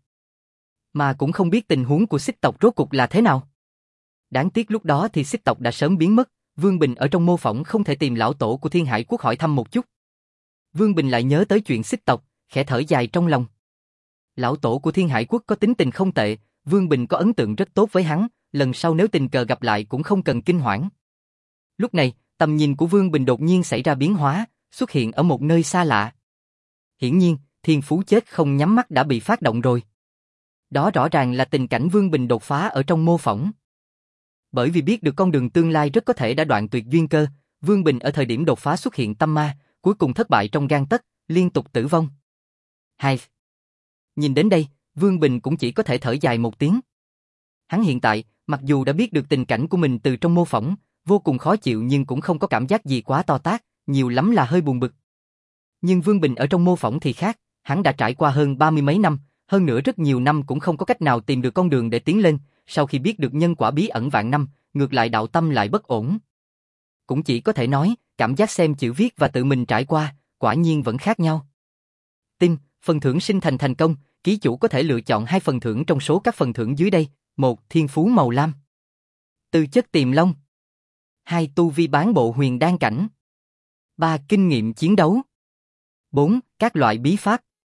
[SPEAKER 1] Mà cũng không biết tình huống của Xích tộc rốt cục là thế nào. Đáng tiếc lúc đó thì Xích tộc đã sớm biến mất, Vương Bình ở trong mô phỏng không thể tìm lão tổ của Thiên Hải Quốc hỏi thăm một chút. Vương Bình lại nhớ tới chuyện Xích tộc, khẽ thở dài trong lòng. Lão tổ của Thiên Hải Quốc có tính tình không tệ, Vương Bình có ấn tượng rất tốt với hắn, lần sau nếu tình cờ gặp lại cũng không cần kinh hoảng. Lúc này, tầm nhìn của Vương Bình đột nhiên xảy ra biến hóa, xuất hiện ở một nơi xa lạ. Hiển nhiên, thiên phú chết không nhắm mắt đã bị phát động rồi. Đó rõ ràng là tình cảnh Vương Bình đột phá ở trong mô phỏng. Bởi vì biết được con đường tương lai rất có thể đã đoạn tuyệt duyên cơ, Vương Bình ở thời điểm đột phá xuất hiện tâm ma, cuối cùng thất bại trong gang tấc, liên tục tử vong. Hai. Nhìn đến đây, Vương Bình cũng chỉ có thể thở dài một tiếng. Hắn hiện tại, mặc dù đã biết được tình cảnh của mình từ trong mô phỏng, vô cùng khó chịu nhưng cũng không có cảm giác gì quá to tát, nhiều lắm là hơi buồn bực. Nhưng Vương Bình ở trong mô phỏng thì khác, hắn đã trải qua hơn ba mươi mấy năm, hơn nữa rất nhiều năm cũng không có cách nào tìm được con đường để tiến lên, sau khi biết được nhân quả bí ẩn vạn năm, ngược lại đạo tâm lại bất ổn. Cũng chỉ có thể nói, cảm giác xem chữ viết và tự mình trải qua, quả nhiên vẫn khác nhau. Tin, phần thưởng sinh thành thành công, ký chủ có thể lựa chọn hai phần thưởng trong số các phần thưởng dưới đây. Một. Thiên phú màu lam. Tư chất tiềm long. Hai. Tu vi bán bộ huyền đan cảnh. Ba. Kinh nghiệm chiến đấu. Bốn. Các loại bí pháp.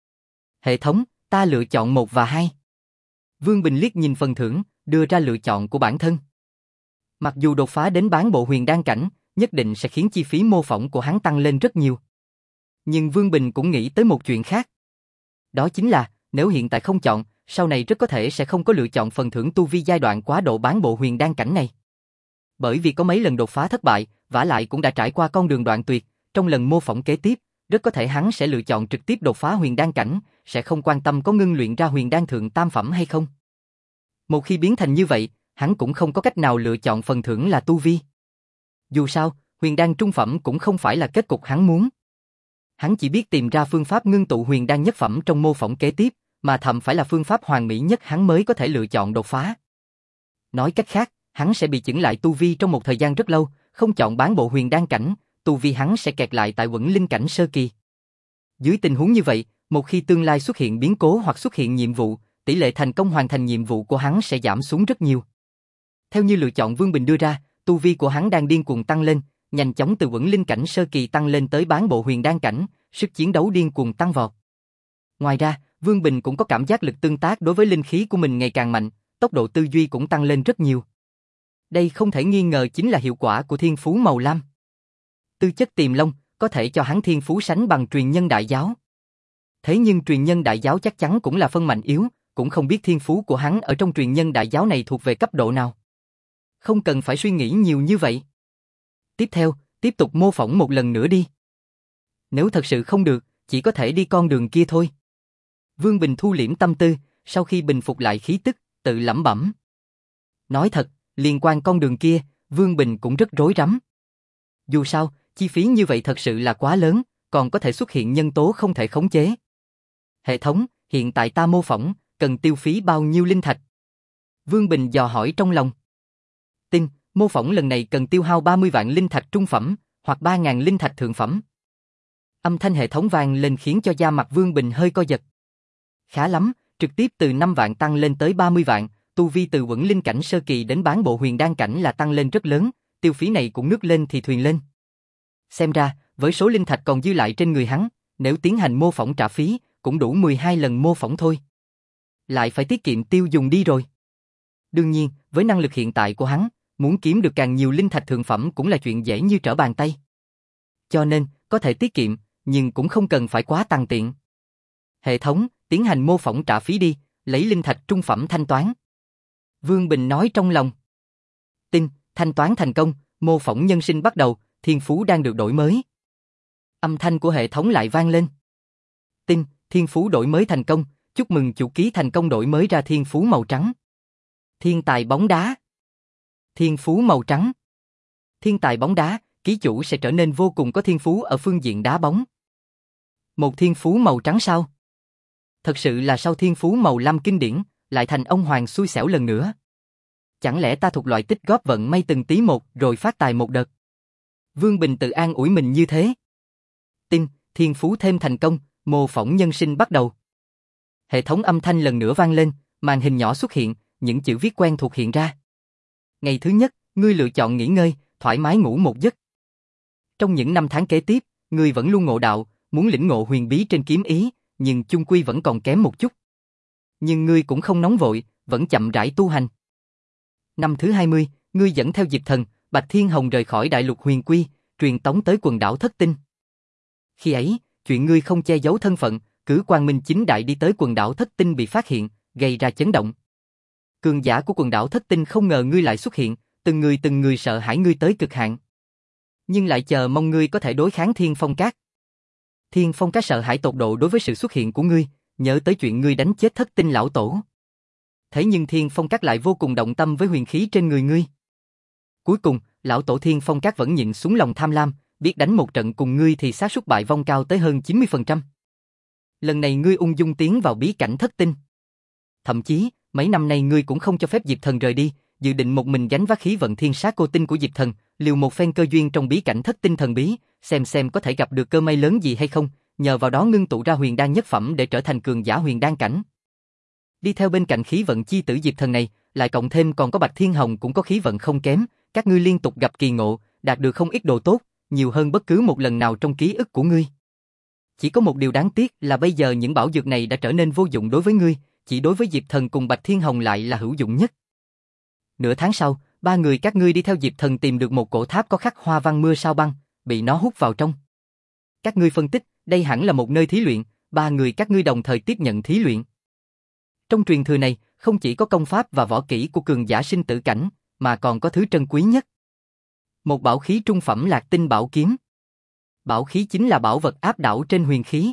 [SPEAKER 1] Hệ thống, ta lựa chọn một và hai. Vương Bình liếc nhìn phần thưởng, đưa ra lựa chọn của bản thân. Mặc dù đột phá đến bán bộ huyền đan cảnh, nhất định sẽ khiến chi phí mô phỏng của hắn tăng lên rất nhiều. Nhưng Vương Bình cũng nghĩ tới một chuyện khác. Đó chính là, nếu hiện tại không chọn, sau này rất có thể sẽ không có lựa chọn phần thưởng tu vi giai đoạn quá độ bán bộ huyền đan cảnh này. Bởi vì có mấy lần đột phá thất bại, vả lại cũng đã trải qua con đường đoạn tuyệt, trong lần mô phỏng kế tiếp, rất có thể hắn sẽ lựa chọn trực tiếp đột phá huyền đan cảnh, sẽ không quan tâm có ngưng luyện ra huyền đan thượng tam phẩm hay không. Một khi biến thành như vậy, hắn cũng không có cách nào lựa chọn phần thưởng là tu vi. Dù sao, huyền đan trung phẩm cũng không phải là kết cục hắn muốn. Hắn chỉ biết tìm ra phương pháp ngưng tụ huyền đan nhất phẩm trong mô phỏng kế tiếp, mà thậm phải là phương pháp hoàn mỹ nhất hắn mới có thể lựa chọn đột phá. Nói cách khác, hắn sẽ bị chững lại tu vi trong một thời gian rất lâu, không chọn bán bộ huyền đan cảnh, tu vi hắn sẽ kẹt lại tại Quẩn Linh cảnh sơ kỳ. Dưới tình huống như vậy, một khi tương lai xuất hiện biến cố hoặc xuất hiện nhiệm vụ, tỷ lệ thành công hoàn thành nhiệm vụ của hắn sẽ giảm xuống rất nhiều. Theo như lựa chọn Vương Bình đưa ra, tu vi của hắn đang điên cuồng tăng lên, nhanh chóng từ Quẩn Linh cảnh sơ kỳ tăng lên tới bán bộ huyền đan cảnh, sức chiến đấu điên cuồng tăng vọt. Ngoài ra, Vương Bình cũng có cảm giác lực tương tác đối với linh khí của mình ngày càng mạnh, tốc độ tư duy cũng tăng lên rất nhiều. Đây không thể nghi ngờ chính là hiệu quả của thiên phú màu lam. Tư chất tiềm long có thể cho hắn thiên phú sánh bằng truyền nhân đại giáo. Thế nhưng truyền nhân đại giáo chắc chắn cũng là phân mạnh yếu, cũng không biết thiên phú của hắn ở trong truyền nhân đại giáo này thuộc về cấp độ nào. Không cần phải suy nghĩ nhiều như vậy. Tiếp theo, tiếp tục mô phỏng một lần nữa đi. Nếu thật sự không được, chỉ có thể đi con đường kia thôi. Vương Bình thu liễm tâm tư, sau khi bình phục lại khí tức, tự lẩm bẩm. Nói thật, liên quan con đường kia, Vương Bình cũng rất rối rắm. Dù sao, chi phí như vậy thật sự là quá lớn, còn có thể xuất hiện nhân tố không thể khống chế. Hệ thống, hiện tại ta mô phỏng, cần tiêu phí bao nhiêu linh thạch? Vương Bình dò hỏi trong lòng. Tin, mô phỏng lần này cần tiêu hao ba mươi vạn linh thạch trung phẩm, hoặc ba nghìn linh thạch thượng phẩm. Âm thanh hệ thống vang lên khiến cho da mặt Vương Bình hơi co giật. Khá lắm, trực tiếp từ năm vạn tăng lên tới ba mươi vạn, tu vi từ Quẩn Linh cảnh sơ kỳ đến bán bộ huyền đan cảnh là tăng lên rất lớn, tiêu phí này cũng nước lên thì thuyền lên. Xem ra, với số linh thạch còn dư lại trên người hắn, nếu tiến hành mô phỏng trả phí, cũng đủ mười hai lần mô phỏng thôi. Lại phải tiết kiệm tiêu dùng đi rồi. Đương nhiên, với năng lực hiện tại của hắn, muốn kiếm được càng nhiều linh thạch thượng phẩm cũng là chuyện dễ như trở bàn tay. Cho nên, có thể tiết kiệm, nhưng cũng không cần phải quá tàn tiện. Hệ thống, tiến hành mô phỏng trả phí đi, lấy linh thạch trung phẩm thanh toán. Vương Bình nói trong lòng. Tin, thanh toán thành công, mô phỏng nhân sinh bắt đầu, thiên phú đang được đổi mới. Âm thanh của hệ thống lại vang lên. Tin, thiên phú đổi mới thành công, chúc mừng chủ ký thành công đổi mới ra thiên phú màu trắng. Thiên tài bóng đá. Thiên phú màu trắng. Thiên tài bóng đá, ký chủ sẽ trở nên vô cùng có thiên phú ở phương diện đá bóng. Một thiên phú màu trắng sao? Thật sự là sau thiên phú màu lam kinh điển, lại thành ông hoàng xui xẻo lần nữa. Chẳng lẽ ta thuộc loại tích góp vận may từng tí một rồi phát tài một đợt? Vương Bình tự an ủi mình như thế. tin, thiên phú thêm thành công, mô phỏng nhân sinh bắt đầu. Hệ thống âm thanh lần nữa vang lên, màn hình nhỏ xuất hiện, những chữ viết quen thuộc hiện ra. Ngày thứ nhất, ngươi lựa chọn nghỉ ngơi, thoải mái ngủ một giấc. Trong những năm tháng kế tiếp, ngươi vẫn luôn ngộ đạo, muốn lĩnh ngộ huyền bí trên kiếm ý, nhưng chung quy vẫn còn kém một chút. Nhưng ngươi cũng không nóng vội, vẫn chậm rãi tu hành. Năm thứ hai mươi, ngươi dẫn theo Diệp Thần, Bạch Thiên Hồng rời khỏi đại lục huyền quy, truyền tống tới quần đảo Thất Tinh. Khi ấy, chuyện ngươi không che giấu thân phận, cứ quang minh chính đại đi tới quần đảo Thất Tinh bị phát hiện, gây ra chấn động. Cường giả của quần đảo Thất Tinh không ngờ ngươi lại xuất hiện, từng người từng người sợ hãi ngươi tới cực hạn. Nhưng lại chờ mong ngươi có thể đối kháng Thiên Phong Các. Thiên Phong Các sợ hãi tột độ đối với sự xuất hiện của ngươi, nhớ tới chuyện ngươi đánh chết Thất Tinh lão tổ. Thế nhưng Thiên Phong Các lại vô cùng động tâm với huyền khí trên người ngươi. Cuối cùng, lão tổ Thiên Phong Các vẫn nhịn xuống lòng tham lam, biết đánh một trận cùng ngươi thì xác suất bại vong cao tới hơn chín mươi phần trăm. Lần này ngươi ung dung tiến vào bí cảnh Thất Tinh. Thậm chí, mấy năm nay ngươi cũng không cho phép Diệp Thần rời đi, dự định một mình gánh vác khí vận thiên sát cô tinh của Diệp Thần, liều một phen cơ duyên trong bí cảnh Thất Tinh thần bí, xem xem có thể gặp được cơ may lớn gì hay không, nhờ vào đó ngưng tụ ra huyền đan nhất phẩm để trở thành cường giả huyền đan cảnh. Đi theo bên cạnh khí vận chi tử Diệp Thần này, lại cộng thêm còn có Bạch Thiên Hồng cũng có khí vận không kém, các ngươi liên tục gặp kỳ ngộ, đạt được không ít đồ tốt, nhiều hơn bất cứ một lần nào trong ký ức của ngươi. Chỉ có một điều đáng tiếc là bây giờ những bảo dược này đã trở nên vô dụng đối với ngươi, chỉ đối với Diệp Thần cùng Bạch Thiên Hồng lại là hữu dụng nhất. Nửa tháng sau, ba người các ngươi đi theo Diệp Thần tìm được một cổ tháp có khắc hoa văn mưa sao băng, bị nó hút vào trong. Các ngươi phân tích, đây hẳn là một nơi thí luyện, ba người các ngươi đồng thời tiếp nhận thí luyện. Trong truyền thừa này, không chỉ có công pháp và võ kỹ của cường giả sinh tử cảnh, mà còn có thứ trân quý nhất. Một bảo khí trung phẩm Lạc Tinh bảo kiếm. Bảo khí chính là bảo vật áp đảo trên huyền khí.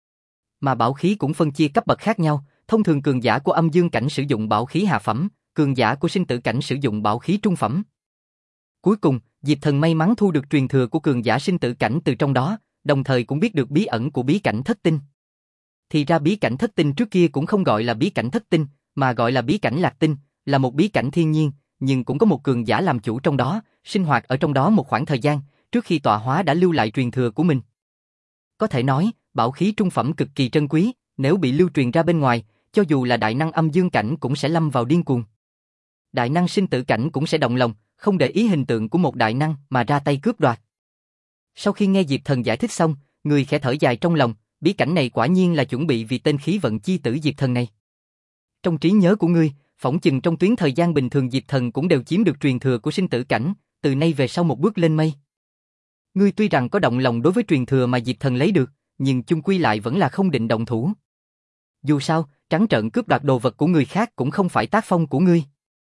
[SPEAKER 1] Mà bảo khí cũng phân chia cấp bậc khác nhau, thông thường cường giả của âm dương cảnh sử dụng bảo khí hạ phẩm, cường giả của sinh tử cảnh sử dụng bảo khí trung phẩm. Cuối cùng, Diệp Thần may mắn thu được truyền thừa của cường giả sinh tử cảnh từ trong đó, đồng thời cũng biết được bí ẩn của bí cảnh Thất Tinh. Thì ra bí cảnh Thất Tinh trước kia cũng không gọi là bí cảnh Thất Tinh, mà gọi là bí cảnh Lạc Tinh, là một bí cảnh thiên nhiên, nhưng cũng có một cường giả làm chủ trong đó, sinh hoạt ở trong đó một khoảng thời gian, trước khi tọa hóa đã lưu lại truyền thừa của mình. Có thể nói, bảo khí trung phẩm cực kỳ trân quý, nếu bị lưu truyền ra bên ngoài, cho dù là đại năng âm dương cảnh cũng sẽ lâm vào điên cuồng. Đại năng sinh tử cảnh cũng sẽ động lòng, không để ý hình tượng của một đại năng mà ra tay cướp đoạt. Sau khi nghe Diệp Thần giải thích xong, người khẽ thở dài trong lòng, bí cảnh này quả nhiên là chuẩn bị vì tên khí vận chi tử Diệp Thần này. Trong trí nhớ của ngươi, phỏng chừng trong tuyến thời gian bình thường Diệp Thần cũng đều chiếm được truyền thừa của sinh tử cảnh, từ nay về sau một bước lên mây. Ngươi tuy rằng có động lòng đối với truyền thừa mà Diệp Thần lấy được, nhưng chung quy lại vẫn là không định động thủ. Dù sao, trắng trợn cướp đoạt đồ vật của người khác cũng không phải tác phong của ngươi.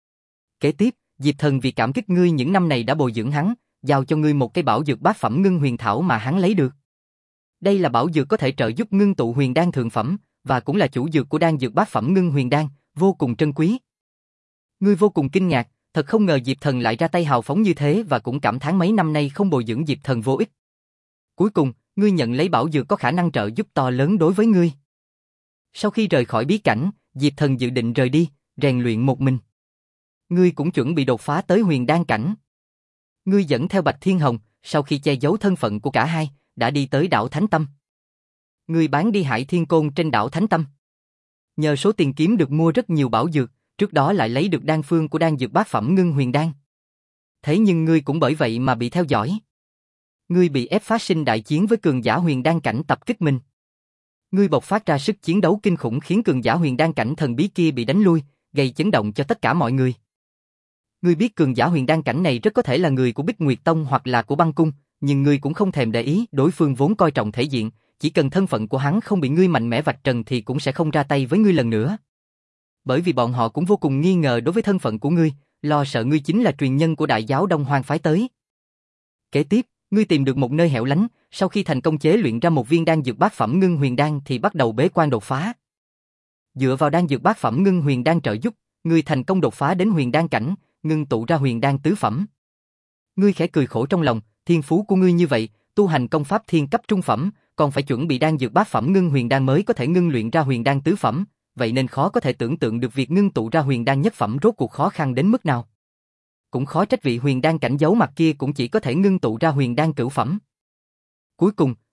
[SPEAKER 1] Kế tiếp, Diệp Thần vì cảm kích ngươi những năm này đã bồi dưỡng hắn, giao cho ngươi một cây bảo dược bát phẩm ngưng huyền thảo mà hắn lấy được. Đây là bảo dược có thể trợ giúp ngưng tụ huyền đan thượng phẩm, và cũng là chủ dược của đan dược bát phẩm ngưng huyền đan, vô cùng trân quý. Ngươi vô cùng kinh ngạc, thật không ngờ Diệp Thần lại ra tay hào phóng như thế và cũng cảm thán mấy năm nay không bồi dưỡng Diệp Thần vô ích. Cuối cùng, ngươi nhận lấy bảo dược có khả năng trợ giúp to lớn đối với ngươi. Sau khi rời khỏi bí cảnh, Diệp Thần dự định rời đi, rèn luyện một mình. Ngươi cũng chuẩn bị đột phá tới huyền đan cảnh. Ngươi dẫn theo Bạch Thiên Hồng, sau khi che giấu thân phận của cả hai, đã đi tới đảo Thánh Tâm. Ngươi bán đi Hải Thiên Côn trên đảo Thánh Tâm. Nhờ số tiền kiếm được mua rất nhiều bảo dược, trước đó lại lấy được đan phương của đan dược bát phẩm ngưng huyền đan. Thế nhưng ngươi cũng bởi vậy mà bị theo dõi. Ngươi bị ép phát sinh đại chiến với cường giả huyền đan cảnh tập kích mình. Ngươi bộc phát ra sức chiến đấu kinh khủng khiến cường giả huyền đan cảnh thần bí kia bị đánh lui, gây chấn động cho tất cả mọi người. Ngươi biết cường giả huyền đan cảnh này rất có thể là người của Bích Nguyệt Tông hoặc là của Băng Cung, nhưng ngươi cũng không thèm để ý, đối phương vốn coi trọng thể diện, chỉ cần thân phận của hắn không bị ngươi mạnh mẽ vạch trần thì cũng sẽ không ra tay với ngươi lần nữa. Bởi vì bọn họ cũng vô cùng nghi ngờ đối với thân phận của ngươi, lo sợ ngươi chính là truyền nhân của Đại giáo Đông Hoang phái tới. Kế tiếp, ngươi tìm được một nơi hẻo lánh, sau khi thành công chế luyện ra một viên đan dược bát phẩm ngưng huyền đan thì bắt đầu bế quan đột phá. Dựa vào đan dược bát phẩm ngưng huyền đan trợ giúp, ngươi thành công đột phá đến huyền đan cảnh, ngưng tụ ra huyền đan tứ phẩm. Ngươi khẽ cười khổ trong lòng, thiên phú của ngươi như vậy, tu hành công pháp thiên cấp trung phẩm, còn phải chuẩn bị đan dược bát phẩm ngưng huyền đan mới có thể ngưng luyện ra huyền đan tứ phẩm, vậy nên khó có thể tưởng tượng được việc ngưng tụ ra huyền đan nhất phẩm rốt cuộc khó khăn đến mức nào. Cũng khó trách vị huyền đan cảnh giấu mặt kia cũng chỉ có thể ngưng tụ ra huyền đan cửu phẩm. Cuối cùng,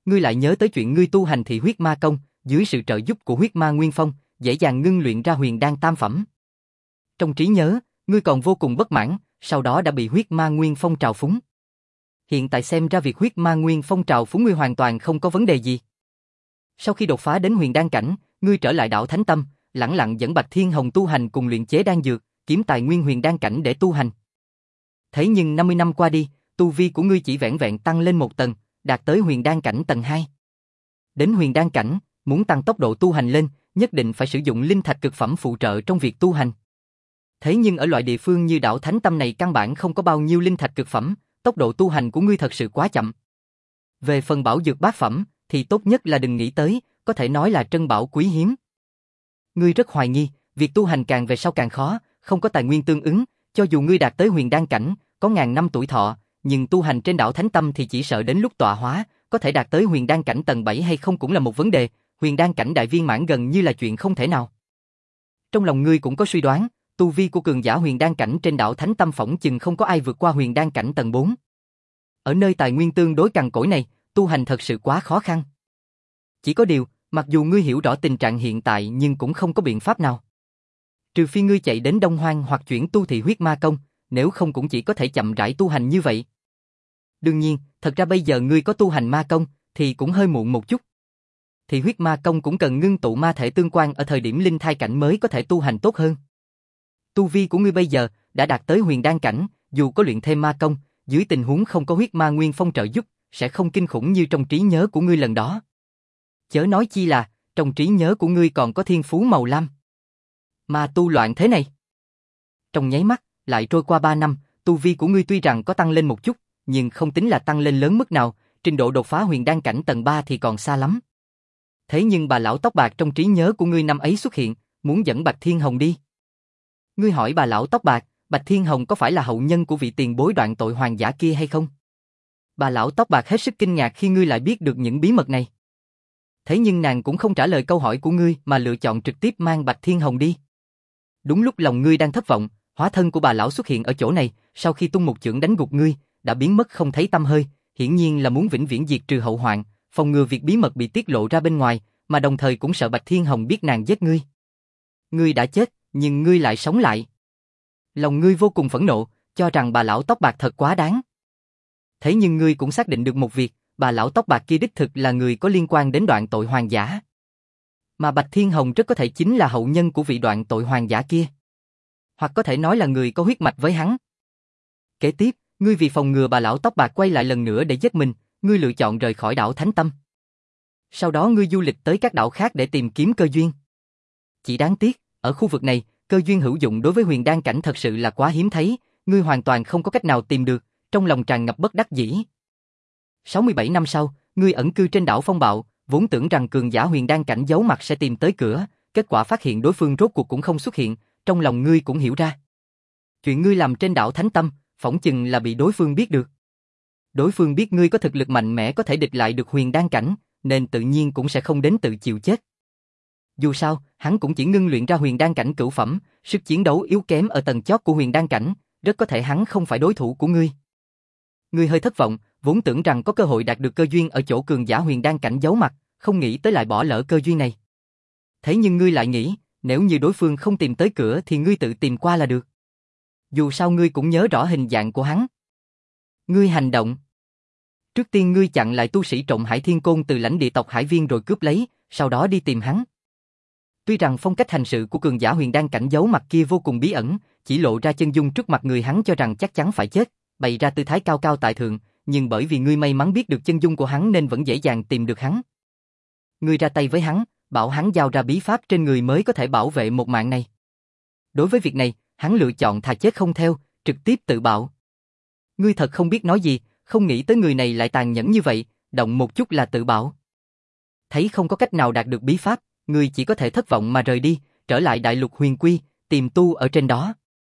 [SPEAKER 1] ngươi lại nhớ tới chuyện ngươi tu hành thị huyết ma công, dưới sự trợ giúp của huyết ma nguyên phong, dễ dàng ngưng luyện ra huyền đan tam phẩm. Trong trí nhớ, ngươi còn vô cùng bất mãn, sau đó đã bị huyết ma nguyên phong trào phúng. Hiện tại xem ra việc huyết ma nguyên phong trào phúng ngươi hoàn toàn không có vấn đề gì. Sau khi đột phá đến huyền đan cảnh, ngươi trở lại đảo Thánh Tâm, lẳng lặng dẫn Bạch Thiên Hồng tu hành cùng luyện chế đan dược, kiếm tài nguyên huyền đan cảnh để tu hành. Thế nhưng năm mươi năm qua đi, tu vi của ngươi chỉ vẻn vẹn tăng lên một tầng, đạt tới huyền đan cảnh tầng hai. Đến huyền đan cảnh, muốn tăng tốc độ tu hành lên, nhất định phải sử dụng linh thạch cực phẩm phụ trợ trong việc tu hành. Thế nhưng ở loại địa phương như đảo Thánh Tâm này căn bản không có bao nhiêu linh thạch cực phẩm, tốc độ tu hành của ngươi thật sự quá chậm. Về phần bảo dược bát phẩm, thì tốt nhất là đừng nghĩ tới, có thể nói là trân bảo quý hiếm. Ngươi rất hoài nghi, việc tu hành càng về sau càng khó, không có tài nguyên tương ứng, cho dù ngươi đạt tới huyền đan cảnh, có ngàn năm tuổi thọ, nhưng tu hành trên đảo Thánh Tâm thì chỉ sợ đến lúc tọa hóa, có thể đạt tới huyền đan cảnh tầng bảy hay không cũng là một vấn đề, huyền đan cảnh đại viên mãn gần như là chuyện không thể nào. Trong lòng ngươi cũng có suy đoán, tu vi của cường giả huyền đan cảnh trên đảo Thánh Tâm phỏng chừng không có ai vượt qua huyền đan cảnh tầng bốn. Ở nơi tài nguyên tương đối cằn cỗi này, tu hành thật sự quá khó khăn. Chỉ có điều, mặc dù ngươi hiểu rõ tình trạng hiện tại nhưng cũng không có biện pháp nào. Trừ phi ngươi chạy đến Đông Hoang hoặc chuyển tu thị huyết ma công, nếu không cũng chỉ có thể chậm rãi tu hành như vậy. Đương nhiên, thật ra bây giờ ngươi có tu hành ma công, thì cũng hơi muộn một chút. Thị huyết ma công cũng cần ngưng tụ ma thể tương quan ở thời điểm linh thai cảnh mới có thể tu hành tốt hơn. Tu vi của ngươi bây giờ đã đạt tới huyền đan cảnh, dù có luyện thêm ma công, dưới tình huống không có huyết ma nguyên phong trợ giúp, sẽ không kinh khủng như trong trí nhớ của ngươi lần đó. Chớ nói chi là, trong trí nhớ của ngươi còn có thiên phú màu lam. Mà tu loạn thế này. Trong nháy mắt, lại trôi qua ba năm, tu vi của ngươi tuy rằng có tăng lên một chút, nhưng không tính là tăng lên lớn mức nào, trình độ đột phá huyền đan cảnh tầng ba thì còn xa lắm. Thế nhưng bà lão tóc bạc trong trí nhớ của ngươi năm ấy xuất hiện, muốn dẫn Bạch Thiên Hồng đi. Ngươi hỏi bà lão tóc bạc, Bạch Thiên Hồng có phải là hậu nhân của vị tiền bối đoạn tội hoàng giả kia hay không? Bà lão tóc bạc hết sức kinh ngạc khi ngươi lại biết được những bí mật này. Thế nhưng nàng cũng không trả lời câu hỏi của ngươi mà lựa chọn trực tiếp mang Bạch Thiên Hồng đi. Đúng lúc lòng ngươi đang thất vọng, hóa thân của bà lão xuất hiện ở chỗ này, sau khi tung một chưởng đánh gục ngươi, đã biến mất không thấy tăm hơi, hiển nhiên là muốn vĩnh viễn diệt trừ hậu hoạn, phòng ngừa việc bí mật bị tiết lộ ra bên ngoài, mà đồng thời cũng sợ Bạch Thiên Hồng biết nàng giết ngươi. Ngươi đã chết, nhưng ngươi lại sống lại. Lòng ngươi vô cùng phẫn nộ, cho rằng bà lão tóc bạc thật quá đáng. Thế nhưng ngươi cũng xác định được một việc, bà lão tóc bạc kia đích thực là người có liên quan đến đoạn tội hoàng giả. Mà Bạch Thiên Hồng rất có thể chính là hậu nhân của vị đoạn tội hoàng giả kia. Hoặc có thể nói là người có huyết mạch với hắn. Kế tiếp, ngươi vì phòng ngừa bà lão tóc bạc quay lại lần nữa để giết mình, ngươi lựa chọn rời khỏi đảo Thánh Tâm. Sau đó ngươi du lịch tới các đảo khác để tìm kiếm cơ duyên. Chỉ đáng tiếc, ở khu vực này, cơ duyên hữu dụng đối với huyền đan cảnh thật sự là quá hiếm thấy, ngươi hoàn toàn không có cách nào tìm được, trong lòng tràn ngập bất đắc dĩ. sáu mươi bảy năm sau, ngươi ẩn cư trên đảo Phong Bạo, vốn tưởng rằng cường giả huyền đan cảnh giấu mặt sẽ tìm tới cửa, kết quả phát hiện đối phương rốt cuộc cũng không xuất hiện, trong lòng ngươi cũng hiểu ra. Chuyện ngươi làm trên đảo Thánh Tâm, phỏng chừng là bị đối phương biết được. Đối phương biết ngươi có thực lực mạnh mẽ có thể địch lại được huyền đan cảnh, nên tự nhiên cũng sẽ không đến tự chịu chết. Dù sao, hắn cũng chỉ ngưng luyện ra huyền đan cảnh cửu phẩm, sức chiến đấu yếu kém ở tầng chót của huyền đan cảnh, rất có thể hắn không phải đối thủ của ngươi. Ngươi hơi thất vọng, vốn tưởng rằng có cơ hội đạt được cơ duyên ở chỗ cường giả huyền đan cảnh giấu mặt, không nghĩ tới lại bỏ lỡ cơ duyên này. Thế nhưng ngươi lại nghĩ, nếu như đối phương không tìm tới cửa thì ngươi tự tìm qua là được. Dù sao ngươi cũng nhớ rõ hình dạng của hắn. Ngươi hành động. Trước tiên ngươi chặn lại tu sĩ trộm Hải Thiên Côn từ lãnh địa tộc Hải Viên rồi cướp lấy, sau đó đi tìm hắn. Tuy rằng phong cách hành sự của cường giả huyền đan cảnh giấu mặt kia vô cùng bí ẩn, chỉ lộ ra chân dung trước mặt người hắn cho rằng chắc chắn phải chết, bày ra tư thái cao cao tại thượng, nhưng bởi vì ngươi may mắn biết được chân dung của hắn nên vẫn dễ dàng tìm được hắn. Ngươi ra tay với hắn, bảo hắn giao ra bí pháp trên người mới có thể bảo vệ một mạng này. Đối với việc này, hắn lựa chọn thà chết không theo, trực tiếp tự bạo. Ngươi thật không biết nói gì, không nghĩ tới người này lại tàn nhẫn như vậy, động một chút là tự bạo. Thấy không có cách nào đạt được bí pháp, ngươi chỉ có thể thất vọng mà rời đi, trở lại đại lục huyền quy, tìm tu ở trên đó.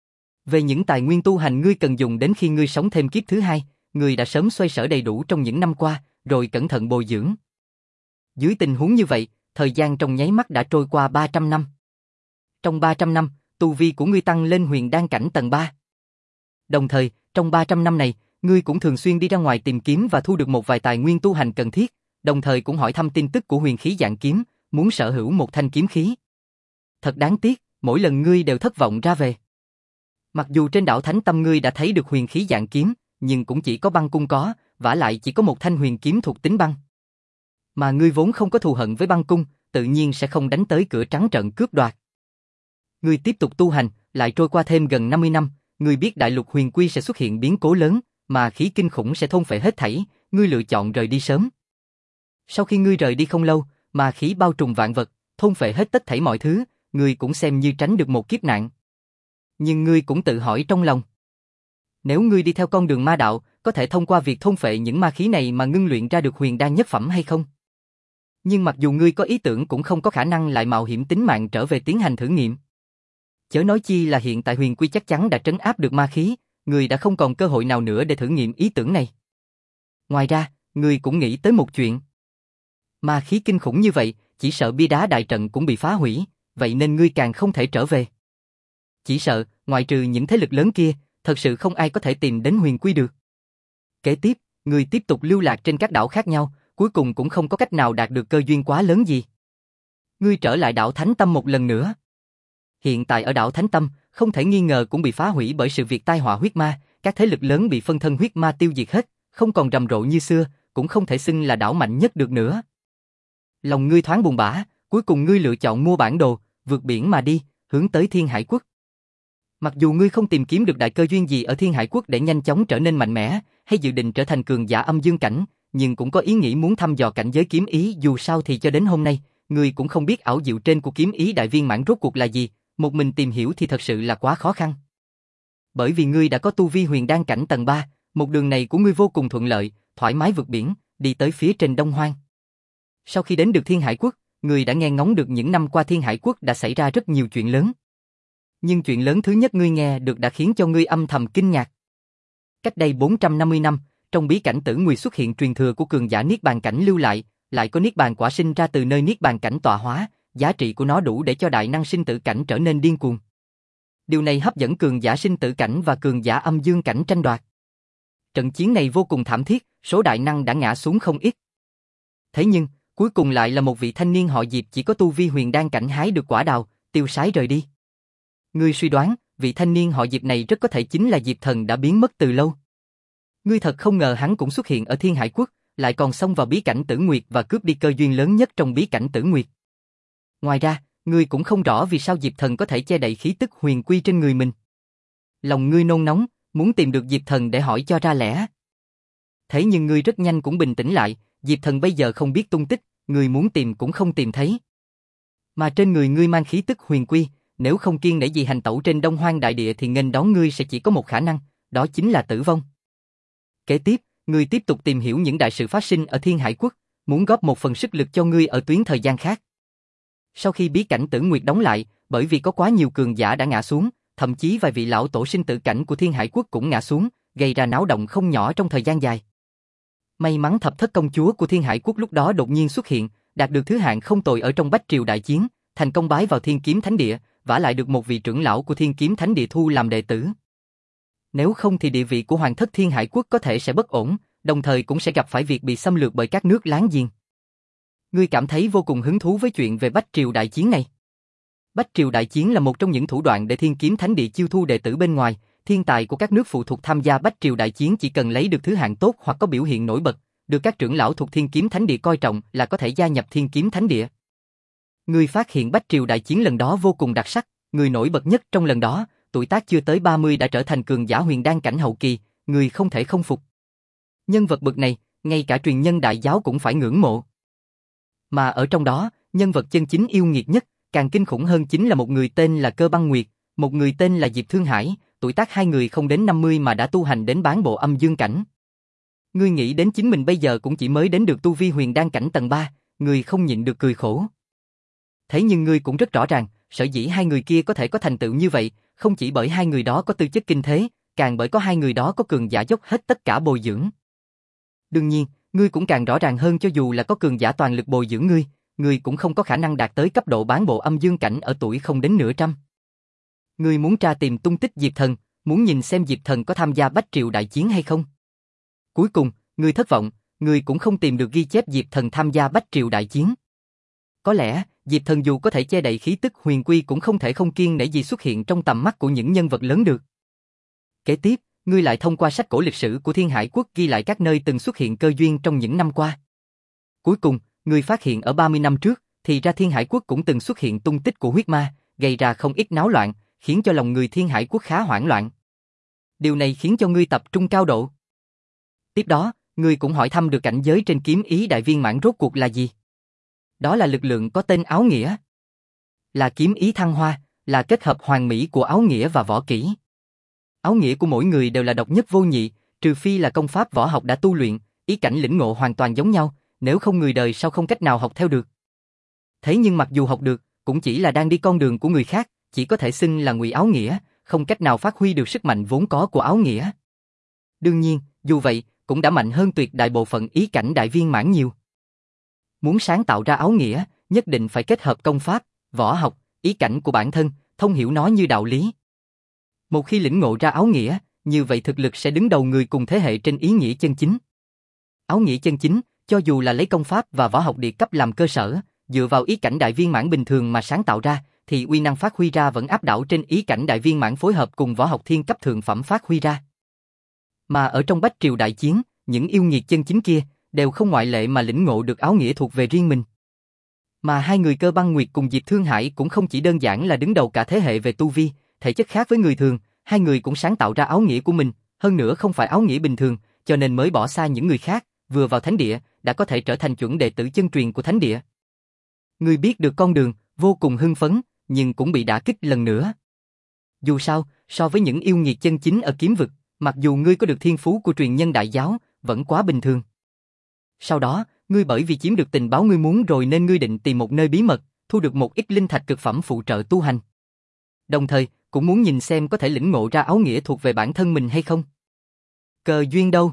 [SPEAKER 1] Về những tài nguyên tu hành ngươi cần dùng đến khi ngươi sống thêm kiếp thứ hai, ngươi đã sớm xoay sở đầy đủ trong những năm qua, rồi cẩn thận bồi dưỡng. Dưới tình huống như vậy, thời gian trong nháy mắt đã trôi qua ba trăm năm. Trong ba trăm năm, tu vi của ngươi tăng lên huyền đan cảnh tầng ba. Đồng thời, trong ba trăm năm này, ngươi cũng thường xuyên đi ra ngoài tìm kiếm và thu được một vài tài nguyên tu hành cần thiết, đồng thời cũng hỏi thăm tin tức của huyền khí dạng kiếm, muốn sở hữu một thanh kiếm khí. Thật đáng tiếc, mỗi lần ngươi đều thất vọng ra về. Mặc dù trên đảo Thánh Tâm ngươi đã thấy được huyền khí dạng kiếm, nhưng cũng chỉ có băng cung có, vả lại chỉ có một thanh huyền kiếm thuộc tính băng. Mà ngươi vốn không có thù hận với băng cung, tự nhiên sẽ không đánh tới cửa trắng trợn cướp đoạt. Ngươi tiếp tục tu hành, lại trôi qua thêm gần năm mươi năm, ngươi biết đại lục huyền quy sẽ xuất hiện biến cố lớn, mà khí kinh khủng sẽ thôn phệ hết thảy, ngươi lựa chọn rời đi sớm. Sau khi ngươi rời đi không lâu, mà khí bao trùm vạn vật, thôn phệ hết tất thảy mọi thứ, ngươi cũng xem như tránh được một kiếp nạn. Nhưng ngươi cũng tự hỏi trong lòng. Nếu ngươi đi theo con đường ma đạo, có thể thông qua việc thôn phệ những ma khí này mà ngưng luyện ra được huyền đan nhất phẩm hay không? Nhưng mặc dù ngươi có ý tưởng cũng không có khả năng lại mạo hiểm tính mạng trở về tiến hành thử nghiệm. Chớ nói chi là hiện tại huyền quy chắc chắn đã trấn áp được ma khí, ngươi đã không còn cơ hội nào nữa để thử nghiệm ý tưởng này. Ngoài ra, ngươi cũng nghĩ tới một chuyện. Ma khí kinh khủng như vậy, chỉ sợ bia đá đại trận cũng bị phá hủy, vậy nên ngươi càng không thể trở về. Chỉ sợ, ngoại trừ những thế lực lớn kia, thật sự không ai có thể tìm đến huyền quy được. Kế tiếp, ngươi tiếp tục lưu lạc trên các đảo khác nhau, cuối cùng cũng không có cách nào đạt được cơ duyên quá lớn gì. Ngươi trở lại đảo Thánh Tâm một lần nữa. Hiện tại ở đảo Thánh Tâm, không thể nghi ngờ cũng bị phá hủy bởi sự việc tai họa huyết ma, các thế lực lớn bị phân thân huyết ma tiêu diệt hết, không còn rầm rộ như xưa, cũng không thể xưng là đảo mạnh nhất được nữa. Lòng ngươi thoáng buồn bã, cuối cùng ngươi lựa chọn mua bản đồ, vượt biển mà đi, hướng tới Thiên Hải Quốc. Mặc dù ngươi không tìm kiếm được đại cơ duyên gì ở Thiên Hải Quốc để nhanh chóng trở nên mạnh mẽ, hay dự định trở thành cường giả âm dương cảnh, nhưng cũng có ý nghĩ muốn thăm dò cảnh giới kiếm ý, dù sao thì cho đến hôm nay, ngươi cũng không biết ảo diệu trên của kiếm ý đại viên mãn rốt cuộc là gì, một mình tìm hiểu thì thật sự là quá khó khăn. Bởi vì ngươi đã có tu vi huyền đan cảnh tầng ba, một đường này của ngươi vô cùng thuận lợi, thoải mái vượt biển, đi tới phía trên Đông Hoang. Sau khi đến được Thiên Hải Quốc, ngươi đã nghe ngóng được những năm qua Thiên Hải Quốc đã xảy ra rất nhiều chuyện lớn. Nhưng chuyện lớn thứ nhất ngươi nghe được đã khiến cho ngươi âm thầm kinh ngạc. Cách đây bốn trăm năm mươi năm, trong bí cảnh Tử Nguy xuất hiện truyền thừa của cường giả Niết Bàn cảnh lưu lại, lại có Niết Bàn quả sinh ra từ nơi Niết Bàn cảnh tọa hóa, giá trị của nó đủ để cho đại năng sinh tử cảnh trở nên điên cuồng. Điều này hấp dẫn cường giả sinh tử cảnh và cường giả âm dương cảnh tranh đoạt. Trận chiến này vô cùng thảm thiết, số đại năng đã ngã xuống không ít. Thế nhưng, cuối cùng lại là một vị thanh niên họ Diệp chỉ có tu vi huyền đan cảnh hái được quả đào, tiêu sái rời đi. Ngươi suy đoán, vị thanh niên họ Diệp này rất có thể chính là Diệp Thần đã biến mất từ lâu. Ngươi thật không ngờ hắn cũng xuất hiện ở Thiên Hải Quốc, lại còn xông vào bí cảnh Tử Nguyệt và cướp đi cơ duyên lớn nhất trong bí cảnh Tử Nguyệt. Ngoài ra, ngươi cũng không rõ vì sao Diệp Thần có thể che đậy khí tức huyền quy trên người mình. Lòng ngươi nôn nóng, muốn tìm được Diệp Thần để hỏi cho ra lẽ. Thế nhưng ngươi rất nhanh cũng bình tĩnh lại, Diệp Thần bây giờ không biết tung tích, ngươi muốn tìm cũng không tìm thấy. Mà trên người ngươi mang khí tức huyền quy, nếu không kiêng nể gì hành tẩu trên Đông Hoang đại địa thì nghênh đón ngươi sẽ chỉ có một khả năng, đó chính là tử vong. Kế tiếp, ngươi tiếp tục tìm hiểu những đại sự phát sinh ở Thiên Hải Quốc, muốn góp một phần sức lực cho ngươi ở tuyến thời gian khác. Sau khi bí cảnh Tử Nguyệt đóng lại, bởi vì có quá nhiều cường giả đã ngã xuống, thậm chí vài vị lão tổ sinh tử cảnh của Thiên Hải Quốc cũng ngã xuống, gây ra náo động không nhỏ trong thời gian dài. May mắn thập thất công chúa của Thiên Hải Quốc lúc đó đột nhiên xuất hiện, đạt được thứ hạng không tồi ở trong Bách Triều đại chiến, thành công bái vào Thiên Kiếm Thánh Địa, vả lại được một vị trưởng lão của Thiên Kiếm Thánh Địa thu làm đệ tử. Nếu không thì địa vị của Hoàng thất Thiên Hải Quốc có thể sẽ bất ổn, đồng thời cũng sẽ gặp phải việc bị xâm lược bởi các nước láng giềng. Ngươi cảm thấy vô cùng hứng thú với chuyện về Bách Triều đại chiến này. Bách Triều đại chiến là một trong những thủ đoạn để Thiên Kiếm Thánh Địa chiêu thu đệ tử bên ngoài, thiên tài của các nước phụ thuộc tham gia Bách Triều đại chiến chỉ cần lấy được thứ hạng tốt hoặc có biểu hiện nổi bật, được các trưởng lão thuộc Thiên Kiếm Thánh Địa coi trọng là có thể gia nhập Thiên Kiếm Thánh Địa. Ngươi phát hiện Bách Triều đại chiến lần đó vô cùng đặc sắc, người nổi bật nhất trong lần đó, tuổi tác chưa tới ba mươi đã trở thành cường giả huyền đan cảnh hậu kỳ, người không thể không phục. Nhân vật bậc này, ngay cả truyền nhân đại giáo cũng phải ngưỡng mộ. Mà ở trong đó, nhân vật chân chính yêu nghiệt nhất, càng kinh khủng hơn chính là một người tên là Cơ Băng Nguyệt, một người tên là Diệp Thương Hải, tuổi tác hai người không đến năm mươi mà đã tu hành đến bán bộ âm dương cảnh. Ngươi nghĩ đến chính mình bây giờ cũng chỉ mới đến được tu vi huyền đan cảnh tầng ba, ngươi không nhịn được cười khổ. Thế nhưng ngươi cũng rất rõ ràng, sở dĩ hai người kia có thể có thành tựu như vậy, không chỉ bởi hai người đó có tư chất kinh thế, càng bởi có hai người đó có cường giả dốc hết tất cả bồi dưỡng. Đương nhiên, ngươi cũng càng rõ ràng hơn cho dù là có cường giả toàn lực bồi dưỡng ngươi, ngươi cũng không có khả năng đạt tới cấp độ bán bộ âm dương cảnh ở tuổi không đến nửa trăm. Ngươi muốn tra tìm tung tích Diệp Thần, muốn nhìn xem Diệp Thần có tham gia Bách Triều đại chiến hay không. Cuối cùng, ngươi thất vọng, người cũng không tìm được ghi chép Diệp Thần tham gia Bách Triều đại chiến. Có lẽ, Diệp Thần dù có thể che đậy khí tức huyền quy cũng không thể không kiêng nể gì xuất hiện trong tầm mắt của những nhân vật lớn được. Kế tiếp, ngươi lại thông qua sách cổ lịch sử của Thiên Hải Quốc ghi lại các nơi từng xuất hiện cơ duyên trong những năm qua. Cuối cùng, ngươi phát hiện ở ba mươi năm trước, thì ra Thiên Hải Quốc cũng từng xuất hiện tung tích của huyết ma, gây ra không ít náo loạn, khiến cho lòng người Thiên Hải Quốc khá hoảng loạn. Điều này khiến cho ngươi tập trung cao độ. Tiếp đó, ngươi cũng hỏi thăm được cảnh giới trên kiếm ý đại viên mãn rốt cuộc là gì. Đó là lực lượng có tên áo nghĩa. Là kiếm ý thăng hoa, là kết hợp hoàn mỹ của áo nghĩa và võ kỹ. Áo nghĩa của mỗi người đều là độc nhất vô nhị, trừ phi là công pháp võ học đã tu luyện, ý cảnh lĩnh ngộ hoàn toàn giống nhau, nếu không người đời sau không cách nào học theo được. Thế nhưng mặc dù học được, cũng chỉ là đang đi con đường của người khác, chỉ có thể xưng là ngụy áo nghĩa, không cách nào phát huy được sức mạnh vốn có của áo nghĩa. Đương nhiên, dù vậy, cũng đã mạnh hơn tuyệt đại bộ phận ý cảnh đại viên mãn nhiều. Muốn sáng tạo ra áo nghĩa, nhất định phải kết hợp công pháp, võ học, ý cảnh của bản thân, thông hiểu nó như đạo lý. Một khi lĩnh ngộ ra áo nghĩa, như vậy thực lực sẽ đứng đầu người cùng thế hệ trên ý nghĩa chân chính. Áo nghĩa chân chính, cho dù là lấy công pháp và võ học địa cấp làm cơ sở, dựa vào ý cảnh đại viên mãn bình thường mà sáng tạo ra, thì uy năng phát huy ra vẫn áp đảo trên ý cảnh đại viên mãn phối hợp cùng võ học thiên cấp thượng phẩm phát huy ra. Mà ở trong Bách Triều đại chiến, những yêu nghiệt chân chính kia đều không ngoại lệ mà lĩnh ngộ được áo nghĩa thuộc về riêng mình. Mà hai người Cơ Băng Nguyệt cùng Diệp Thương Hải cũng không chỉ đơn giản là đứng đầu cả thế hệ về tu vi, thể chất khác với người thường, hai người cũng sáng tạo ra áo nghĩa của mình, hơn nữa không phải áo nghĩa bình thường, cho nên mới bỏ xa những người khác, vừa vào thánh địa, đã có thể trở thành chuẩn đệ tử chân truyền của thánh địa. Người biết được con đường, vô cùng hưng phấn, nhưng cũng bị đả kích lần nữa. Dù sao, so với những yêu nghiệt chân chính ở kiếm vực, mặc dù ngươi có được thiên phú của truyền nhân đại giáo, vẫn quá bình thường. Sau đó, ngươi bởi vì chiếm được tình báo ngươi muốn rồi nên ngươi định tìm một nơi bí mật, thu được một ít linh thạch cực phẩm phụ trợ tu hành. Đồng thời, cũng muốn nhìn xem có thể lĩnh ngộ ra áo nghĩa thuộc về bản thân mình hay không. Cờ duyên đâu?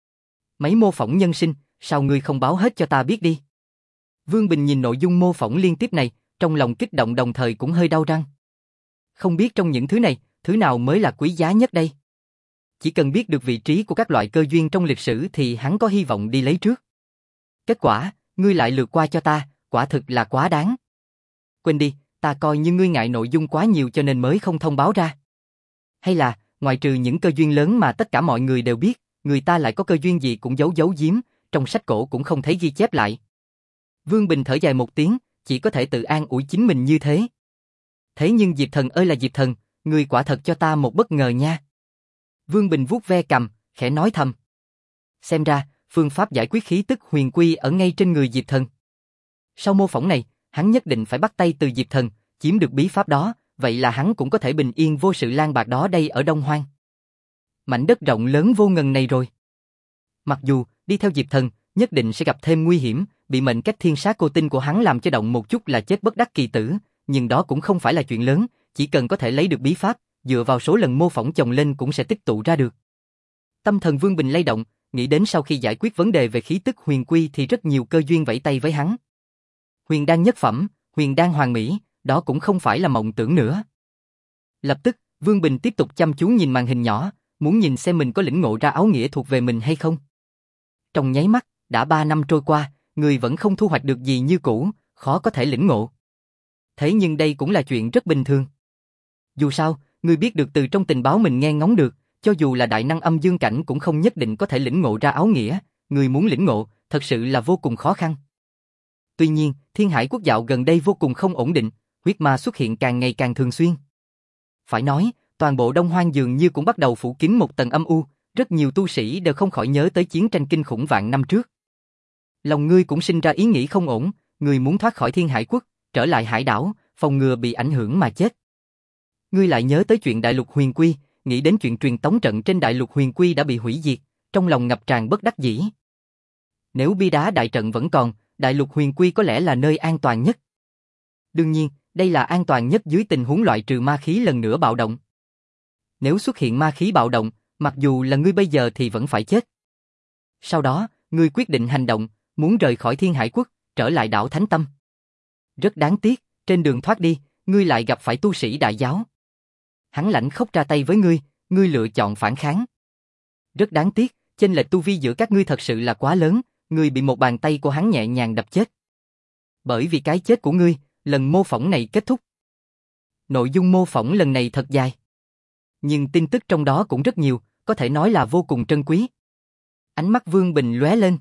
[SPEAKER 1] Mấy mô phỏng nhân sinh, sao ngươi không báo hết cho ta biết đi? Vương Bình nhìn nội dung mô phỏng liên tiếp này, trong lòng kích động đồng thời cũng hơi đau răng. Không biết trong những thứ này, thứ nào mới là quý giá nhất đây? Chỉ cần biết được vị trí của các loại cơ duyên trong lịch sử thì hắn có hy vọng đi lấy trước. Kết quả, ngươi lại lược qua cho ta, quả thực là quá đáng. Quên đi, ta coi như ngươi ngại nội dung quá nhiều cho nên mới không thông báo ra. Hay là, ngoại trừ những cơ duyên lớn mà tất cả mọi người đều biết, người ta lại có cơ duyên gì cũng giấu giấu giếm, trong sách cổ cũng không thấy ghi chép lại. Vương Bình thở dài một tiếng, chỉ có thể tự an ủi chính mình như thế. Thế nhưng Diệp Thần ơi là Diệp Thần, ngươi quả thật cho ta một bất ngờ nha. Vương Bình vuốt ve cằm, khẽ nói thầm. Xem ra, phương pháp giải quyết khí tức huyền quy ở ngay trên người Diệp Thần. Sau mô phỏng này, hắn nhất định phải bắt tay từ Diệp Thần, chiếm được bí pháp đó, vậy là hắn cũng có thể bình yên vô sự lang bạc đó đây ở Đông Hoang. Mảnh đất rộng lớn vô ngần này rồi. Mặc dù, đi theo Diệp Thần, nhất định sẽ gặp thêm nguy hiểm, bị mệnh cách thiên sát cô tinh của hắn làm cho động một chút là chết bất đắc kỳ tử, nhưng đó cũng không phải là chuyện lớn, chỉ cần có thể lấy được bí pháp, dựa vào số lần mô phỏng chồng lên cũng sẽ tích tụ ra được. Tâm thần Vương Bình lay động, nghĩ đến sau khi giải quyết vấn đề về khí tức huyền quy thì rất nhiều cơ duyên vẫy tay với hắn. Huyền đan nhất phẩm, huyền đan hoàn mỹ, đó cũng không phải là mộng tưởng nữa. Lập tức, Vương Bình tiếp tục chăm chú nhìn màn hình nhỏ, muốn nhìn xem mình có lĩnh ngộ ra áo nghĩa thuộc về mình hay không. Trong nháy mắt, đã ba năm trôi qua, người vẫn không thu hoạch được gì như cũ, khó có thể lĩnh ngộ. Thế nhưng đây cũng là chuyện rất bình thường. Dù sao, người biết được từ trong tình báo mình nghe ngóng được, cho dù là đại năng âm dương cảnh cũng không nhất định có thể lĩnh ngộ ra áo nghĩa, người muốn lĩnh ngộ, thật sự là vô cùng khó khăn. Tuy nhiên, Thiên Hải Quốc dạo gần đây vô cùng không ổn định, huyết ma xuất hiện càng ngày càng thường xuyên. Phải nói, toàn bộ Đông Hoang dường như cũng bắt đầu phủ kín một tầng âm u, rất nhiều tu sĩ đều không khỏi nhớ tới chiến tranh kinh khủng vạn năm trước. Lòng ngươi cũng sinh ra ý nghĩ không ổn, ngươi muốn thoát khỏi Thiên Hải Quốc, trở lại hải đảo, phòng ngừa bị ảnh hưởng mà chết. Ngươi lại nhớ tới chuyện Đại Lục Huyền Quy, nghĩ đến chuyện truyền tống trận trên Đại Lục Huyền Quy đã bị hủy diệt, trong lòng ngập tràn bất đắc dĩ. Nếu bi đá đại trận vẫn còn, Đại Lục Huyền Quy có lẽ là nơi an toàn nhất. Đương nhiên, đây là an toàn nhất dưới tình huống loại trừ ma khí lần nữa bạo động. Nếu xuất hiện ma khí bạo động, mặc dù là ngươi bây giờ thì vẫn phải chết. Sau đó, ngươi quyết định hành động, muốn rời khỏi Thiên Hải Quốc, trở lại đảo Thánh Tâm. Rất đáng tiếc, trên đường thoát đi, ngươi lại gặp phải tu sĩ đại giáo. Hắn lãnh khốc ra tay với ngươi, ngươi lựa chọn phản kháng. Rất đáng tiếc, chênh lệch tu vi giữa các ngươi thật sự là quá lớn, ngươi bị một bàn tay của hắn nhẹ nhàng đập chết. Bởi vì cái chết của ngươi, lần mô phỏng này kết thúc. Nội dung mô phỏng lần này thật dài. Nhưng tin tức trong đó cũng rất nhiều, có thể nói là vô cùng trân quý. Ánh mắt Vương Bình lóe lên.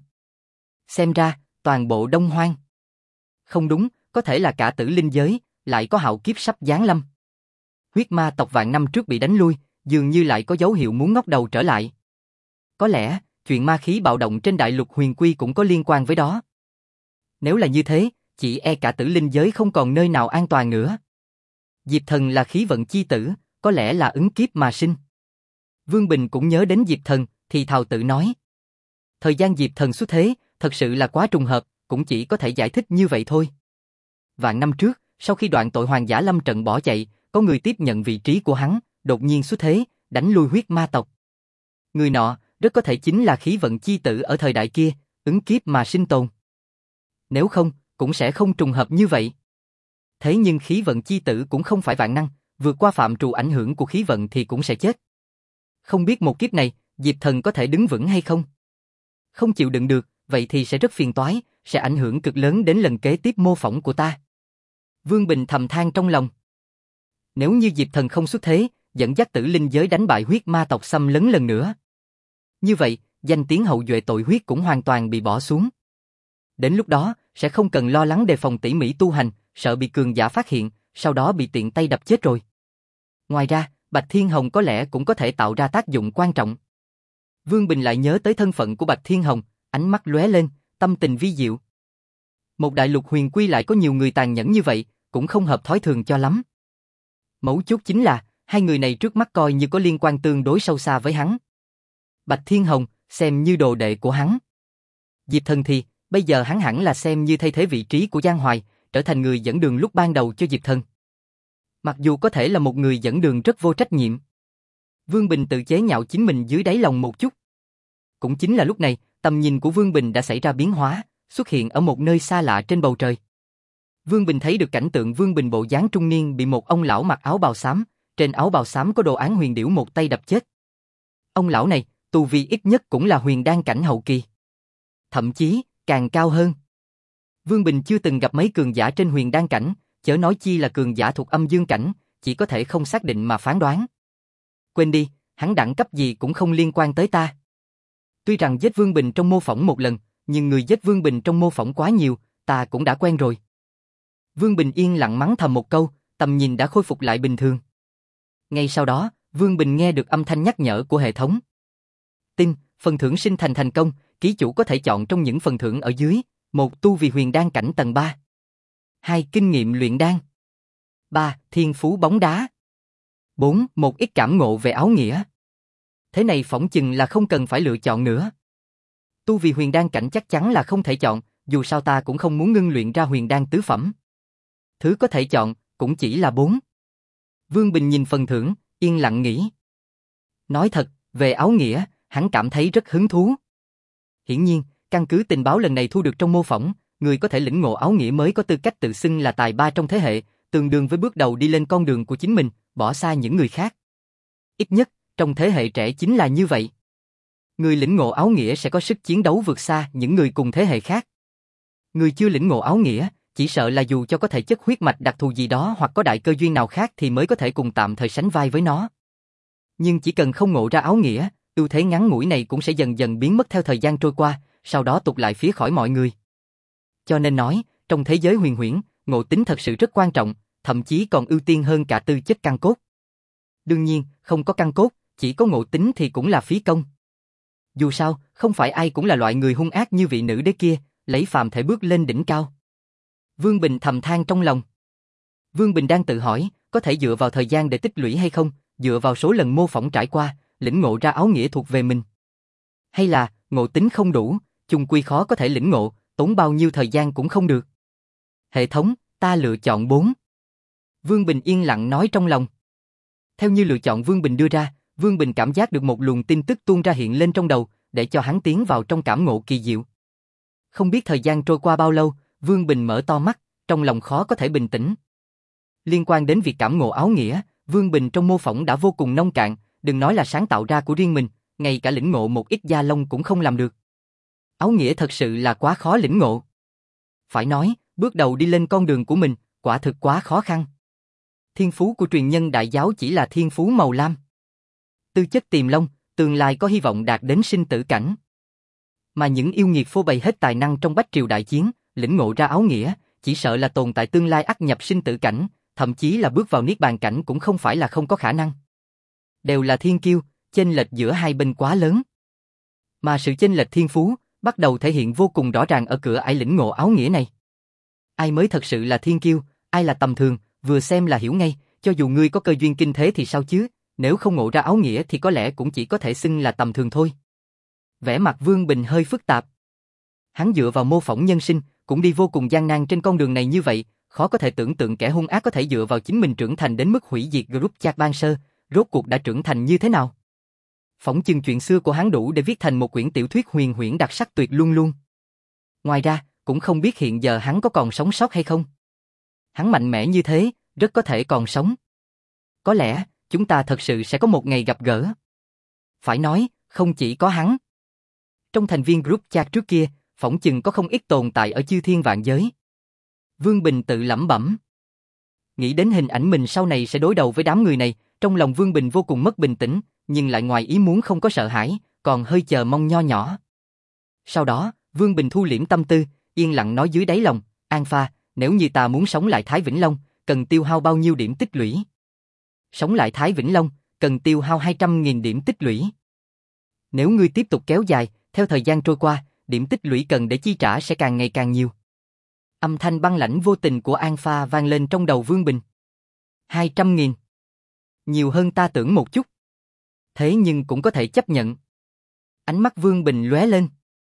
[SPEAKER 1] Xem ra, toàn bộ Đông Hoang. Không đúng, có thể là cả tử linh giới, lại có hạo kiếp sắp giáng lâm. Huyết ma tộc vạn năm trước bị đánh lui, dường như lại có dấu hiệu muốn ngóc đầu trở lại. Có lẽ, chuyện ma khí bạo động trên đại lục huyền quy cũng có liên quan với đó. Nếu là như thế, chỉ e cả tử linh giới không còn nơi nào an toàn nữa. Diệp Thần là khí vận chi tử, có lẽ là ứng kiếp mà sinh. Vương Bình cũng nhớ đến Diệp Thần, thì thào tự nói. Thời gian Diệp Thần xuất thế, thật sự là quá trùng hợp, cũng chỉ có thể giải thích như vậy thôi. Vạn năm trước, sau khi đoạn tội hoàng giả lâm trận bỏ chạy, có người tiếp nhận vị trí của hắn, đột nhiên xuất thế, đánh lui huyết ma tộc. Người nọ, rất có thể chính là khí vận chi tử ở thời đại kia, ứng kiếp mà sinh tồn. Nếu không, cũng sẽ không trùng hợp như vậy. Thế nhưng khí vận chi tử cũng không phải vạn năng, vượt qua phạm trù ảnh hưởng của khí vận thì cũng sẽ chết. Không biết một kiếp này, Diệp Thần có thể đứng vững hay không? Không chịu đựng được, vậy thì sẽ rất phiền toái, sẽ ảnh hưởng cực lớn đến lần kế tiếp mô phỏng của ta. Vương Bình thầm than trong lòng. Nếu như Diệp Thần không xuất thế, dẫn dắt tử linh giới đánh bại huyết ma tộc xâm lấn lần nữa. Như vậy, danh tiếng hậu duệ tội huyết cũng hoàn toàn bị bỏ xuống. Đến lúc đó, sẽ không cần lo lắng đề phòng tỉ mỉ tu hành, sợ bị cường giả phát hiện, sau đó bị tiện tay đập chết rồi. Ngoài ra, Bạch Thiên Hồng có lẽ cũng có thể tạo ra tác dụng quan trọng. Vương Bình lại nhớ tới thân phận của Bạch Thiên Hồng, ánh mắt lóe lên, tâm tình vi diệu. Một đại lục huyền quy lại có nhiều người tàn nhẫn như vậy, cũng không hợp thói thường cho lắm. Mấu chốt chính là, hai người này trước mắt coi như có liên quan tương đối sâu xa với hắn. Bạch Thiên Hồng, xem như đồ đệ của hắn. Diệp Thần thì, bây giờ hắn hẳn là xem như thay thế vị trí của Giang Hoài, trở thành người dẫn đường lúc ban đầu cho Diệp Thần. Mặc dù có thể là một người dẫn đường rất vô trách nhiệm. Vương Bình tự chế nhạo chính mình dưới đáy lòng một chút. Cũng chính là lúc này, tầm nhìn của Vương Bình đã xảy ra biến hóa, xuất hiện ở một nơi xa lạ trên bầu trời. Vương Bình thấy được cảnh tượng Vương Bình bộ dáng trung niên bị một ông lão mặc áo bào xám, trên áo bào xám có đồ án huyền điểu một tay đập chết. Ông lão này, tu vi ít nhất cũng là huyền đan cảnh hậu kỳ. Thậm chí, càng cao hơn. Vương Bình chưa từng gặp mấy cường giả trên huyền đan cảnh, chớ nói chi là cường giả thuộc âm dương cảnh, chỉ có thể không xác định mà phán đoán. Quên đi, hắn đẳng cấp gì cũng không liên quan tới ta. Tuy rằng giết Vương Bình trong mô phỏng một lần, nhưng người giết Vương Bình trong mô phỏng quá nhiều, ta cũng đã quen rồi. Vương Bình yên lặng mắng thầm một câu, tầm nhìn đã khôi phục lại bình thường. Ngay sau đó, Vương Bình nghe được âm thanh nhắc nhở của hệ thống. Tin, phần thưởng sinh thành thành công, ký chủ có thể chọn trong những phần thưởng ở dưới, một tu vì huyền đan cảnh tầng ba. hai. Kinh nghiệm luyện đan. ba. Thiên phú bóng đá. bốn. Một ít cảm ngộ về áo nghĩa. Thế này phỏng chừng là không cần phải lựa chọn nữa. Tu vì huyền đan cảnh chắc chắn là không thể chọn, dù sao ta cũng không muốn ngưng luyện ra huyền đan tứ phẩm. Thứ có thể chọn, cũng chỉ là bốn. Vương Bình nhìn phần thưởng, yên lặng nghĩ. Nói thật, về áo nghĩa, hắn cảm thấy rất hứng thú. Hiển nhiên, căn cứ tình báo lần này thu được trong mô phỏng, người có thể lĩnh ngộ áo nghĩa mới có tư cách tự xưng là tài ba trong thế hệ, tương đương với bước đầu đi lên con đường của chính mình, bỏ xa những người khác. Ít nhất, trong thế hệ trẻ chính là như vậy. Người lĩnh ngộ áo nghĩa sẽ có sức chiến đấu vượt xa những người cùng thế hệ khác. Người chưa lĩnh ngộ áo nghĩa, chỉ sợ là dù cho có thể chất huyết mạch đặc thù gì đó hoặc có đại cơ duyên nào khác thì mới có thể cùng tạm thời sánh vai với nó. Nhưng chỉ cần không ngộ ra áo nghĩa, ưu thế ngắn ngủi này cũng sẽ dần dần biến mất theo thời gian trôi qua, sau đó tụt lại phía khỏi mọi người. Cho nên nói, trong thế giới huyền huyễn, ngộ tính thật sự rất quan trọng, thậm chí còn ưu tiên hơn cả tư chất căn cốt. Đương nhiên, không có căn cốt, chỉ có ngộ tính thì cũng là phí công. Dù sao, không phải ai cũng là loại người hung ác như vị nữ đế kia, lấy phàm thể bước lên đỉnh cao. Vương Bình thầm than trong lòng. Vương Bình đang tự hỏi, có thể dựa vào thời gian để tích lũy hay không, dựa vào số lần mô phỏng trải qua, lĩnh ngộ ra áo nghĩa thuộc về mình. Hay là, ngộ tính không đủ, chung quy khó có thể lĩnh ngộ, tốn bao nhiêu thời gian cũng không được. Hệ thống, ta lựa chọn bốn. Vương Bình yên lặng nói trong lòng. Theo như lựa chọn Vương Bình đưa ra, Vương Bình cảm giác được một luồng tin tức tuôn ra hiện lên trong đầu, để cho hắn tiến vào trong cảm ngộ kỳ diệu. Không biết thời gian trôi qua bao lâu, Vương Bình mở to mắt, trong lòng khó có thể bình tĩnh. Liên quan đến việc cảm ngộ áo nghĩa, Vương Bình trong mô phỏng đã vô cùng nông cạn, đừng nói là sáng tạo ra của riêng mình, ngay cả lĩnh ngộ một ít gia long cũng không làm được. Áo nghĩa thật sự là quá khó lĩnh ngộ. Phải nói, bước đầu đi lên con đường của mình, quả thực quá khó khăn. Thiên phú của truyền nhân đại giáo chỉ là thiên phú màu lam. Tư chất tiềm long, tương lai có hy vọng đạt đến sinh tử cảnh. Mà những yêu nghiệt phô bày hết tài năng trong bách triều đại chiến, lĩnh ngộ ra áo nghĩa, chỉ sợ là tồn tại tương lai ắt nhập sinh tử cảnh, thậm chí là bước vào niết bàn cảnh cũng không phải là không có khả năng. Đều là thiên kiêu, chênh lệch giữa hai bên quá lớn. Mà sự chênh lệch thiên phú bắt đầu thể hiện vô cùng rõ ràng ở cửa ải lĩnh ngộ áo nghĩa này. Ai mới thật sự là thiên kiêu, ai là tầm thường, vừa xem là hiểu ngay, cho dù ngươi có cơ duyên kinh thế thì sao chứ, nếu không ngộ ra áo nghĩa thì có lẽ cũng chỉ có thể xưng là tầm thường thôi. Vẻ mặt Vương Bình hơi phức tạp. Hắn dựa vào mô phỏng nhân sinh, cũng đi vô cùng gian nan trên con đường này như vậy, khó có thể tưởng tượng kẻ hung ác có thể dựa vào chính mình trưởng thành đến mức hủy diệt group chat ban sơ, rốt cuộc đã trưởng thành như thế nào. Phỏng chừng chuyện xưa của hắn đủ để viết thành một quyển tiểu thuyết huyền huyễn đặc sắc tuyệt luôn luôn. Ngoài ra, cũng không biết hiện giờ hắn có còn sống sót hay không. Hắn mạnh mẽ như thế, rất có thể còn sống. Có lẽ, chúng ta thật sự sẽ có một ngày gặp gỡ. Phải nói, không chỉ có hắn. Trong thành viên group chat trước kia, phỏng chừng có không ít tồn tại ở chư thiên vạn giới. Vương Bình tự lẩm bẩm. Nghĩ đến hình ảnh mình sau này sẽ đối đầu với đám người này, trong lòng Vương Bình vô cùng mất bình tĩnh, nhưng lại ngoài ý muốn không có sợ hãi, còn hơi chờ mong nho nhỏ. Sau đó, Vương Bình thu liễm tâm tư, yên lặng nói dưới đáy lòng, An Pha, nếu như ta muốn sống lại Thái Vĩnh Long, cần tiêu hao bao nhiêu điểm tích lũy? Sống lại Thái Vĩnh Long, cần tiêu hao hai trăm nghìn điểm tích lũy. Nếu ngươi tiếp tục kéo dài, theo thời gian trôi qua, điểm tích lũy cần để chi trả sẽ càng ngày càng nhiều. Âm thanh băng lãnh vô tình của An Pha vang lên trong đầu Vương Bình. hai trăm nghìn. Nhiều hơn ta tưởng một chút. Thế nhưng cũng có thể chấp nhận. Ánh mắt Vương Bình lóe lên.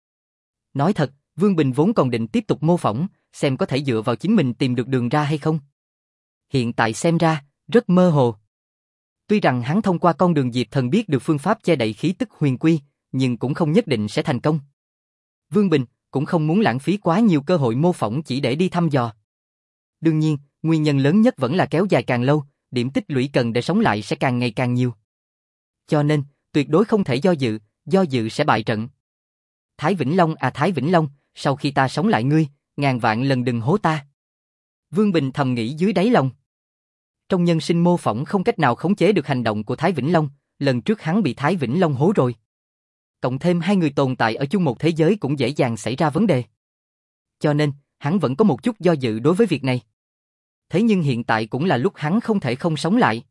[SPEAKER 1] Nói thật, Vương Bình vốn còn định tiếp tục mô phỏng, xem có thể dựa vào chính mình tìm được đường ra hay không. Hiện tại xem ra, rất mơ hồ. Tuy rằng hắn thông qua con đường diệt thần biết được phương pháp che đậy khí tức huyền quy, nhưng cũng không nhất định sẽ thành công. Vương Bình cũng không muốn lãng phí quá nhiều cơ hội mô phỏng chỉ để đi thăm dò. Đương nhiên, nguyên nhân lớn nhất vẫn là kéo dài càng lâu, điểm tích lũy cần để sống lại sẽ càng ngày càng nhiều. Cho nên, tuyệt đối không thể do dự, do dự sẽ bại trận. Thái Vĩnh Long à Thái Vĩnh Long, sau khi ta sống lại ngươi, ngàn vạn lần đừng hố ta. Vương Bình thầm nghĩ dưới đáy lòng. Trong nhân sinh mô phỏng không cách nào khống chế được hành động của Thái Vĩnh Long, lần trước hắn bị Thái Vĩnh Long hố rồi. Cộng thêm hai người tồn tại ở chung một thế giới cũng dễ dàng xảy ra vấn đề. Cho nên, hắn vẫn có một chút do dự đối với việc này. Thế nhưng hiện tại cũng là lúc hắn không thể không sống lại.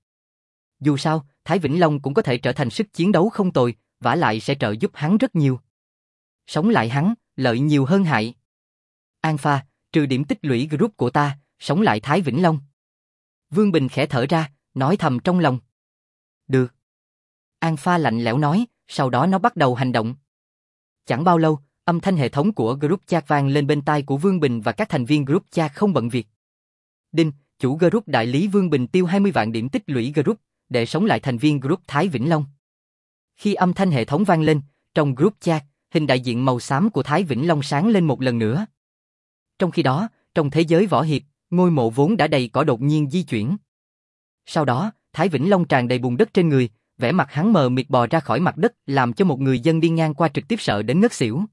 [SPEAKER 1] Dù sao, Thái Vĩnh Long cũng có thể trở thành sức chiến đấu không tồi, vả lại sẽ trợ giúp hắn rất nhiều. Sống lại hắn, lợi nhiều hơn hại. An Pha, trừ điểm tích lũy group của ta, sống lại Thái Vĩnh Long. Vương Bình khẽ thở ra, nói thầm trong lòng. Được. An Pha lạnh lẽo nói, sau đó nó bắt đầu hành động. Chẳng bao lâu, âm thanh hệ thống của group chat vang lên bên tai của Vương Bình và các thành viên group chat không bận việc. Đinh, chủ group đại lý Vương Bình tiêu hai mươi vạn điểm tích lũy group, để sống lại thành viên group Thái Vĩnh Long. Khi âm thanh hệ thống vang lên, trong group chat, hình đại diện màu xám của Thái Vĩnh Long sáng lên một lần nữa. Trong khi đó, trong thế giới võ hiệp, ngôi mộ vốn đã đầy cỏ đột nhiên di chuyển. Sau đó, Thái Vĩnh Long tràn đầy bùn đất trên người, vẻ mặt hắn mờ mịt bò ra khỏi mặt đất làm cho một người dân đi ngang qua trực tiếp sợ đến ngất xỉu.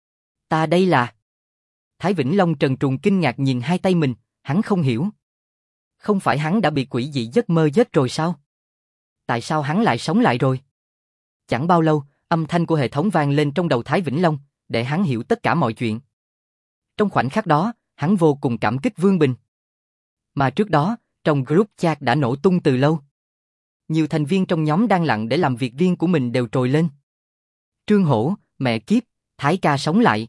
[SPEAKER 1] Ta đây là... Thái Vĩnh Long trần truồng kinh ngạc nhìn hai tay mình, hắn không hiểu. Không phải hắn đã bị quỷ dị giấc mơ giết rồi sao? Tại sao hắn lại sống lại rồi? Chẳng bao lâu, âm thanh của hệ thống vang lên trong đầu Thái Vĩnh Long, để hắn hiểu tất cả mọi chuyện. Trong khoảnh khắc đó, hắn vô cùng cảm kích Vương Bình. Mà trước đó, trong group chat đã nổ tung từ lâu. Nhiều thành viên trong nhóm đang lặng để làm việc riêng của mình đều trồi lên. Trương Hổ, mẹ kiếp, Thái ca sống lại.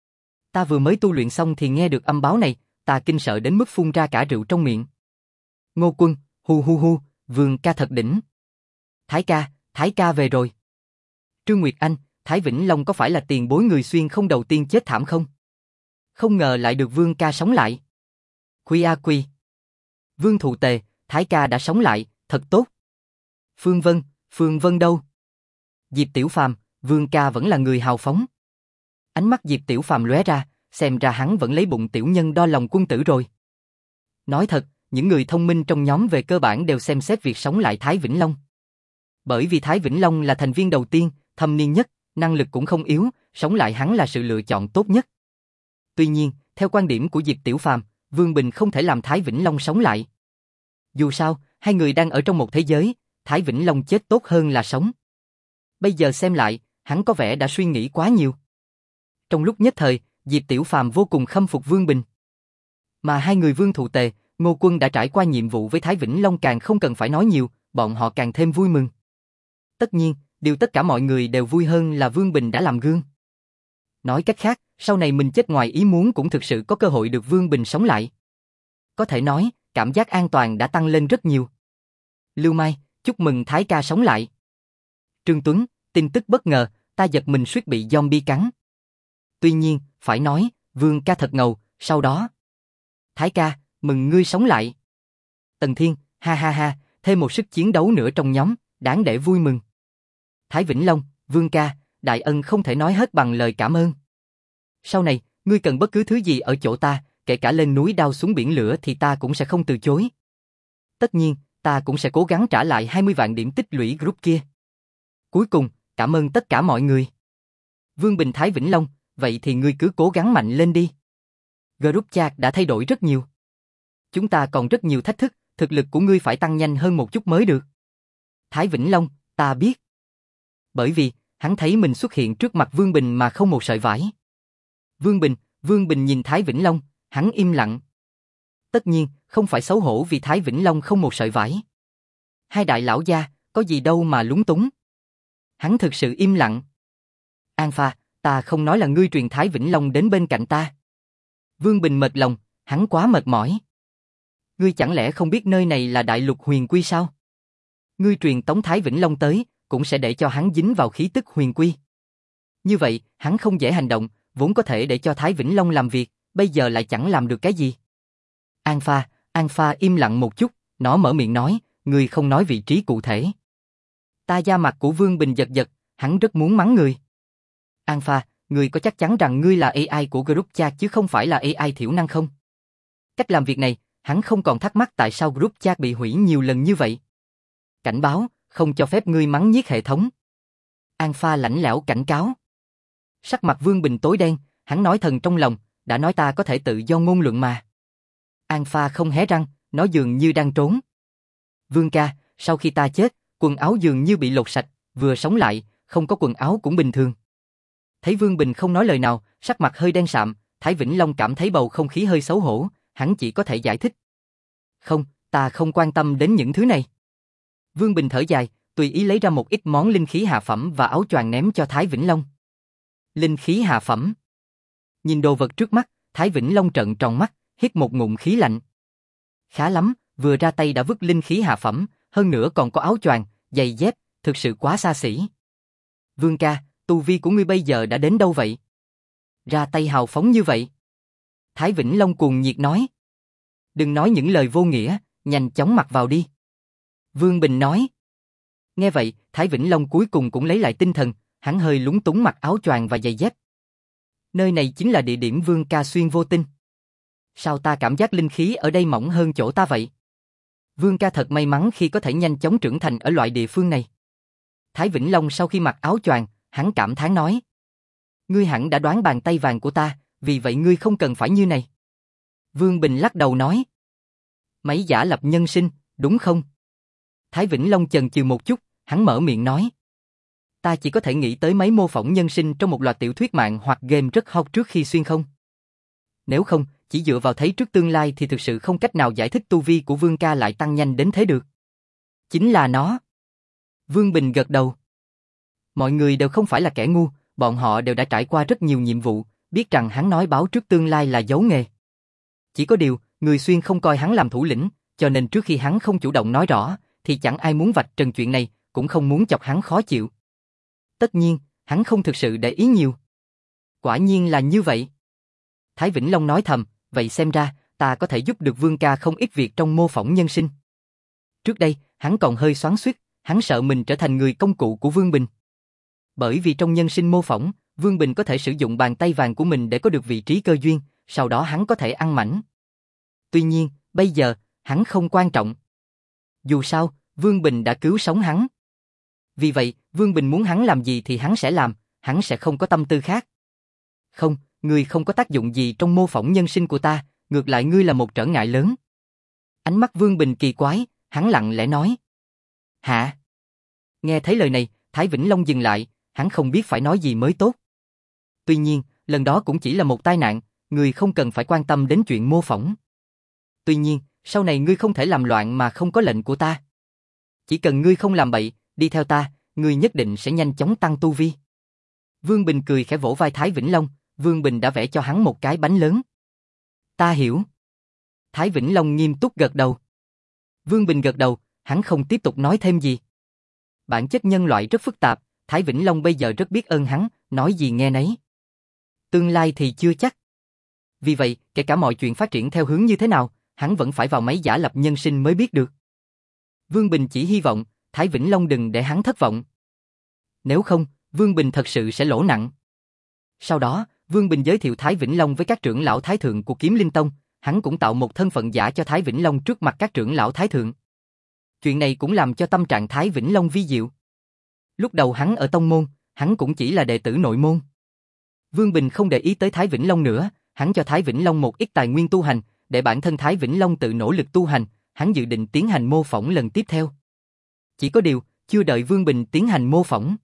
[SPEAKER 1] Ta vừa mới tu luyện xong thì nghe được âm báo này, ta kinh sợ đến mức phun ra cả rượu trong miệng. Ngô Quân, hu hu hu, Vương ca thật đỉnh. Thái ca, Thái ca về rồi. Trương Nguyệt Anh, Thái Vĩnh Long có phải là tiền bối người xuyên không đầu tiên chết thảm không? Không ngờ lại được Vương ca sống lại. Quy a quy. Vương Thụ Tề, Thái ca đã sống lại, thật tốt. Phương Vân, Phương Vân đâu? Diệp Tiểu Phàm, Vương ca vẫn là người hào phóng. Ánh mắt Diệp Tiểu Phàm lóe ra, xem ra hắn vẫn lấy bụng tiểu nhân đo lòng quân tử rồi. Nói thật, những người thông minh trong nhóm về cơ bản đều xem xét việc sống lại Thái Vĩnh Long. Bởi vì Thái Vĩnh Long là thành viên đầu tiên, thâm niên nhất, năng lực cũng không yếu, sống lại hắn là sự lựa chọn tốt nhất. Tuy nhiên, theo quan điểm của Diệp Tiểu Phàm, Vương Bình không thể làm Thái Vĩnh Long sống lại. Dù sao, hai người đang ở trong một thế giới, Thái Vĩnh Long chết tốt hơn là sống. Bây giờ xem lại, hắn có vẻ đã suy nghĩ quá nhiều. Trong lúc nhất thời, Diệp Tiểu Phàm vô cùng khâm phục Vương Bình. Mà hai người Vương Thụ Tề, Ngô Quân đã trải qua nhiệm vụ với Thái Vĩnh Long càng không cần phải nói nhiều, bọn họ càng thêm vui mừng. Tất nhiên, điều tất cả mọi người đều vui hơn là Vương Bình đã làm gương. Nói cách khác, sau này mình chết ngoài ý muốn cũng thực sự có cơ hội được Vương Bình sống lại. Có thể nói, cảm giác an toàn đã tăng lên rất nhiều. Lưu Mai, chúc mừng Thái ca sống lại. Trương Tuấn, tin tức bất ngờ, ta giật mình suýt bị zombie cắn. Tuy nhiên, phải nói, Vương ca thật ngầu, sau đó. Thái ca, mừng ngươi sống lại. Tần Thiên, ha ha ha, thêm một sức chiến đấu nữa trong nhóm, đáng để vui mừng. Thái Vĩnh Long, Vương ca, đại ân không thể nói hết bằng lời cảm ơn. Sau này, ngươi cần bất cứ thứ gì ở chỗ ta, kể cả lên núi đao xuống biển lửa thì ta cũng sẽ không từ chối. Tất nhiên, ta cũng sẽ cố gắng trả lại hai mươi vạn điểm tích lũy group kia. Cuối cùng, cảm ơn tất cả mọi người. Vương Bình Thái Vĩnh Long, vậy thì ngươi cứ cố gắng mạnh lên đi. Group chat đã thay đổi rất nhiều. Chúng ta còn rất nhiều thách thức, thực lực của ngươi phải tăng nhanh hơn một chút mới được. Thái Vĩnh Long, ta biết. Bởi vì, hắn thấy mình xuất hiện trước mặt Vương Bình mà không một sợi vải. Vương Bình, Vương Bình nhìn Thái Vĩnh Long, hắn im lặng. Tất nhiên, không phải xấu hổ vì Thái Vĩnh Long không một sợi vải. Hai đại lão gia, có gì đâu mà lúng túng. Hắn thực sự im lặng. An Pha, ta không nói là ngươi truyền Thái Vĩnh Long đến bên cạnh ta. Vương Bình mệt lòng, hắn quá mệt mỏi. Ngươi chẳng lẽ không biết nơi này là đại lục huyền quy sao? Ngươi truyền tống Thái Vĩnh Long tới, cũng sẽ để cho hắn dính vào khí tức huyền quy. Như vậy, hắn không dễ hành động, vốn có thể để cho Thái Vĩnh Long làm việc, bây giờ lại chẳng làm được cái gì. An Pha, An Pha im lặng một chút, nó mở miệng nói, ngươi không nói vị trí cụ thể. Ta da mặt của Vương Bình giật giật, hắn rất muốn mắng người. An Pha, ngươi có chắc chắn rằng ngươi là a i của group chat chứ không phải là a i thiểu năng không? Cách làm việc này, hắn không còn thắc mắc tại sao group chat bị hủy nhiều lần như vậy. Cảnh báo, không cho phép ngươi mắng nhiếc hệ thống. An Pha lạnh lẽo cảnh cáo. Sắc mặt Vương Bình tối đen, hắn nói thầm trong lòng, đã nói ta có thể tự do ngôn luận mà. An Pha không hé răng, nó dường như đang trốn. Vương ca, sau khi ta chết, quần áo dường như bị lột sạch, vừa sống lại, không có quần áo cũng bình thường. Thấy Vương Bình không nói lời nào, sắc mặt hơi đen sạm, Thái Vĩnh Long cảm thấy bầu không khí hơi xấu hổ, hắn chỉ có thể giải thích. Không, ta không quan tâm đến những thứ này. Vương Bình thở dài, tùy ý lấy ra một ít món linh khí hạ phẩm và áo choàng ném cho Thái Vĩnh Long. Linh khí hạ phẩm. Nhìn đồ vật trước mắt, Thái Vĩnh Long trợn tròn mắt, hít một ngụm khí lạnh. Khá lắm, vừa ra tay đã vứt linh khí hạ phẩm, hơn nữa còn có áo choàng, giày dép, thực sự quá xa xỉ. Vương ca, tu vi của ngươi bây giờ đã đến đâu vậy? Ra tay hào phóng như vậy. Thái Vĩnh Long cuồng nhiệt nói. Đừng nói những lời vô nghĩa, nhanh chóng mặc vào đi. Vương Bình nói. Nghe vậy, Thái Vĩnh Long cuối cùng cũng lấy lại tinh thần, hắn hơi lúng túng mặc áo choàng và giày dép. Nơi này chính là địa điểm Vương ca xuyên vô tinh. Sao ta cảm giác linh khí ở đây mỏng hơn chỗ ta vậy? Vương ca thật may mắn khi có thể nhanh chóng trưởng thành ở loại địa phương này. Thái Vĩnh Long sau khi mặc áo choàng, hắn cảm thán nói. Ngươi hẳn đã đoán bàn tay vàng của ta, vì vậy ngươi không cần phải như này. Vương Bình lắc đầu nói. Máy giả lập nhân sinh, đúng không? Thái Vĩnh Long chần chừ một chút, hắn mở miệng nói. Ta chỉ có thể nghĩ tới máy mô phỏng nhân sinh trong một loạt tiểu thuyết mạng hoặc game rất hot trước khi xuyên không. Nếu không, chỉ dựa vào thấy trước tương lai thì thực sự không cách nào giải thích tu vi của Vương ca lại tăng nhanh đến thế được. Chính là nó. Vương Bình gật đầu. Mọi người đều không phải là kẻ ngu, bọn họ đều đã trải qua rất nhiều nhiệm vụ, biết rằng hắn nói báo trước tương lai là giấu nghề. Chỉ có điều, người xuyên không coi hắn làm thủ lĩnh, cho nên trước khi hắn không chủ động nói rõ, thì chẳng ai muốn vạch trần chuyện này, cũng không muốn chọc hắn khó chịu. Tất nhiên, hắn không thực sự để ý nhiều. Quả nhiên là như vậy. Thái Vĩnh Long nói thầm, vậy xem ra, ta có thể giúp được Vương ca không ít việc trong mô phỏng nhân sinh. Trước đây, hắn còn hơi xoắn xuýt, hắn sợ mình trở thành người công cụ của Vương Bình. Bởi vì trong nhân sinh mô phỏng, Vương Bình có thể sử dụng bàn tay vàng của mình để có được vị trí cơ duyên, sau đó hắn có thể ăn mảnh. Tuy nhiên, bây giờ, hắn không quan trọng. Dù sao, Vương Bình đã cứu sống hắn. Vì vậy, Vương Bình muốn hắn làm gì thì hắn sẽ làm, hắn sẽ không có tâm tư khác. Không, ngươi không có tác dụng gì trong mô phỏng nhân sinh của ta, ngược lại ngươi là một trở ngại lớn. Ánh mắt Vương Bình kỳ quái, hắn lặng lẽ nói. Hả? Nghe thấy lời này, Thái Vĩnh Long dừng lại, hắn không biết phải nói gì mới tốt. Tuy nhiên, lần đó cũng chỉ là một tai nạn, ngươi không cần phải quan tâm đến chuyện mô phỏng. Tuy nhiên, sau này ngươi không thể làm loạn mà không có lệnh của ta. Chỉ cần ngươi không làm bậy, đi theo ta, ngươi nhất định sẽ nhanh chóng tăng tu vi. Vương Bình cười khẽ vỗ vai Thái Vĩnh Long, Vương Bình đã vẽ cho hắn một cái bánh lớn. Ta hiểu. Thái Vĩnh Long nghiêm túc gật đầu. Vương Bình gật đầu, hắn không tiếp tục nói thêm gì. Bản chất nhân loại rất phức tạp, Thái Vĩnh Long bây giờ rất biết ơn hắn, nói gì nghe nấy. Tương lai thì chưa chắc. Vì vậy, kể cả mọi chuyện phát triển theo hướng như thế nào, hắn vẫn phải vào máy giả lập nhân sinh mới biết được. Vương Bình chỉ hy vọng, Thái Vĩnh Long đừng để hắn thất vọng. Nếu không, Vương Bình thật sự sẽ lỗ nặng. Sau đó, Vương Bình giới thiệu Thái Vĩnh Long với các trưởng lão Thái Thượng của Kiếm Linh Tông, hắn cũng tạo một thân phận giả cho Thái Vĩnh Long trước mặt các trưởng lão Thái Thượng. Chuyện này cũng làm cho tâm trạng Thái Vĩnh Long vi diệu. Lúc đầu hắn ở tông môn, hắn cũng chỉ là đệ tử nội môn. Vương Bình không để ý tới Thái Vĩnh Long nữa, hắn cho Thái Vĩnh Long một ít tài nguyên tu hành, để bản thân Thái Vĩnh Long tự nỗ lực tu hành, hắn dự định tiến hành mô phỏng lần tiếp theo. Chỉ có điều, chưa đợi Vương Bình tiến hành mô phỏng,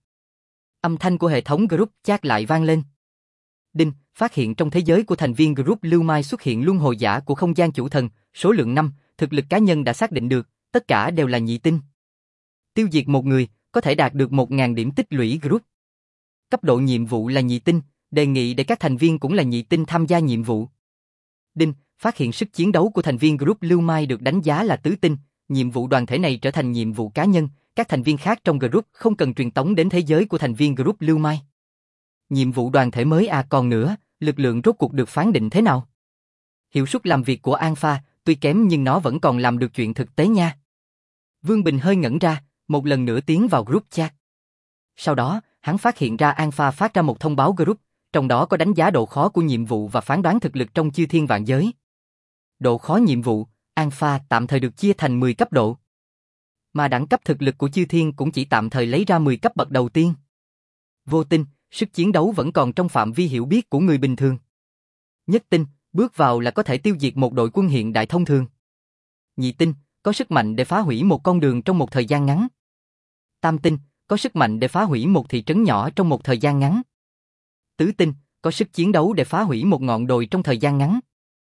[SPEAKER 1] âm thanh của hệ thống group chat lại vang lên. Đinh, phát hiện trong thế giới của thành viên group Lưu Mai xuất hiện luân hồi giả của không gian chủ thần, số lượng năm, thực lực cá nhân đã xác định được, tất cả đều là nhị tinh. Tiêu diệt một người, có thể đạt được một nghìn điểm tích lũy group. Cấp độ nhiệm vụ là nhị tinh, đề nghị để các thành viên cũng là nhị tinh tham gia nhiệm vụ. Đinh, phát hiện sức chiến đấu của thành viên group Lưu Mai được đánh giá là tứ tinh, nhiệm vụ đoàn thể này trở thành nhiệm vụ cá nhân, các thành viên khác trong group không cần truyền tống đến thế giới của thành viên group Lưu Mai. Nhiệm vụ đoàn thể mới à còn nữa, lực lượng rốt cuộc được phán định thế nào? Hiệu suất làm việc của Alpha, tuy kém nhưng nó vẫn còn làm được chuyện thực tế nha. Vương Bình hơi ngẩn ra, một lần nữa tiến vào group chat. Sau đó, hắn phát hiện ra Alpha phát ra một thông báo group, trong đó có đánh giá độ khó của nhiệm vụ và phán đoán thực lực trong chư thiên vạn giới. Độ khó nhiệm vụ, Alpha tạm thời được chia thành mười cấp độ. Mà đẳng cấp thực lực của chư thiên cũng chỉ tạm thời lấy ra mười cấp bậc đầu tiên. Vô tinh, sức chiến đấu vẫn còn trong phạm vi hiểu biết của người bình thường. Nhất tinh, bước vào là có thể tiêu diệt một đội quân hiện đại thông thường. Nhị tinh, có sức mạnh để phá hủy một con đường trong một thời gian ngắn. Tam tinh, có sức mạnh để phá hủy một thị trấn nhỏ trong một thời gian ngắn. Tứ tinh, có sức chiến đấu để phá hủy một ngọn đồi trong thời gian ngắn.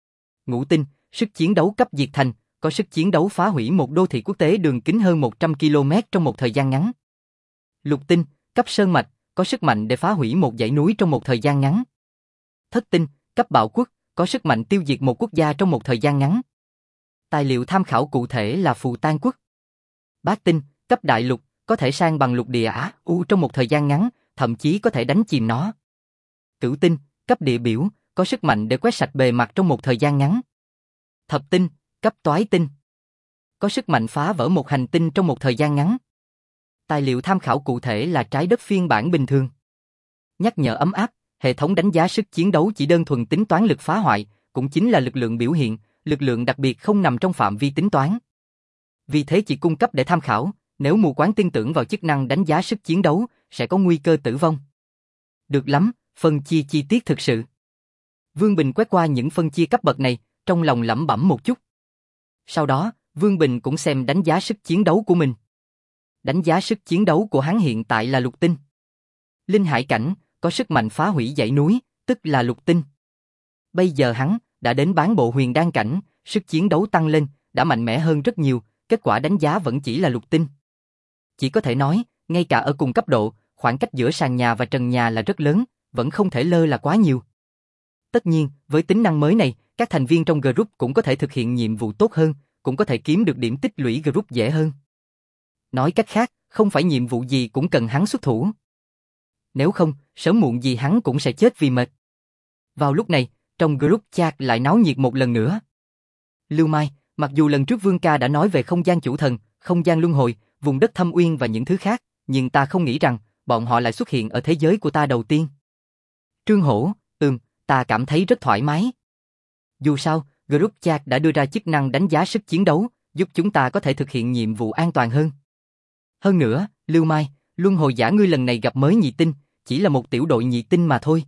[SPEAKER 1] Ngũ tinh, sức chiến đấu cấp diệt thành, có sức chiến đấu phá hủy một đô thị quốc tế đường kính hơn một trăm ki lô mét trong một thời gian ngắn. Lục tinh, cấp sơn mạch, có sức mạnh để phá hủy một dãy núi trong một thời gian ngắn. Thất tinh, cấp bạo quốc, có sức mạnh tiêu diệt một quốc gia trong một thời gian ngắn. Tài liệu tham khảo cụ thể là phù tan quốc. Bát tinh, cấp đại lục, có thể san bằng lục địa Á U trong một thời gian ngắn, thậm chí có thể đánh chìm nó. Cửu tinh, cấp địa biểu, có sức mạnh để quét sạch bề mặt trong một thời gian ngắn. Thập tinh, cấp toái tinh, có sức mạnh phá vỡ một hành tinh trong một thời gian ngắn. Tài liệu tham khảo cụ thể là trái đất phiên bản bình thường. Nhắc nhở ấm áp, hệ thống đánh giá sức chiến đấu chỉ đơn thuần tính toán lực phá hoại, cũng chính là lực lượng biểu hiện, lực lượng đặc biệt không nằm trong phạm vi tính toán. Vì thế chỉ cung cấp để tham khảo, nếu mù quáng tin tưởng vào chức năng đánh giá sức chiến đấu, sẽ có nguy cơ tử vong. Được lắm, phân chia chi tiết thực sự. Vương Bình quét qua những phân chia cấp bậc này, trong lòng lẩm bẩm một chút. Sau đó, Vương Bình cũng xem đánh giá sức chiến đấu của mình. Đánh giá sức chiến đấu của hắn hiện tại là lục tinh. Linh hải cảnh, có sức mạnh phá hủy dãy núi, tức là lục tinh. Bây giờ hắn đã đến bán bộ huyền đan cảnh, sức chiến đấu tăng lên, đã mạnh mẽ hơn rất nhiều, kết quả đánh giá vẫn chỉ là lục tinh. Chỉ có thể nói, ngay cả ở cùng cấp độ, khoảng cách giữa sàn nhà và trần nhà là rất lớn, vẫn không thể lơ là quá nhiều. Tất nhiên, với tính năng mới này, các thành viên trong group cũng có thể thực hiện nhiệm vụ tốt hơn, cũng có thể kiếm được điểm tích lũy group dễ hơn. Nói cách khác, không phải nhiệm vụ gì cũng cần hắn xuất thủ. Nếu không, sớm muộn gì hắn cũng sẽ chết vì mệt. Vào lúc này, trong group chat lại náo nhiệt một lần nữa. Lưu Mai, mặc dù lần trước Vương ca đã nói về không gian chủ thần, không gian luân hồi, vùng đất thâm uyên và những thứ khác, nhưng ta không nghĩ rằng bọn họ lại xuất hiện ở thế giới của ta đầu tiên. Trương Hổ, ừm, ta cảm thấy rất thoải mái. Dù sao, group chat đã đưa ra chức năng đánh giá sức chiến đấu, giúp chúng ta có thể thực hiện nhiệm vụ an toàn hơn. Hơn nữa, Lưu Mai, luân hồi giả ngươi lần này gặp mới nhị tinh, chỉ là một tiểu đội nhị tinh mà thôi.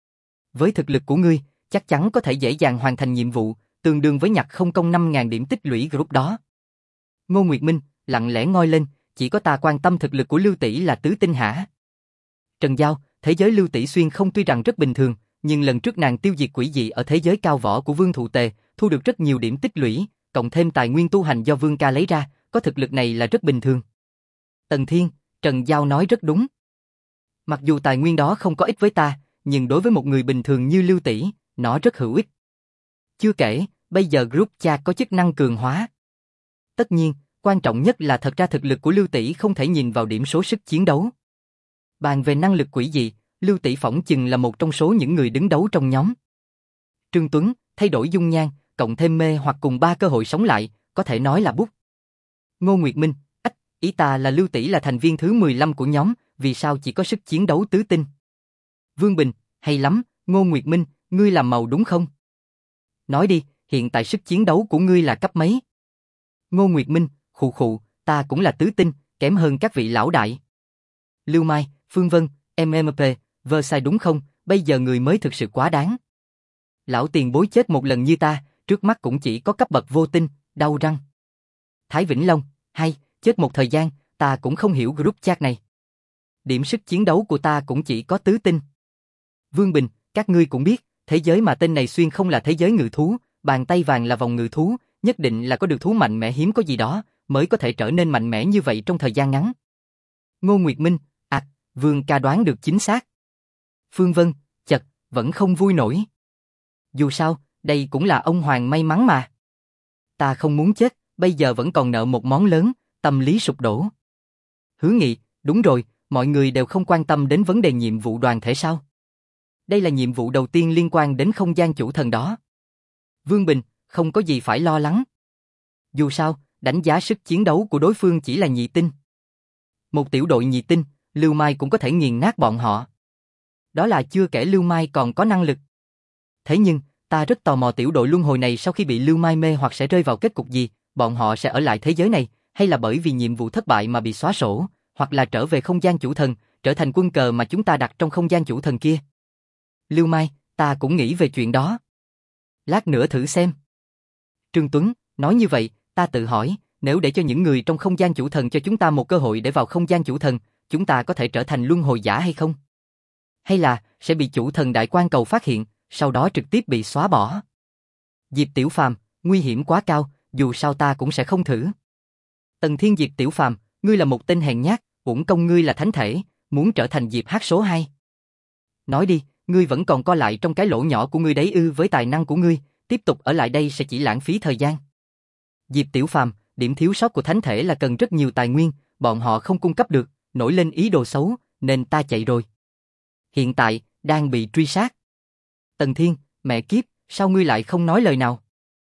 [SPEAKER 1] Với thực lực của ngươi, chắc chắn có thể dễ dàng hoàn thành nhiệm vụ, tương đương với nhặt không công năm nghìn điểm tích lũy group đó. Ngô Nguyệt Minh lặng lẽ ngoi lên, chỉ có ta quan tâm thực lực của Lưu tỷ là tứ tinh hả? Trần Giao, thế giới Lưu tỷ xuyên không tuy rằng rất bình thường, nhưng lần trước nàng tiêu diệt quỷ dị ở thế giới cao võ của Vương Thụ Tề, thu được rất nhiều điểm tích lũy, cộng thêm tài nguyên tu hành do Vương ca lấy ra, có thực lực này là rất bình thường. Tần Thiên, Trần Giao nói rất đúng. Mặc dù tài nguyên đó không có ích với ta, nhưng đối với một người bình thường như Lưu tỷ, nó rất hữu ích. Chưa kể, bây giờ group chat có chức năng cường hóa. Tất nhiên, quan trọng nhất là thật ra thực lực của Lưu tỷ không thể nhìn vào điểm số sức chiến đấu. Bàn về năng lực quỷ dị, Lưu tỷ phỏng chừng là một trong số những người đứng đấu trong nhóm. Trương Tuấn, thay đổi dung nhan, cộng thêm mê hoặc cùng ba cơ hội sống lại, có thể nói là bút. Ngô Nguyệt Minh, ách, ý ta là Lưu tỷ là thành viên thứ mười lăm của nhóm, vì sao chỉ có sức chiến đấu tứ tinh? Vương Bình, hay lắm, Ngô Nguyệt Minh, ngươi làm màu đúng không? Nói đi, hiện tại sức chiến đấu của ngươi là cấp mấy? Ngô Nguyệt Minh, khụ khụ, ta cũng là tứ tinh, kém hơn các vị lão đại. Lưu Mai, Phương Vân, em em pê, vơ sai đúng không, bây giờ người mới thực sự quá đáng. Lão tiền bối chết một lần như ta, trước mắt cũng chỉ có cấp bậc vô tinh, đau răng. Thái Vĩnh Long, hay, chết một thời gian, ta cũng không hiểu group chat này. Điểm sức chiến đấu của ta cũng chỉ có tứ tinh. Vương Bình, các ngươi cũng biết, thế giới mà tên này xuyên không là thế giới ngự thú, bàn tay vàng là vòng ngự thú, nhất định là có được thú mạnh mẽ hiếm có gì đó, mới có thể trở nên mạnh mẽ như vậy trong thời gian ngắn. Ngô Nguyệt Minh, à, Vương ca đoán được chính xác. Phương Vân, chật, vẫn không vui nổi. Dù sao, đây cũng là ông hoàng may mắn mà. Ta không muốn chết, bây giờ vẫn còn nợ một món lớn, tâm lý sụp đổ. Hứa Nghị, đúng rồi, mọi người đều không quan tâm đến vấn đề nhiệm vụ đoàn thể sao? Đây là nhiệm vụ đầu tiên liên quan đến không gian chủ thần đó. Vương Bình, không có gì phải lo lắng. Dù sao, đánh giá sức chiến đấu của đối phương chỉ là nhị tinh. Một tiểu đội nhị tinh, Lưu Mai cũng có thể nghiền nát bọn họ. Đó là chưa kể Lưu Mai còn có năng lực. Thế nhưng, ta rất tò mò tiểu đội luân hồi này sau khi bị Lưu Mai mê hoặc sẽ rơi vào kết cục gì, bọn họ sẽ ở lại thế giới này, hay là bởi vì nhiệm vụ thất bại mà bị xóa sổ, hoặc là trở về không gian chủ thần, trở thành quân cờ mà chúng ta đặt trong không gian chủ thần kia. Lưu Mai, ta cũng nghĩ về chuyện đó. Lát nữa thử xem. Trương Tuấn, nói như vậy, ta tự hỏi, nếu để cho những người trong không gian chủ thần cho chúng ta một cơ hội để vào không gian chủ thần, chúng ta có thể trở thành luân hồi giả hay không? Hay là, sẽ bị chủ thần đại quan cầu phát hiện, sau đó trực tiếp bị xóa bỏ? Diệp Tiểu Phàm, nguy hiểm quá cao, dù sao ta cũng sẽ không thử. Tần Thiên, Diệp Tiểu Phàm, ngươi là một tên hèn nhát, uổng công ngươi là thánh thể, muốn trở thành Diệp Hát số hai. Nói đi, ngươi vẫn còn co lại trong cái lỗ nhỏ của ngươi đấy ư? Với tài năng của ngươi, tiếp tục ở lại đây sẽ chỉ lãng phí thời gian. Diệp Tiểu Phàm, điểm thiếu sót của thánh thể là cần rất nhiều tài nguyên, bọn họ không cung cấp được, nổi lên ý đồ xấu, nên ta chạy rồi. Hiện tại, đang bị truy sát. Tần Thiên, mẹ kiếp, sao ngươi lại không nói lời nào?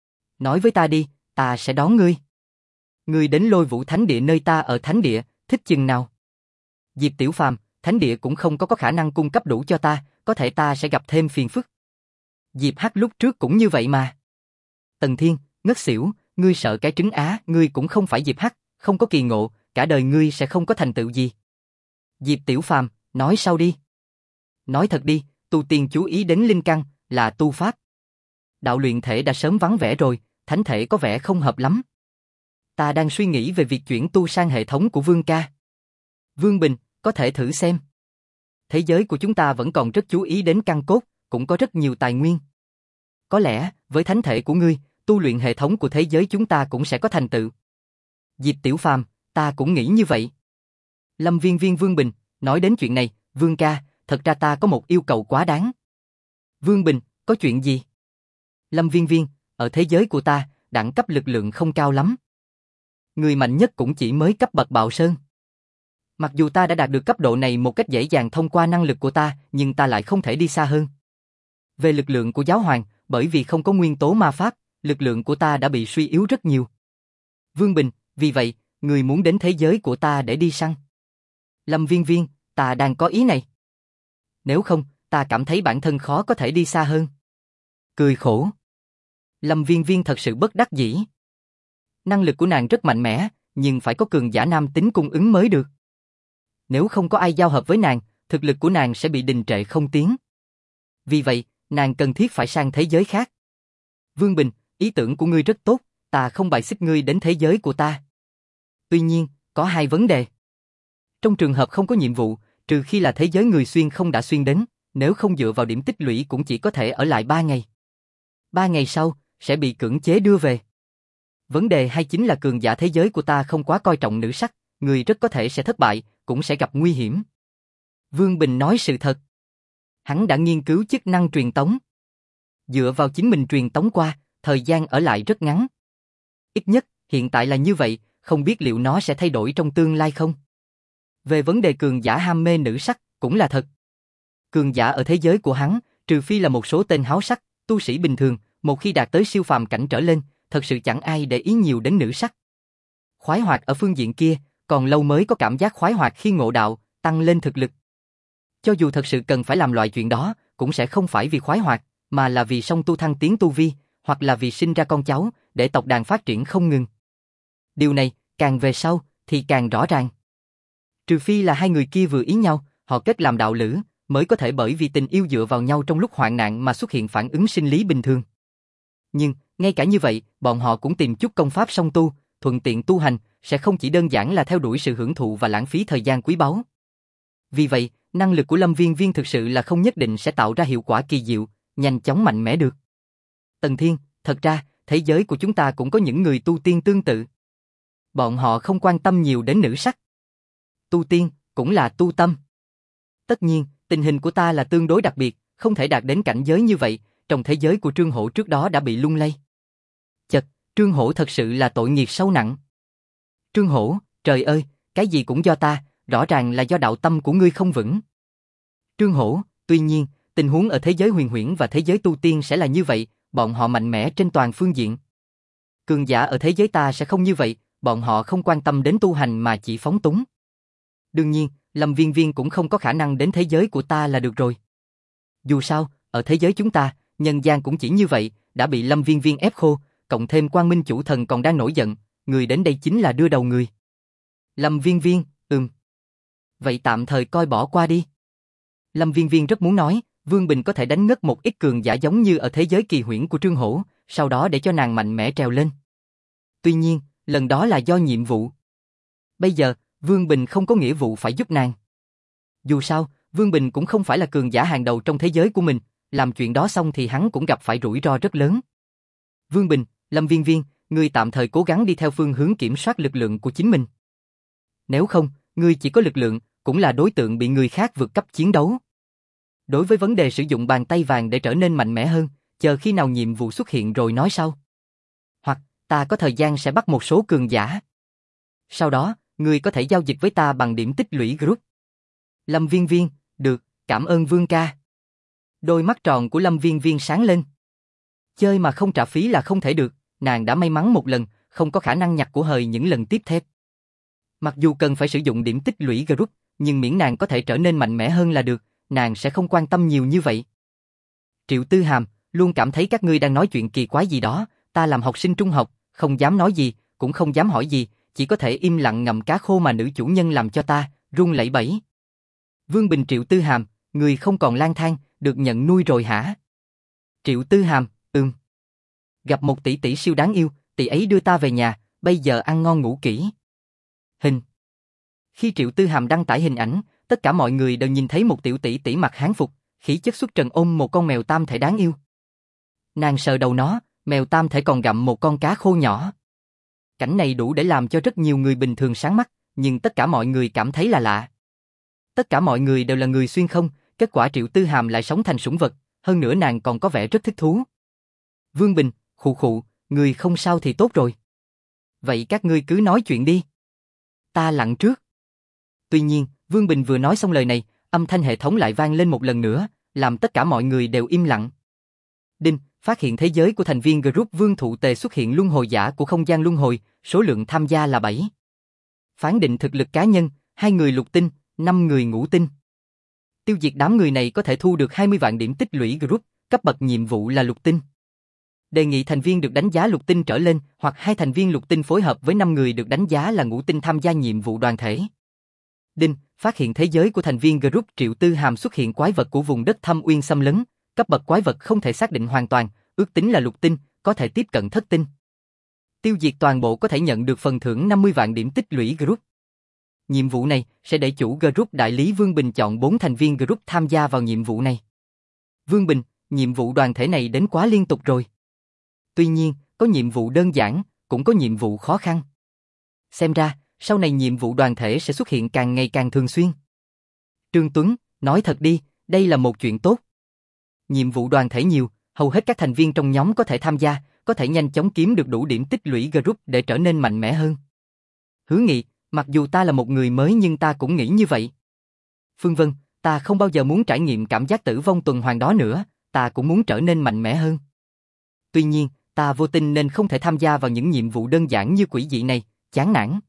[SPEAKER 1] Nói với ta đi, ta sẽ đón ngươi. Ngươi đến Lôi Vũ Thánh Địa nơi ta ở Thánh Địa, thích chừng nào? Diệp Tiểu Phàm, Thánh Địa cũng không có có khả năng cung cấp đủ cho ta, có thể ta sẽ gặp thêm phiền phức. Diệp Hắc lúc trước cũng như vậy mà. Tần Thiên, ngất xỉu, ngươi sợ cái trứng á, ngươi cũng không phải Diệp Hắc, không có kỳ ngộ, cả đời ngươi sẽ không có thành tựu gì. Diệp Tiểu Phàm, nói sau đi. Nói thật đi, tu tiên chú ý đến linh căn, là tu pháp. Đạo luyện thể đã sớm vắng vẻ rồi, thánh thể có vẻ không hợp lắm. Ta đang suy nghĩ về việc chuyển tu sang hệ thống của Vương ca. Vương Bình, có thể thử xem. Thế giới của chúng ta vẫn còn rất chú ý đến căn cốt, cũng có rất nhiều tài nguyên. Có lẽ, với thánh thể của ngươi, tu luyện hệ thống của thế giới chúng ta cũng sẽ có thành tựu. Diệp Tiểu Phàm, ta cũng nghĩ như vậy. Lâm Viên Viên, Vương Bình, nói đến chuyện này, Vương ca, thật ra ta có một yêu cầu quá đáng. Vương Bình, có chuyện gì? Lâm Viên Viên, ở thế giới của ta, đẳng cấp lực lượng không cao lắm. Người mạnh nhất cũng chỉ mới cấp bậc Bạo Sơn. Mặc dù ta đã đạt được cấp độ này một cách dễ dàng thông qua năng lực của ta, nhưng ta lại không thể đi xa hơn. Về lực lượng của giáo hoàng, bởi vì không có nguyên tố ma pháp, lực lượng của ta đã bị suy yếu rất nhiều. Vương Bình, vì vậy, người muốn đến thế giới của ta để đi săn. Lâm Viên Viên, ta đang có ý này. Nếu không, ta cảm thấy bản thân khó có thể đi xa hơn. Cười khổ. Lâm Viên Viên thật sự bất đắc dĩ. Năng lực của nàng rất mạnh mẽ, nhưng phải có cường giả nam tính cung ứng mới được. Nếu không có ai giao hợp với nàng, thực lực của nàng sẽ bị đình trệ không tiến. Vì vậy, nàng cần thiết phải sang thế giới khác. Vương Bình, ý tưởng của ngươi rất tốt, ta không bài xích ngươi đến thế giới của ta. Tuy nhiên, có hai vấn đề. Trong trường hợp không có nhiệm vụ, trừ khi là thế giới người xuyên không đã xuyên đến, nếu không dựa vào điểm tích lũy cũng chỉ có thể ở lại ba ngày. Ba ngày sau, sẽ bị cưỡng chế đưa về. Vấn đề hai chính là cường giả thế giới của ta không quá coi trọng nữ sắc, người rất có thể sẽ thất bại, cũng sẽ gặp nguy hiểm. Vương Bình nói sự thật. Hắn đã nghiên cứu chức năng truyền tống. Dựa vào chính mình truyền tống qua, thời gian ở lại rất ngắn. Ít nhất, hiện tại là như vậy, không biết liệu nó sẽ thay đổi trong tương lai không? Về vấn đề cường giả ham mê nữ sắc, cũng là thật. Cường giả ở thế giới của hắn, trừ phi là một số tên háo sắc, tu sĩ bình thường, một khi đạt tới siêu phàm cảnh trở lên, thật sự chẳng ai để ý nhiều đến nữ sắc. Khoái hoạt ở phương diện kia, còn lâu mới có cảm giác khoái hoạt khi ngộ đạo, tăng lên thực lực. Cho dù thật sự cần phải làm loại chuyện đó, cũng sẽ không phải vì khoái hoạt, mà là vì song tu thăng tiến tu vi, hoặc là vì sinh ra con cháu, để tộc đàn phát triển không ngừng. Điều này, càng về sau, thì càng rõ ràng. Trừ phi là hai người kia vừa ý nhau, họ kết làm đạo lữ, mới có thể bởi vì tình yêu dựa vào nhau trong lúc hoạn nạn mà xuất hiện phản ứng sinh lý bình thường. Nhưng, ngay cả như vậy, bọn họ cũng tìm chút công pháp song tu, thuận tiện tu hành, sẽ không chỉ đơn giản là theo đuổi sự hưởng thụ và lãng phí thời gian quý báu. Vì vậy, năng lực của Lâm Viên Viên thực sự là không nhất định sẽ tạo ra hiệu quả kỳ diệu, nhanh chóng mạnh mẽ được. Tần Thiên, thật ra, thế giới của chúng ta cũng có những người tu tiên tương tự. Bọn họ không quan tâm nhiều đến nữ sắc. Tu tiên, cũng là tu tâm. Tất nhiên, tình hình của ta là tương đối đặc biệt, không thể đạt đến cảnh giới như vậy, trong thế giới của Trương Hổ trước đó đã bị lung lay. Chật, Trương Hổ thật sự là tội nghiệp sâu nặng. Trương Hổ, trời ơi, cái gì cũng do ta, rõ ràng là do đạo tâm của ngươi không vững. Trương Hổ, tuy nhiên, tình huống ở thế giới huyền huyễn và thế giới tu tiên sẽ là như vậy, bọn họ mạnh mẽ trên toàn phương diện. Cường giả ở thế giới ta sẽ không như vậy, bọn họ không quan tâm đến tu hành mà chỉ phóng túng. Đương nhiên, Lâm Viên Viên cũng không có khả năng đến thế giới của ta là được rồi. Dù sao, ở thế giới chúng ta, nhân gian cũng chỉ như vậy, đã bị Lâm Viên Viên ép khô, cộng thêm Quang Minh Chủ Thần còn đang nổi giận, người đến đây chính là đưa đầu người. Lâm Viên Viên, ừm. Vậy tạm thời coi bỏ qua đi. Lâm Viên Viên rất muốn nói, Vương Bình có thể đánh ngất một ít cường giả giống như ở thế giới kỳ huyễn của Trương Hổ, sau đó để cho nàng mạnh mẽ trèo lên. Tuy nhiên, lần đó là do nhiệm vụ. Bây giờ, Vương Bình không có nghĩa vụ phải giúp nàng. Dù sao, Vương Bình cũng không phải là cường giả hàng đầu trong thế giới của mình, làm chuyện đó xong thì hắn cũng gặp phải rủi ro rất lớn. Vương Bình, Lâm Viên Viên, ngươi tạm thời cố gắng đi theo phương hướng kiểm soát lực lượng của chính mình. Nếu không, ngươi chỉ có lực lượng, cũng là đối tượng bị người khác vượt cấp chiến đấu. Đối với vấn đề sử dụng bàn tay vàng để trở nên mạnh mẽ hơn, chờ khi nào nhiệm vụ xuất hiện rồi nói sau. Hoặc, ta có thời gian sẽ bắt một số cường giả. Sau đó, ngươi có thể giao dịch với ta bằng điểm tích lũy group. Lâm Viên Viên, được, cảm ơn Vương ca. Đôi mắt tròn của Lâm Viên Viên sáng lên. Chơi mà không trả phí là không thể được, nàng đã may mắn một lần, không có khả năng nhặt của hời những lần tiếp theo. Mặc dù cần phải sử dụng điểm tích lũy group, nhưng miễn nàng có thể trở nên mạnh mẽ hơn là được, nàng sẽ không quan tâm nhiều như vậy. Triệu Tư Hàm, luôn cảm thấy các ngươi đang nói chuyện kỳ quái gì đó, ta làm học sinh trung học, không dám nói gì, cũng không dám hỏi gì, chỉ có thể im lặng ngậm cá khô mà nữ chủ nhân làm cho ta, run lẩy bẩy. Vương Bình Triệu Tư Hàm, người không còn lang thang, được nhận nuôi rồi hả? Triệu Tư Hàm, ừm. Gặp một tỷ tỷ siêu đáng yêu, tỷ ấy đưa ta về nhà, bây giờ ăn ngon ngủ kỹ. Hình. Khi Triệu Tư Hàm đăng tải hình ảnh, tất cả mọi người đều nhìn thấy một tiểu tỷ tỷ mặc hán phục, khí chất xuất trần ôm một con mèo tam thể đáng yêu. Nàng sờ đầu nó, mèo tam thể còn gặm một con cá khô nhỏ. Cảnh này đủ để làm cho rất nhiều người bình thường sáng mắt, nhưng tất cả mọi người cảm thấy là lạ. Tất cả mọi người đều là người xuyên không, kết quả Triệu Tư Hàm lại sống thành sủng vật, hơn nữa nàng còn có vẻ rất thích thú. Vương Bình, khụ khụ, người không sao thì tốt rồi. Vậy các ngươi cứ nói chuyện đi. Ta lặng trước. Tuy nhiên, Vương Bình vừa nói xong lời này, âm thanh hệ thống lại vang lên một lần nữa, làm tất cả mọi người đều im lặng. Đinh, phát hiện thế giới của thành viên group Vương Thụ Tề xuất hiện luân hồi giả của không gian luân hồi, số lượng tham gia là bảy. Phán định thực lực cá nhân, hai người lục tinh, năm người ngũ tinh. Tiêu diệt đám người này có thể thu được hai mươi vạn điểm tích lũy group, cấp bậc nhiệm vụ là lục tinh. Đề nghị thành viên được đánh giá lục tinh trở lên, hoặc hai thành viên lục tinh phối hợp với năm người được đánh giá là ngũ tinh tham gia nhiệm vụ đoàn thể. Đinh, phát hiện thế giới của thành viên group Triệu Tư Hàm xuất hiện quái vật của vùng đất thâm uyên xâm lấn, cấp bậc quái vật không thể xác định hoàn toàn, ước tính là lục tinh, có thể tiếp cận thất tinh. Tiêu diệt toàn bộ có thể nhận được phần thưởng năm mươi vạn điểm tích lũy group. Nhiệm vụ này sẽ để chủ group đại lý Vương Bình chọn bốn thành viên group tham gia vào nhiệm vụ này. Vương Bình, nhiệm vụ đoàn thể này đến quá liên tục rồi. Tuy nhiên, có nhiệm vụ đơn giản, cũng có nhiệm vụ khó khăn. Xem ra, sau này nhiệm vụ đoàn thể sẽ xuất hiện càng ngày càng thường xuyên. Trương Tuấn, nói thật đi, đây là một chuyện tốt. Nhiệm vụ đoàn thể nhiều, hầu hết các thành viên trong nhóm có thể tham gia, có thể nhanh chóng kiếm được đủ điểm tích lũy group để trở nên mạnh mẽ hơn. Hứa Nghị, mặc dù ta là một người mới nhưng ta cũng nghĩ như vậy. Phương Vân, ta không bao giờ muốn trải nghiệm cảm giác tử vong tuần hoàn đó nữa, ta cũng muốn trở nên mạnh mẽ hơn. Tuy nhiên, ta vô tình nên không thể tham gia vào những nhiệm vụ đơn giản như quỷ dị này, chán nản.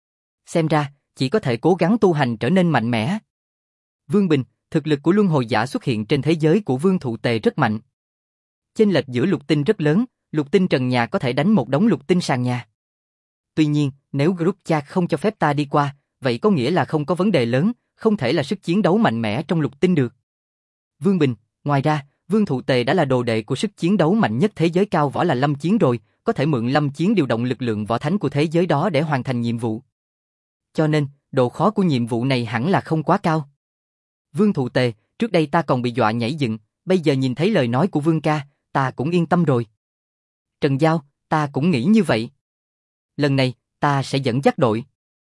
[SPEAKER 1] Xem ra, chỉ có thể cố gắng tu hành trở nên mạnh mẽ. Vương Bình, thực lực của luân hồi giả xuất hiện trên thế giới của Vương Thụ Tề rất mạnh. Chênh lệch giữa lục tinh rất lớn, lục tinh trần nhà có thể đánh một đống lục tinh sàn nhà. Tuy nhiên, nếu group chat không cho phép ta đi qua, vậy có nghĩa là không có vấn đề lớn, không thể là sức chiến đấu mạnh mẽ trong lục tinh được. Vương Bình, ngoài ra, Vương Thụ Tề đã là đồ đệ của sức chiến đấu mạnh nhất thế giới cao võ là Lâm Chiến rồi, có thể mượn Lâm Chiến điều động lực lượng võ thánh của thế giới đó để hoàn thành nhiệm vụ. Cho nên, độ khó của nhiệm vụ này hẳn là không quá cao. Vương Thụ Tề, trước đây ta còn bị dọa nhảy dựng, bây giờ nhìn thấy lời nói của Vương ca, ta cũng yên tâm rồi. Trần Giao, ta cũng nghĩ như vậy. Lần này, ta sẽ dẫn dắt đội.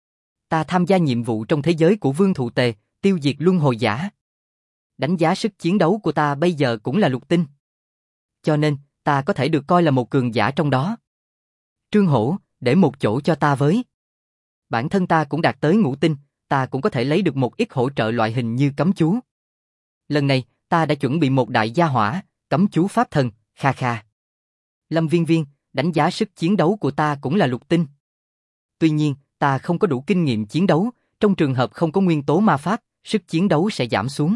[SPEAKER 1] Ta tham gia nhiệm vụ trong thế giới của Vương Thụ Tề, tiêu diệt luân hồi giả. Đánh giá sức chiến đấu của ta bây giờ cũng là lục tinh. Cho nên, ta có thể được coi là một cường giả trong đó. Trương Hổ, để một chỗ cho ta với. Bản thân ta cũng đạt tới ngũ tinh, ta cũng có thể lấy được một ít hỗ trợ loại hình như cấm chú. Lần này, ta đã chuẩn bị một đại gia hỏa, cấm chú pháp thần, kha kha. Lâm Viên Viên, đánh giá sức chiến đấu của ta cũng là lục tinh. Tuy nhiên, ta không có đủ kinh nghiệm chiến đấu, trong trường hợp không có nguyên tố ma pháp, sức chiến đấu sẽ giảm xuống.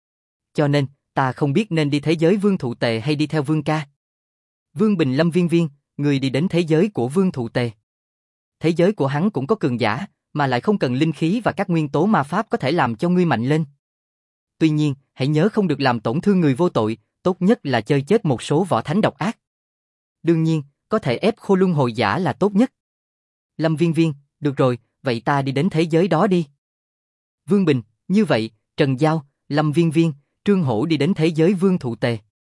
[SPEAKER 1] Cho nên, ta không biết nên đi thế giới Vương Thụ Tề hay đi theo Vương ca. Vương Bình Lâm Viên Viên, người đi đến thế giới của Vương Thụ Tề. Thế giới của hắn cũng có cường giả, mà lại không cần linh khí và các nguyên tố ma pháp có thể làm cho ngươi mạnh lên. Tuy nhiên, hãy nhớ không được làm tổn thương người vô tội, tốt nhất là chơi chết một số võ thánh độc ác. Đương nhiên, có thể ép khô luân hồi giả là tốt nhất. Lâm Viên Viên, được rồi, vậy ta đi đến thế giới đó đi. Vương Bình, như vậy, Trần Giao, Lâm Viên Viên, Trương Hổ đi đến thế giới Vương Thụ Tề.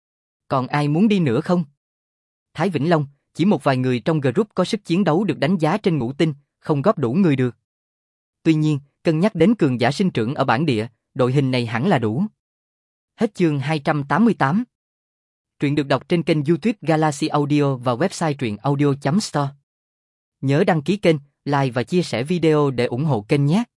[SPEAKER 1] Còn ai muốn đi nữa không? Thái Vĩnh Long, chỉ một vài người trong group có sức chiến đấu được đánh giá trên ngũ tinh, không góp đủ người được. Tuy nhiên, cân nhắc đến cường giả sinh trưởng ở bản địa, đội hình này hẳn là đủ. Hết chương hai trăm tám mươi tám. Truyện được đọc trên kênh YouTube Galaxy Audio và website truyện audio chấm store. Nhớ đăng ký kênh, like và chia sẻ video để ủng hộ kênh nhé.